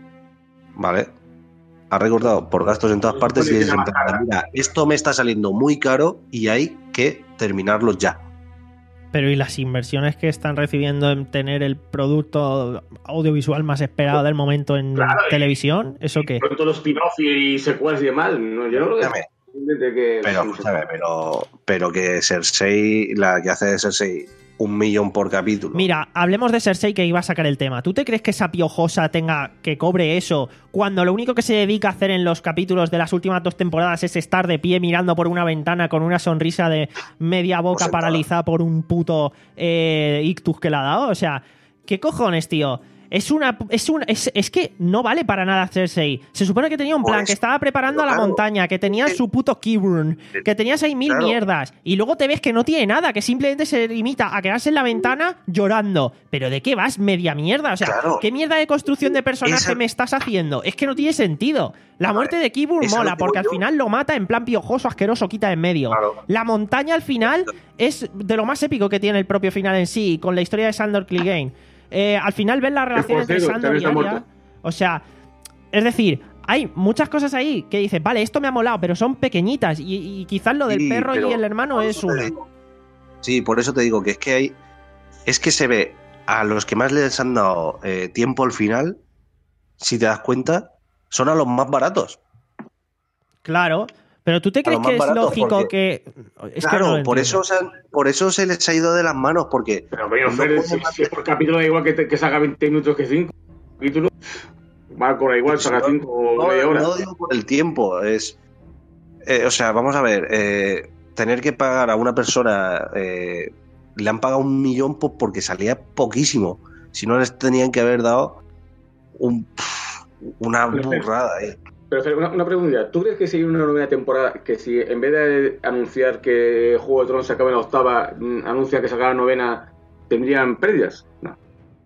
Speaker 2: ¿Vale? Ha recortado por gastos en todas partes y es en plan, mira, esto me está saliendo muy caro y hay que terminarlo ya.
Speaker 1: Pero ¿y las inversiones que están recibiendo en tener el producto audiovisual más esperado del momento en claro, televisión? ¿Eso qué?
Speaker 6: Con todos los spin-off y secuelas y demás. No, yo no lo veo.
Speaker 2: Que... Pero, escúchame, pero, pero que Cersei, la que hace de Cersei, un millón por capítulo.
Speaker 1: Mira, hablemos de Cersei, que iba a sacar el tema. ¿Tú te crees que esa piojosa tenga que cobre eso cuando lo único que se dedica a hacer en los capítulos de las últimas dos temporadas es estar de pie mirando por una ventana con una sonrisa de media boca paralizada por un puto eh, ictus que le ha dado? O sea, ¿qué cojones, tío? Es una. Es, una es, es que no vale para nada Cersei. Se supone que tenía un plan, pues, que estaba preparando a la claro, montaña, que tenía su puto Qyburn, que tenías ahí mil claro. mierdas. Y luego te ves que no tiene nada, que simplemente se limita a quedarse en la ventana llorando. ¿Pero de qué vas? Media mierda. O sea, claro. ¿qué mierda de construcción de personaje Esa... me estás haciendo? Es que no tiene sentido. La muerte de Qyburn mola, porque al final lo mata en plan piojoso, asqueroso, quita en medio. Claro. La montaña al final es de lo más épico que tiene el propio final en sí, con la historia de Sandor Clegane. Eh, al final ves la relación entre Sandor y Arya. O sea, es decir, hay muchas cosas ahí que dices, vale, esto me ha molado, pero son pequeñitas. Y, y quizás lo del sí, perro y el hermano es una.
Speaker 2: Sí, por eso te digo que es que hay. Es que se ve a los que más les han dado eh, tiempo al final, si te das cuenta, son a los más baratos.
Speaker 1: Claro. Pero ¿tú te crees que es lógico porque, que...? Es
Speaker 2: claro,
Speaker 1: que no
Speaker 2: por, eso se han, por eso se les ha ido de las manos, porque...
Speaker 6: Pero, pero no Fer, si, si es por capítulo da igual que, te, que salga veinte minutos que cinco capítulos, va a correr igual, salga cinco o
Speaker 2: no,
Speaker 6: media hora.
Speaker 2: No digo por el tiempo, es... Eh, o sea, vamos a ver, eh, tener que pagar a una persona... Eh, le han pagado un millón porque salía poquísimo. Si no les tenían que haber dado un, una burrada, eh.
Speaker 6: Pero Fer, una, una pregunta, ¿tú crees que si hay una novena temporada, que si en vez de anunciar que Juego de Tronos se acaba en la octava, anuncia que se acaba la novena, tendrían pérdidas? No.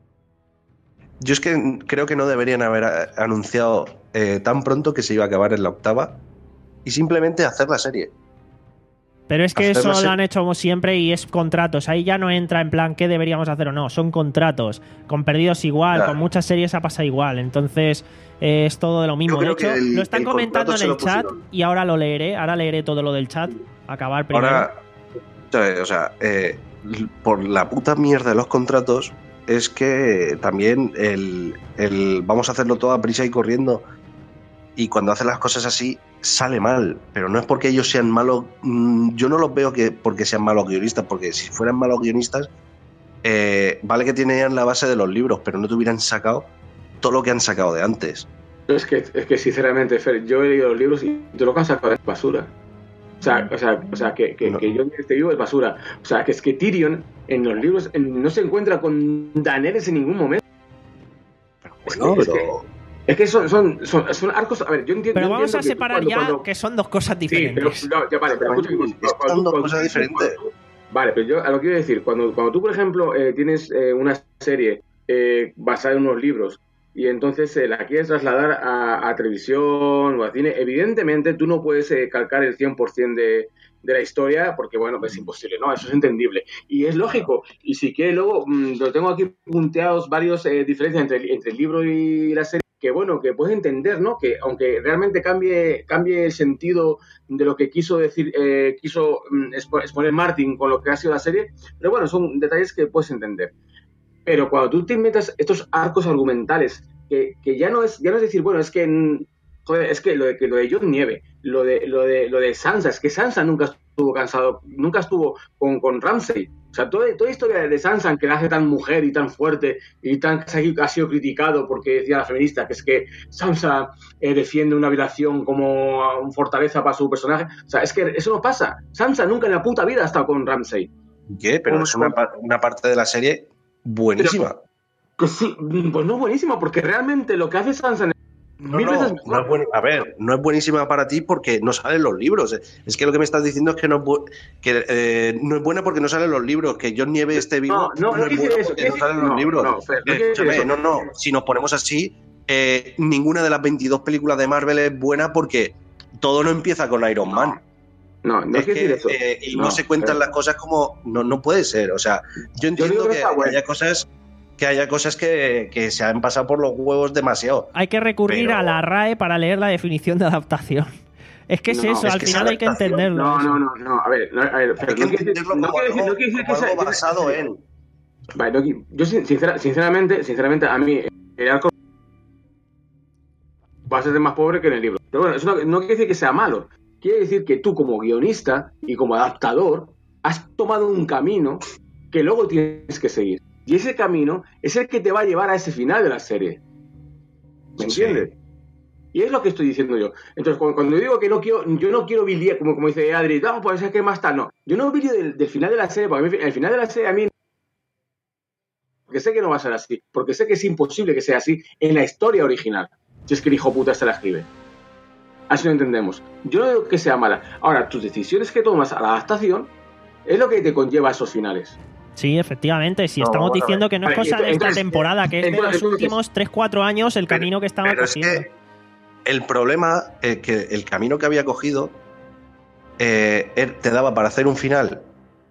Speaker 2: Yo es que creo que no deberían haber anunciado eh, tan pronto que se iba a acabar en la octava y simplemente hacer la serie.
Speaker 1: Pero es que eso lo han hecho como siempre y es contratos. Ahí ya no entra en plan qué deberíamos hacer o no. Son contratos. Con Perdidos igual, claro. Con muchas series ha pasado igual. Entonces eh, es todo de lo mismo. De hecho, el, lo están comentando en el chat y ahora lo leeré. Ahora leeré todo lo del chat. Acabar primero.
Speaker 2: Ahora, o sea, eh, por la puta mierda de los contratos es que también el, el vamos a hacerlo todo a prisa y corriendo. Y cuando hacen las cosas así, sale mal. Pero no es porque ellos sean malos. Yo no los veo que porque sean malos guionistas, porque si fueran malos guionistas, eh, vale que tenían la base de los libros, pero no te hubieran sacado todo lo que han sacado de antes.
Speaker 6: Es que, es que sinceramente, Fer, yo he leído los libros y todo lo que han sacado es basura. O sea, o sea, o sea que, que, no. que yo este libro es basura. O sea, que es que Tyrion en los libros en, no se encuentra con Daenerys en ningún momento.
Speaker 2: Pero bueno,
Speaker 6: es que, pero... Es que, Es que son, son, son, son arcos. A ver, yo entiendo.
Speaker 1: Pero
Speaker 6: yo
Speaker 1: vamos
Speaker 6: entiendo
Speaker 1: a separar
Speaker 6: cuando,
Speaker 1: ya
Speaker 6: cuando...
Speaker 1: que son dos cosas diferentes.
Speaker 6: Sí, pero no, ya vale, pero escucha,
Speaker 2: cuando, son dos cuando, cosas diferentes.
Speaker 6: Cuando, vale, pero yo a lo que quiero decir, cuando, cuando tú, por ejemplo, eh, tienes eh, una serie eh, basada en unos libros y entonces eh, la quieres trasladar a, a televisión o a cine, evidentemente tú no puedes eh, calcar el cien por ciento de, de la historia porque, bueno, es imposible, ¿no? Eso es entendible. Y es lógico. Y si que luego, mmm, lo tengo aquí punteados varios eh, diferencias entre, entre el libro y la serie, que bueno, que puedes entender, ¿no? Que aunque realmente cambie cambie el sentido de lo que quiso decir, eh, quiso mm, exponer Martin con lo que ha sido la serie, pero bueno, son detalles que puedes entender. Pero cuando tú te metas estos arcos argumentales, que, que ya no es ya no es decir, bueno, es que joder, es que lo de que lo de Jon Nieve, lo de lo de lo de Sansa, es que Sansa nunca estuvo cansado, nunca estuvo con, con Ramsay. O sea, toda, toda la historia de Sansa, que la hace tan mujer y tan fuerte y tan que ha sido criticado porque decía la feminista que es que Sansa eh, defiende una violación como una fortaleza para su personaje. O sea, es que eso no pasa. Sansa nunca en la puta vida ha estado con Ramsay.
Speaker 2: ¿Qué? Pero es una, una parte de la serie buenísima.
Speaker 6: Pero, que sí, pues no buenísima, porque realmente lo que hace Sansa en
Speaker 2: No, no, no es buen, a ver, no es buenísima para ti porque no salen los libros. Es que lo que me estás diciendo es que no es, bu que, eh, no es buena porque no salen los libros. Que Jon Nieve esté vivo
Speaker 6: no, no, no, no es bueno
Speaker 2: eso, porque no salen los
Speaker 6: no,
Speaker 2: libros.
Speaker 6: No, Fer, no,
Speaker 2: eh, no, no, si nos ponemos así, eh, ninguna de las veintidós películas de Marvel es buena porque todo no empieza con Iron Man.
Speaker 6: No, no
Speaker 2: es
Speaker 6: quiero
Speaker 2: que,
Speaker 6: decir eso.
Speaker 2: eh, y no,
Speaker 6: No,
Speaker 2: se cuentan
Speaker 6: pero-
Speaker 2: las cosas como... No, no puede ser. O sea, yo entiendo
Speaker 6: digo que
Speaker 2: que,
Speaker 6: está
Speaker 2: que
Speaker 6: bueno.
Speaker 2: haya cosas que haya cosas que, que se han pasado por los huevos demasiado.
Speaker 1: Hay que recurrir
Speaker 2: Pero-
Speaker 1: a la R A E para leer la definición de adaptación. Es que es
Speaker 6: No,
Speaker 1: eso,
Speaker 2: es
Speaker 1: al
Speaker 2: que
Speaker 1: final
Speaker 2: esa
Speaker 1: hay que
Speaker 2: adaptación-
Speaker 1: entenderlo.
Speaker 6: No,
Speaker 1: eso.
Speaker 6: no, no, no. A ver, no, a ver, pero
Speaker 2: Hay que
Speaker 6: no quiere decir-
Speaker 2: entenderlo
Speaker 6: no
Speaker 2: como,
Speaker 6: quiere decir-
Speaker 2: algo,
Speaker 6: no quiere decir
Speaker 2: como
Speaker 6: que sea-
Speaker 2: algo basado en...
Speaker 6: Vale, no qui- yo sin- sincera- sinceramente, sinceramente, a mí el arco va a ser más pobre que en el libro. Pero bueno, eso no, no quiere decir que sea malo. Quiere decir que tú como guionista y como adaptador has tomado un camino que luego tienes que seguir. Y ese camino es el que te va a llevar a ese final de la serie. ¿Me
Speaker 2: Sí.
Speaker 6: entiendes? Y es lo que estoy diciendo yo. Entonces, cuando, cuando digo que no quiero, yo no quiero biliar, como, como dice Adri, no, pues es que más tal, no. Yo no bilio del, del final de la serie, porque a mí, el final de la serie a mí... Porque sé que no va a ser así, porque sé que es imposible que sea así en la historia original, si es que el hijo puta se la escribe. Así lo entendemos. Yo no digo que sea mala. Ahora, tus decisiones que tomas a la adaptación es lo que te conlleva a esos finales.
Speaker 1: Sí, efectivamente. Si
Speaker 2: No,
Speaker 1: estamos
Speaker 2: bueno,
Speaker 1: diciendo que no es
Speaker 6: vale,
Speaker 1: cosa de esta
Speaker 6: entonces-
Speaker 1: temporada, que es de
Speaker 6: entonces-
Speaker 1: los últimos tres cuatro años el
Speaker 2: Pero-
Speaker 1: camino que estaba
Speaker 2: Pero es
Speaker 1: cogiendo.
Speaker 2: que el problema es que el camino que había cogido eh, er- te daba para hacer un final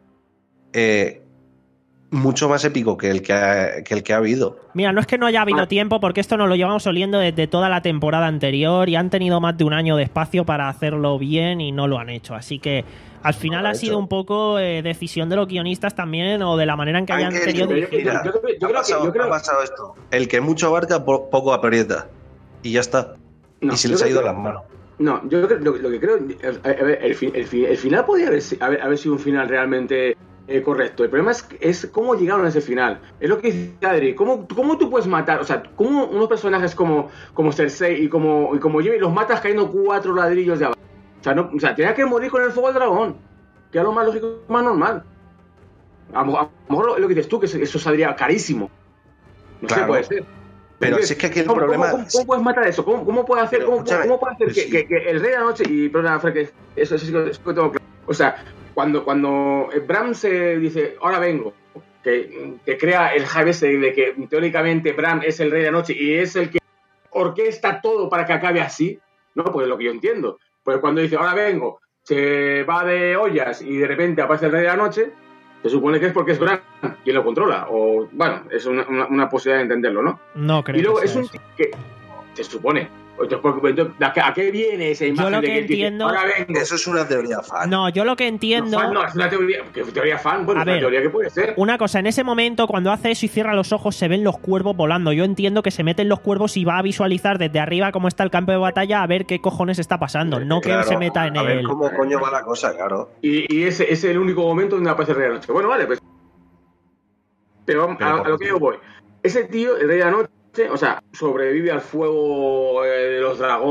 Speaker 2: eh, mucho más épico que el que ha, que el que ha habido.
Speaker 1: Mira, no es que no haya habido
Speaker 6: Vale.
Speaker 1: tiempo, porque esto nos lo llevamos oliendo desde toda la temporada anterior y han tenido más de un año de espacio para hacerlo bien y no lo han hecho. Así que al final
Speaker 2: No lo
Speaker 1: ha
Speaker 2: han
Speaker 1: sido
Speaker 2: hecho.
Speaker 1: un poco eh, decisión de los guionistas también o de la manera en que
Speaker 2: Han
Speaker 1: hayan
Speaker 2: querido-
Speaker 1: querido dirigir.
Speaker 2: mira,
Speaker 6: Yo- yo- yo
Speaker 2: ha
Speaker 6: creo que-
Speaker 2: pasado-
Speaker 6: yo creo-
Speaker 2: ha pasado esto. El que mucho abarca, po- poco aprieta. Y ya está.
Speaker 6: No,
Speaker 2: y se
Speaker 6: yo
Speaker 2: les ha
Speaker 6: creo
Speaker 2: ido
Speaker 6: que-
Speaker 2: las manos.
Speaker 6: No, yo creo, lo, lo que creo, a, a ver, el, fi- el, fi- el final podría haber, si- haber, haber sido un final realmente eh, correcto. El problema es, es cómo llegaron a ese final. Es lo que dice Adri. ¿Cómo, cómo tú puedes matar? O sea, ¿cómo unos personajes como, como Cersei y como, y como Jaime los matas cayendo cuatro ladrillos de abajo? O sea, no, o sea, tenía que morir con el fuego del dragón. Que es lo más lógico, más normal. A lo, a lo mejor lo, lo que dices tú, que eso saldría carísimo. No sé,
Speaker 2: Claro.
Speaker 6: puede ser.
Speaker 2: Pero
Speaker 6: ¿Entiendes?
Speaker 2: si es que aquí el
Speaker 6: ¿Cómo,
Speaker 2: problema...
Speaker 6: ¿cómo, cómo, cómo puedes matar eso? ¿Cómo, cómo puede hacer,
Speaker 2: Pero
Speaker 6: cómo,
Speaker 2: escúchame,
Speaker 6: cómo puede hacer que,
Speaker 2: sí.
Speaker 6: que, que el rey de la noche... Y perdona, Fred, que eso, eso sí que eso que tengo claro. O sea, cuando, cuando Bran se dice, ahora vengo, que, que crea el hype ese de que teóricamente Bran es el rey de la noche y es el que orquesta todo para que acabe así, ¿no? Pues es lo que yo entiendo. Pues cuando dice, ahora vengo, se va de ollas y de repente aparece el rey de la noche, se supone que es porque es Bran quien lo controla. O, bueno, es una, una, una posibilidad de entenderlo, ¿no?
Speaker 1: No creo
Speaker 6: Y luego
Speaker 1: que
Speaker 6: es
Speaker 1: sea
Speaker 6: un
Speaker 1: eso.
Speaker 6: tío que se supone. Entonces, porque- entonces, ¿a qué- ¿a qué viene esa imagen
Speaker 1: lo
Speaker 6: de
Speaker 1: que
Speaker 6: que él dice,
Speaker 1: entiendo-
Speaker 6: ahora vengo?
Speaker 2: Eso es una teoría fan.
Speaker 1: No, yo lo que entiendo...
Speaker 6: No, fan no, es una teoría, que teoría fan, bueno,
Speaker 1: A
Speaker 6: es una
Speaker 1: ver,
Speaker 6: teoría que puede ser.
Speaker 1: Una cosa, en ese momento, cuando hace eso y cierra los ojos, se ven los cuervos volando. Yo entiendo que se meten los cuervos y va a visualizar desde arriba cómo está el campo de batalla a ver qué cojones está pasando. No que él
Speaker 2: Claro,
Speaker 1: se meta en
Speaker 2: a ver
Speaker 1: el...
Speaker 2: cómo coño va la cosa, claro.
Speaker 6: Y, y ese, ese es el único momento donde aparece el rey de la noche. Bueno, vale, pues. Pero,
Speaker 2: Pero
Speaker 6: a,
Speaker 2: por
Speaker 6: a lo que yo voy. Ese tío, el rey de la noche, o sea, sobrevive al fuego eh, de los dragones.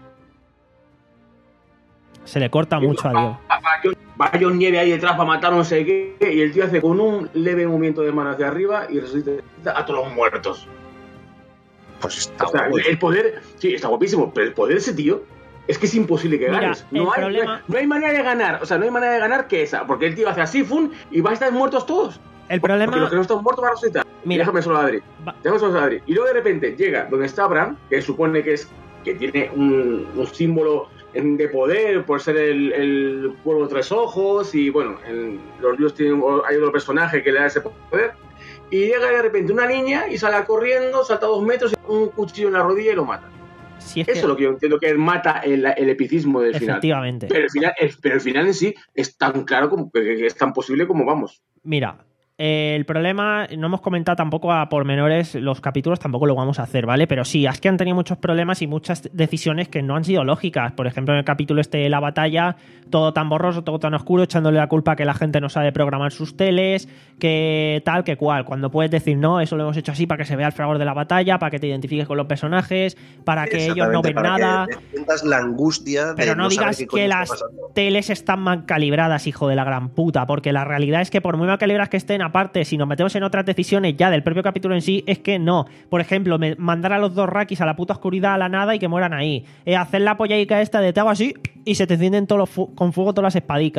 Speaker 1: Se le corta mucho a Dios.
Speaker 6: Va, va Jon- va Jon Nieve ahí detrás para matar no sé qué. Y el tío hace con un leve movimiento de mano hacia arriba y resucita a todos los muertos.
Speaker 2: Pues está
Speaker 6: O sea,
Speaker 2: guapo.
Speaker 6: el, el poder, sí, está guapísimo, pero el poder de ese tío es que es imposible que
Speaker 1: Mira,
Speaker 6: ganes.
Speaker 1: el
Speaker 6: No hay,
Speaker 1: problema-
Speaker 6: no, hay, no hay manera de ganar, o sea, no hay manera de ganar que esa, porque el tío hace así, fun, y va a estar muertos todos.
Speaker 1: El
Speaker 6: Porque
Speaker 1: problema...
Speaker 6: los que no están muertos van a resucitar.
Speaker 1: Mira.
Speaker 6: Déjame solo a Adri.
Speaker 1: Va-
Speaker 6: Déjame solo a Adri. Y luego de repente llega donde está Bran, que supone que es que tiene un, un símbolo de poder por ser el, el cuervo de tres ojos y bueno, en los libros tienen, hay otro personaje que le da ese poder. Y llega de repente una niña y sale corriendo, salta dos metros, un cuchillo en la rodilla y lo mata.
Speaker 1: Si es
Speaker 6: Eso
Speaker 1: que...
Speaker 6: es lo que yo entiendo que mata el, el epicismo del final.
Speaker 1: Efectivamente.
Speaker 6: Pero el final, el, pero el final en sí es tan claro como que es tan posible como vamos.
Speaker 1: Mira, eh, el problema, no hemos comentado tampoco a pormenores los capítulos, tampoco lo vamos a hacer, ¿vale? Pero sí, es que han tenido muchos problemas y muchas decisiones que no han sido lógicas. Por ejemplo, en el capítulo este de la batalla, todo tan borroso, todo tan oscuro, echándole la culpa a que la gente no sabe programar sus teles, que tal, que cual. Cuando puedes decir, no, eso lo hemos hecho así para que se vea el fragor de la batalla, para que te identifiques con los personajes, para que ellos no ven
Speaker 2: Exactamente, para
Speaker 1: nada.
Speaker 2: que sientas la angustia de
Speaker 1: Pero no,
Speaker 2: saber
Speaker 1: digas
Speaker 2: qué coño
Speaker 1: que
Speaker 2: está
Speaker 1: las
Speaker 2: pasando.
Speaker 1: teles están mal calibradas, hijo de la gran puta, porque la realidad es que por muy mal calibradas que estén, aparte, si nos metemos en otras decisiones ya del propio capítulo en sí, es que no. Por ejemplo, me- mandar a los dos Rakis a la puta oscuridad, a la nada y que mueran ahí. Eh, hacer la pollaica esta de te hago así y se te encienden todos los fu- con fuego todas las espadicas.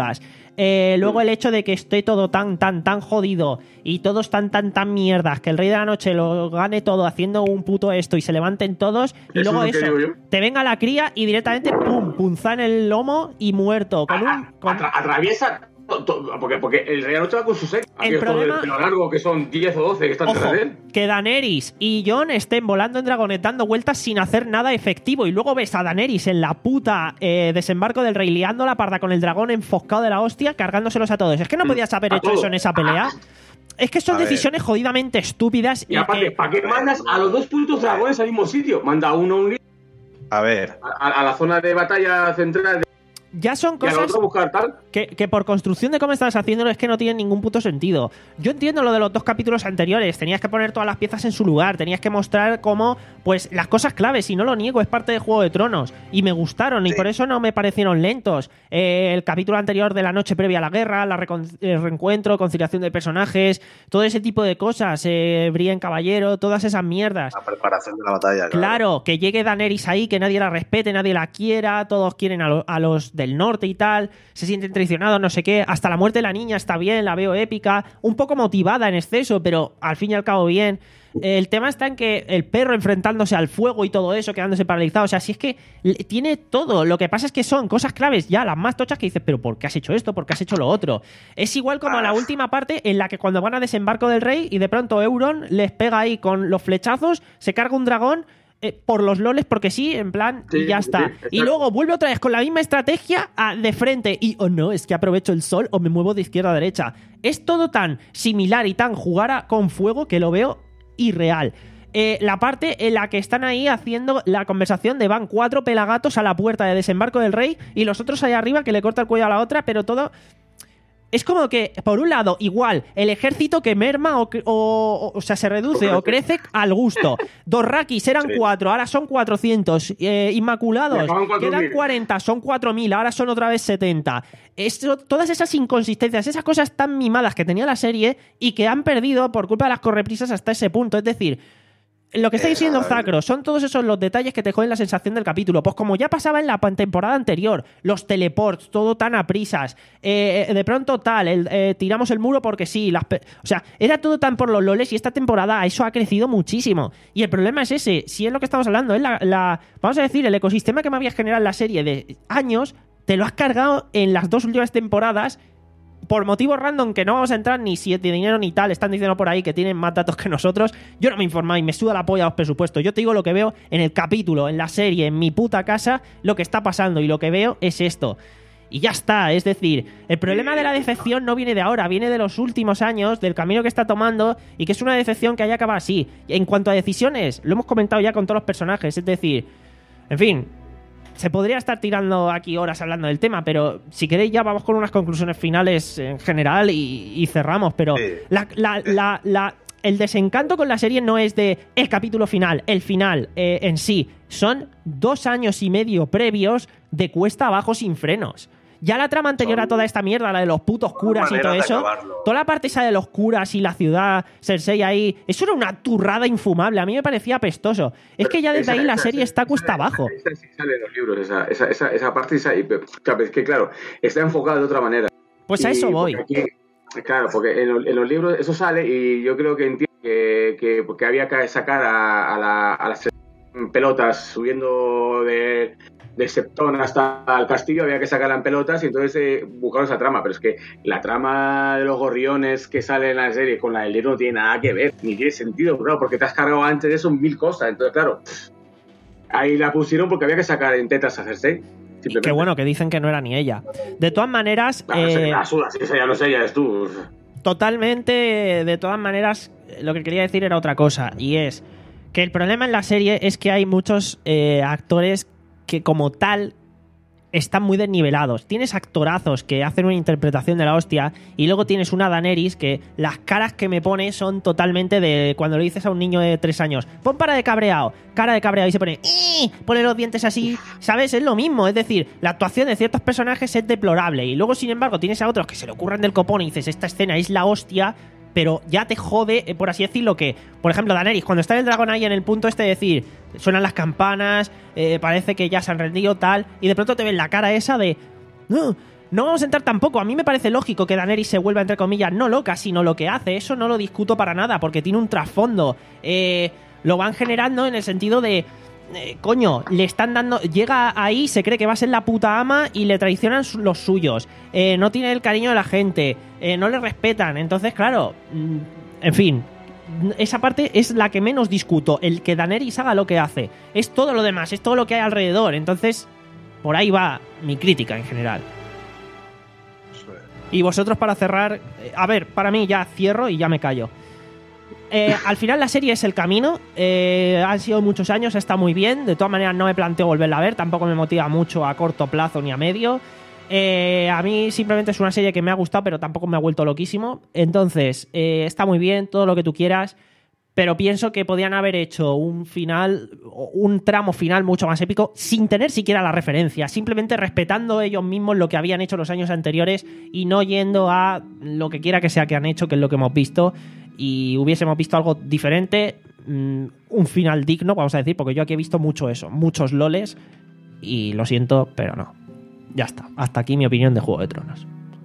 Speaker 1: Eh, luego el hecho de que esté todo tan, tan, tan jodido y todos tan, tan, tan mierdas, que el Rey de la Noche lo gane todo haciendo un puto esto y se levanten todos y
Speaker 6: Eso
Speaker 1: luego
Speaker 6: es lo que
Speaker 1: eso,
Speaker 6: digo yo.
Speaker 1: te venga la cría y directamente pum, punza en el lomo y muerto. Con
Speaker 6: A-
Speaker 1: un, con-
Speaker 6: atra- atraviesa to- to- porque, porque el Rey de la Noche va con su secta.
Speaker 1: El
Speaker 6: Aquellos
Speaker 1: problema-
Speaker 6: todos de pelo largo, que son diez o doce que están
Speaker 1: Ojo,
Speaker 6: detrás de él.
Speaker 1: que Daenerys y Jon estén volando en dragones dando vueltas sin hacer nada efectivo y luego ves a Daenerys en la puta eh, desembarco del rey liando la parda con el dragón enfoscado de la hostia cargándoselos a todos. Es que no podías haber
Speaker 6: A
Speaker 1: hecho
Speaker 6: todos.
Speaker 1: eso en esa pelea. Es que son
Speaker 2: A ver.
Speaker 1: decisiones jodidamente estúpidas
Speaker 6: Y
Speaker 1: y
Speaker 6: aparte,
Speaker 1: que-
Speaker 6: ¿para qué mandas a los dos putos dragones al mismo sitio? Manda a uno a un li-
Speaker 2: A ver,
Speaker 6: a, a la zona de batalla central de-
Speaker 1: ya son
Speaker 6: y al
Speaker 1: cosas
Speaker 6: otro a buscar tal.
Speaker 1: que, que por construcción de cómo estás haciéndolo es que no tienen ningún puto sentido. Yo entiendo lo de los dos capítulos anteriores, tenías que poner todas las piezas en su lugar, tenías que mostrar cómo, pues, las cosas claves, y no lo niego, es parte de Juego de Tronos, y me gustaron, y
Speaker 2: Sí.
Speaker 1: por eso no me parecieron lentos. Eh, el capítulo anterior de la noche previa a la guerra, la recon- el reencuentro, conciliación de personajes, todo ese tipo de cosas, eh, Brienne Caballero, todas esas mierdas.
Speaker 2: la preparación de la batalla.
Speaker 1: Claro, que llegue Daenerys ahí, que nadie la respete, nadie la quiera, todos quieren a, lo- a los del norte y tal, se sienten traicionados, no sé qué. Hasta la muerte de la niña está bien, la veo épica, un poco motivada en exceso, pero al fin y al cabo bien. El tema está en que el perro enfrentándose al fuego y todo eso, quedándose paralizado. O sea, si es que le- tiene todo. Lo que pasa es que son cosas claves ya, las más tochas, que dices, pero ¿por qué has hecho esto? ¿Por qué has hecho lo otro? Es igual como la última parte en la que cuando van a desembarco del rey y de pronto Euron les pega ahí con los flechazos, se carga un dragón. Eh, por los loles, porque sí, en plan,
Speaker 6: Sí,
Speaker 1: y ya
Speaker 6: sí,
Speaker 1: está.
Speaker 6: exacto.
Speaker 1: Y luego vuelve otra vez con la misma estrategia a- de frente. Y, oh no, es que aprovecho el sol o me muevo de izquierda a derecha. Es todo tan similar y tan jugar a- con fuego que lo veo irreal. Eh, la parte en la que están ahí haciendo la conversación de van cuatro pelagatos a la puerta de desembarco del rey y los otros allá arriba que le corta el cuello a la otra, pero todo... Es como que, por un lado, igual, el ejército que merma o, que- o, o, o sea, se reduce o crece al gusto. Dos Rakis eran
Speaker 2: Sí.
Speaker 1: cuatro, ahora son cuatrocientos. Eh, Inmaculados,
Speaker 6: Y acaban cuatro
Speaker 1: quedan
Speaker 6: mil.
Speaker 1: cuarenta, son cuatro mil, ahora son otra vez setenta. Esto, todas esas inconsistencias, esas cosas tan mimadas que tenía la serie y que han perdido por culpa de las correprisas hasta ese punto. Es decir, lo que está diciendo Zacro son todos esos los detalles que te joden la sensación del capítulo. Pues como ya pasaba en la pan- temporada anterior, los teleports, todo tan a prisas, eh, de pronto tal, el, eh, tiramos el muro porque sí, las pe- o sea, era todo tan por los loles y esta temporada eso ha crecido muchísimo. Y el problema es ese, si es lo que estamos hablando, es la, la vamos a decir, el ecosistema que me habías generado en la serie de años, te lo has cargado en las dos últimas temporadas. Por motivos random que no vamos a entrar ni si es de dinero ni tal, están diciendo por ahí que tienen más datos que nosotros. Yo no me informo y me suda la polla a los presupuestos. Yo te digo lo que veo en el capítulo, en la serie, en mi puta casa, lo que está pasando y lo que veo es esto. Y ya está, es decir, el problema de la decepción no viene de ahora, viene de los últimos años, del camino que está tomando y que es una decepción que haya acabado así. En cuanto a decisiones, lo hemos comentado ya con todos los personajes, es decir, en fin... Se podría estar tirando aquí horas hablando del tema, pero si queréis ya vamos con unas conclusiones finales en general y, y cerramos. Pero
Speaker 2: Sí.
Speaker 1: la, la, la, la- el desencanto con la serie no es de el capítulo final, el final eh, en sí. Son dos años y medio previos de cuesta abajo sin frenos. Ya la trama anterior a toda esta mierda, la de los putos curas y
Speaker 2: maneras
Speaker 1: todo
Speaker 2: de
Speaker 1: eso,
Speaker 2: acabarlo.
Speaker 1: toda la parte esa de los curas y la ciudad, Cersei ahí, eso era una turrada infumable. A mí me parecía apestoso. Es que ya desde
Speaker 6: Esa-
Speaker 1: ahí la
Speaker 6: esa-
Speaker 1: serie
Speaker 6: esa-
Speaker 1: está cuesta
Speaker 6: esa-
Speaker 1: abajo.
Speaker 6: Esa sí sale en los libros, esa, esa, esa, esa parte. Esa, y, claro, es que, claro, está enfocada de otra manera.
Speaker 1: Pues a
Speaker 6: Y
Speaker 1: eso voy.
Speaker 6: porque aquí- claro, porque en, los- en los libros eso sale y yo creo que entiendo que, que, porque había que sacar a, a, la- a las pelotas subiendo de, de Septón hasta el castillo, había que sacarla en pelotas y entonces eh, buscaron esa trama. Pero es que la trama de los gorriones que sale en la serie con la del libro no tiene nada que ver, ni tiene sentido, claro, porque te has cargado antes de eso mil cosas. Entonces, claro, ahí la pusieron porque había que sacar en tetas a Cersei. Simplemente.
Speaker 1: Qué bueno que dicen que no era ni ella. De todas maneras,
Speaker 6: Ah, no sé,
Speaker 1: eh,
Speaker 6: la suda, si esa ya no sé, ya es tú.
Speaker 1: totalmente, de todas maneras, lo que quería decir era otra cosa. Y es que el problema en la serie es que hay muchos eh, actores que como tal están muy desnivelados. Tienes actorazos que hacen una interpretación de la hostia y luego tienes una Daenerys que las caras que me pone son totalmente de cuando le dices a un niño de tres años, pon cara de cabreado, cara de cabreado y se pone, ¡ih! Pone los dientes así, ¿sabes? Es lo mismo, es decir, la actuación de ciertos personajes es deplorable y luego sin embargo tienes a otros que se le ocurran del copón y dices, esta escena es la hostia, pero ya te jode, eh, por así decirlo, que, por ejemplo, Daenerys, cuando está el dragón ahí en el punto este de decir, suenan las campanas, eh, parece que ya se han rendido, tal, y de pronto te ven la cara esa de, no, no vamos a entrar tampoco. A mí me parece lógico que Daenerys se vuelva, entre comillas, no loca, sino lo que hace. Eso no lo discuto para nada, porque tiene un trasfondo. Eh, lo van generando en el sentido de... Eh, coño, le están dando... Llega ahí, se cree que va a ser la puta ama y le traicionan los suyos. Eh, no tiene el cariño de la gente. Eh, no le respetan. Entonces, claro... En fin... Esa parte es la que menos discuto. El que Daenerys haga lo que hace. Es todo lo demás, es todo lo que hay alrededor. Entonces, por ahí va mi crítica en general. Y vosotros, para cerrar... A ver, para mí ya cierro y ya me callo. Eh, al final la serie es el camino. Eh, han sido muchos años, está muy bien. De todas maneras no me planteo volverla a ver. Tampoco me motiva mucho a corto plazo ni a medio. Eh, a mí simplemente es una serie que me ha gustado, pero tampoco me ha vuelto loquísimo. Entonces, eh, está muy bien, todo lo que tú quieras, pero pienso que podían haber hecho un final, un tramo final mucho más épico, sin tener siquiera la referencia, simplemente respetando ellos mismos lo que habían hecho los años anteriores y no yendo a lo que quiera que sea que han hecho, que es lo que hemos visto, y hubiésemos visto algo diferente, mmm, un final digno, vamos a decir, porque yo aquí he visto mucho eso, muchos loles, y lo siento, pero no. Ya está. Hasta aquí mi opinión de Juego de Tronos.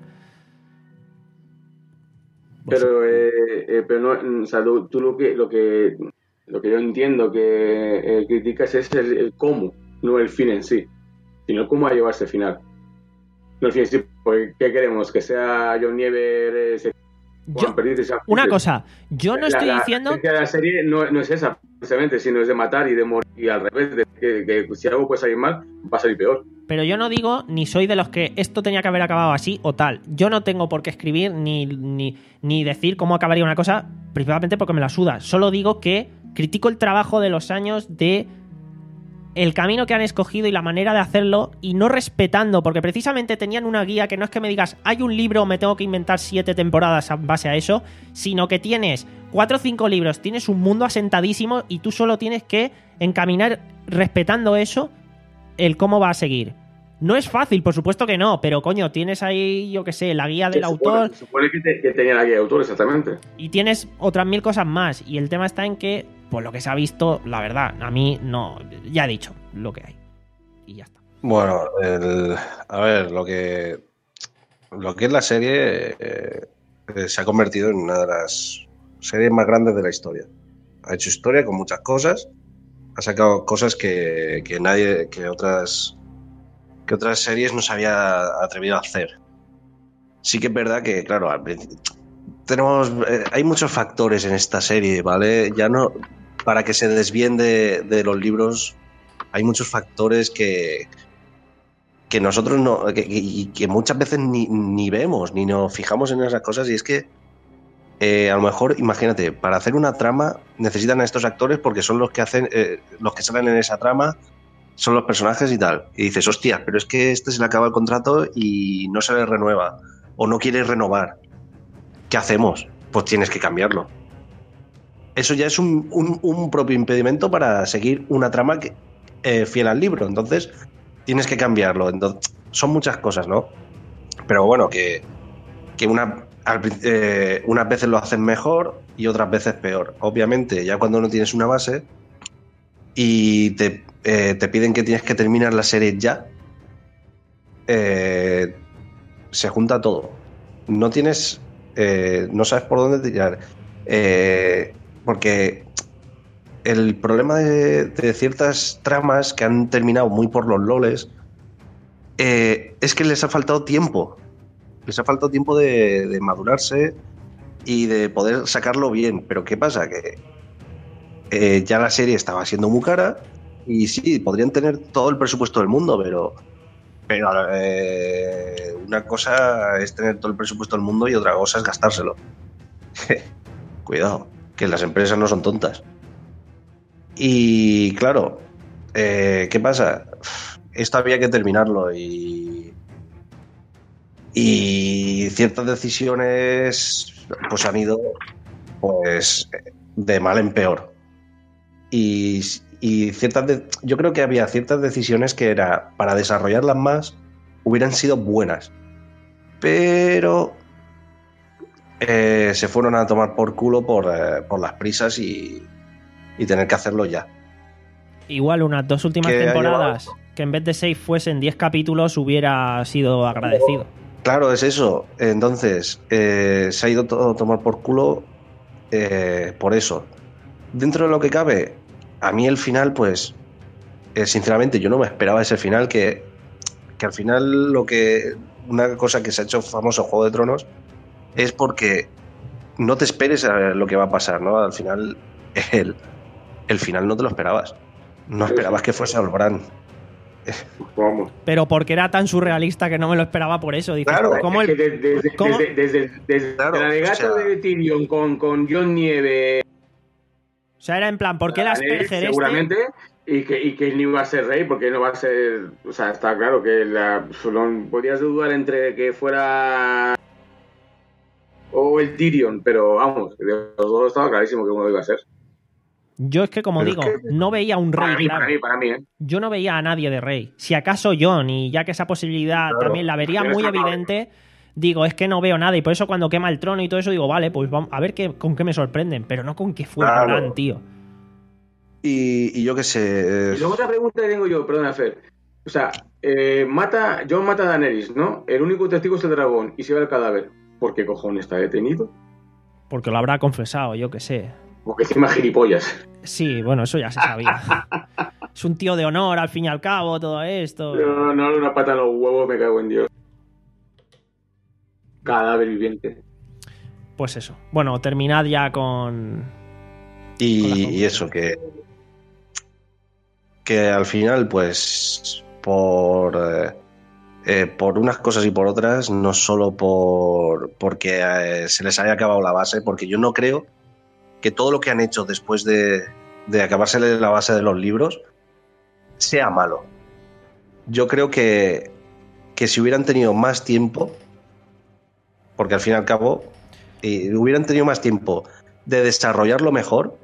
Speaker 6: Pero, eh, eh, pero no, o sea, tú, tú lo que lo que lo que yo entiendo que eh, criticas es el, el cómo, no el fin en sí, sino cómo ha llevado ese final. No el fin en sí, porque ¿qué queremos? Que sea Jon Nieve, eh, se,
Speaker 1: yo, perdido, sea, una pues, cosa, yo no estoy
Speaker 6: la,
Speaker 1: diciendo
Speaker 6: la, la serie no, no es esa precisamente, sino es de matar y de morir, y al revés, de que, que si algo puede salir mal, va a salir peor.
Speaker 1: Pero yo no digo, ni soy de los que esto tenía que haber acabado así o tal. Yo no tengo por qué escribir ni, ni, ni decir cómo acabaría una cosa, principalmente porque me la suda. Solo digo que critico el trabajo de los años, de el camino que han escogido y la manera de hacerlo, y no respetando, porque precisamente tenían una guía que no es que me digas, hay un libro, me tengo que inventar siete temporadas en base a eso, sino que tienes cuatro o cinco libros, tienes un mundo asentadísimo y tú solo tienes que encaminar, respetando eso, el cómo va a seguir. No es fácil, por supuesto que no, pero coño, tienes ahí, yo qué sé, la guía del
Speaker 6: se
Speaker 1: autor.
Speaker 6: Supone, se supone que, te, que tenía la guía del autor, exactamente.
Speaker 1: Y tienes otras mil cosas más. Y el tema está en que, pues lo que se ha visto, la verdad, a mí no. Ya he dicho lo que hay. Y ya está.
Speaker 2: Bueno, el, a ver, lo que. Lo que es la serie eh, eh, se ha convertido en una de las series más grandes de la historia. Ha hecho historia con muchas cosas. Ha sacado cosas que, que nadie, que otras, que otras series no se había atrevido a hacer. Sí que es verdad que, claro, al principio, tenemos, eh, hay muchos factores en esta serie, ¿vale? Ya no, para que se desvíen de, de los libros, hay muchos factores que, que nosotros no, que, y que muchas veces ni, ni vemos, ni nos fijamos en esas cosas, y es que Eh, a lo mejor, imagínate, para hacer una trama necesitan a estos actores porque son los que hacen, eh, los que salen en esa trama, son los personajes y tal. Y dices, hostia, pero es que este se le acaba el contrato y no se le renueva, o no quiere renovar. ¿Qué hacemos? Pues tienes que cambiarlo. Eso ya es un, un, un propio impedimento para seguir una trama que, eh, fiel al libro. Entonces, tienes que cambiarlo. Entonces, son muchas cosas, ¿no? Pero bueno, que, que una... Eh, unas veces lo hacen mejor y otras veces peor. Obviamente, ya cuando no tienes una base y te, eh, te piden que tienes que terminar la serie ya, eh, se junta todo. No tienes, eh, no sabes por dónde tirar. Eh, porque el problema de, de ciertas tramas que han terminado muy por los loles eh, es que les ha faltado tiempo. Les ha faltado tiempo de, de madurarse y de poder sacarlo bien. Pero ¿qué pasa? Que eh, ya la serie estaba siendo muy cara y sí, podrían tener todo el presupuesto del mundo, pero, pero eh, una cosa es tener todo el presupuesto del mundo y otra cosa es gastárselo. Cuidado, que las empresas no son tontas. Y claro, eh, ¿qué pasa? Esto había que terminarlo y... Y ciertas decisiones pues han ido pues de mal en peor. Y, y ciertas de, yo creo que había ciertas decisiones que era para desarrollarlas más hubieran sido buenas. Pero eh, se fueron a tomar por culo por, eh, por las prisas y, y tener que hacerlo ya.
Speaker 1: Igual unas dos últimas temporadas que en vez de seis fuesen diez capítulos hubiera sido agradecido.
Speaker 2: Claro, es eso. Entonces, eh, se ha ido todo a tomar por culo eh, por eso. Dentro de lo que cabe, a mí el final, pues, eh, sinceramente, yo no me esperaba ese final, que, que al final lo que... Una cosa que se ha hecho famoso Juego de Tronos es porque no te esperes a lo que va a pasar, ¿no? Al final, el, el final no te lo esperabas. No esperabas que fuese Olbran.
Speaker 6: Vamos.
Speaker 1: Pero porque era tan surrealista que no me lo esperaba por eso. Dices,
Speaker 2: Claro,
Speaker 1: ¿cómo
Speaker 6: Es
Speaker 1: el,
Speaker 6: que desde, desde,
Speaker 1: cómo-
Speaker 6: desde, desde, desde
Speaker 2: Claro,
Speaker 6: el alegato
Speaker 2: o sea-
Speaker 6: de Tyrion con, con Jon Nieve,
Speaker 1: O sea, era en plan, ¿por qué las
Speaker 6: Daenerys,
Speaker 1: Asperger este?
Speaker 6: seguramente, y que, y que él no iba a ser rey, porque no va a ser... O sea, está claro que la, solo podías dudar entre que fuera... O el Tyrion, pero vamos, de los dos estaba clarísimo que uno iba a ser.
Speaker 1: Yo es que, como
Speaker 2: Pero
Speaker 1: digo,
Speaker 2: es que-
Speaker 1: no veía un rey,
Speaker 6: Para mí,
Speaker 1: claro.
Speaker 6: para mí, para mí, ¿eh?
Speaker 1: Yo no veía a nadie de rey. Si acaso Jon, y ya que esa posibilidad
Speaker 2: Claro.
Speaker 1: también la vería
Speaker 6: Pero
Speaker 1: muy
Speaker 6: eso no-
Speaker 1: evidente, digo, es que no veo nada. Y por eso cuando quema el trono y todo eso, digo, vale, pues vamos a ver qué, con qué me sorprenden. Pero no con que fuera
Speaker 2: Claro.
Speaker 1: Bran, tío.
Speaker 2: Y, y yo qué sé...
Speaker 6: Y luego otra pregunta que tengo yo, perdona, Fer. O sea, eh, mata, Jon mata a Daenerys, ¿no? El único testigo es el dragón y se va el cadáver. ¿Por qué cojones está detenido?
Speaker 1: Porque lo habrá confesado, yo qué sé.
Speaker 6: Porque encima gilipollas.
Speaker 1: Sí, bueno, eso ya se sabía. Es un tío de honor, al fin y al cabo, todo esto.
Speaker 6: No, no, una pata en los huevos, me cago en Dios. Cadáver viviente.
Speaker 1: Pues eso. Bueno, terminad ya con... Con las
Speaker 2: Y, y
Speaker 1: conclusiones.
Speaker 2: eso, que, que al final, pues, por, eh, eh, por unas cosas y por otras, no solo por porque eh, se les haya acabado la base, porque yo no creo que todo lo que han hecho después de, de acabarse la base de los libros sea malo. Yo creo que, que si hubieran tenido más tiempo, porque al fin y al cabo, eh, hubieran tenido más tiempo de desarrollarlo mejor,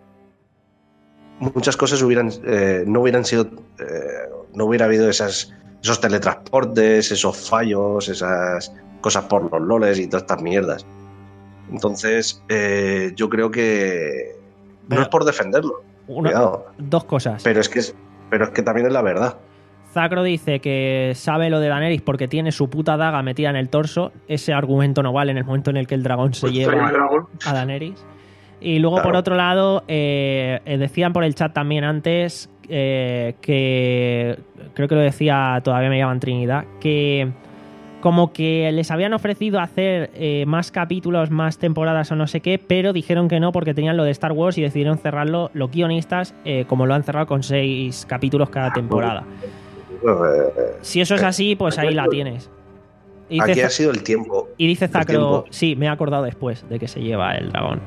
Speaker 2: muchas cosas hubieran eh, no hubieran sido eh, no hubiera habido esas esos teletransportes, esos fallos, esas cosas por los loles y todas estas mierdas. Entonces eh, yo creo que no
Speaker 1: Pero-
Speaker 2: es por defenderlo,
Speaker 1: Una-
Speaker 2: cuidado,
Speaker 1: dos cosas.
Speaker 2: pero es que es, pero es que también es la verdad.
Speaker 1: Zacro dice que sabe lo de Daenerys porque tiene su puta daga metida en el torso. Ese argumento no vale en el momento en el que el dragón se
Speaker 6: Pues
Speaker 1: lleva
Speaker 6: salió el dragón.
Speaker 1: a Daenerys. Y luego,
Speaker 2: Claro.
Speaker 1: por otro lado, eh, eh, decían por el chat también antes eh, que, creo que lo decía, todavía me llaman Trinidad, que como que les habían ofrecido hacer eh, más capítulos, más temporadas o no sé qué, pero dijeron que no porque tenían lo de Star Wars y decidieron cerrarlo los guionistas eh, como lo han cerrado con seis capítulos cada temporada.
Speaker 2: Eh,
Speaker 1: Si eso es así, pues ahí la tienes. Y dice,
Speaker 2: Aquí ha
Speaker 1: Za-
Speaker 2: sido el tiempo.
Speaker 1: y dice
Speaker 2: el
Speaker 1: Zacro,
Speaker 2: tiempo.
Speaker 1: sí, me he acordado después de que se lleva el dragón.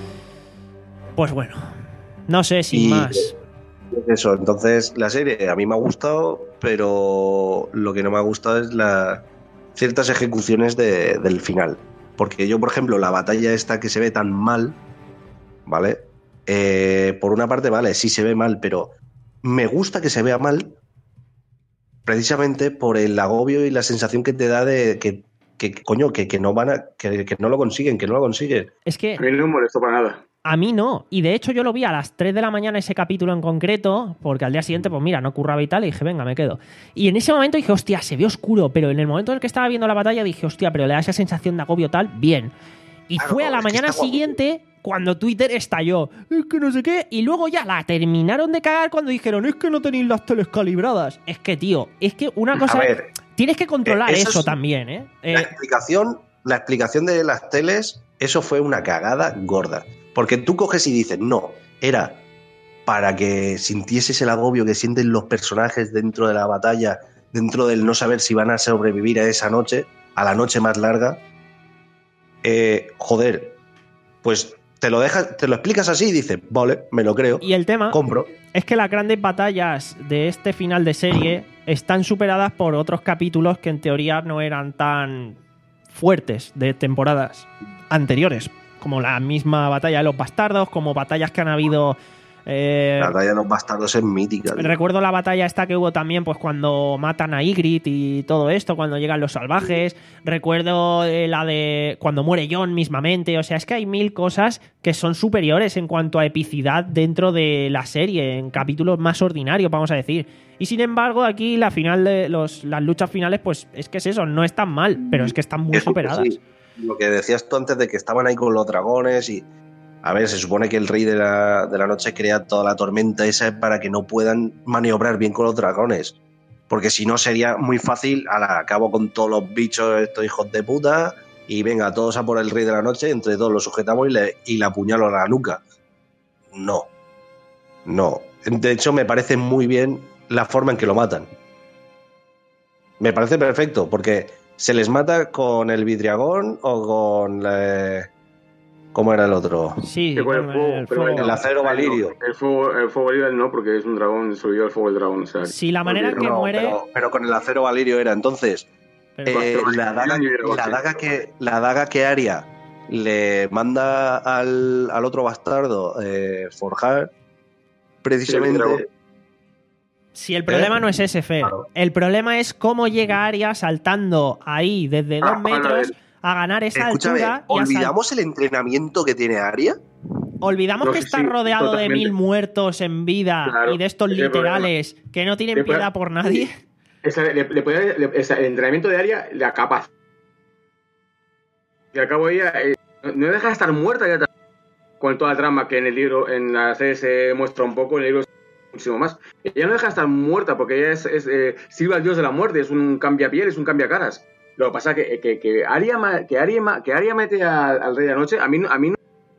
Speaker 1: Pues bueno, no sé, sin
Speaker 2: Y-
Speaker 1: más.
Speaker 2: Eso, entonces la serie a mí me ha gustado, pero lo que no me ha gustado es la ciertas ejecuciones de- del final. Porque yo, por ejemplo, la batalla esta que se ve tan mal, ¿vale? Eh, por una parte, vale, sí se ve mal, pero me gusta que se vea mal precisamente por el agobio y la sensación que te da de que, que coño, que, que no van a, que, que no lo consiguen, que no lo consiguen.
Speaker 1: Es que
Speaker 6: A mí no me molestó para nada.
Speaker 1: a mí no. Y de hecho yo lo vi a las tres de la mañana ese capítulo en concreto, porque al día siguiente, pues mira, no curraba y tal, y dije, venga, me quedo. Y en ese momento dije, hostia, se ve oscuro, pero en el momento en el que estaba viendo la batalla dije, hostia, pero le da esa sensación de agobio tal, bien. Y
Speaker 2: Claro,
Speaker 1: fue a la
Speaker 2: es que
Speaker 1: mañana
Speaker 2: está guapo.
Speaker 1: siguiente cuando Twitter estalló. Es que no sé qué. Y luego ya la terminaron de cagar cuando dijeron, es que no tenéis las teles calibradas. Es que, tío, es que una cosa...
Speaker 2: A ver,
Speaker 1: tienes que controlar
Speaker 2: eh, eso
Speaker 1: eso
Speaker 2: es-
Speaker 1: también, ¿eh?
Speaker 2: La
Speaker 1: Eh,
Speaker 2: explicación, la explicación de las teles, eso fue una cagada gorda. Porque tú coges y dices, no, era para que sintieses el agobio que sienten los personajes dentro de la batalla, dentro del no saber si van a sobrevivir a esa noche, a la noche más larga. Eh, joder, pues te lo dejas, te lo explicas así y dices, vale, me lo creo,
Speaker 1: y el tema...
Speaker 2: compro.
Speaker 1: Es que las grandes batallas de este final de serie están superadas por otros capítulos que en teoría no eran tan fuertes de temporadas anteriores, como la misma batalla de los bastardos, como batallas que han habido Eh,
Speaker 2: la batalla de los bastardos es mítica. Tío.
Speaker 1: Recuerdo la batalla esta que hubo también, pues cuando matan a Ygritte y todo esto, cuando llegan los salvajes. Recuerdo eh, la de cuando muere Jon mismamente. O sea, es que hay mil cosas que son superiores en cuanto a epicidad dentro de la serie, en capítulos más ordinarios, vamos a decir. Y sin embargo, aquí la final de los, las luchas finales, pues es que es eso, no están mal, pero es que están muy
Speaker 2: es
Speaker 1: superadas.
Speaker 2: Sí. Lo que decías tú antes de que estaban ahí con los dragones y... A ver, se supone que el rey de la, de la noche crea toda la tormenta esa para que no puedan maniobrar bien con los dragones. Porque si no sería muy fácil, ala, acabo con todos los bichos, estos hijos de puta, y venga, todos a por el rey de la noche, entre todos lo sujetamos y le, y le apuñalo a la nuca. No. No. De hecho, me parece muy bien la forma en que lo matan. Me parece perfecto, porque se les mata con el vidriagón o con... La, ¿cómo era el otro?
Speaker 1: Sí,
Speaker 6: con el, fuego,
Speaker 1: el, fuego.
Speaker 2: el acero valirio.
Speaker 6: No, el fuego, el fuego valirio no, porque es un dragón, se olvidó el fuego del dragón. O sea,
Speaker 1: sí, la manera en que
Speaker 2: no,
Speaker 1: muere...
Speaker 2: Pero, pero con el acero valirio era entonces... Eh, la, daga, la, daga que, la daga que Arya le manda al, al otro bastardo eh, forjar, precisamente...
Speaker 1: Si el problema
Speaker 2: ¿Eh?
Speaker 1: no es ese, Fer.
Speaker 2: Claro.
Speaker 1: El problema es cómo llega Arya saltando ahí desde dos
Speaker 6: Ah,
Speaker 1: metros
Speaker 6: vale.
Speaker 1: a ganar esa
Speaker 2: Escúchame,
Speaker 1: altura. Y a
Speaker 2: ¿olvidamos el entrenamiento que tiene Arya?
Speaker 1: Olvidamos
Speaker 6: No,
Speaker 1: que
Speaker 6: sí,
Speaker 1: está
Speaker 6: sí,
Speaker 1: rodeado
Speaker 6: totalmente.
Speaker 1: de mil muertos en vida
Speaker 6: Claro,
Speaker 1: y de estos
Speaker 6: ese es el
Speaker 1: literales que no tienen
Speaker 6: Después-
Speaker 1: piedad por nadie.
Speaker 6: Esa- le- le puede- le- esa- el entrenamiento de Arya la capaz. Y al cabo ella eh, no deja de estar muerta ya con toda la trama que en el libro, en la serie se muestra un poco, en el libro muchísimo más. Ella no deja de estar muerta porque ella es, es eh, sirve al dios de la muerte, es un cambiapiel, es un cambiacaras. Lo que pasa es que, que, que Arya ma- que Arya, ma- que Arya mete al, al rey de la noche, a mí, no- a mí no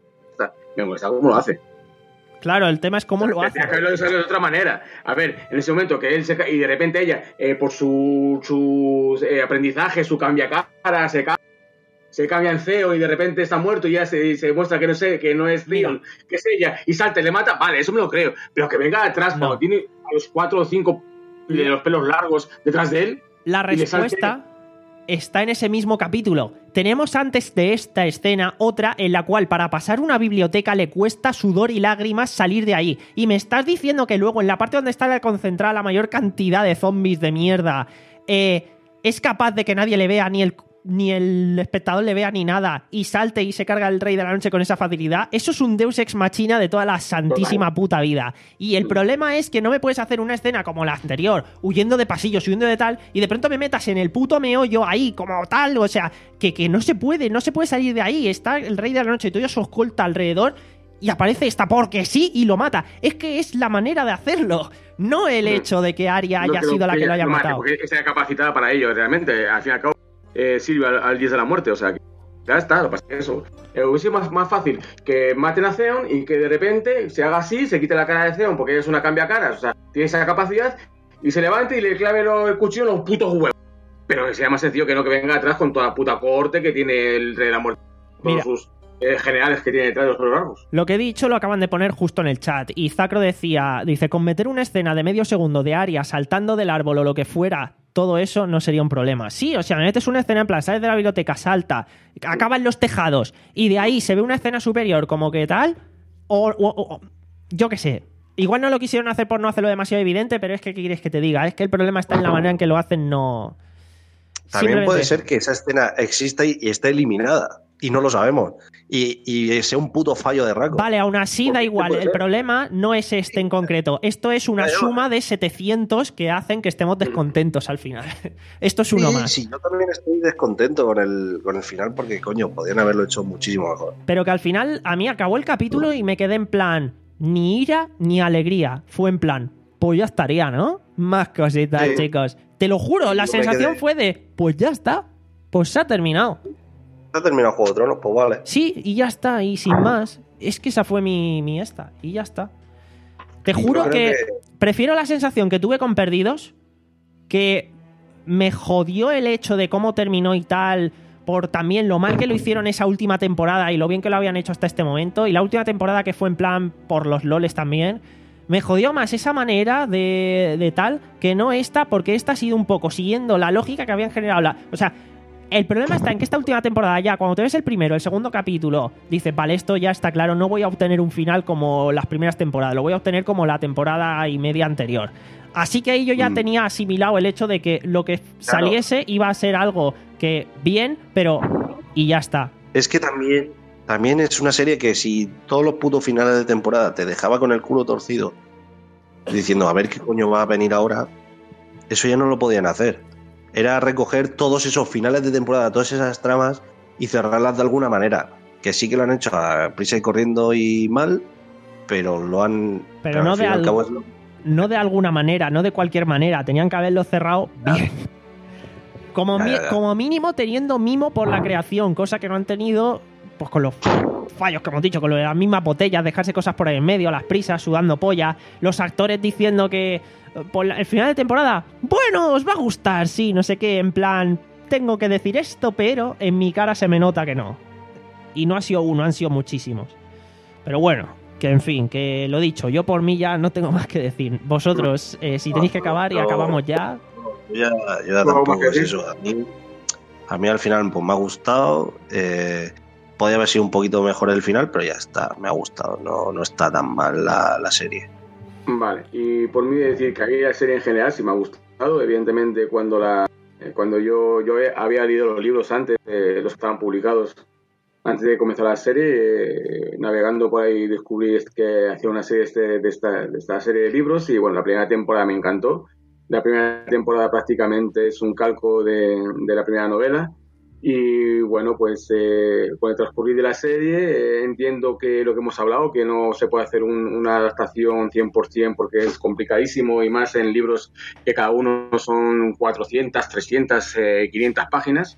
Speaker 6: me molesta cómo lo hace.
Speaker 1: Claro, el tema es cómo lo hace.
Speaker 6: Tendría que haberlo hecho de otra manera. A ver, en ese momento que él se ca- y de repente ella, eh, por su, su eh, aprendizaje, su cambia cara, se, ca- se cambia en feo y de repente está muerto y ya se, se muestra que no sé, que no es Leon, que es ella, y salta y le mata, vale, eso me lo creo. Pero que venga atrás,
Speaker 1: No.
Speaker 6: cuando tiene a los cuatro o cinco de los pelos largos detrás de él.
Speaker 1: La
Speaker 6: y le salte-
Speaker 1: respuesta está en ese mismo capítulo. Tenemos antes de esta escena otra en la cual para pasar una biblioteca le cuesta sudor y lágrimas salir de ahí. Y me estás diciendo que luego en la parte donde está concentrada la mayor cantidad de zombies de mierda, eh, es capaz de que nadie le vea ni el... ni el espectador le vea ni nada y salte y se carga el rey de la noche con esa facilidad. Eso es un Deus Ex Machina de toda la santísima puta vida. Y el problema es que no me puedes hacer una escena como la anterior, huyendo de pasillos, huyendo de tal, y de pronto me metas en el puto meollo ahí como tal. O sea, que, que no se puede, no se puede salir de ahí. Está el rey de la noche y todo su escolta alrededor y aparece esta porque sí y lo mata. Es que es la manera de hacerlo, no el hecho de que Arya haya
Speaker 6: No,
Speaker 1: sido la que
Speaker 6: ella
Speaker 1: lo haya
Speaker 6: mate,
Speaker 1: matado.
Speaker 6: Porque está capacitada para ello, realmente. Al fin y al cabo, eh, sirve al, al dios de la muerte, o sea, que ya está, lo que pasa es eso. Eh, hubiese sido más, más fácil que maten a Theon y que de repente se haga así, se quite la cara de Theon porque ella es una cambia caras, o sea, tiene esa capacidad y se levante y le clave lo- el cuchillo en los putos huevos. Pero que sea más sencillo que no que venga atrás con toda la puta corte que tiene el rey de la muerte, todos
Speaker 1: Mira.
Speaker 6: sus eh, generales que tiene detrás de los pelos largos.
Speaker 1: Lo que he dicho lo acaban de poner justo en el chat. Y Zacro decía, dice, con meter una escena de medio segundo de Arya saltando del árbol o lo que fuera, todo eso no sería un problema. Sí, o sea, me metes una escena en plan, sales de la biblioteca, salta, acaba en los tejados y de ahí se ve una escena superior como que tal, o, o- o- yo qué sé. Igual no lo quisieron hacer por no hacerlo demasiado evidente, pero es que ¿qué quieres que te diga? Es que el problema está en la manera en que lo hacen, no...
Speaker 2: También
Speaker 1: Simplemente
Speaker 2: puede
Speaker 1: eso.
Speaker 2: ser que esa escena exista y, y esté eliminada. Y no lo sabemos. Y, y sea un puto fallo de Racco.
Speaker 1: Vale, aún así da
Speaker 2: Porque
Speaker 1: igual.
Speaker 2: puede
Speaker 1: El
Speaker 2: ser.
Speaker 1: problema no es este en concreto. Esto es una
Speaker 2: Pero-
Speaker 1: suma de setecientos que hacen que estemos descontentos al final. Esto es uno
Speaker 2: Sí,
Speaker 1: más.
Speaker 2: sí, yo también estoy descontento con el, con el final porque, coño, podrían haberlo hecho muchísimo mejor.
Speaker 1: Pero que al final a mí acabó el capítulo y me quedé en plan ni ira ni alegría. Fue en plan, pues ya estaría, ¿no? Más cositas,
Speaker 2: Sí.
Speaker 1: chicos. Te lo juro, la
Speaker 2: Yo me
Speaker 1: sensación
Speaker 2: quedé-
Speaker 1: fue de, pues ya está. Pues se ha terminado.
Speaker 2: ¿Ha terminado Juego de Tronos? Pues vale.
Speaker 1: Sí, y ya está, y sin más. Es que esa fue mi, mi esta, y ya está. Te
Speaker 2: Yo
Speaker 1: juro
Speaker 2: creo
Speaker 1: que,
Speaker 2: que-
Speaker 1: prefiero la sensación que tuve con Perdidos, que me jodió el hecho de cómo terminó y tal, por también lo mal que lo hicieron esa última temporada y lo bien que lo habían hecho hasta este momento, y la última temporada que fue en plan por los loles también. Me jodió más esa manera de, de tal que no esta, porque esta ha sido un poco siguiendo la lógica que habían generado. La, o sea, el problema está en que esta última temporada ya, cuando te ves el primero, el segundo capítulo, dices, vale, esto ya está claro, no voy a obtener un final como las primeras temporadas, lo voy a obtener como la temporada y media anterior. Así que ahí yo ya mm. tenía asimilado el hecho de que lo que saliese claro. iba a ser algo que bien, pero... y ya está.
Speaker 2: Es que también, también es una serie que si todos los putos finales de temporada te dejaba con el culo torcido, diciendo, a ver qué coño va a venir ahora, eso ya no lo podían hacer. Era recoger todos esos finales de temporada, todas esas tramas y cerrarlas de alguna manera. Que sí que lo han hecho a prisa y corriendo y mal, pero lo han...
Speaker 1: Pero no de, al... es lo... no de alguna manera, no de cualquier manera. Tenían que haberlo cerrado bien. Como, mi... como mínimo teniendo mimo por la creación, cosa que no han tenido pues con los fallos que hemos dicho, con lo de las mismas botellas, dejarse cosas por ahí en medio, las prisas, sudando polla, los actores diciendo que... por el final de temporada, bueno, os va a gustar, sí, no sé qué, en plan, tengo que decir esto, pero en mi cara se me nota que no. Y no ha sido uno, han sido muchísimos. Pero bueno, que en fin, que lo dicho, yo por mí ya no tengo más que decir. Vosotros, eh, si tenéis que acabar y acabamos ya...
Speaker 2: Yo ya, yo ya tampoco es eso. A mí, a mí al final pues me ha gustado, eh, podría haber sido un poquito mejor el final, pero ya está, me ha gustado, no, no está tan mal la, la serie.
Speaker 6: Vale, y por mí decir que a mí la serie en general sí me ha gustado. Evidentemente cuando la cuando yo, yo había leído los libros antes, eh, los que estaban publicados antes de comenzar la serie, eh, navegando por ahí descubrí que hacía una serie este, de, esta, de esta serie de libros y bueno, la primera temporada me encantó. La primera temporada prácticamente es un calco de, de la primera novela. Y bueno, pues eh, con el transcurrir de la serie eh, entiendo que lo que hemos hablado, que no se puede hacer un, una adaptación cien por ciento porque es complicadísimo y más en libros que cada uno son cuatrocientas, trescientas, eh, quinientas páginas.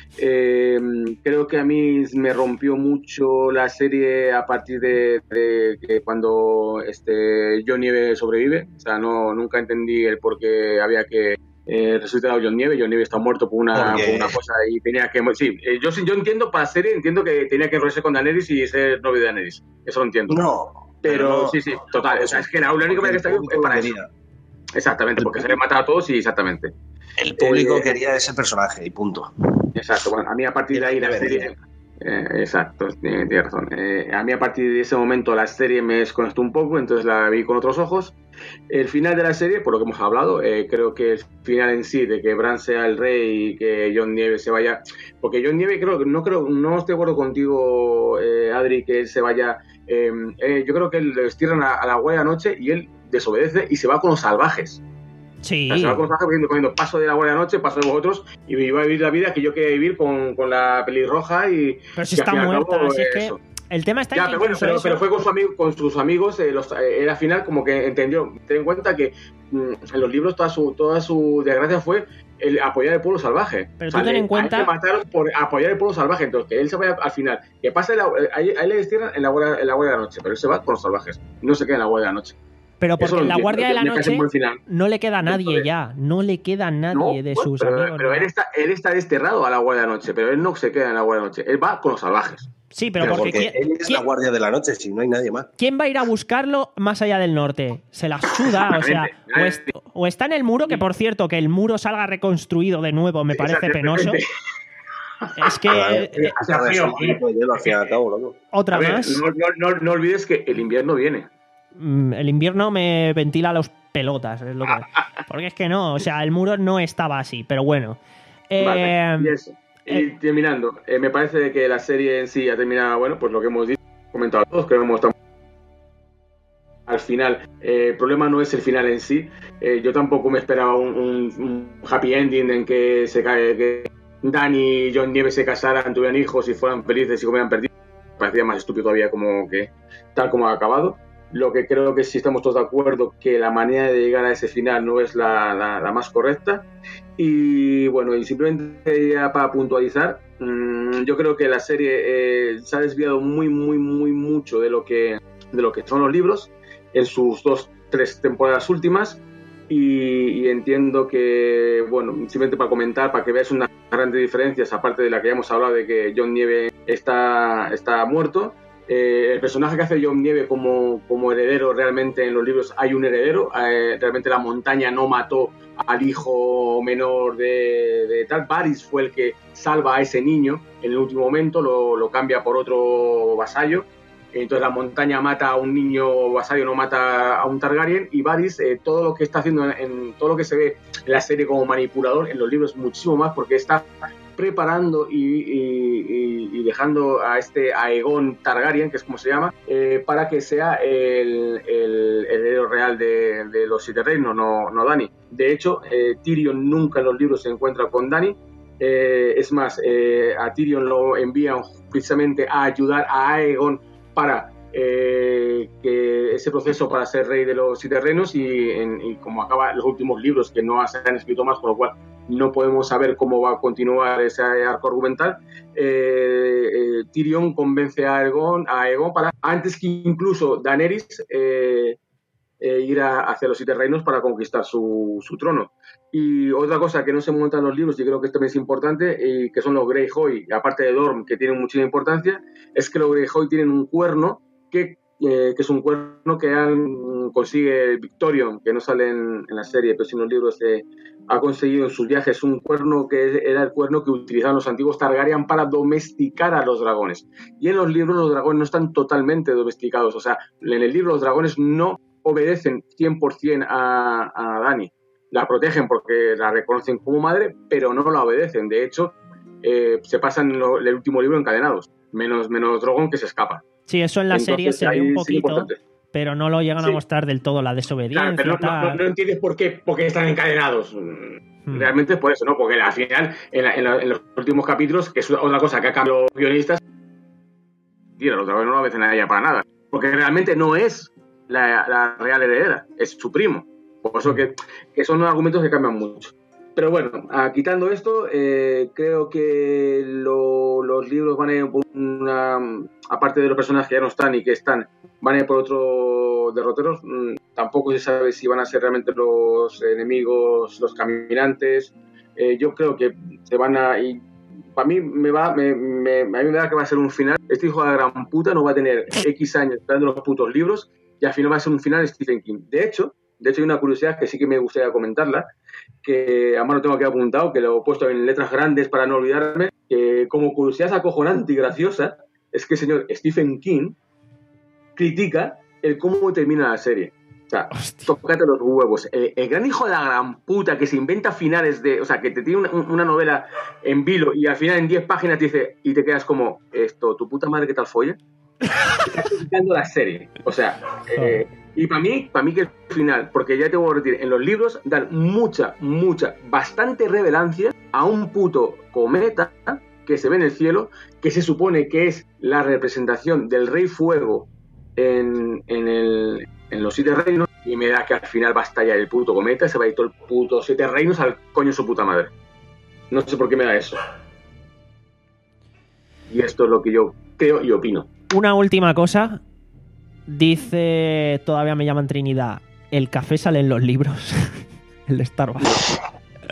Speaker 6: Eh, creo que a mí me rompió mucho la serie a partir de, de, de cuando este John Nieve sobrevive. O sea, no, nunca entendí el por qué había que... Eh, resucitado John Nieve, John Nieve está muerto por una, por una cosa y tenía que... Sí, eh, yo, yo entiendo para la serie, entiendo que tenía que enrollarse con Daenerys y ser novio de Daenerys, eso lo entiendo.
Speaker 2: No,
Speaker 6: pero, pero
Speaker 2: no,
Speaker 6: sí, sí, total, o sea, es que la única manera que está bien es para eso. Exactamente, porque se le mata a todos y exactamente.
Speaker 2: El público eh, quería ese personaje y punto.
Speaker 6: Exacto, bueno, a mí a partir de ahí la serie... Eh, exacto, tienes tiene razón. Eh, a mí a partir de ese momento la serie me desconectó un poco, entonces la vi con otros ojos. El final de la serie, por lo que hemos hablado, eh, creo que el final en sí, de que Bran sea el rey y que John Nieve se vaya... Porque John Nieve, creo, no creo, no estoy de acuerdo contigo, eh, Adri, que él se vaya... Eh, eh, yo creo que él le destierran a, a la Guardia de la Noche y él desobedece y se va con los salvajes.
Speaker 1: Sí.
Speaker 6: O sea, se va con los salvajes cogiendo, cogiendo paso de la Guardia de la Noche, paso de vosotros y va a vivir la vida que yo quería vivir con, con la pelirroja y...
Speaker 1: Pero si está muerta, cabo, así es que... Eso. El tema está
Speaker 6: ya,
Speaker 1: en que
Speaker 6: pero, bueno, pero, pero fue con, su amigo, con sus amigos, eh, los, eh, era final como que entendió. Ten en cuenta que mm, en los libros toda su toda su desgracia fue el apoyar al pueblo salvaje.
Speaker 1: Pero o sea, tú ten en cuenta...
Speaker 6: A él le mataron por apoyar al pueblo salvaje, entonces que él se vaya al final, que pase, la, a, él, a él le destierran en la, guardia, en la Guardia de la Noche, pero él se va con los salvajes, no se queda en la Guardia de la Noche.
Speaker 1: Pero porque en la Guardia de la Noche no le queda a nadie ya, no le queda a nadie no, de sus
Speaker 6: pero,
Speaker 1: amigos.
Speaker 6: Pero él está, él está desterrado a la Guardia de la Noche, pero él no se queda en la Guardia de la Noche, él va con los salvajes.
Speaker 1: Sí, pero,
Speaker 2: pero
Speaker 1: porque,
Speaker 2: porque
Speaker 1: ¿quién,
Speaker 2: él es la Guardia de la Noche, si no hay nadie más.
Speaker 1: ¿Quién va a ir a buscarlo más allá del norte? Se la suda, o sea, o, es, o está en el muro, que por cierto, que el muro salga reconstruido de nuevo me parece penoso. Es que... Eh, eh, otra
Speaker 6: ver,
Speaker 1: más.
Speaker 6: No, no, no, no olvides que el invierno viene.
Speaker 1: El invierno me ventila los pelotas, es lo que... porque es que no, o sea, el muro no estaba así, pero bueno. Eh,
Speaker 6: vale, y eso. Y eh, terminando, eh, me parece que la serie en sí ha terminado, bueno, pues lo que hemos dicho, comentado todos, creo que hemos estado al final. Eh, el problema no es el final en sí. Eh, yo tampoco me esperaba un, un, un happy ending en que se cae, que Dany y John Nieve se casaran, tuvieran hijos y fueran felices y comieran perdido. Me parecía más estúpido todavía como que tal como ha acabado. Lo que creo que sí estamos todos de acuerdo que la manera de llegar a ese final no es la, la, la más correcta. Y bueno, y simplemente ya para puntualizar, mmm, yo creo que la serie eh, se ha desviado muy, muy, muy mucho de lo que de lo que son los libros en sus dos, tres temporadas últimas. Y, y entiendo que, bueno, simplemente para comentar, para que veáis unas grandes diferencias, aparte de la que ya hemos hablado de que John Nieve está, está muerto. Eh, el personaje que hace John Nieve como, como heredero, realmente en los libros hay un heredero. Eh, realmente la montaña no mató al hijo menor de, de tal. Varys fue el que salva a ese niño en el último momento, lo, lo cambia por otro vasallo. Entonces la montaña mata a un niño vasallo, no mata a un Targaryen. Y Varys, eh, todo lo que está haciendo en, en todo lo que se ve en la serie como manipulador, en los libros muchísimo más, porque está preparando y, y, y dejando a este Aegon Targaryen, que es como se llama, eh, para que sea el, el, el heredero real de, de los Siete Reinos, no, no Dany. De hecho, eh, Tyrion nunca en los libros se encuentra con Dany. Eh, es más, eh, a Tyrion lo envían precisamente a ayudar a Aegon para eh, que ese proceso para ser rey de los Siete Reinos, y, en, y como acaba los últimos libros, que no se han escrito más, con lo cual no podemos saber cómo va a continuar ese arco argumental, eh, eh, Tyrion convence a Aegon, a Aegon para, antes que incluso Daenerys, eh, eh, ir a, hacia los Siete Reinos para conquistar su, su trono. Y otra cosa que no se monta en los libros, y creo que esto también es importante, y que son los Greyjoy, aparte de Dorne, que tienen muchísima importancia, es que los Greyjoy tienen un cuerno que, eh, que es un cuerno que han, consigue Victorion, que no sale en, en la serie, pero sí en los libros, eh, ha conseguido en sus viajes un cuerno que era el cuerno que utilizaban los antiguos Targaryen para domesticar a los dragones. Y en los libros los dragones no están totalmente domesticados, o sea, en el libro los dragones no obedecen cien por ciento a, a Dany. La protegen porque la reconocen como madre, pero no la obedecen. De hecho, eh, se pasan lo, el último libro encadenados, menos, menos Drogon, que se escapa.
Speaker 1: Sí, eso en la
Speaker 6: Entonces,
Speaker 1: serie se ve un poquito,
Speaker 6: sí,
Speaker 1: pero no lo llegan
Speaker 6: sí.
Speaker 1: a mostrar del todo, la desobediencia.
Speaker 6: Claro, pero no, no, no entiendes por qué, por qué están encadenados. Hmm. Realmente es por eso, ¿no? Porque al final, en, la, en, la, en los últimos capítulos, que es otra cosa que ha cambiado los guionistas, tío, los dragones no lo obedecen a ella para nada. Porque realmente no es la, la real heredera, es su primo. Por eso que, que son argumentos que cambian mucho. Pero bueno, a, quitando esto, eh, creo que lo, los libros van a ir por una... Aparte de los personajes que ya no están y que están, van a ir por otros derroteros. Mm, tampoco se sabe si van a ser realmente los enemigos, los caminantes. Eh, yo creo que se van a... Y para mí me va... Me, me, a mí me da que va a ser un final. Este hijo de la gran puta no va a tener X años esperando los putos libros y al final va a ser un final Stephen King. De hecho... De hecho, hay una curiosidad que sí que me gustaría comentarla, que además lo tengo aquí apuntado, que lo he puesto en letras grandes para no olvidarme, que como curiosidad acojonante y graciosa, es que el señor Stephen King critica el cómo termina la serie. O sea, hostia, tócate los huevos. El, el gran hijo de la gran puta que se inventa finales de... O sea, que te tiene una, una novela en vilo y al final en diez páginas te dice, y te quedas como, esto, tu puta madre, ¿qué tal folla? Estás criticando la serie. O sea... Eh, Y para mí, para mí que el final, porque ya te voy a repetir, en los libros dan mucha, mucha, bastante revelancia a un puto cometa que se ve en el cielo, que se supone que es la representación del Rey Fuego en, en, el, en los Siete Reinos, y me da que al final va a estallar el puto cometa, se va a ir todo el puto Siete Reinos al coño de su puta madre. No sé por qué me da eso. Y esto es lo que yo creo y opino.
Speaker 1: Una última cosa. Dice, todavía me llaman Trinidad, el café sale en los libros. El de Starbucks.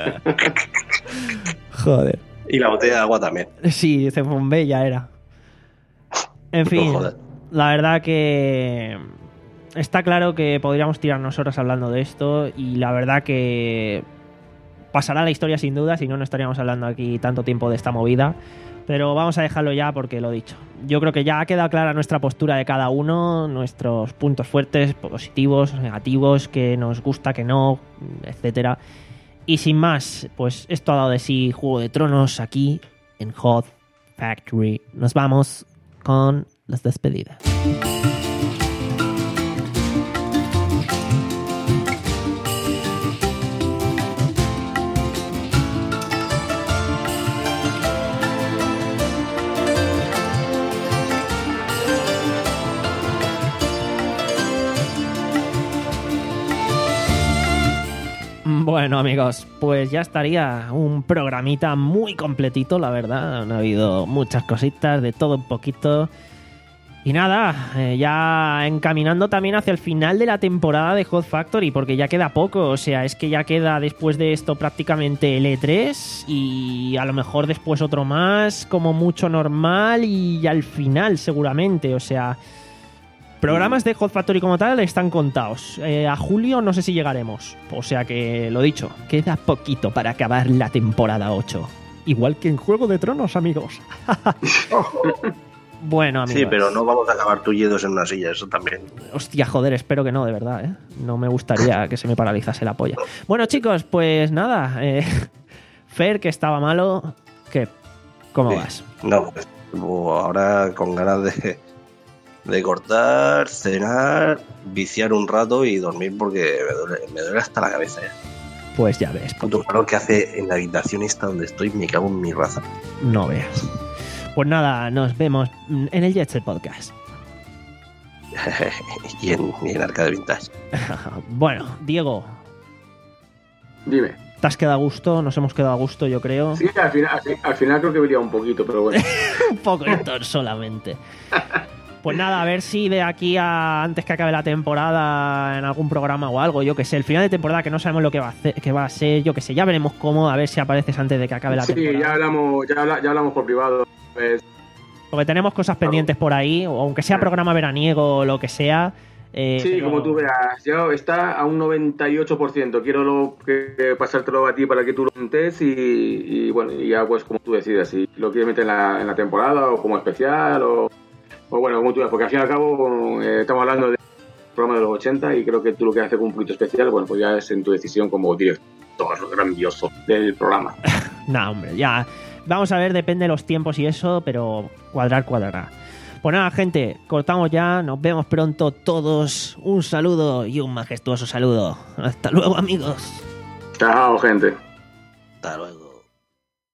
Speaker 1: Joder.
Speaker 2: Y la botella de agua también.
Speaker 1: Sí, dice Bombay, ya era. En fin,
Speaker 2: No,
Speaker 1: la verdad que está claro que podríamos tirarnos horas hablando de esto, y la verdad que pasará la historia sin duda, si no, no estaríamos hablando aquí tanto tiempo de esta movida. Pero vamos a dejarlo ya porque lo dicho. Yo creo que ya ha quedado clara nuestra postura de cada uno, nuestros puntos fuertes, positivos, negativos, que nos gusta, que no, etcétera. Y sin más, pues esto ha dado de sí Juego de Tronos aquí en Hot Factory. Nos vamos con las despedidas. Bueno, amigos, pues ya estaría un programita muy completito, la verdad. Han habido muchas cositas, de todo un poquito. Y nada, eh, ya encaminando también hacia el final de la temporada de Hot Factory, porque ya queda poco, o sea, es que ya queda después de esto prácticamente el E tres y a lo mejor después otro más, como mucho normal y al final seguramente, o sea, programas de Hot Factory como tal están contados. Eh, a julio no sé si llegaremos, o sea que lo dicho, queda poquito para acabar la temporada ocho. Igual que en Juego de Tronos, amigos. Bueno, amigos.
Speaker 2: Sí, pero no vamos a acabar tullidos en una silla, eso también.
Speaker 1: Hostia, joder, espero que no, de verdad, ¿eh? No me gustaría que se me paralizase la polla. Bueno, chicos, pues nada. Eh, Fer, que estaba malo, ¿qué? ¿Cómo
Speaker 2: Sí.
Speaker 1: vas?
Speaker 2: No, pues ahora con ganas de, de cortar, cenar, viciar un rato y dormir porque me duele, me duele hasta la cabeza ya.
Speaker 1: Pues ya ves,
Speaker 2: Puto calor que hace en la habitación esta donde estoy, me cago en mi raza.
Speaker 1: no veas. Pues nada, nos vemos en el Jet Set Podcast.
Speaker 2: y, en, y en Arcade Vintage.
Speaker 1: Bueno, Diego,
Speaker 6: Dime.
Speaker 1: ¿te has quedado a gusto? Nos hemos quedado a gusto, yo creo.
Speaker 6: Sí, al final, al, fi- al final creo que vería un poquito, pero bueno.
Speaker 1: Un poquito solamente. Pues nada, a ver si de aquí a antes que acabe la temporada en algún programa o algo, yo que sé, el final de temporada que no sabemos lo que va a hacer, que va a ser, yo que sé, ya veremos cómo, a ver si apareces antes de que acabe la
Speaker 6: Sí,
Speaker 1: temporada.
Speaker 6: ya hablamos, ya, habla- ya hablamos por privado. Pues,
Speaker 1: Porque tenemos cosas pendientes por ahí, o aunque sea programa veraniego o lo que sea. eh,
Speaker 6: sí,
Speaker 1: pero-
Speaker 6: como tú veas, ya está a un noventa y ocho por ciento. Quiero lo que pasártelo a ti para que tú lo montes y, y bueno, y ya pues como tú decidas, si lo quieres meter en la, en la temporada o como especial o, o bueno, como tú veas, porque al fin y al cabo eh, estamos hablando de programa de los ochenta y creo que tú lo que haces con un poquito especial, bueno, pues ya es en tu decisión como director grandioso del programa.
Speaker 1: Nah, hombre, ya. Vamos a ver, depende de los tiempos y eso, pero cuadrar, cuadrará. Pues nada, gente, cortamos ya. Nos vemos pronto todos. Un saludo y un majestuoso saludo. Hasta luego, amigos.
Speaker 6: Chao, gente.
Speaker 2: Hasta luego.